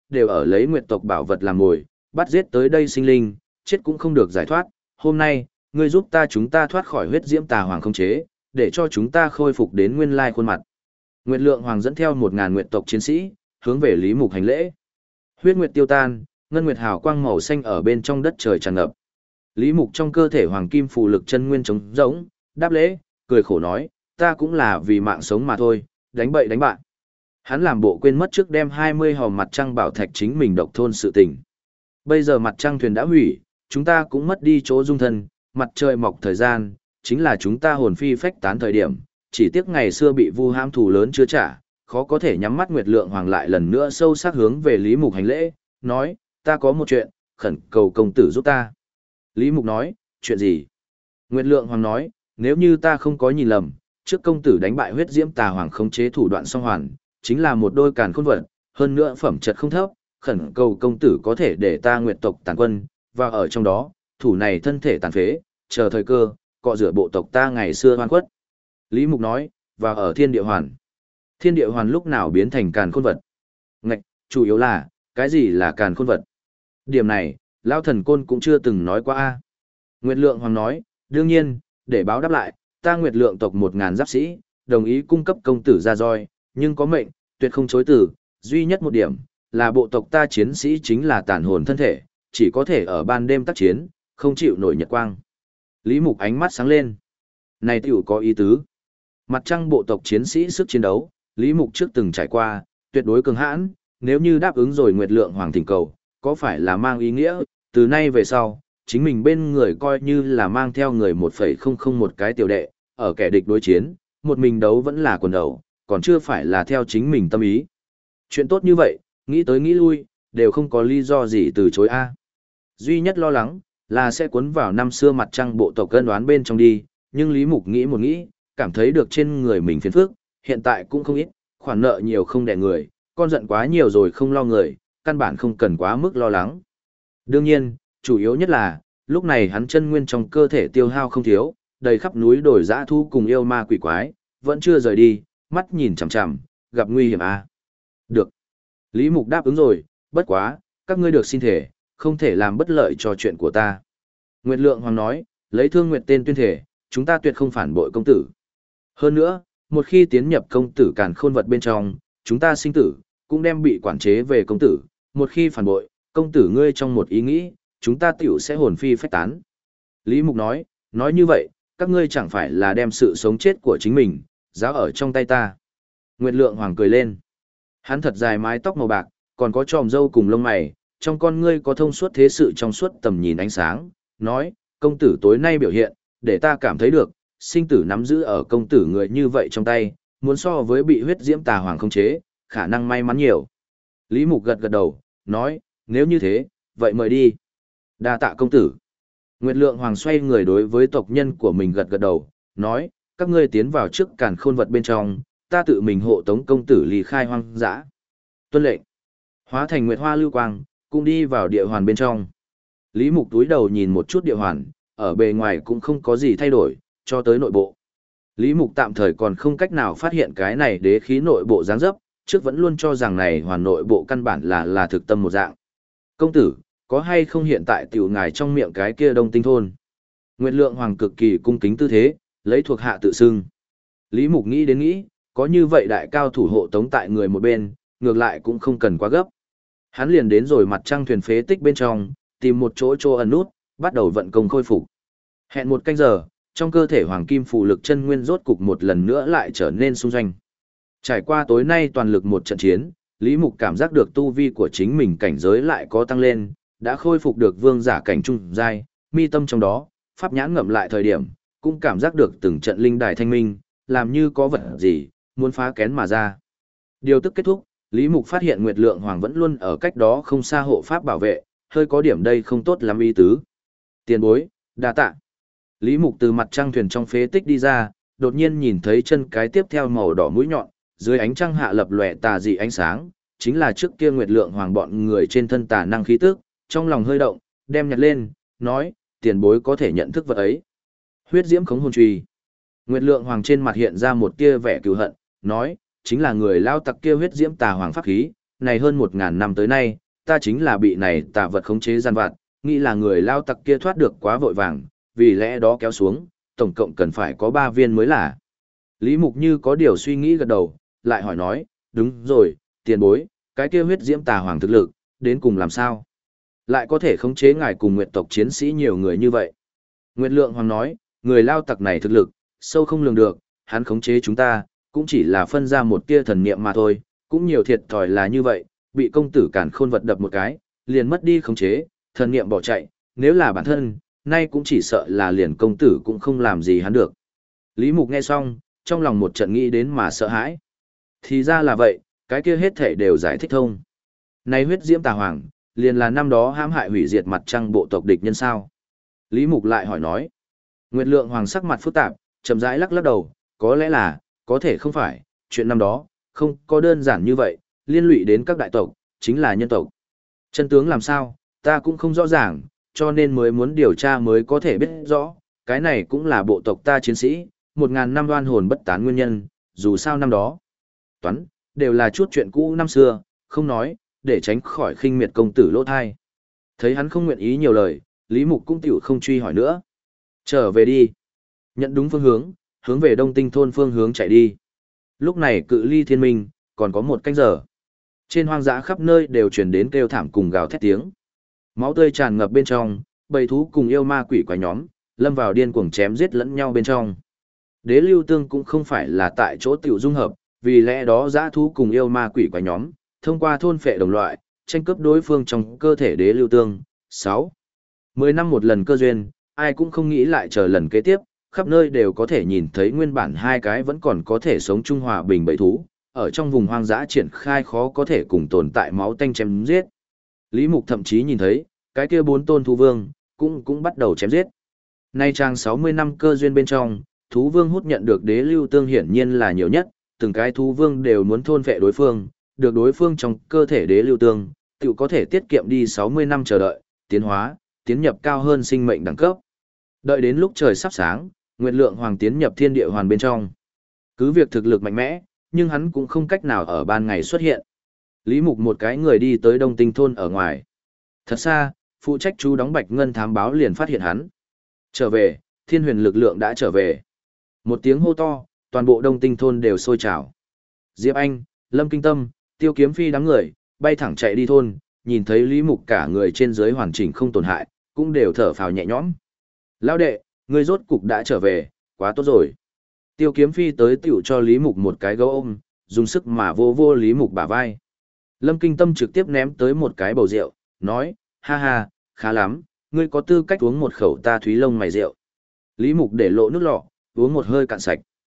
đều ở lấy nguyệt tộc bảo vật làm mồi, bắt giết tới đây sinh linh, chết cũng không được giải thoát. Hôm nay, ngươi giúp chúng ta thoát khỏi huyết diễm tà hoàng không chế, để cho chúng ta khôi phục đến nguyên lai khuôn mặt. Nguyệt Lượng Hoàng dẫn theo 1000 nguyệt tộc chiến sĩ, hướng về Lý Mục hành lễ. Huyết nguyệt tiêu tan, ngân nguyệt hào quang màu xanh ở bên trong đất trời tràn ngập. Lý Mục trong cơ thể hoàng kim phù lực chân nguyên trống rỗng, đáp lễ, cười khổ nói, ta cũng là vì mạng sống mà thôi, đánh bậy đánh bạn. Hắn làm bộ quên mất trước đem 20 hòm mặt trăng bảo thạch chính mình độc thôn sự tình. Bây giờ mặt trăng thuyền đã hủy, chúng ta cũng mất đi chỗ dung thân, mặt trời mọc thời gian, chính là chúng ta hồn phi phách tán thời điểm, chỉ tiếc ngày xưa bị vu hãm thù lớn chưa trả, khó có thể nhắm mắt Nguyệt Lượng Hoàng lại lần nữa sâu sắc hướng về Lý Mục hành lễ, nói, ta có một chuyện, khẩn cầu công tử giúp ta. Lý Mục nói, chuyện gì? Nguyệt Lượng Hoàng nói, nếu như ta không có nhìn lầm, trước công tử đánh bại huyết diễm tà hoàng khống chế thủ đoạn song hoàn, chính là một đôi càn khôn vật, hơn nữa phẩm chất không thấp, khẩn cầu công tử có thể để ta Nguyệt tộc tàn quân, và ở trong đó, thủ này thân thể tàn phế, chờ thời cơ, cọ rửa bộ tộc ta ngày xưa hoan khuất. Lý Mục nói, và ở thiên địa hoàn. Thiên địa hoàn lúc nào biến thành càn khôn vật? Ngạch, chủ yếu là, cái gì là càn khôn vật? Điểm này, Lão Thần Côn cũng chưa từng nói qua a. Nguyệt Lượng Hoàng nói, đương nhiên, để báo đáp lại, ta Nguyệt Lượng tộc 1000 giáp sĩ, đồng ý cung cấp công tử ra roi, nhưng có mệnh, tuyệt không chối từ, duy nhất một điểm, là bộ tộc ta chiến sĩ chính là tàn hồn thân thể, chỉ có thể ở ban đêm tác chiến, không chịu nổi nhật quang. Lý Mục ánh mắt sáng lên. Này tiểu có ý tứ. Mặt trăng bộ tộc chiến sĩ sức chiến đấu, Lý Mục trước từng trải qua, tuyệt đối cường hãn, nếu như đáp ứng rồi Nguyệt Lượng Hoàng thỉnh cầu, có phải là mang ý nghĩa, từ nay về sau, chính mình bên người coi như là mang theo người 1,001 cái tiểu đệ, ở kẻ địch đối chiến, một mình đấu vẫn là quần đầu, còn chưa phải là theo chính mình tâm ý. Chuyện tốt như vậy, nghĩ tới nghĩ lui, đều không có lý do gì từ chối a. Duy nhất lo lắng, là sẽ cuốn vào năm xưa mặt trăng bộ tộc cân đoán bên trong đi, nhưng Lý Mục nghĩ một nghĩ, cảm thấy được trên người mình phiền phức, hiện tại cũng không ít, khoản nợ nhiều không đẻ người, con giận quá nhiều rồi không lo người, căn bản không cần quá mức lo lắng. Đương nhiên, chủ yếu nhất là, lúc này hắn chân nguyên trong cơ thể tiêu hao không thiếu, đầy khắp núi đồi dã thu cùng yêu ma quỷ quái, vẫn chưa rời đi, mắt nhìn chằm chằm, gặp nguy hiểm à. Được. Lý Mục đáp ứng rồi, bất quá, các ngươi được xin thể, không thể làm bất lợi cho chuyện của ta. Nguyệt Lượng Hoàng nói, lấy Thương Nguyệt tên tuyên thể, chúng ta tuyệt không phản bội công tử. Hơn nữa, một khi tiến nhập công tử càn khôn vật bên trong, chúng ta sinh tử, cũng đem bị quản chế về công tử, một khi phản bội, công tử ngươi trong một ý nghĩ, chúng ta tiểu sẽ hồn phi phách tán. Lý Mục nói như vậy, các ngươi chẳng phải là đem sự sống chết của chính mình, giao ở trong tay ta. Nguyệt Lượng Hoàng cười lên. Hắn thật dài mái tóc màu bạc, còn có tròm râu cùng lông mày, trong con ngươi có thông suốt thế sự trong suốt tầm nhìn ánh sáng, nói, công tử tối nay biểu hiện, để ta cảm thấy được, sinh tử nắm giữ ở công tử người như vậy trong tay, muốn so với bị huyết diễm tà hoàng khống chế, khả năng may mắn nhiều. Lý Mục gật gật đầu, nói, nếu như thế, vậy mời đi. Đa tạ công tử. Nguyệt Lượng Hoàng xoay người đối với tộc nhân của mình gật gật đầu, nói, các ngươi tiến vào trước càn khôn vật bên trong, ta tự mình hộ tống công tử ly khai hoang dã. Tuân lệnh. Hóa thành nguyệt hoa lưu quang, cũng đi vào địa hoàn bên trong. Lý Mục túi đầu nhìn một chút địa hoàn, ở bề ngoài cũng không có gì thay đổi, cho tới nội bộ. Lý Mục tạm thời còn không cách nào phát hiện cái này đế khí nội bộ dáng dấp, trước vẫn luôn cho rằng này hoàn nội bộ căn bản là thực tâm một dạng. Công tử, có hay không hiện tại tiểu ngài trong miệng cái kia Đông Tinh thôn? Nguyệt Lượng Hoàng cực kỳ cung kính tư thế, lấy thuộc hạ tự xưng. Lý Mục nghĩ đến nghĩ, có như vậy đại cao thủ hộ tống tại người một bên, ngược lại cũng không cần quá gấp. Hắn liền đến rồi mặt trăng thuyền phế tích bên trong, tìm một chỗ ẩn nút, bắt đầu vận công khôi phục. Hẹn một canh giờ, trong cơ thể hoàng kim phù lực chân nguyên rốt cục một lần nữa lại trở nên sung doanh. Trải qua tối nay toàn lực một trận chiến, Lý Mục cảm giác được tu vi của chính mình cảnh giới lại có tăng lên, đã khôi phục được vương giả cảnh trung giai, mi tâm trong đó, pháp nhãn ngậm lại thời điểm, cũng cảm giác được từng trận linh đài thanh minh, làm như có vật gì muốn phá kén mà ra. Điều tức kết thúc, Lý Mục phát hiện Nguyệt Lượng Hoàng vẫn luôn ở cách đó không xa hộ pháp bảo vệ, hơi có điểm đây không tốt lắm ý tứ. Tiền bối, đa tạ. Lý Mục từ mặt trăng thuyền trong phế tích đi ra, đột nhiên nhìn thấy chân cái tiếp theo màu đỏ mũi nhọn, dưới ánh trăng hạ lập lòe tà dị ánh sáng, chính là trước kia Nguyệt Lượng Hoàng bọn người trên thân tà năng khí tức, trong lòng hơi động, đem nhặt lên, nói, tiền bối có thể nhận thức vật ấy. Huyết diễm khống hồn truy. Nguyệt Lượng Hoàng trên mặt hiện ra một tia vẻ cừu hận, nói, chính là người lao tặc kia huyết diễm tà hoàng pháp khí, này hơn 1.000 năm tới nay, ta chính là bị này tà vật khống chế gian vặt, nghĩ là người lao tặc kia thoát được quá vội vàng, vì lẽ đó kéo xuống, tổng cộng cần phải có 3 viên mới là. Lý Mục như có điều suy nghĩ gật đầu, lại hỏi nói, đúng rồi, tiền bối, cái kia huyết diễm tà hoàng thực lực, đến cùng làm sao? Lại có thể khống chế ngài cùng nguyệt tộc chiến sĩ nhiều người như vậy. Nguyệt Lượng Hoàng nói, người lao tặc này thực lực, sâu không lường được, hắn khống chế chúng ta, cũng chỉ là phân ra một tia thần niệm mà thôi, cũng nhiều thiệt thòi là như vậy, bị công tử cản khôn vật đập một cái, liền mất đi khống chế, thần niệm bỏ chạy, nếu là bản thân, nay cũng chỉ sợ là liền công tử cũng không làm gì hắn được. Lý Mục nghe xong, trong lòng một trận nghĩ đến mà sợ hãi. Thì ra là vậy, cái kia hết thể đều giải thích thông. Này huyết diễm tà hoàng, liền là năm đó hãm hại hủy diệt mặt trăng bộ tộc địch nhân sao? Lý Mục lại hỏi nói. Nguyệt Lượng Hoàng sắc mặt phức tạp, chậm rãi lắc lắc đầu, có lẽ là, có thể không phải, chuyện năm đó, không có đơn giản như vậy, liên lụy đến các đại tộc, chính là nhân tộc. Chân tướng làm sao, ta cũng không rõ ràng, cho nên mới muốn điều tra mới có thể biết rõ, cái này cũng là bộ tộc ta chiến sĩ, 1.000 năm oan hồn bất tán nguyên nhân, dù sao năm đó. Toán, đều là chút chuyện cũ năm xưa, không nói, để tránh khỏi khinh miệt công tử lỗ thai. Thấy hắn không nguyện ý nhiều lời, Lý Mục cũng tiểu không truy hỏi nữa. Trở về đi. Nhận đúng phương hướng, hướng về Đông Tinh thôn phương hướng chạy đi. Lúc này cự ly thiên minh, còn có 1 canh giờ. Trên hoang dã khắp nơi đều truyền đến kêu thảm cùng gào thét tiếng. Máu tươi tràn ngập bên trong, bầy thú cùng yêu ma quỷ quái nhóm, lâm vào điên cuồng chém giết lẫn nhau bên trong. Đế lưu tương cũng không phải là tại chỗ tiểu dung hợp, vì lẽ đó dã thú cùng yêu ma quỷ quái nhóm, thông qua thôn phệ đồng loại, tranh cướp đối phương trong cơ thể đế lưu tương. 6. 10 năm một lần cơ duyên, ai cũng không nghĩ lại chờ lần kế tiếp, khắp nơi đều có thể nhìn thấy nguyên bản 2 cái vẫn còn có thể sống chung hòa bình bầy thú, ở trong vùng hoang dã triển khai khó có thể cùng tồn tại máu tanh chém giết. Lý Mục thậm chí nhìn thấy, cái kia 4 tôn thú vương, cũng bắt đầu chém giết. Nay trang 60 năm cơ duyên bên trong, thú vương hút nhận được đế lưu tương hiển nhiên là nhiều nhất, từng cái thú vương đều muốn thôn phệ đối phương, được đối phương trong cơ thể đế lưu tương, tự có thể tiết kiệm đi 60 năm chờ đợi, tiến hóa, tiến nhập cao hơn sinh mệnh đẳng cấp. Đợi đến lúc trời sắp sáng, Nguyệt Lượng Hoàng tiến nhập thiên địa hoàn bên trong. Cứ việc thực lực mạnh mẽ, nhưng hắn cũng không cách nào ở ban ngày xuất hiện. Lý Mục một cái người đi tới Đông Tinh thôn ở ngoài. Thật xa, phụ trách chú đóng Bạch Ngân thám báo liền phát hiện hắn. Trở về, thiên huyền lực lượng đã trở về. Một tiếng hô to, toàn bộ Đông Tinh thôn đều sôi trào. Diệp Anh, Lâm Kinh Tâm, Tiêu Kiếm Phi đám người, bay thẳng chạy đi thôn, nhìn thấy Lý Mục cả người trên dưới hoàn chỉnh không tổn hại, cũng đều thở phào nhẹ nhõm. Lão đệ, ngươi rốt cục đã trở về, quá tốt rồi. Tiêu Kiếm Phi tới tiểu cho Lý Mục một cái gấu ôm, dùng sức mà vô vô Lý Mục bả vai. Lâm Kinh Tâm trực tiếp ném tới một cái bầu rượu, nói, ha ha, khá lắm, ngươi có tư cách uống một khẩu ta thúy lông mày rượu. Lý Mục để lộ nước lọ, uống một hơi cạn sạch.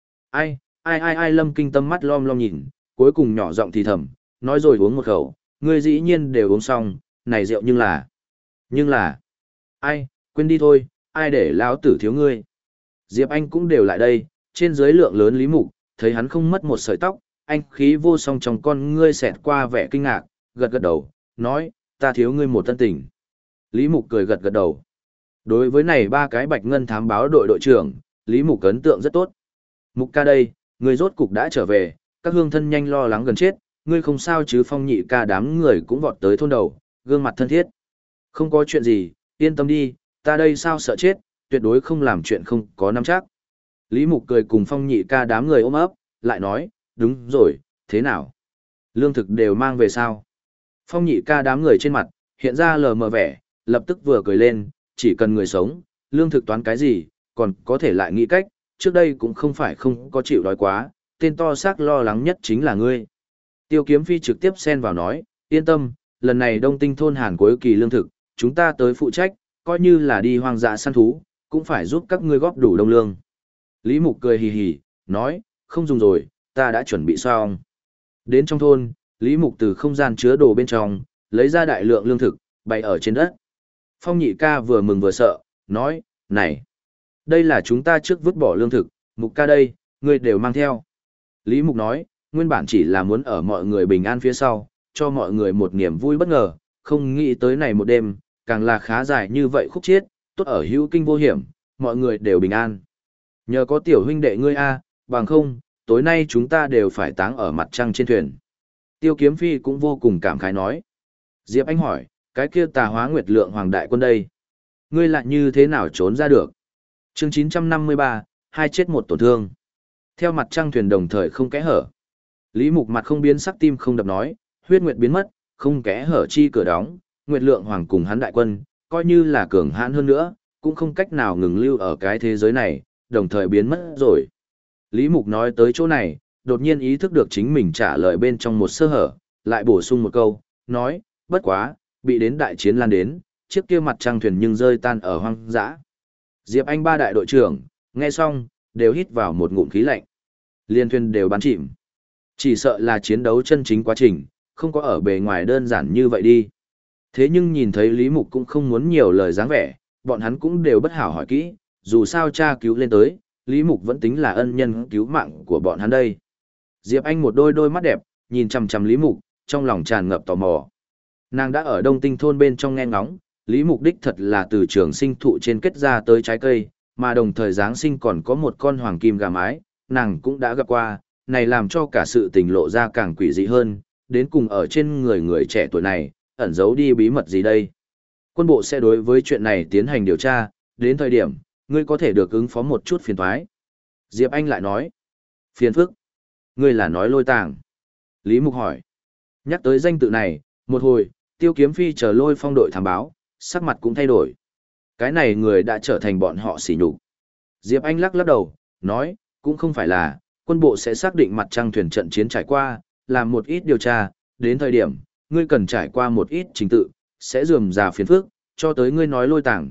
Ai, Lâm Kinh Tâm mắt lom lom nhìn, cuối cùng nhỏ giọng thì thầm, nói rồi uống một khẩu, ngươi dĩ nhiên đều uống xong, này rượu nhưng là, ai, quên đi thôi, ai để lão tử thiếu ngươi. Diệp Anh cũng đều lại đây, trên dưới lượng lớn Lý Mục, thấy hắn không mất một sợi tóc, anh khí vô song trong con ngươi xẹt qua vẻ kinh ngạc, gật gật đầu, nói, ta thiếu ngươi một tân tình. Lý Mục cười gật gật đầu. Đối với này 3 cái Bạch Ngân thám báo đội đội trưởng, Lý Mục ấn tượng rất tốt. Mục ca đây, ngươi rốt cục đã trở về, các hương thân nhanh lo lắng gần chết, ngươi không sao chứ? Phong Nhị ca đám người cũng vọt tới thôn đầu, gương mặt thân thiết. Không có chuyện gì, yên tâm đi, ta đây sao sợ chết, tuyệt đối không làm chuyện không có nắm chắc. Lý Mục cười cùng Phong Nhị ca đám người ôm ấp, lại nói, đúng rồi, thế nào? Lương thực đều mang về sao? Phong Nhị ca đám người trên mặt, hiện ra lờ mờ vẻ, lập tức vừa cười lên, chỉ cần người sống, lương thực toán cái gì, còn có thể lại nghĩ cách, trước đây cũng không phải không có chịu đói quá, tên to xác lo lắng nhất chính là ngươi. Tiêu Kiếm Phi trực tiếp xen vào nói, yên tâm, lần này Đông Tinh thôn Hàn cuối kỳ lương thực, chúng ta tới phụ trách, coi như là đi hoang dã săn thú, cũng phải giúp các ngươi góp đủ đông lương. Lý Mục cười hì hì, nói, không dùng rồi, ta đã chuẩn bị xong. Đến trong thôn, Lý Mục từ không gian chứa đồ bên trong, lấy ra đại lượng lương thực, bày ở trên đất. Phong Nhị ca vừa mừng vừa sợ, nói, này, đây là chúng ta trước vứt bỏ lương thực, Mục ca đây, ngươi đều mang theo. Lý Mục nói, nguyên bản chỉ là muốn ở mọi người bình an phía sau, cho mọi người một niềm vui bất ngờ, không nghĩ tới này một đêm, càng là khá dài như vậy khúc chiết, tốt ở hữu kinh vô hiểm, mọi người đều bình an. Nhờ có tiểu huynh đệ ngươi a, bằng không, tối nay chúng ta đều phải táng ở mặt trăng trên thuyền. Tiêu Kiếm Phi cũng vô cùng cảm khái nói. Diệp Anh hỏi, cái kia Tà Hóa Nguyệt Lượng Hoàng đại quân đây, ngươi lại như thế nào trốn ra được? Chương 953, hai chết một tổn thương. Theo mặt trăng thuyền đồng thời không kẽ hở. Lý Mục mặt không biến sắc tim không đập nói, huyết nguyệt biến mất, không kẽ hở chi cửa đóng, Nguyệt Lượng Hoàng cùng hắn đại quân, coi như là cường hãn hơn nữa, cũng không cách nào ngừng lưu ở cái thế giới này, đồng thời biến mất rồi. Lý Mục nói tới chỗ này, đột nhiên ý thức được chính mình trả lời bên trong một sơ hở, lại bổ sung một câu, nói, bất quá, bị đến đại chiến lan đến, chiếc kia mặt trăng thuyền nhưng rơi tan ở hoang dã. Diệp Anh ba đại đội trưởng, nghe xong, đều hít vào một ngụm khí lạnh. Liên thuyền đều bắn chìm. Chỉ sợ là chiến đấu chân chính quá trình, không có ở bề ngoài đơn giản như vậy đi. Thế nhưng nhìn thấy Lý Mục cũng không muốn nhiều lời dáng vẻ, bọn hắn cũng đều bất hảo hỏi kỹ, dù sao cha cứu lên tới, Lý Mục vẫn tính là ân nhân cứu mạng của bọn hắn đây. Diệp Anh một đôi đôi mắt đẹp, nhìn chằm chằm Lý Mục, trong lòng tràn ngập tò mò. Nàng đã ở Đông Tinh thôn bên trong nghe ngóng, Lý Mục đích thật là từ trường sinh thụ trên kết ra tới trái cây, mà đồng thời Giáng sinh còn có một con hoàng kim gà mái, nàng cũng đã gặp qua, này làm cho cả sự tình lộ ra càng quỷ dị hơn, đến cùng ở trên người người trẻ tuổi này, ẩn giấu đi bí mật gì đây. Quân bộ sẽ đối với chuyện này tiến hành điều tra, đến thời điểm, ngươi có thể được ứng phó một chút phiền toái. Diệp Anh lại nói, phiền phức, ngươi là nói Lôi Tàng. Lý Mục hỏi, nhắc tới danh tự này, một hồi, Tiêu Kiếm Phi chờ Lôi Phong đội thám báo, sắc mặt cũng thay đổi. Cái này người đã trở thành bọn họ sỉ nhục. Diệp Anh lắc lắc đầu, nói, cũng không phải là, quân bộ sẽ xác định mặt trăng thuyền trận chiến trải qua, làm một ít điều tra, đến thời điểm, ngươi cần trải qua một ít trình tự, sẽ rườm rà phiền phức, cho tới ngươi nói Lôi Tàng,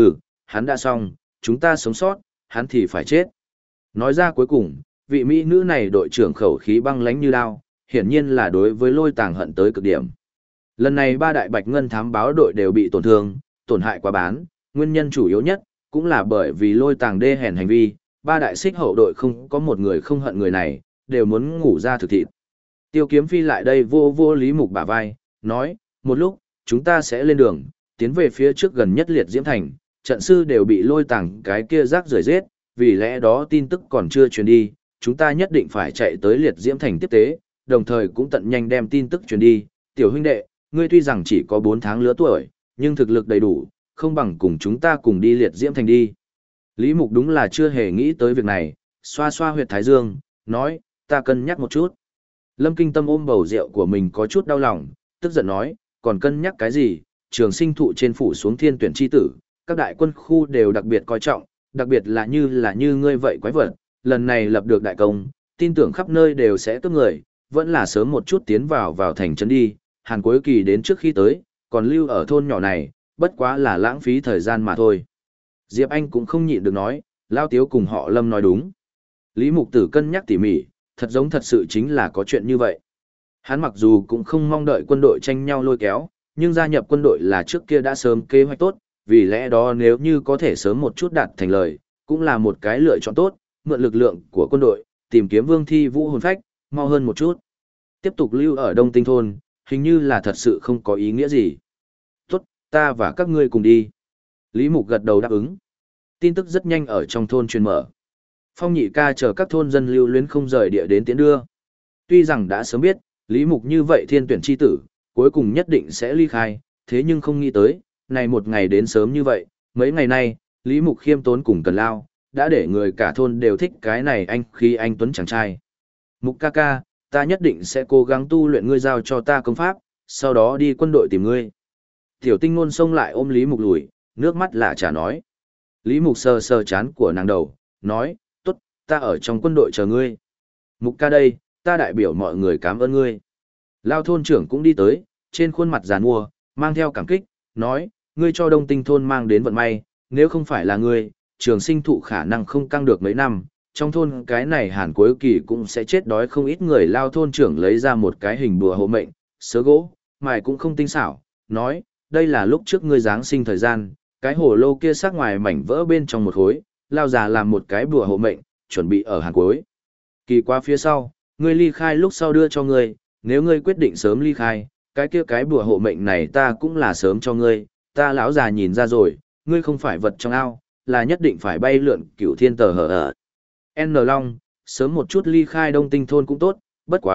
hắn đã xong, chúng ta sống sót, hắn thì phải chết. Nói ra cuối cùng, vị mỹ nữ này đội trưởng khẩu khí băng lãnh như đao, hiển nhiên là đối với Lôi Tàng hận tới cực điểm. Lần này ba đại bạch ngân thám báo đội đều bị tổn thương, tổn hại quá bán, nguyên nhân chủ yếu nhất, cũng là bởi vì Lôi Tàng đê hèn hành vi, ba đại xích hậu đội không có một người không hận người này, đều muốn ngủ ra thực thịt. Tiêu Kiếm Phi lại đây vô vô Lý Mục bả vai, nói, một lúc, chúng ta sẽ lên đường, tiến về phía trước gần nhất Liệt Diễm Thành, trận sư đều bị Lôi Tàng cái kia rác rưởi giết, vì lẽ đó tin tức còn chưa truyền đi, chúng ta nhất định phải chạy tới Liệt Diễm Thành tiếp tế, đồng thời cũng tận nhanh đem tin tức truyền đi, tiểu huynh đệ, ngươi tuy rằng chỉ có 4 tháng lứa tuổi, nhưng thực lực đầy đủ, không bằng cùng chúng ta cùng đi Liệt Diễm Thành đi. Lý Mục đúng là chưa hề nghĩ tới việc này, xoa xoa huyệt thái dương, nói, ta cân nhắc một chút. Lâm Kinh Tâm ôm bầu rượu của mình có chút đau lòng, tức giận nói, còn cân nhắc cái gì, trường sinh thụ trên phủ xuống thiên tuyển chi tử, các đại quân khu đều đặc biệt coi trọng, đặc biệt là như ngươi vậy quái vật, lần này lập được đại công, tin tưởng khắp nơi đều sẽ cướp người, vẫn là sớm một chút tiến vào thành trấn đi, Hàn Cuối Kỳ đến trước khi tới, còn lưu ở thôn nhỏ này, bất quá là lãng phí thời gian mà thôi. Diệp Anh cũng không nhịn được nói, Lao Tiếu cùng họ Lâm nói đúng. Lý Mục Tử cân nhắc tỉ mỉ, thật giống thật sự chính là có chuyện như vậy. Hắn mặc dù cũng không mong đợi quân đội tranh nhau lôi kéo, nhưng gia nhập quân đội là trước kia đã sớm kế hoạch tốt, vì lẽ đó nếu như có thể sớm một chút đạt thành lời, cũng là một cái lựa chọn tốt, mượn lực lượng của quân đội, tìm kiếm Vương Thi Vũ hồn phách, mau hơn một chút. Tiếp tục lưu ở Đông Tinh thôn, hình như là thật sự không có ý nghĩa gì. Tốt, ta và các ngươi cùng đi. Lý Mục gật đầu đáp ứng. Tin tức rất nhanh ở trong thôn truyền mở. Phong Nhị Ca chờ các thôn dân lưu luyến không rời địa đến tiến đưa. Tuy rằng đã sớm biết, Lý Mục như vậy thiên tuyển chi tử, cuối cùng nhất định sẽ ly khai, thế nhưng không nghĩ tới, này một ngày đến sớm như vậy, mấy ngày nay, Lý Mục khiêm tốn cùng Cần Lao, đã để người cả thôn đều thích cái này anh tuấn chàng trai. Mục ca ca, ta nhất định sẽ cố gắng tu luyện ngươi giao cho ta công pháp, sau đó đi quân đội tìm ngươi. Tiểu Tinh Nôn xông lại ôm Lý Mục lùi, nước mắt lạ chả nói. Lý Mục sờ sờ chán của nàng đầu, nói, tốt, ta ở trong quân đội chờ ngươi. Mục ca đây, ta đại biểu mọi người cảm ơn ngươi. Lao thôn trưởng cũng đi tới, trên khuôn mặt giàn mua, mang theo cảm kích, nói, ngươi cho Đông Tinh thôn mang đến vận may, nếu không phải là ngươi, trường sinh thụ khả năng không căng được mấy năm, trong thôn cái này Hàn Cuối Kỳ cũng sẽ chết đói không ít người. Lao thôn trưởng lấy ra một cái hình bùa hộ mệnh, sớ gỗ, mài cũng không tinh xảo, nói, đây là lúc trước ngươi Giáng sinh thời gian, cái hồ lô kia sắc ngoài mảnh vỡ bên trong một khối, Lao già làm một cái bùa hộ mệnh, chuẩn bị ở Hàn Cuối Kỳ qua phía sau, ngươi ly khai lúc sau đưa cho ngươi, nếu ngươi quyết định sớm ly khai, cái kia cái bùa hộ mệnh này ta cũng là sớm cho ngươi, ta lão già nhìn ra rồi, ngươi không phải vật trong ao, là nhất định phải bay lượn cửu thiên tờ hở ở. N Long, sớm một chút ly khai Đông Tinh thôn cũng tốt, bất quá,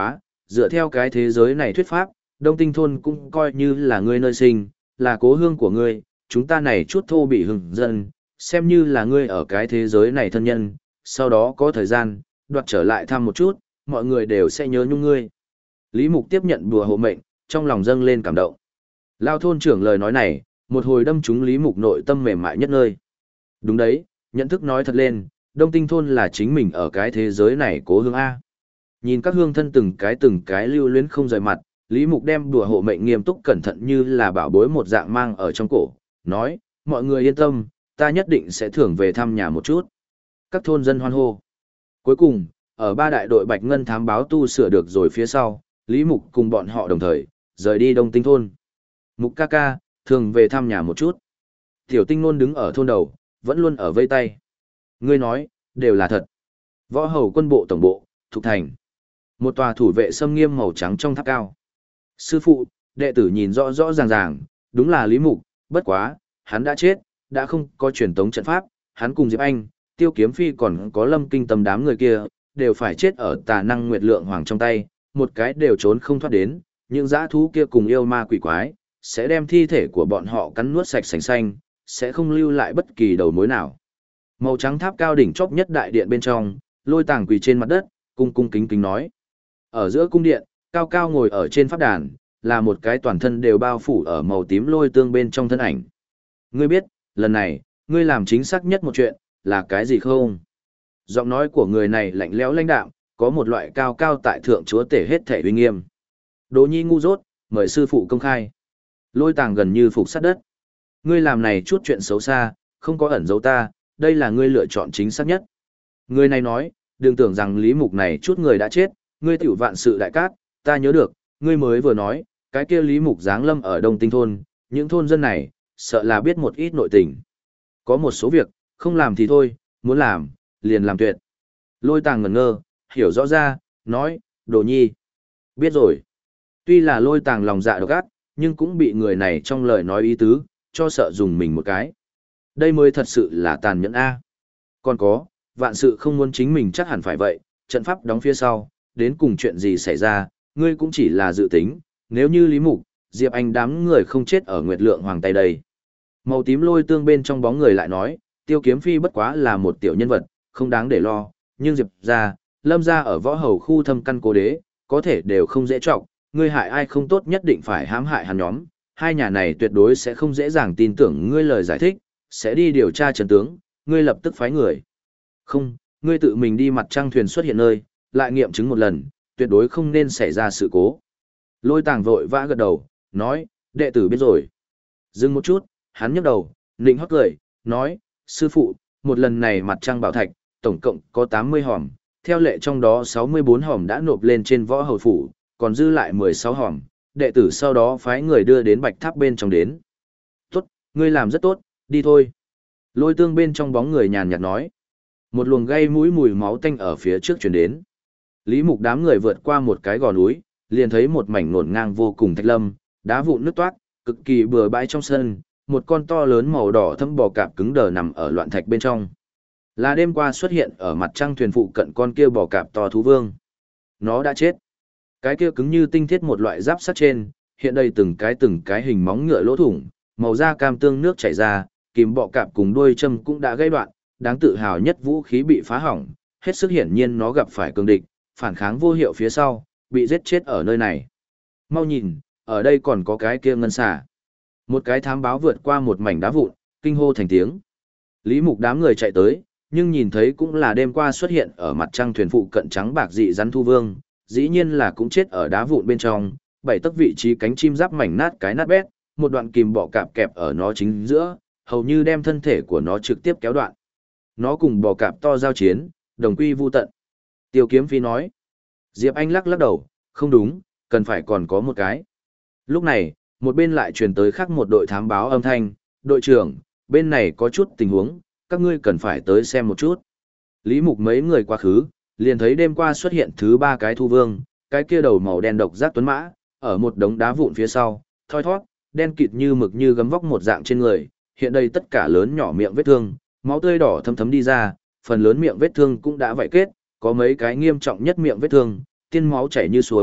dựa theo cái thế giới này thuyết pháp, Đông Tinh thôn cũng coi như là ngươi nơi sinh, là cố hương của ngươi, chúng ta này chút thô bị hừng dân, xem như là ngươi ở cái thế giới này thân nhân, sau đó có thời gian, đoạt trở lại thăm một chút, mọi người đều sẽ nhớ nhung ngươi. Lý Mục tiếp nhận bùa hộ mệnh, trong lòng dâng lên cảm động. Lao thôn trưởng lời nói này, một hồi đâm trúng Lý Mục nội tâm mềm mại nhất nơi. Đúng đấy, nhận thức nói thật lên, Đông Tinh thôn là chính mình ở cái thế giới này cố hương A. Nhìn các hương thân từng cái lưu luyến không rời mặt, Lý Mục đem đùa hộ mệnh nghiêm túc cẩn thận như là bảo bối một dạng mang ở trong cổ, nói, mọi người yên tâm, ta nhất định sẽ thưởng về thăm nhà một chút. Các thôn dân hoan hô. Cuối cùng, ở ba đại đội Bạch Ngân thám báo tu sửa được rồi phía sau, Lý Mục cùng bọn họ đồng thời, rời đi Đông Tinh thôn. Mục ca ca, thường về thăm nhà một chút. Tiểu Tinh Nôn đứng ở thôn đầu, vẫn luôn ở vây tay. Ngươi nói, đều là thật. Võ hầu quân bộ tổng bộ, Thục Thành. Một tòa thủ vệ xâm nghiêm màu trắng trong tháp cao. Sư phụ, đệ tử nhìn rõ rõ ràng ràng, đúng là Lý Mục, bất quá, hắn đã chết, đã không có truyền tống trận pháp, hắn cùng Diệp Anh, Tiêu Kiếm Phi còn có Lâm Kinh Tâm đám người kia, đều phải chết ở Tà Năng Nguyệt Lượng Hoàng trong tay, một cái đều trốn không thoát đến, những dã thú kia cùng yêu ma quỷ quái, sẽ đem thi thể của bọn họ cắn nuốt sạch sành xanh, sẽ không lưu lại bất kỳ đầu mối nào. Màu trắng tháp cao đỉnh chóp nhất đại điện bên trong, Lôi Tàng quỳ trên mặt đất, cung cung kính kính nói. Ở giữa cung điện, cao cao ngồi ở trên pháp đàn, là một cái toàn thân đều bao phủ ở màu tím lôi tương bên trong thân ảnh. Ngươi biết, lần này, ngươi làm chính xác nhất một chuyện, là cái gì không? Giọng nói của người này lạnh lẽo lãnh đạm, có một loại cao cao tại thượng chúa tể hết thể uy nghiêm. Đỗ Nhi ngu dốt, mời sư phụ công khai. Lôi Tàng gần như phục sát đất. Ngươi làm này chút chuyện xấu xa, không có ẩn giấu ta, đây là ngươi lựa chọn chính xác nhất. Người này nói, đừng tưởng rằng Lý Mục này chút người đã chết, ngươi tiểu vạn sự đại cát, ta nhớ được, ngươi mới vừa nói, cái kia Lý Mục giáng lâm ở Đông Tinh thôn, những thôn dân này, sợ là biết một ít nội tình. Có một số việc, không làm thì thôi, muốn làm, liền làm tuyệt. Lôi Tàng ngẩn ngơ, hiểu rõ ra, nói, Đồ Nhi. Biết rồi. Tuy là Lôi Tàng lòng dạ độc ác, nhưng cũng bị người này trong lời nói ý tứ, cho sợ dùng mình một cái. Đây mới thật sự là tàn nhẫn A. Còn có, vạn sự không muốn chính mình chắc hẳn phải vậy, trận pháp đóng phía sau, đến cùng chuyện gì xảy ra, ngươi cũng chỉ là dự tính, nếu như Lý Mục, Diệp Anh đám người không chết ở Nguyệt Lượng Hoàng tay đây. Màu tím lôi tương bên trong bóng người lại nói, Tiêu Kiếm Phi bất quá là một tiểu nhân vật, không đáng để lo, nhưng Diệp ra, Lâm ra ở võ hầu khu thâm căn cố đế, có thể đều không dễ trọng, ngươi hại ai không tốt nhất định phải hãm hại hắn nhóm, hai nhà này tuyệt đối sẽ không dễ dàng tin tưởng ngươi lời giải thích, sẽ đi điều tra trận tướng, ngươi lập tức phái người. Không, ngươi tự mình đi mặt trăng thuyền xuất hiện nơi, lại nghiệm chứng một lần, tuyệt đối không nên xảy ra sự cố. Lôi Tàng vội vã gật đầu, nói, đệ tử biết rồi. Dừng một chút, hắn nhấc đầu, nịnh hót cười, nói, sư phụ, một lần này mặt trăng bảo thạch, tổng cộng có 80 hòm, theo lệ trong đó 64 hòm đã nộp lên trên võ hầu phủ, còn dư lại 16 hòm, đệ tử sau đó phái người đưa đến bạch tháp bên trong đến. Tốt, ngươi làm rất tốt, đi thôi. Lôi tương bên trong bóng người nhàn nhạt nói. Một luồng gây mũi mùi máu tanh ở phía trước chuyển đến. Lý Mục đám người vượt qua một cái gò núi, liền thấy một mảnh nổn ngang vô cùng thạch lâm, đá vụn nứt toát, cực kỳ bừa bãi trong sân, một con to lớn màu đỏ thâm bò cạp cứng đờ nằm ở loạn thạch bên trong. Là đêm qua xuất hiện ở mặt trăng thuyền phụ cận con kia bò cạp to thú vương. Nó đã chết. Cái kia cứng như tinh thiết một loại giáp sắt trên, hiện đây từng cái hình móng ngựa lỗ thủng, màu da cam tương nước chảy ra, kìm bọ cạp cùng đuôi châm cũng đã gây đoạn, đáng tự hào nhất vũ khí bị phá hỏng, hết sức hiển nhiên nó gặp phải cường địch, phản kháng vô hiệu phía sau, bị giết chết ở nơi này. Mau nhìn, ở đây còn có cái kia ngân xà. Một cái thám báo vượt qua một mảnh đá vụn, kinh hô thành tiếng. Lý Mục đám người chạy tới, nhưng nhìn thấy cũng là đêm qua xuất hiện ở mặt trăng thuyền phụ cận trắng bạc dị rắn thu vương, dĩ nhiên là cũng chết ở đá vụn bên trong, bảy tấc vị trí cánh chim giáp mảnh nát cái nát bét, một đoạn kìm bọ cạp kẹp ở nó chính giữa, hầu như đem thân thể của nó trực tiếp kéo đoạn. Nó cùng bò cạp to giao chiến, đồng quy vu tận. Tiêu Kiếm Phi nói. Diệp Anh lắc lắc đầu, không đúng, cần phải còn có một cái. Lúc này, một bên lại truyền tới khác một đội thám báo âm thanh, đội trưởng, bên này có chút tình huống, các ngươi cần phải tới xem một chút. Lý Mục mấy người quá khứ, liền thấy đêm qua xuất hiện thứ ba cái thu vương, cái kia đầu màu đen độc giác tuấn mã, ở một đống đá vụn phía sau, thoi thoát, đen kịt như mực như gấm vóc một dạng trên người, hiện đây tất cả lớn nhỏ miệng vết thương, máu tươi đỏ thấm thấm đi ra, phần lớn miệng vết thương cũng đã vảy kết, có mấy cái nghiêm trọng nhất miệng vết thương, tiên máu chảy như suối,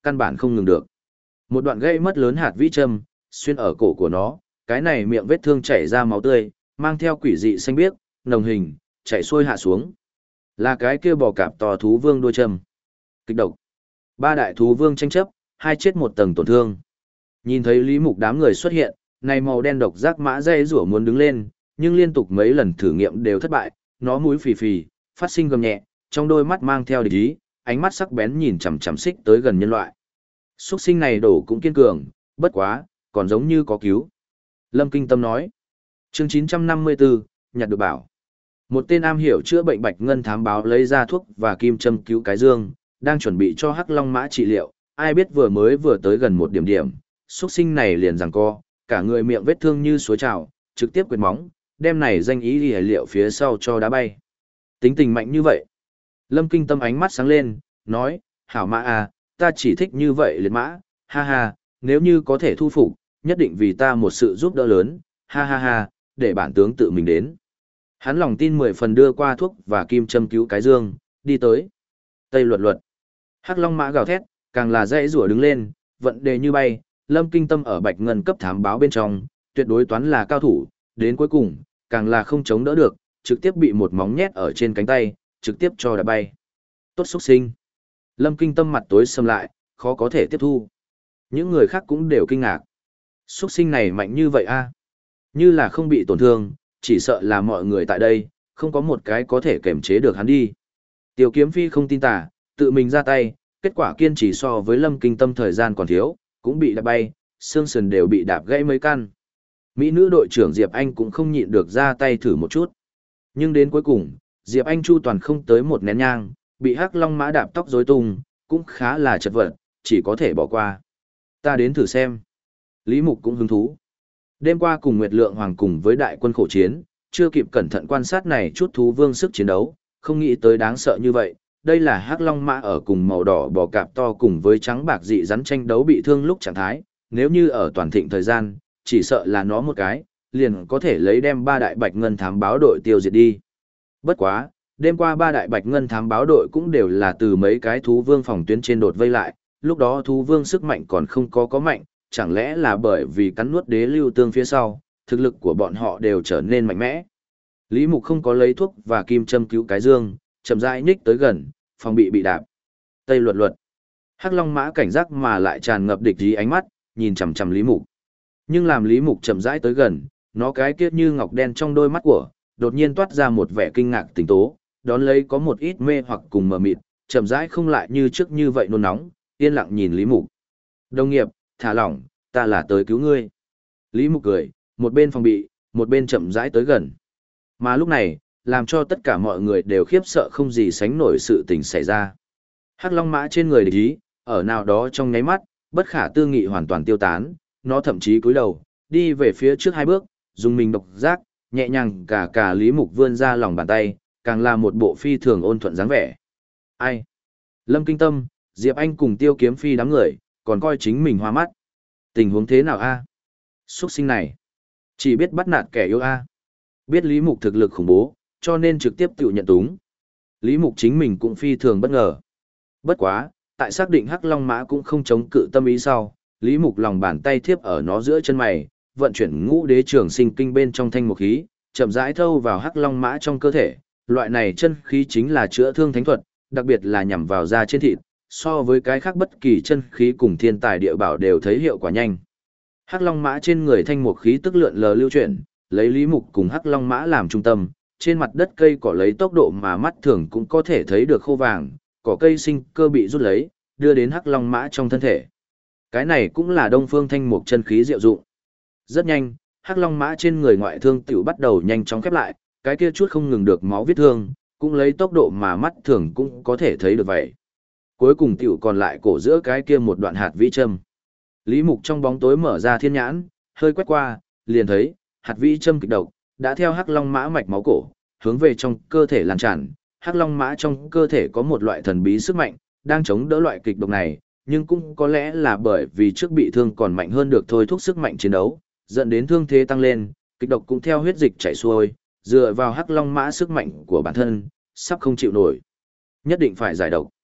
căn bản không ngừng được. Một đoạn gãy mất lớn hạt vĩ châm, xuyên ở cổ của nó, cái này miệng vết thương chảy ra máu tươi, mang theo quỷ dị xanh biếc, nồng hình, chảy xuôi hạ xuống. Là cái kia bò cạp to thú vương đuôi châm. Kịch độc. Ba đại thú vương tranh chấp, hai chết một tầng tổn thương. Nhìn thấy Lý Mục đám người xuất hiện, này màu đen độc giác mã dây rủa muốn đứng lên, nhưng liên tục mấy lần thử nghiệm đều thất bại, nó mũi phì phì, phát sinh gầm nhẹ, trong đôi mắt mang theo địch ý, ánh mắt sắc bén nhìn chằm chằm xích tới gần nhân loại. Xuất sinh này đổ cũng kiên cường, bất quá, còn giống như có cứu. Lâm Kinh Tâm nói. Chương 954, nhặt được bảo. Một tên am hiểu chữa bệnh bạch ngân thám báo lấy ra thuốc và kim châm cứu cái dương, đang chuẩn bị cho Hắc Long Mã trị liệu, ai biết vừa tới gần một điểm, xuất sinh này liền giằng co, cả người miệng vết thương như suối trào, trực tiếp quệt móng, đem này danh ý đi liệu phía sau cho đá bay. Tính tình mạnh như vậy. Lâm Kinh Tâm ánh mắt sáng lên, nói, hảo mã à, ta chỉ thích như vậy liệt mã, ha ha, nếu như có thể thu phục, nhất định vì ta một sự giúp đỡ lớn, ha ha ha, để bản tướng tự mình đến. Hắn lòng tin 10 phần đưa qua thuốc và kim châm cứu cái dương, đi tới. Tây luật luật. Hắc Long Mã gào thét, càng là dãy rủa đứng lên, vận đề như bay, Lâm Kinh Tâm ở bạch ngân cấp thám báo bên trong, tuyệt đối toán là cao thủ, đến cuối cùng, càng là không chống đỡ được, trực tiếp bị một móng nhét ở trên cánh tay, trực tiếp cho đá bay. Tốt xuất sinh. Lâm Kinh Tâm mặt tối sầm lại, khó có thể tiếp thu. Những người khác cũng đều kinh ngạc. Xuất sinh này mạnh như vậy a? Như là không bị tổn thương, chỉ sợ là mọi người tại đây, không có một cái có thể kềm chế được hắn đi. Tiêu Kiếm Phi không tin tà, tự mình ra tay, kết quả kiên trì so với Lâm Kinh Tâm thời gian còn thiếu, cũng bị đạp bay, xương sườn đều bị đạp gãy mấy căn. Mỹ nữ đội trưởng Diệp Anh cũng không nhịn được ra tay thử một chút. Nhưng đến cuối cùng, Diệp Anh chu toàn không tới một nén nhang, bị Hắc Long Mã đạp tóc rối tung, cũng khá là chật vật, chỉ có thể bỏ qua. Ta đến thử xem. Lý Mục cũng hứng thú. Đêm qua cùng Nguyệt Lượng Hoàng cùng với đại quân khổ chiến, chưa kịp cẩn thận quan sát này chút thú vương sức chiến đấu, không nghĩ tới đáng sợ như vậy. Đây là Hắc Long Mã ở cùng màu đỏ bò cạp to cùng với trắng bạc dị rắn tranh đấu bị thương lúc trạng thái, nếu như ở toàn thịnh thời gian, chỉ sợ là nó một cái, liền có thể lấy đem ba đại bạch ngân thám báo đội tiêu diệt đi. Bất quá, đêm qua ba đại bạch ngân thám báo đội cũng đều là từ mấy cái thú vương phòng tuyến trên đột vây lại, lúc đó thú vương sức mạnh còn không có mạnh, chẳng lẽ là bởi vì cắn nuốt đế lưu tương phía sau, thực lực của bọn họ đều trở nên mạnh mẽ. Lý Mục không có lấy thuốc và kim châm cứu cái dương, chậm rãi nhích tới gần, phòng bị đạp. Tây luật luật. Hắc Long Mã cảnh giác mà lại tràn ngập địch ý ánh mắt, nhìn chằm chằm Lý Mục. Nhưng làm Lý Mục chậm rãi tới gần, nó cái kiết như ngọc đen trong đôi mắt của, đột nhiên toát ra một vẻ kinh ngạc tỉnh tố, đón lấy có một ít mê hoặc cùng mờ mịt, chậm rãi không lại như trước như vậy nôn nóng, yên lặng nhìn Lý Mục. Đồng nghiệp, thả lỏng, ta là tới cứu ngươi. Lý Mục cười, một bên phòng bị, một bên chậm rãi tới gần. Mà lúc này, làm cho tất cả mọi người đều khiếp sợ không gì sánh nổi sự tình xảy ra. Hắc Long Mã trên người địch ý, ở nào đó trong nháy mắt, bất khả tư nghị hoàn toàn tiêu tán, nó thậm chí cúi đầu, đi về phía trước 2 bước, dùng mình độc giác, nhẹ nhàng cả Lý Mục vươn ra lòng bàn tay, càng là một bộ phi thường ôn thuận dáng vẻ. Ai? Lâm Kinh Tâm, Diệp Anh cùng Tiêu Kiếm Phi đám người, còn coi chính mình hoa mắt. Tình huống thế nào a? Xuất sinh này, chỉ biết bắt nạt kẻ yếu a. Biết Lý Mục thực lực khủng bố, cho nên trực tiếp tự nhận túng. Lý Mục chính mình cũng phi thường bất ngờ. Bất quá, tại xác định Hắc Long Mã cũng không chống cự tâm ý sau, Lý Mục lòng bàn tay thiếp ở nó giữa chân mày, vận chuyển ngũ đế trường sinh kinh bên trong thanh mục khí, chậm rãi thâu vào Hắc Long Mã trong cơ thể. Loại này chân khí chính là chữa thương thánh thuật, đặc biệt là nhằm vào da trên thịt, so với cái khác bất kỳ chân khí cùng thiên tài địa bảo đều thấy hiệu quả nhanh. Hắc Long Mã trên người thanh mục khí tức lượn lờ lưu chuyển, lấy Lý Mục cùng Hắc Long Mã làm trung tâm, trên mặt đất cây cỏ lấy tốc độ mà mắt thường cũng có thể thấy được khô vàng, cỏ cây sinh cơ bị rút lấy, đưa đến Hắc Long Mã trong thân thể. Cái này cũng là Đông Phương Thanh Mục chân khí diệu dụng. Rất nhanh, Hắc Long Mã trên người ngoại thương tiểu bắt đầu nhanh chóng khép lại, cái kia chút không ngừng được máu vết thương, cũng lấy tốc độ mà mắt thường cũng có thể thấy được vậy. Cuối cùng tiểu còn lại cổ giữa cái kia một đoạn hạt vĩ châm. Lý Mục trong bóng tối mở ra thiên nhãn, hơi quét qua, liền thấy, hạt vĩ châm kịch độc, đã theo Hắc Long Mã mạch máu cổ, hướng về trong cơ thể lan tràn. Hắc Long Mã trong cơ thể có một loại thần bí sức mạnh, đang chống đỡ loại kịch độc này, nhưng cũng có lẽ là bởi vì trước bị thương còn mạnh hơn được thôi thúc sức mạnh chiến đấu, dẫn đến thương thế tăng lên, kịch độc cũng theo huyết dịch chảy xuôi, dựa vào Hắc Long Mã sức mạnh của bản thân, sắp không chịu nổi. Nhất định phải giải độc.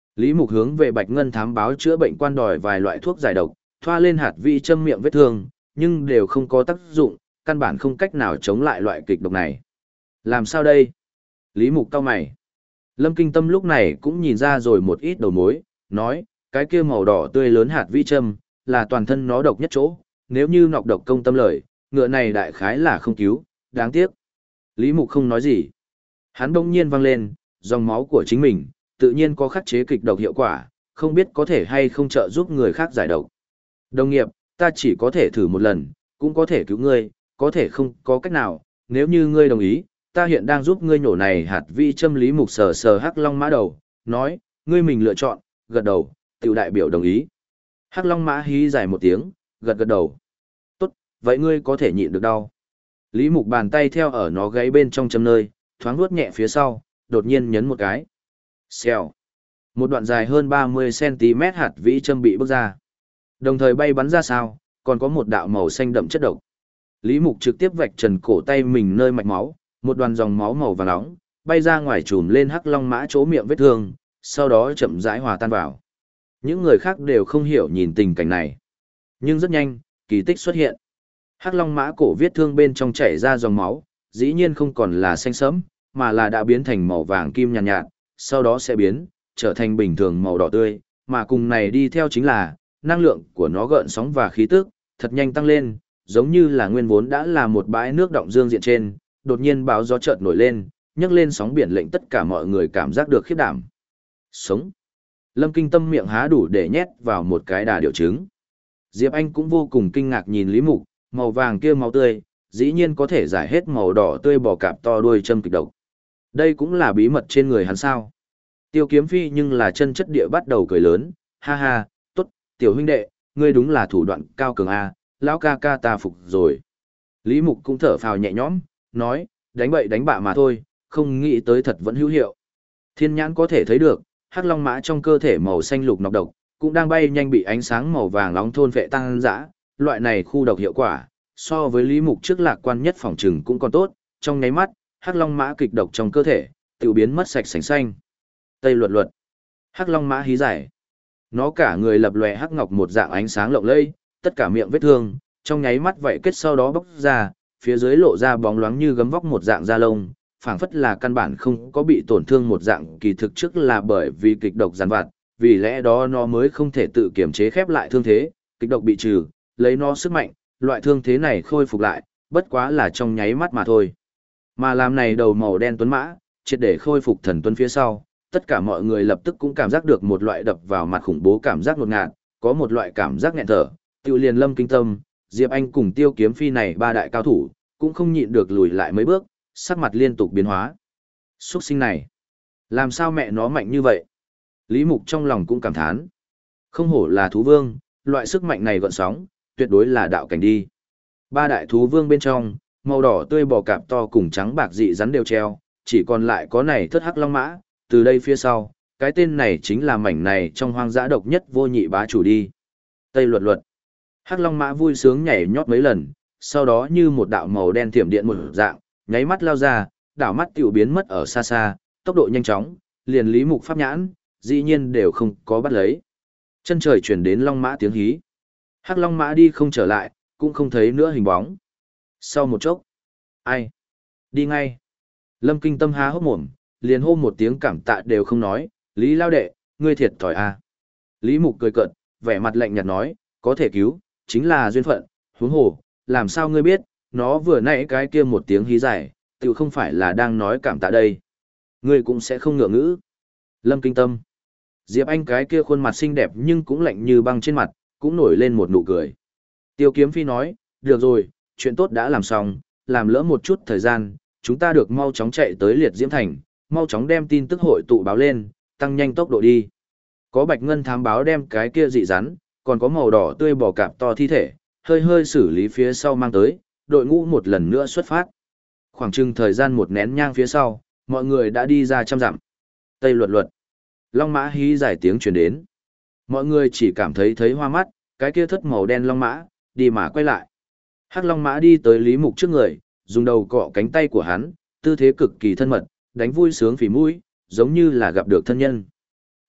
Lý Mục hướng về Bạch Ngân thám báo chữa bệnh quan đòi vài loại thuốc giải độc, thoa lên hạt vi châm miệng vết thương, nhưng đều không có tác dụng, căn bản không cách nào chống lại loại kịch độc này. Làm sao đây? Lý Mục cau mày. Lâm Kinh Tâm lúc này cũng nhìn ra rồi một ít đầu mối, nói, cái kia màu đỏ tươi lớn hạt vi châm, là toàn thân nó độc nhất chỗ, nếu như nọc độc công tâm lời, ngựa này đại khái là không cứu, đáng tiếc. Lý Mục không nói gì. Hắn bỗng nhiên vang lên, dòng máu của chính mình, tự nhiên có khắc chế kịch độc hiệu quả, không biết có thể hay không trợ giúp người khác giải độc. Đồng nghiệp, ta chỉ có thể thử một lần, cũng có thể cứu ngươi, có thể không có cách nào, nếu như ngươi đồng ý, ta hiện đang giúp ngươi nhổ này hạt vi châm. Lý Mục sờ sờ Hắc Long Mã đầu, nói, ngươi mình lựa chọn, gật đầu, tiểu đại biểu đồng ý. Hắc Long Mã hí dài một tiếng, gật gật đầu. Tốt, vậy ngươi có thể nhịn được đau. Lý Mục bàn tay theo ở nó gáy bên trong châm nơi, thoáng vuốt nhẹ phía sau, đột nhiên nhấn một cái. Xèo. Một đoạn dài hơn 30 cm hạt vĩ châm bị bước ra. Đồng thời bay bắn ra sao, còn có một đạo màu xanh đậm chất độc. Lý Mục trực tiếp vạch trần cổ tay mình nơi mạch máu, một đoàn dòng máu màu vàng nóng, bay ra ngoài trùm lên Hắc Long Mã chỗ miệng vết thương, sau đó chậm rãi hòa tan vào. Những người khác đều không hiểu nhìn tình cảnh này. Nhưng rất nhanh, kỳ tích xuất hiện. Hắc Long Mã cổ vết thương bên trong chảy ra dòng máu, dĩ nhiên không còn là xanh sẫm, mà là đã biến thành màu vàng kim nhàn nhạt, sau đó sẽ biến, trở thành bình thường màu đỏ tươi, mà cùng này đi theo chính là, năng lượng của nó gợn sóng và khí tức, thật nhanh tăng lên, giống như là nguyên vốn đã là một bãi nước động dương diện trên, đột nhiên báo gió chợt nổi lên, nhấc lên sóng biển lệnh tất cả mọi người cảm giác được khiếp đảm. Sống. Lâm Kinh Tâm miệng há đủ để nhét vào một cái đà điểu trứng. Diệp Anh cũng vô cùng kinh ngạc nhìn Lý Mục, màu vàng kia máu tươi, dĩ nhiên có thể giải hết màu đỏ tươi bò cạp to đuôi châm kịch độc. Đây cũng là bí mật trên người hắn sao. Tiêu Kiếm Phi nhưng là chân chất địa bắt đầu cười lớn, ha ha, tốt, tiểu huynh đệ, ngươi đúng là thủ đoạn cao cường a, lão ca ca ta phục rồi. Lý Mục cũng thở phào nhẹ nhõm, nói, đánh bậy đánh bạ mà thôi, không nghĩ tới thật vẫn hữu hiệu. Thiên nhãn có thể thấy được, Hắc Long Mã trong cơ thể màu xanh lục nọc độc, cũng đang bay nhanh bị ánh sáng màu vàng nóng thôn phệ tăng dã, loại này khu độc hiệu quả, so với Lý Mục trước lạc quan nhất phòng trừng cũng còn tốt, trong nháy mắt, Hắc Long Mã kịch độc trong cơ thể, tự biến mất sạch sành xanh. Tây luật luật. Hắc Long Mã hí giải. Nó cả người lập lòe hắc ngọc một dạng ánh sáng lộng lẫy, tất cả miệng vết thương, trong nháy mắt vậy kết sau đó bốc ra, phía dưới lộ ra bóng loáng như gấm vóc một dạng da lông, phảng phất là căn bản không có bị tổn thương một dạng, kỳ thực trước là bởi vì kịch độc giàn vặt, vì lẽ đó nó mới không thể tự kiểm chế khép lại thương thế, kịch độc bị trừ, lấy nó sức mạnh, loại thương thế này khôi phục lại, bất quá là trong nháy mắt mà thôi. Mà làm này đầu màu đen tuấn mã, triệt để khôi phục thần tuấn phía sau, tất cả mọi người lập tức cũng cảm giác được một loại đập vào mặt khủng bố cảm giác ngột ngạt, có một loại cảm giác nghẹn thở, tiêu liền Lâm Kinh Tâm, Diệp Anh cùng Tiêu Kiếm Phi này ba đại cao thủ, cũng không nhịn được lùi lại mấy bước, sắc mặt liên tục biến hóa. Xuất sinh này, làm sao mẹ nó mạnh như vậy? Lý Mục trong lòng cũng cảm thán. Không hổ là thú vương, loại sức mạnh này gợn sóng, tuyệt đối là đạo cảnh đi. Ba đại thú vương bên trong, màu đỏ tươi bò cạp to cùng trắng bạc dị rắn đều treo, chỉ còn lại có này thất Hắc Long Mã, từ đây phía sau, cái tên này chính là mảnh này trong hoang dã độc nhất vô nhị bá chủ đi. Tây luật luật. Hắc Long Mã vui sướng nhảy nhót mấy lần, sau đó như một đạo màu đen thiểm điện một dạng, nháy mắt lao ra, đảo mắt tiểu biến mất ở xa xa, tốc độ nhanh chóng, liền Lý Mục pháp nhãn, dĩ nhiên đều không có bắt lấy. Chân trời chuyển đến Long Mã tiếng hí. Hắc Long Mã đi không trở lại, cũng không thấy nữa hình bóng. Sau một chốc, ai? Đi ngay. Lâm Kinh Tâm há hốc mồm, liền hô một tiếng cảm tạ đều không nói, Lý lao đệ, ngươi thiệt thòi à. Lý Mục cười cợt, vẻ mặt lạnh nhạt nói, có thể cứu, chính là duyên phận, huống hồ, làm sao ngươi biết, nó vừa nãy cái kia một tiếng hí giải, tự không phải là đang nói cảm tạ đây. Ngươi cũng sẽ không ngượng ngữ. Lâm Kinh Tâm. Diệp Anh cái kia khuôn mặt xinh đẹp nhưng cũng lạnh như băng trên mặt, cũng nổi lên một nụ cười. Tiêu Kiếm Phi nói, được rồi, chuyện tốt đã làm xong, làm lỡ một chút thời gian, chúng ta được mau chóng chạy tới Liệt Diễm Thành, mau chóng đem tin tức hội tụ báo lên, tăng nhanh tốc độ đi. Có Bạch Ngân thám báo đem cái kia dị rắn, còn có màu đỏ tươi bò cạp to thi thể, hơi hơi xử lý phía sau mang tới, đội ngũ một lần nữa xuất phát. Khoảng chừng thời gian một nén nhang phía sau, mọi người đã đi ra trăm dặm. Tây luật luật. Long mã hí dài tiếng truyền đến. Mọi người chỉ cảm thấy hoa mắt, cái kia thất màu đen long mã, đi mà quay lại. Hắc long mã đi tới Lý Mục trước người, dùng đầu cọ cánh tay của hắn, tư thế cực kỳ thân mật, đánh vui sướng phỉ mũi, giống như là gặp được thân nhân.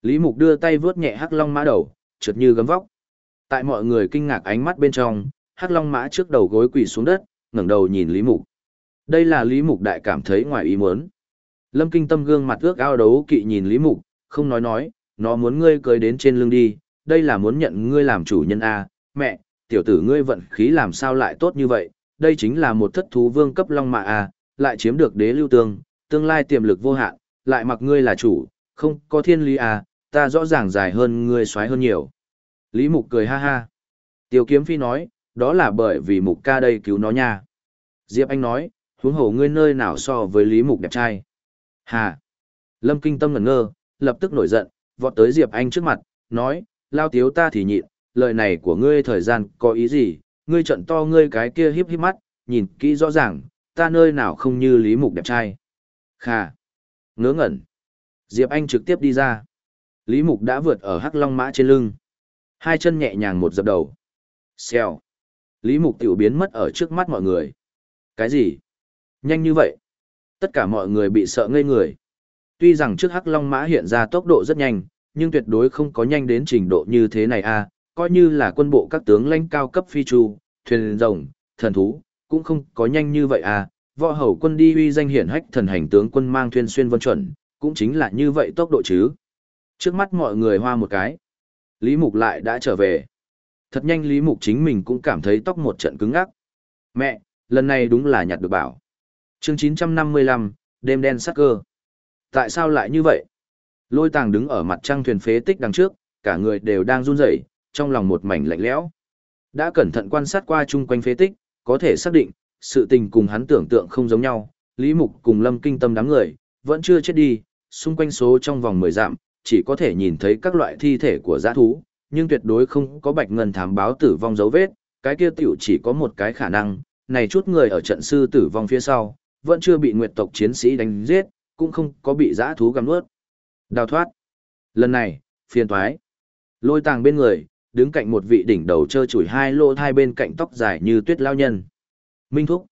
Lý Mục đưa tay vướt nhẹ Hắc Long Mã đầu, trượt như gấm vóc. Tại mọi người kinh ngạc ánh mắt bên trong, Hắc Long Mã trước đầu gối quỳ xuống đất, ngẩng đầu nhìn Lý Mục. Đây là Lý Mục đại cảm thấy ngoài ý muốn. Lâm Kinh Tâm gương mặt ước ao đấu kỵ nhìn Lý Mục, không nói, nó muốn ngươi cưới đến trên lưng đi, đây là muốn nhận ngươi làm chủ nhân a. Mẹ, tiểu tử ngươi vận khí làm sao lại tốt như vậy, đây chính là một thất thú vương cấp long mã a, lại chiếm được đế lưu tương lai tiềm lực vô hạn, lại mặc ngươi là chủ, không có thiên lý a, ta rõ ràng dài hơn ngươi xoái hơn nhiều. Lý Mục cười ha ha. Tiêu Kiếm Phi nói, đó là bởi vì Mục ca đây cứu nó nha. Diệp Anh nói, huống hồ ngươi nơi nào so với Lý Mục đẹp trai. Hà. Lâm Kinh Tâm ngẩn ngơ, lập tức nổi giận, vọt tới Diệp Anh trước mặt, nói, lao tiếu ta thì nhịn, lời này của ngươi thời gian có ý gì, ngươi trận to ngươi cái kia hiếp mắt, nhìn kỹ rõ ràng, ta nơi nào không như Lý Mục đẹp trai. Khà. Ngớ ngẩn. Diệp Anh trực tiếp đi ra. Lý Mục đã vượt ở Hắc Long Mã trên lưng. Hai chân nhẹ nhàng một dập đầu. Xèo. Lý Mục tiểu biến mất ở trước mắt mọi người. Cái gì? Nhanh như vậy? Tất cả mọi người bị sợ ngây người. Tuy rằng trước Hắc Long Mã hiện ra tốc độ rất nhanh, nhưng tuyệt đối không có nhanh đến trình độ như thế này a, coi như là quân bộ các tướng lãnh cao cấp phi chu, thuyền rồng, thần thú, cũng không có nhanh như vậy a. Võ hầu quân đi uy danh hiển hách thần hành tướng quân mang thuyền xuyên vân chuẩn, cũng chính là như vậy tốc độ chứ. Trước mắt mọi người hoa một cái. Lý Mục lại đã trở về. Thật nhanh Lý Mục chính mình cũng cảm thấy tóc một trận cứng ngắc. Mẹ, lần này đúng là nhặt được bảo. Chương 955, đêm đen sắc cơ. Tại sao lại như vậy? Lôi Tàng đứng ở mặt trăng thuyền phế tích đằng trước, cả người đều đang run rẩy, trong lòng một mảnh lạnh lẽo. Đã cẩn thận quan sát qua chung quanh phế tích, có thể xác định, sự tình cùng hắn tưởng tượng không giống nhau. Lý Mục cùng Lâm Kinh Tâm đám người, vẫn chưa chết đi, xung quanh số trong vòng 10 dặm, chỉ có thể nhìn thấy các loại thi thể của dã thú, nhưng tuyệt đối không có bạch ngân thám báo tử vong dấu vết, cái kia tiểu chỉ có một cái khả năng, này chút người ở trận sư tử vong phía sau, vẫn chưa bị nguyệt tộc chiến sĩ đánh giết, cũng không có bị dã thú gặm nuốt. Đào thoát. Lần này, phiền toái. Lôi Tàng bên người, đứng cạnh một vị đỉnh đầu trơ chủi hai lỗ hai bên cạnh tóc dài như tuyết lao nhân. Minh Thúc,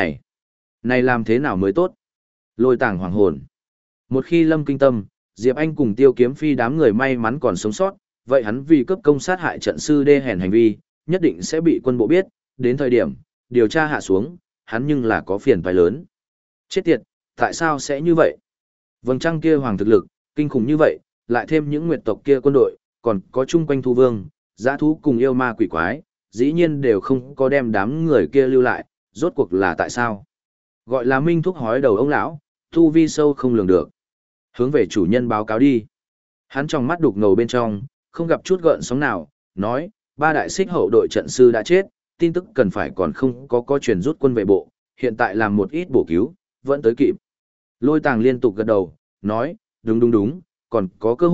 này làm thế nào mới tốt? Lôi Tàng hoàng hồn. Một khi Lâm Kinh Tâm, Diệp Anh cùng Tiêu Kiếm Phi đám người may mắn còn sống sót, vậy hắn vì cấp công sát hại trận sư đê hèn hành vi, nhất định sẽ bị quân bộ biết, đến thời điểm, điều tra hạ xuống, hắn nhưng là có phiền toái lớn. Chết tiệt, tại sao sẽ như vậy? Vầng trăng kia hoàng thực lực, kinh khủng như vậy, lại thêm những nguyệt tộc kia quân đội, còn có chung quanh thu vương, dã thú cùng yêu ma quỷ quái, dĩ nhiên đều không có đem đám người kia lưu lại, rốt cuộc là tại sao? Gọi là Minh Thúc hói đầu ông lão, thu vi sâu không lường được. Hướng về chủ nhân báo cáo đi. Hắn trong mắt đục ngầu bên trong, không gặp chút gợn sóng nào, nói, ba đại xích hậu đội trận sư đã chết, tin tức cần phải còn không có truyền rút quân về bộ, hiện tại làm một ít bổ cứu, vẫn tới kịp. Lôi Tàng liên tục gật đầu, nói, đúng, còn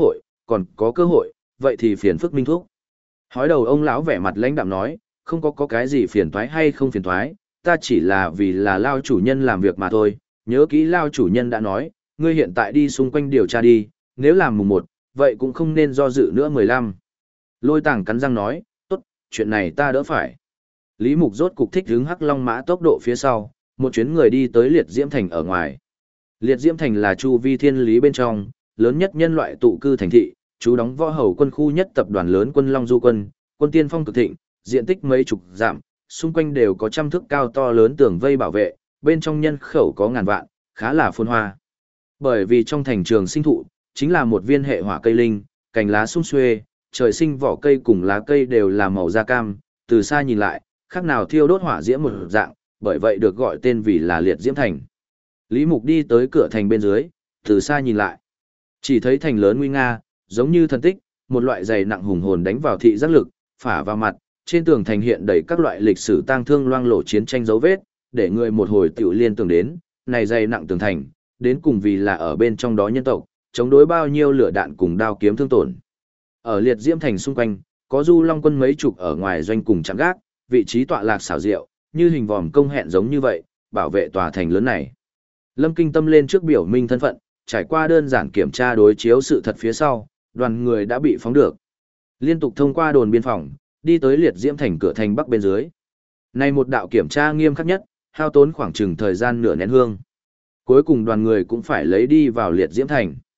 có cơ hội, vậy thì phiền phức Minh Thúc. Hói đầu ông lão vẻ mặt lãnh đạm nói, không có cái gì phiền toái hay không phiền toái, ta chỉ là vì là lao chủ nhân làm việc mà thôi, nhớ kỹ lao chủ nhân đã nói, ngươi hiện tại đi xung quanh điều tra đi, nếu làm mùng 1, vậy cũng không nên do dự nữa 15. Lôi Tàng cắn răng nói, tốt, chuyện này ta đỡ phải. Lý Mục rốt cục thích hứng Hắc Long Mã tốc độ phía sau, một chuyến người đi tới Liệt Diễm Thành ở ngoài. Liệt Diễm Thành là chu vi thiên lý bên trong, lớn nhất nhân loại tụ cư thành thị, trú đóng võ hầu quân khu nhất tập đoàn lớn quân Long Du quân, quân tiên phong cực thịnh, diện tích mấy chục dặm, xung quanh đều có trăm thước cao to lớn tường vây bảo vệ, bên trong nhân khẩu có ngàn vạn, khá là phồn hoa. Bởi vì trong thành trường sinh thụ, chính là một viên hệ hỏa cây linh, cành lá sum xuê, trời sinh vỏ cây cùng lá cây đều là màu da cam, từ xa nhìn lại, khác nào thiêu đốt hỏa diễm một dạng, bởi vậy được gọi tên vì là Liệt Diễm Thành. Lý Mục đi tới cửa thành bên dưới, từ xa nhìn lại. Chỉ thấy thành lớn nguy nga, giống như thần tích, một loại dày nặng hùng hồn đánh vào thị giác lực, phả vào mặt, trên tường thành hiện đầy các loại lịch sử tang thương loang lổ chiến tranh dấu vết, để người một hồi tiểu liên tưởng đến, này dày nặng tường thành, đến cùng vì là ở bên trong đó nhân tộc, chống đối bao nhiêu lửa đạn cùng đao kiếm thương tổn. Ở Liệt Diễm Thành xung quanh, có du long quân mấy chục ở ngoài doanh cùng chạm gác, vị trí tọa lạc xảo diệu, như hình vòm công hẹn giống như vậy, bảo vệ tòa thành lớn này. Lâm Kinh Tâm lên trước biểu minh thân phận, trải qua đơn giản kiểm tra đối chiếu sự thật phía sau, đoàn người đã bị phóng được. Liên tục thông qua đồn biên phòng, đi tới Liệt Diễm Thành cửa thành bắc bên dưới. Này một đạo kiểm tra nghiêm khắc nhất, hao tốn khoảng chừng thời gian nửa nén hương. Cuối cùng đoàn người cũng phải lấy đi vào Liệt Diễm Thành.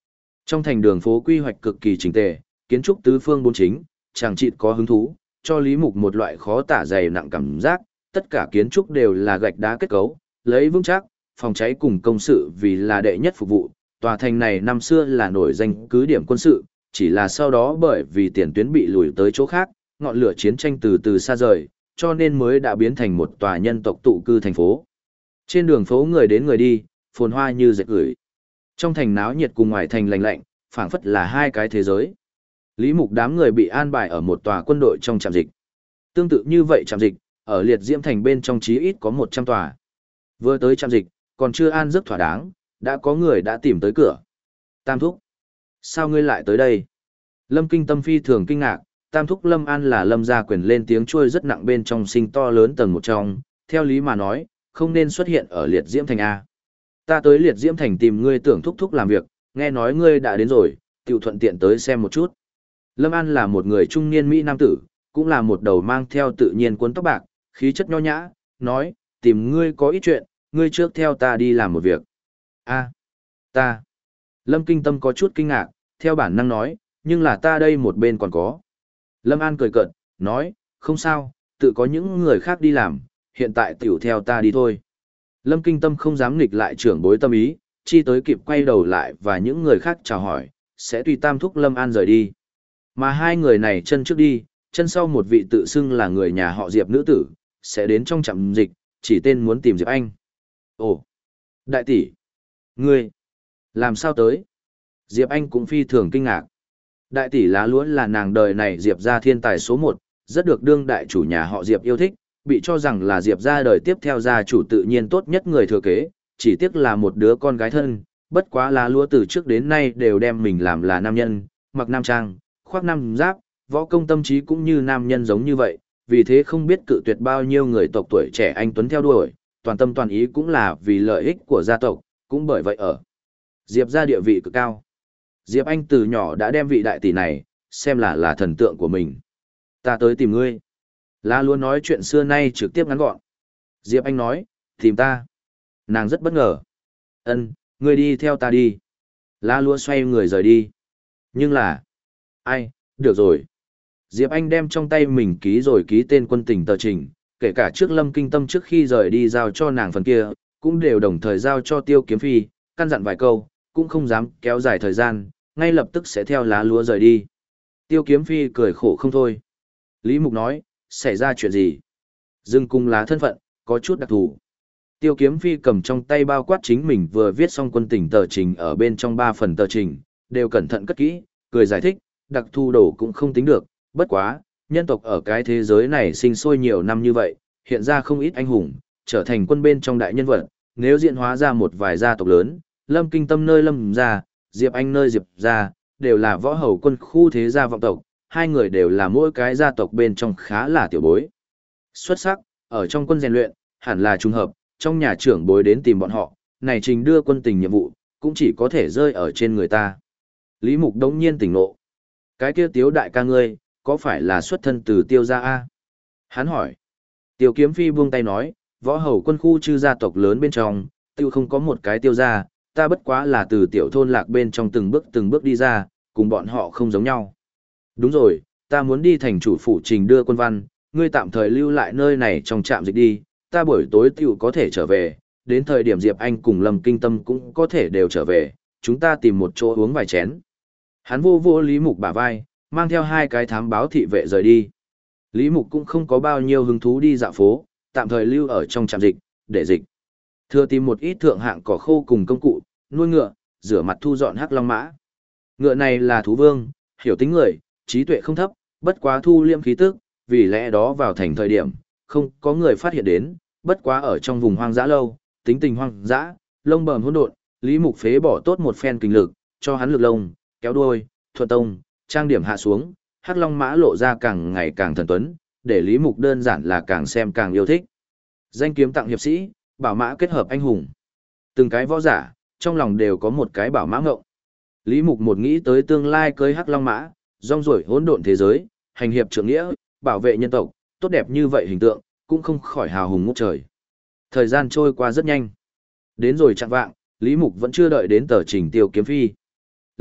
Trong thành đường phố quy hoạch cực kỳ chỉnh tề, kiến trúc tứ phương bốn chính, chàng chịt có hứng thú, cho Lý Mục một loại khó tả dày nặng cảm giác, tất cả kiến trúc đều là gạch đá kết cấu, lấy vững chắc, phòng cháy cùng công sự vì là đệ nhất phục vụ. Tòa thành này năm xưa là nổi danh cứ điểm quân sự, chỉ là sau đó bởi vì tiền tuyến bị lùi tới chỗ khác, ngọn lửa chiến tranh từ từ xa rời, cho nên mới đã biến thành một tòa nhân tộc tụ cư thành phố. Trên đường phố người đến người đi, phồn hoa như dệt gửi. Trong thành náo nhiệt cùng ngoài thành lạnh lạnh, phảng phất là hai cái thế giới. Lý Mục đám người bị an bài ở một tòa quân đội trong trạm dịch. Tương tự như vậy trạm dịch, ở liệt diễm thành bên trong chí ít có 100 tòa. Vừa tới trạm dịch, còn chưa an giấc thỏa đáng, đã có người đã tìm tới cửa. Tam thúc, sao ngươi lại tới đây? Lâm Kinh Tâm phi thường kinh ngạc, Tam thúc Lâm An là Lâm gia quyền lên tiếng chuôi rất nặng bên trong sinh to lớn tầng một trong, theo lý mà nói, không nên xuất hiện ở liệt diễm thành A. Ta tới liệt diễm thành tìm ngươi tưởng thúc thúc làm việc, nghe nói ngươi đã đến rồi, tiểu thuận tiện tới xem một chút. Lâm An là một người trung niên Mỹ nam tử, cũng là một đầu mang theo tự nhiên cuốn tóc bạc, khí chất nho nhã, nói, tìm ngươi có ít chuyện, ngươi trước theo ta đi làm một việc. A, ta. Lâm Kinh Tâm có chút kinh ngạc, theo bản năng nói, nhưng là ta đây một bên còn có. Lâm An cười cợt, nói, không sao, tự có những người khác đi làm, hiện tại tiểu theo ta đi thôi. Lâm Kinh Tâm không dám nghịch lại trưởng bối tâm ý, chi tới kịp quay đầu lại và những người khác chào hỏi, sẽ tùy Tam thúc Lâm An rời đi. Mà hai người này chân trước đi, chân sau một vị tự xưng là người nhà họ Diệp nữ tử, sẽ đến trong trạm dịch, chỉ tên muốn tìm Diệp Anh. Ồ, đại tỷ, ngươi, làm sao tới? Diệp Anh cũng phi thường kinh ngạc. Đại tỷ lá lúa là nàng đời này Diệp gia thiên tài số 1, rất được đương đại chủ nhà họ Diệp yêu thích, bị cho rằng là Diệp gia đời tiếp theo gia chủ tự nhiên tốt nhất người thừa kế, chỉ tiếc là một đứa con gái thân, bất quá lá lúa từ trước đến nay đều đem mình làm là nam nhân, mặc nam trang, khoác nam giáp, võ công tâm trí cũng như nam nhân giống như vậy, vì thế không biết cự tuyệt bao nhiêu người tộc tuổi trẻ anh tuấn theo đuổi, toàn tâm toàn ý cũng là vì lợi ích của gia tộc, cũng bởi vậy ở Diệp gia địa vị cực cao. Diệp Anh từ nhỏ đã đem vị đại tỷ này xem là thần tượng của mình. Ta tới tìm ngươi. Lá lúa nói chuyện xưa nay trực tiếp ngắn gọn. Diệp Anh nói, tìm ta. Nàng rất bất ngờ. Ân, ngươi đi theo ta đi. Lá lúa xoay người rời đi. Nhưng là, ai, được rồi. Diệp Anh đem trong tay mình ký rồi ký tên quân tình tờ trình, kể cả trước Lâm Kinh Tâm trước khi rời đi giao cho nàng phần kia, cũng đều đồng thời giao cho Tiêu Kiếm Phi, căn dặn vài câu, cũng không dám kéo dài thời gian, ngay lập tức sẽ theo lá lúa rời đi. Tiêu Kiếm Phi cười khổ không thôi. Lý Mục nói, xảy ra chuyện gì? Dương cung lá thân phận, có chút đặc thù. Tiêu Kiếm Phi cầm trong tay bao quát chính mình vừa viết xong quân tình tờ trình ở bên trong 3 phần tờ trình, đều cẩn thận cất kỹ, cười giải thích, đặc thù đổ cũng không tính được, bất quá, nhân tộc ở cái thế giới này sinh sôi nhiều năm như vậy, hiện ra không ít anh hùng, trở thành quân bên trong đại nhân vật, nếu diễn hóa ra một vài gia tộc lớn, Lâm Kinh Tâm nơi Lâm gia, Diệp Anh nơi Diệp gia, đều là võ hầu quân khu thế gia vọng tộc, hai người đều là mỗi cái gia tộc bên trong khá là tiểu bối. Xuất sắc, ở trong quân rèn luyện, hẳn là trùng hợp, trong nhà trưởng bối đến tìm bọn họ, này trình đưa quân tình nhiệm vụ, cũng chỉ có thể rơi ở trên người ta. Lý Mục đống nhiên tỉnh ngộ. Cái kia Tiếu đại ca ngươi, có phải là xuất thân từ Tiêu gia a? Hắn hỏi. Tiêu Kiếm Phi buông tay nói, võ hầu quân khu chư gia tộc lớn bên trong, tiêu không có một cái Tiêu gia, ta bất quá là từ tiểu thôn lạc bên trong từng bước đi ra, cùng bọn họ không giống nhau. Đúng rồi, ta muốn đi thành chủ phủ trình đưa quân văn, ngươi tạm thời lưu lại nơi này trong trạm dịch đi, ta buổi tối tiểu có thể trở về, đến thời điểm Diệp Anh cùng Lâm Kinh Tâm cũng có thể đều trở về, chúng ta tìm một chỗ uống vài chén. Hắn vô vô Lý Mục bả vai, mang theo 2 cái thám báo thị vệ rời đi. Lý Mục cũng không có bao nhiêu hứng thú đi dạo phố, tạm thời lưu ở trong trạm dịch, để dịch. Thừa tìm một ít thượng hạng cỏ khô cùng công cụ, nuôi ngựa, rửa mặt thu dọn hắc long mã. Ngựa này là thú vương, hiểu tính người, trí tuệ không thấp, bất quá thu liêm khí tức, vì lẽ đó vào thành thời điểm, không có người phát hiện đến, bất quá ở trong vùng hoang dã lâu, tính tình hoang dã, lông bờm hỗn độn, Lý Mục phế bỏ tốt một phen kinh lực, cho hắn lực lông, kéo đuôi, thuận tông, trang điểm hạ xuống, hắc long mã lộ ra càng ngày càng thần tuấn, để Lý Mục đơn giản là càng xem càng yêu thích. Danh kiếm tặng hiệp sĩ, bảo mã kết hợp anh hùng. Từng cái võ giả, trong lòng đều có một cái bảo mã ngộng. Lý Mục một nghĩ tới tương lai cưới hắc long mã, rong ruổi hỗn độn thế giới, hành hiệp trượng nghĩa, bảo vệ nhân tộc, tốt đẹp như vậy hình tượng, cũng không khỏi hào hùng ngút trời. Thời gian trôi qua rất nhanh. Đến rồi chạng vạng, Lý Mục vẫn chưa đợi đến tờ trình Tiêu Kiếm Phi.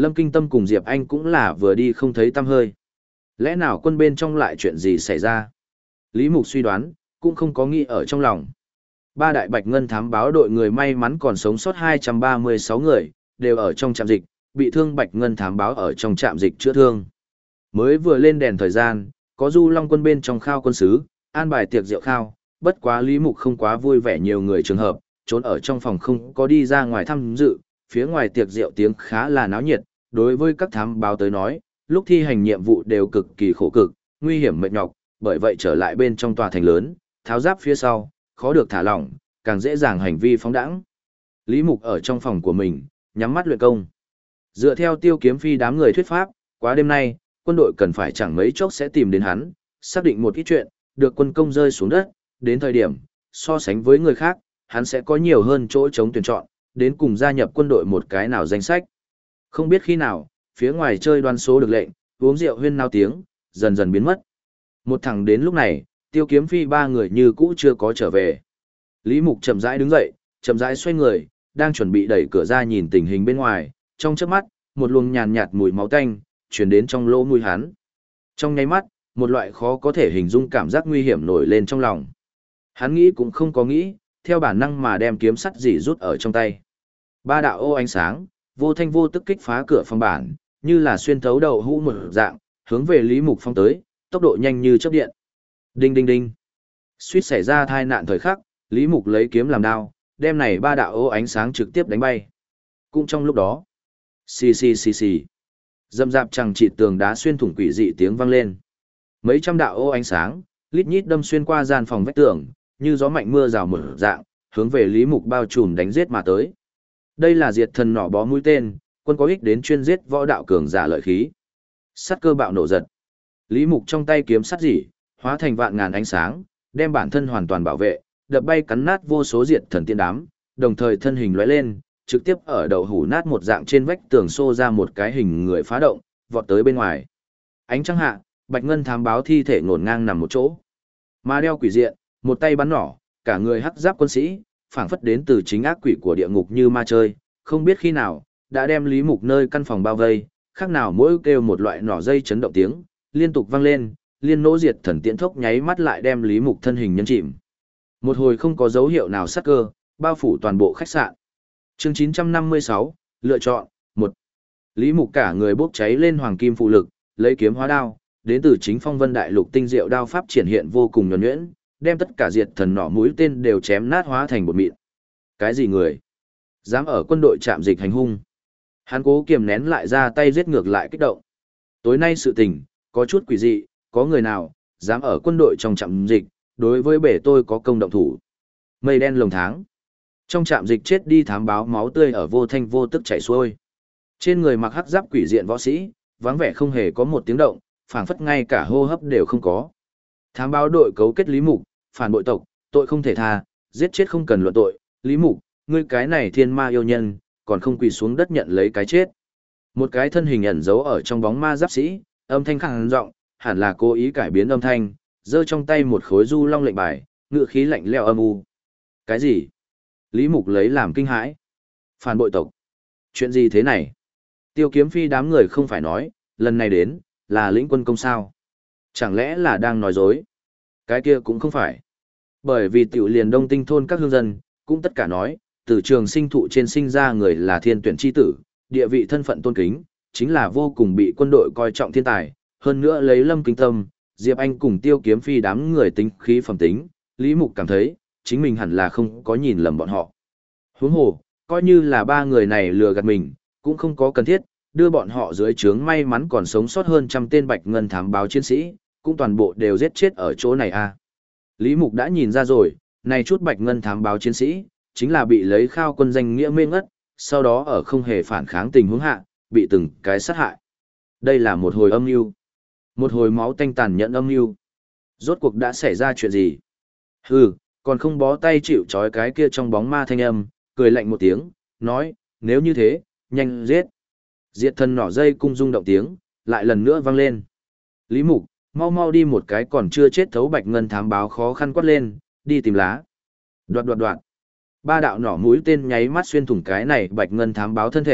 Lâm Kinh Tâm cùng Diệp Anh cũng là vừa đi không thấy tăm hơi. Lẽ nào quân bên trong lại chuyện gì xảy ra? Lý Mục suy đoán, cũng không có nghĩ ở trong lòng. Ba đại bạch ngân thám báo đội người may mắn còn sống sót 236 người, đều ở trong trạm dịch, bị thương bạch ngân thám báo ở trong trạm dịch chữa thương. Mới vừa lên đèn thời gian, có Du Long quân bên trong khao quân sứ, an bài tiệc rượu khao, bất quá Lý Mục không quá vui vẻ nhiều người trường hợp, trốn ở trong phòng không có đi ra ngoài thăm dự, phía ngoài tiệc rượu tiếng khá là náo nhiệt, đối với các thám báo tới nói, lúc thi hành nhiệm vụ đều cực kỳ khổ cực, nguy hiểm mệt nhọc, bởi vậy trở lại bên trong tòa thành lớn, tháo giáp phía sau, khó được thả lỏng, càng dễ dàng hành vi phóng đãng. Lý Mục ở trong phòng của mình, nhắm mắt luyện công. Dựa theo Tiêu Kiếm Phi đám người thuyết pháp, quá đêm nay, quân đội cần phải chẳng mấy chốc sẽ tìm đến hắn, xác định một ít chuyện, được quân công rơi xuống đất, đến thời điểm, so sánh với người khác, hắn sẽ có nhiều hơn chỗ chống tuyển chọn, đến cùng gia nhập quân đội một cái nào danh sách. Không biết khi nào, phía ngoài chơi đoan số được lệnh, uống rượu huyên nao tiếng, dần dần biến mất. Một thằng đến lúc này, Tiêu Kiếm Phi ba người như cũ chưa có trở về. Lý Mục chậm rãi đứng dậy, chậm rãi xoay người, đang chuẩn bị đẩy cửa ra nhìn tình hình bên ngoài, trong chớp mắt, một luồng nhàn nhạt mùi máu tanh truyền đến trong lỗ mũi hắn. Trong nháy mắt, một loại khó có thể hình dung cảm giác nguy hiểm nổi lên trong lòng. Hắn nghĩ cũng không có nghĩ, theo bản năng mà đem kiếm sắt dỉ rút ở trong tay. Ba đạo ô ánh sáng, vô thanh vô tức kích phá cửa phòng bản, như là xuyên thấu đầu hũ một dạng, hướng về Lý Mục phong tới, tốc độ nhanh như chớp điện. Đinh đinh đinh. Suýt xảy ra tai nạn thời khắc, Lý Mục lấy kiếm làm đao, đem này ba đạo ô ánh sáng trực tiếp đánh bay. Cũng trong lúc đó, xì xì xì xì, dầm dạp chẳng chịt tường đá xuyên thủng quỷ dị tiếng vang lên. Mấy trăm đạo ô ánh sáng, lít nhít đâm xuyên qua gian phòng vách tường, như gió mạnh mưa rào mở dạng, hướng về Lý Mục bao trùm đánh giết mà tới. Đây là diệt thần nỏ bó mũi tên, quân có ích đến chuyên giết võ đạo cường giả lợi khí. Sắt cơ bạo nổ giật. Lý Mục trong tay kiếm sắt dỉ, hóa thành vạn ngàn ánh sáng, đem bản thân hoàn toàn bảo vệ, đập bay cắn nát vô số diệt thần tiên đám, đồng thời thân hình lóe lên, trực tiếp ở đầu hủ nát một dạng trên vách tường xô ra một cái hình người phá động, vọt tới bên ngoài. Ánh trăng hạ, bạch ngân thám báo thi thể ngổn ngang nằm một chỗ. Mà đeo quỷ diện, một tay bắn nỏ, cả người hắc giáp quân sĩ, phảng phất đến từ chính ác quỷ của địa ngục như ma chơi, không biết khi nào, đã đem Lý Mục nơi căn phòng bao vây, khác nào mỗi kêu một loại nỏ dây chấn động tiếng, liên tục vang lên, liên nỗ diệt thần tiễn thốc nháy mắt lại đem Lý Mục thân hình nhấn chìm. Một hồi không có dấu hiệu nào sát cơ, bao phủ toàn bộ khách sạn. Chương 956, lựa chọn, 1. Lý Mục cả người bốc cháy lên hoàng kim phụ lực, lấy kiếm hóa đao, đến từ chính phong vân đại lục tinh diệu đao pháp triển hiện vô cùng nhuần nhuyễn, đem tất cả diệt thần nỏ mũi tên đều chém nát hóa thành bột mịn. Cái gì người? Dám ở quân đội trạm dịch hành hung. Hắn cố kiềm nén lại ra tay giết ngược lại kích động. Tối nay sự tình, có chút quỷ dị, có người nào, dám ở quân đội trong trạm dịch, đối với bể tôi có công động thủ. Mây đen lồng tháng. Trong trạm dịch chết đi thám báo máu tươi ở vô thanh vô tức chảy xuôi. Trên người mặc hắc giáp quỷ diện võ sĩ, vắng vẻ không hề có một tiếng động, phảng phất ngay cả hô hấp đều không có. Thám báo đội cấu kết Lý Mục, phản bội tộc, tội không thể tha, giết chết không cần luận tội. Lý Mục, ngươi cái này thiên ma yêu nhân, còn không quỳ xuống đất nhận lấy cái chết. Một cái thân hình ẩn giấu ở trong bóng ma giáp sĩ, âm thanh khàn giọng, hẳn là cố ý cải biến âm thanh, giơ trong tay một khối du long lệnh bài, ngựa khí lạnh lẽo âm u. Cái gì? Lý Mục lấy làm kinh hãi. Phản bội tộc. Chuyện gì thế này? Tiêu Kiếm Phi đám người không phải nói, lần này đến, là lĩnh quân công sao? Chẳng lẽ là đang nói dối? Cái kia cũng không phải. Bởi vì tiểu liền đông tinh thôn các hương dân, cũng tất cả nói, từ trường sinh thụ trên sinh ra người là thiên tuyển chi tử, địa vị thân phận tôn kính, chính là vô cùng bị quân đội coi trọng thiên tài, hơn nữa lấy Lâm Kinh Tâm, Diệp Anh cùng Tiêu Kiếm Phi đám người tính khí phẩm tính, Lý Mục cảm thấy, chính mình hẳn là không có nhìn lầm bọn họ. Huống hồ, coi như là ba người này lừa gạt mình, cũng không có cần thiết, đưa bọn họ dưới trướng may mắn còn sống sót hơn trăm tên bạch ngân thám báo chiến sĩ, cũng toàn bộ đều giết chết ở chỗ này à. Lý Mục đã nhìn ra rồi, này chút bạch ngân thám báo chiến sĩ, chính là bị lấy khao quân danh nghĩa mê ngất, sau đó ở không hề phản kháng tình huống hạ, bị từng cái sát hại. Đây là một hồi âm mưu, một hồi máu tanh tàn nhẫn âm mưu. Rốt cuộc đã xảy ra chuyện gì? Hừ, còn không bó tay chịu trói cái kia trong bóng ma thanh âm, cười lạnh một tiếng, nói, nếu như thế, nhanh giết. Diệt thần nỏ dây cung rung động tiếng, lại lần nữa vang lên. Lý Mục, mau mau đi một cái còn chưa chết thấu bạch ngân thám báo khó khăn quát lên, đi tìm lá. Đoạt đoạt đoạt. Ba đạo nỏ mũi tên nháy mắt xuyên thủng cái này bạch ngân thám báo thân thể,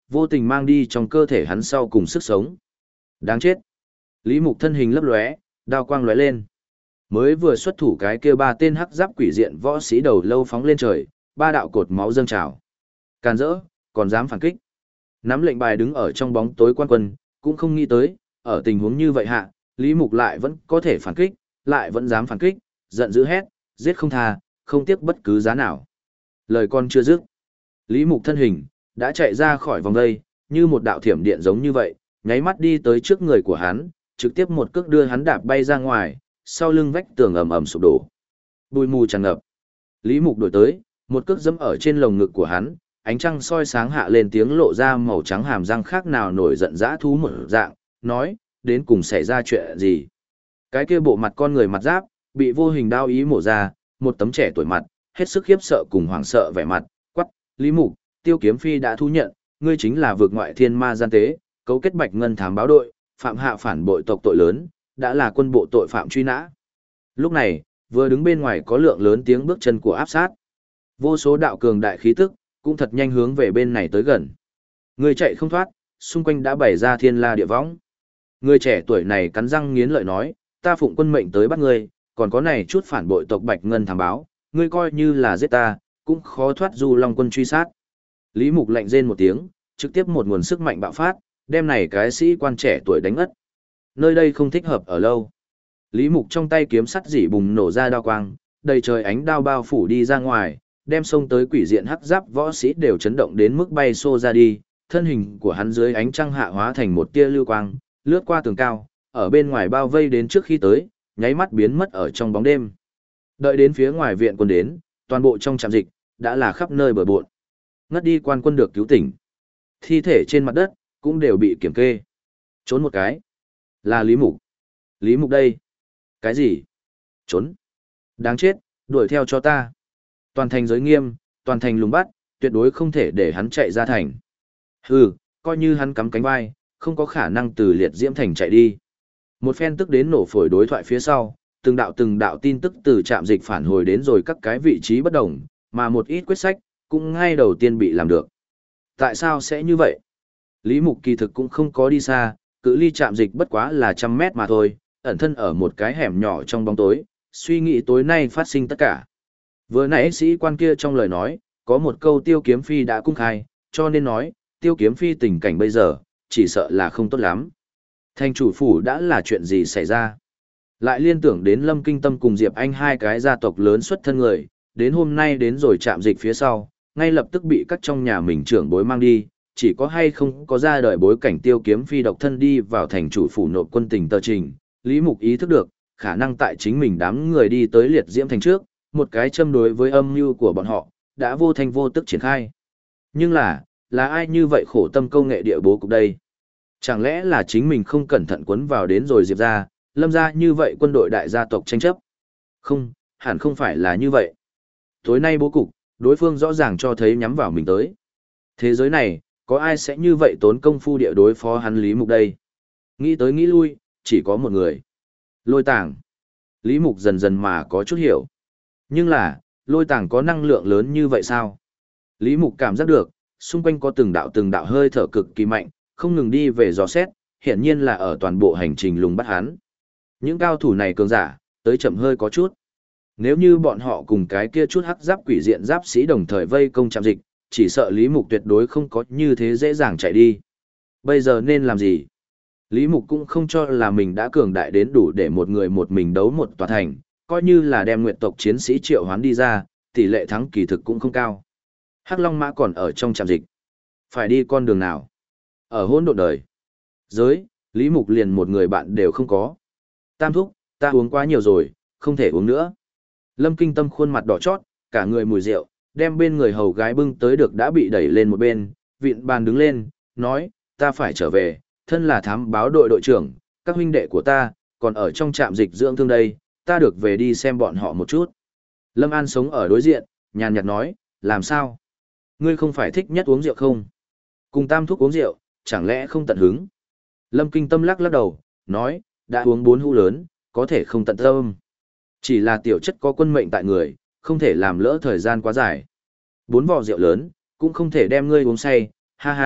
vô tình mang đi trong cơ thể hắn sau cùng sức sống. Đáng chết. Lý Mục thân hình lấp lóe, đao quang lóe lên. Mới vừa xuất thủ cái kia ba tên hắc giáp quỷ diện võ sĩ đầu lâu phóng lên trời, ba đạo cột máu dâng trào. Càn rỡ, còn dám phản kích. Nắm lệnh bài đứng ở trong bóng tối quan quân, cũng không nghĩ tới, ở tình huống như vậy hạ, Lý Mục lại vẫn có thể phản kích, lại vẫn dám phản kích, giận dữ hét, giết không tha, không tiếc bất cứ giá nào. Lời con chưa dứt. Lý Mục thân hình, đã chạy ra khỏi vòng dây, như một đạo thiểm điện giống như vậy, nháy mắt đi tới trước người của hắn, trực tiếp một cước đưa hắn đạp bay ra ngoài, sau lưng vách tường ầm ầm sụp đổ. Bụi mù tràn ngập. Lý Mục đổi tới, một cước giẫm ở trên lồng ngực của hắn, ánh trăng soi sáng hạ lên tiếng lộ ra màu trắng hàm răng khác nào nổi giận dã thú một dạng, nói, đến cùng xảy ra chuyện gì. Cái kia bộ mặt con người mặt giáp, bị vô hình đao ý mổ ra, một tấm trẻ tuổi mặt, hết sức khiếp sợ cùng hoảng sợ vẻ mặt, quắc, Lý Mục, Tiêu Kiếm Phi đã thu nhận, ngươi chính là vượt ngoại thiên ma gian tế, cấu kết Bạch Ngân thám báo đội, phạm hạ phản bội tộc tội lớn, đã là quân bộ tội phạm truy nã. Lúc này, vừa đứng bên ngoài có lượng lớn tiếng bước chân của áp sát. Vô số đạo cường đại khí tức, cũng thật nhanh hướng về bên này tới gần. Người chạy không thoát, xung quanh đã bày ra thiên la địa võng. Người trẻ tuổi này cắn răng nghiến lợi nói, ta phụng quân mệnh tới bắt ngươi, còn có này chút phản bội tộc Bạch Ngân thám báo, ngươi coi như là giết ta, cũng khó thoát Du Long quân truy sát. Lý Mục lạnh rên một tiếng, trực tiếp một nguồn sức mạnh bạo phát, đem này cái sĩ quan trẻ tuổi đánh ngất. Nơi đây không thích hợp ở lâu. Lý Mục trong tay kiếm sắt dỉ bùng nổ ra đao quang, đầy trời ánh đao bao phủ đi ra ngoài, đem xông tới quỷ diện hắc giáp võ sĩ đều chấn động đến mức bay xô ra đi, thân hình của hắn dưới ánh trăng hạ hóa thành một tia lưu quang, lướt qua tường cao, ở bên ngoài bao vây đến trước khi tới, nháy mắt biến mất ở trong bóng đêm. Đợi đến phía ngoài viện quân đến, toàn bộ trong trạm dịch đã là khắp nơi bừa bộn. Ngất đi quan quân được cứu tỉnh. Thi thể trên mặt đất cũng đều bị kiểm kê. Trốn một cái. Là Lý Mục. Lý Mục đây. Cái gì? Trốn. Đáng chết, đuổi theo cho ta. Toàn thành giới nghiêm, toàn thành lùng bắt, tuyệt đối không thể để hắn chạy ra thành. Hừ, coi như hắn cắm cánh vai, không có khả năng từ liệt diễm thành chạy đi. Một phen tức đến nổ phổi đối thoại phía sau, từng đạo tin tức từ trạm dịch phản hồi đến rồi các cái vị trí bất đồng, mà một ít quyết sách, cũng ngay đầu tiên bị làm được. Tại sao sẽ như vậy? Lý Mục kỳ thực cũng không có đi xa, cự ly trạm dịch bất quá là 100 mét mà thôi, ẩn thân ở một cái hẻm nhỏ trong bóng tối, suy nghĩ tối nay phát sinh tất cả. Vừa nãy sĩ quan kia trong lời nói, có một câu Tiêu Kiếm Phi đã cung khai, cho nên nói, Tiêu Kiếm Phi tình cảnh bây giờ, chỉ sợ là không tốt lắm. Thành chủ phủ đã là chuyện gì xảy ra? Lại liên tưởng đến Lâm Kinh Tâm cùng Diệp Anh hai cái gia tộc lớn xuất thân người, đến hôm nay đến rồi trạm dịch phía sau, ngay lập tức bị các trong nhà mình trưởng bối mang đi, chỉ có hay không có ra đời bối cảnh Tiêu Kiếm Phi độc thân đi vào thành chủ phủ nộp quân tình tờ trình, Lý Mục ý thức được, khả năng tại chính mình đám người đi tới liệt diễm thành trước, một cái châm đối với âm mưu của bọn họ, đã vô thanh vô tức triển khai. Nhưng là ai như vậy khổ tâm công nghệ địa bố cục đây? Chẳng lẽ là chính mình không cẩn thận cuốn vào đến rồi Diệp ra, Lâm ra như vậy quân đội đại gia tộc tranh chấp? Không, hẳn không phải là như vậy. Tối nay bố cục, đối phương rõ ràng cho thấy nhắm vào mình tới. Thế giới này, có ai sẽ như vậy tốn công phu địa đối phó hắn Lý Mục đây? Nghĩ tới nghĩ lui, chỉ có một người. Lôi Tàng. Lý Mục dần dần mà có chút hiểu. Nhưng là, Lôi Tàng có năng lượng lớn như vậy sao? Lý Mục cảm giác được, xung quanh có từng đạo hơi thở cực kỳ mạnh, không ngừng đi về dò xét, hiển nhiên là ở toàn bộ hành trình lùng bắt hắn. Những cao thủ này cường giả, tới chậm hơi có chút. Nếu như bọn họ cùng cái kia chút hắc giáp quỷ diện giáp sĩ đồng thời vây công trạm dịch, chỉ sợ Lý Mục tuyệt đối không có như thế dễ dàng chạy đi. Bây giờ nên làm gì? Lý Mục cũng không cho là mình đã cường đại đến đủ để một người một mình đấu một tòa thành, coi như là đem nguyệt tộc chiến sĩ triệu hoán đi ra, tỷ lệ thắng kỳ thực cũng không cao. Hắc Long Mã còn ở trong trạm dịch. Phải đi con đường nào? Ở hỗn độn đời. Giới, Lý Mục liền một người bạn đều không có. Tam thúc, ta uống quá nhiều rồi, không thể uống nữa. Lâm Kinh Tâm khuôn mặt đỏ chót, cả người mùi rượu, đem bên người hầu gái bưng tới được đã bị đẩy lên một bên, vịn bàn đứng lên, nói, ta phải trở về, thân là thám báo đội đội trưởng, các huynh đệ của ta, còn ở trong trạm dịch dưỡng thương đây, ta được về đi xem bọn họ một chút. Lâm An sống ở đối diện, nhàn nhạt nói, làm sao? Ngươi không phải thích nhất uống rượu không? Cùng tam thúc uống rượu, chẳng lẽ không tận hứng? Lâm Kinh Tâm lắc lắc đầu, nói, đã uống 4 hũ lớn, có thể không tận tâm. Chỉ là tiểu chất có quân mệnh tại người, không thể làm lỡ thời gian quá dài. 4 vò rượu lớn, cũng không thể đem ngươi uống say, ha ha,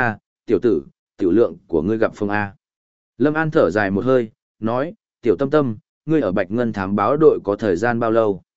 tiểu tử, tiểu lượng của ngươi gặp phương A. Lâm An thở dài một hơi, nói, tiểu tâm tâm, ngươi ở Bạch Ngân thám báo đội có thời gian bao lâu?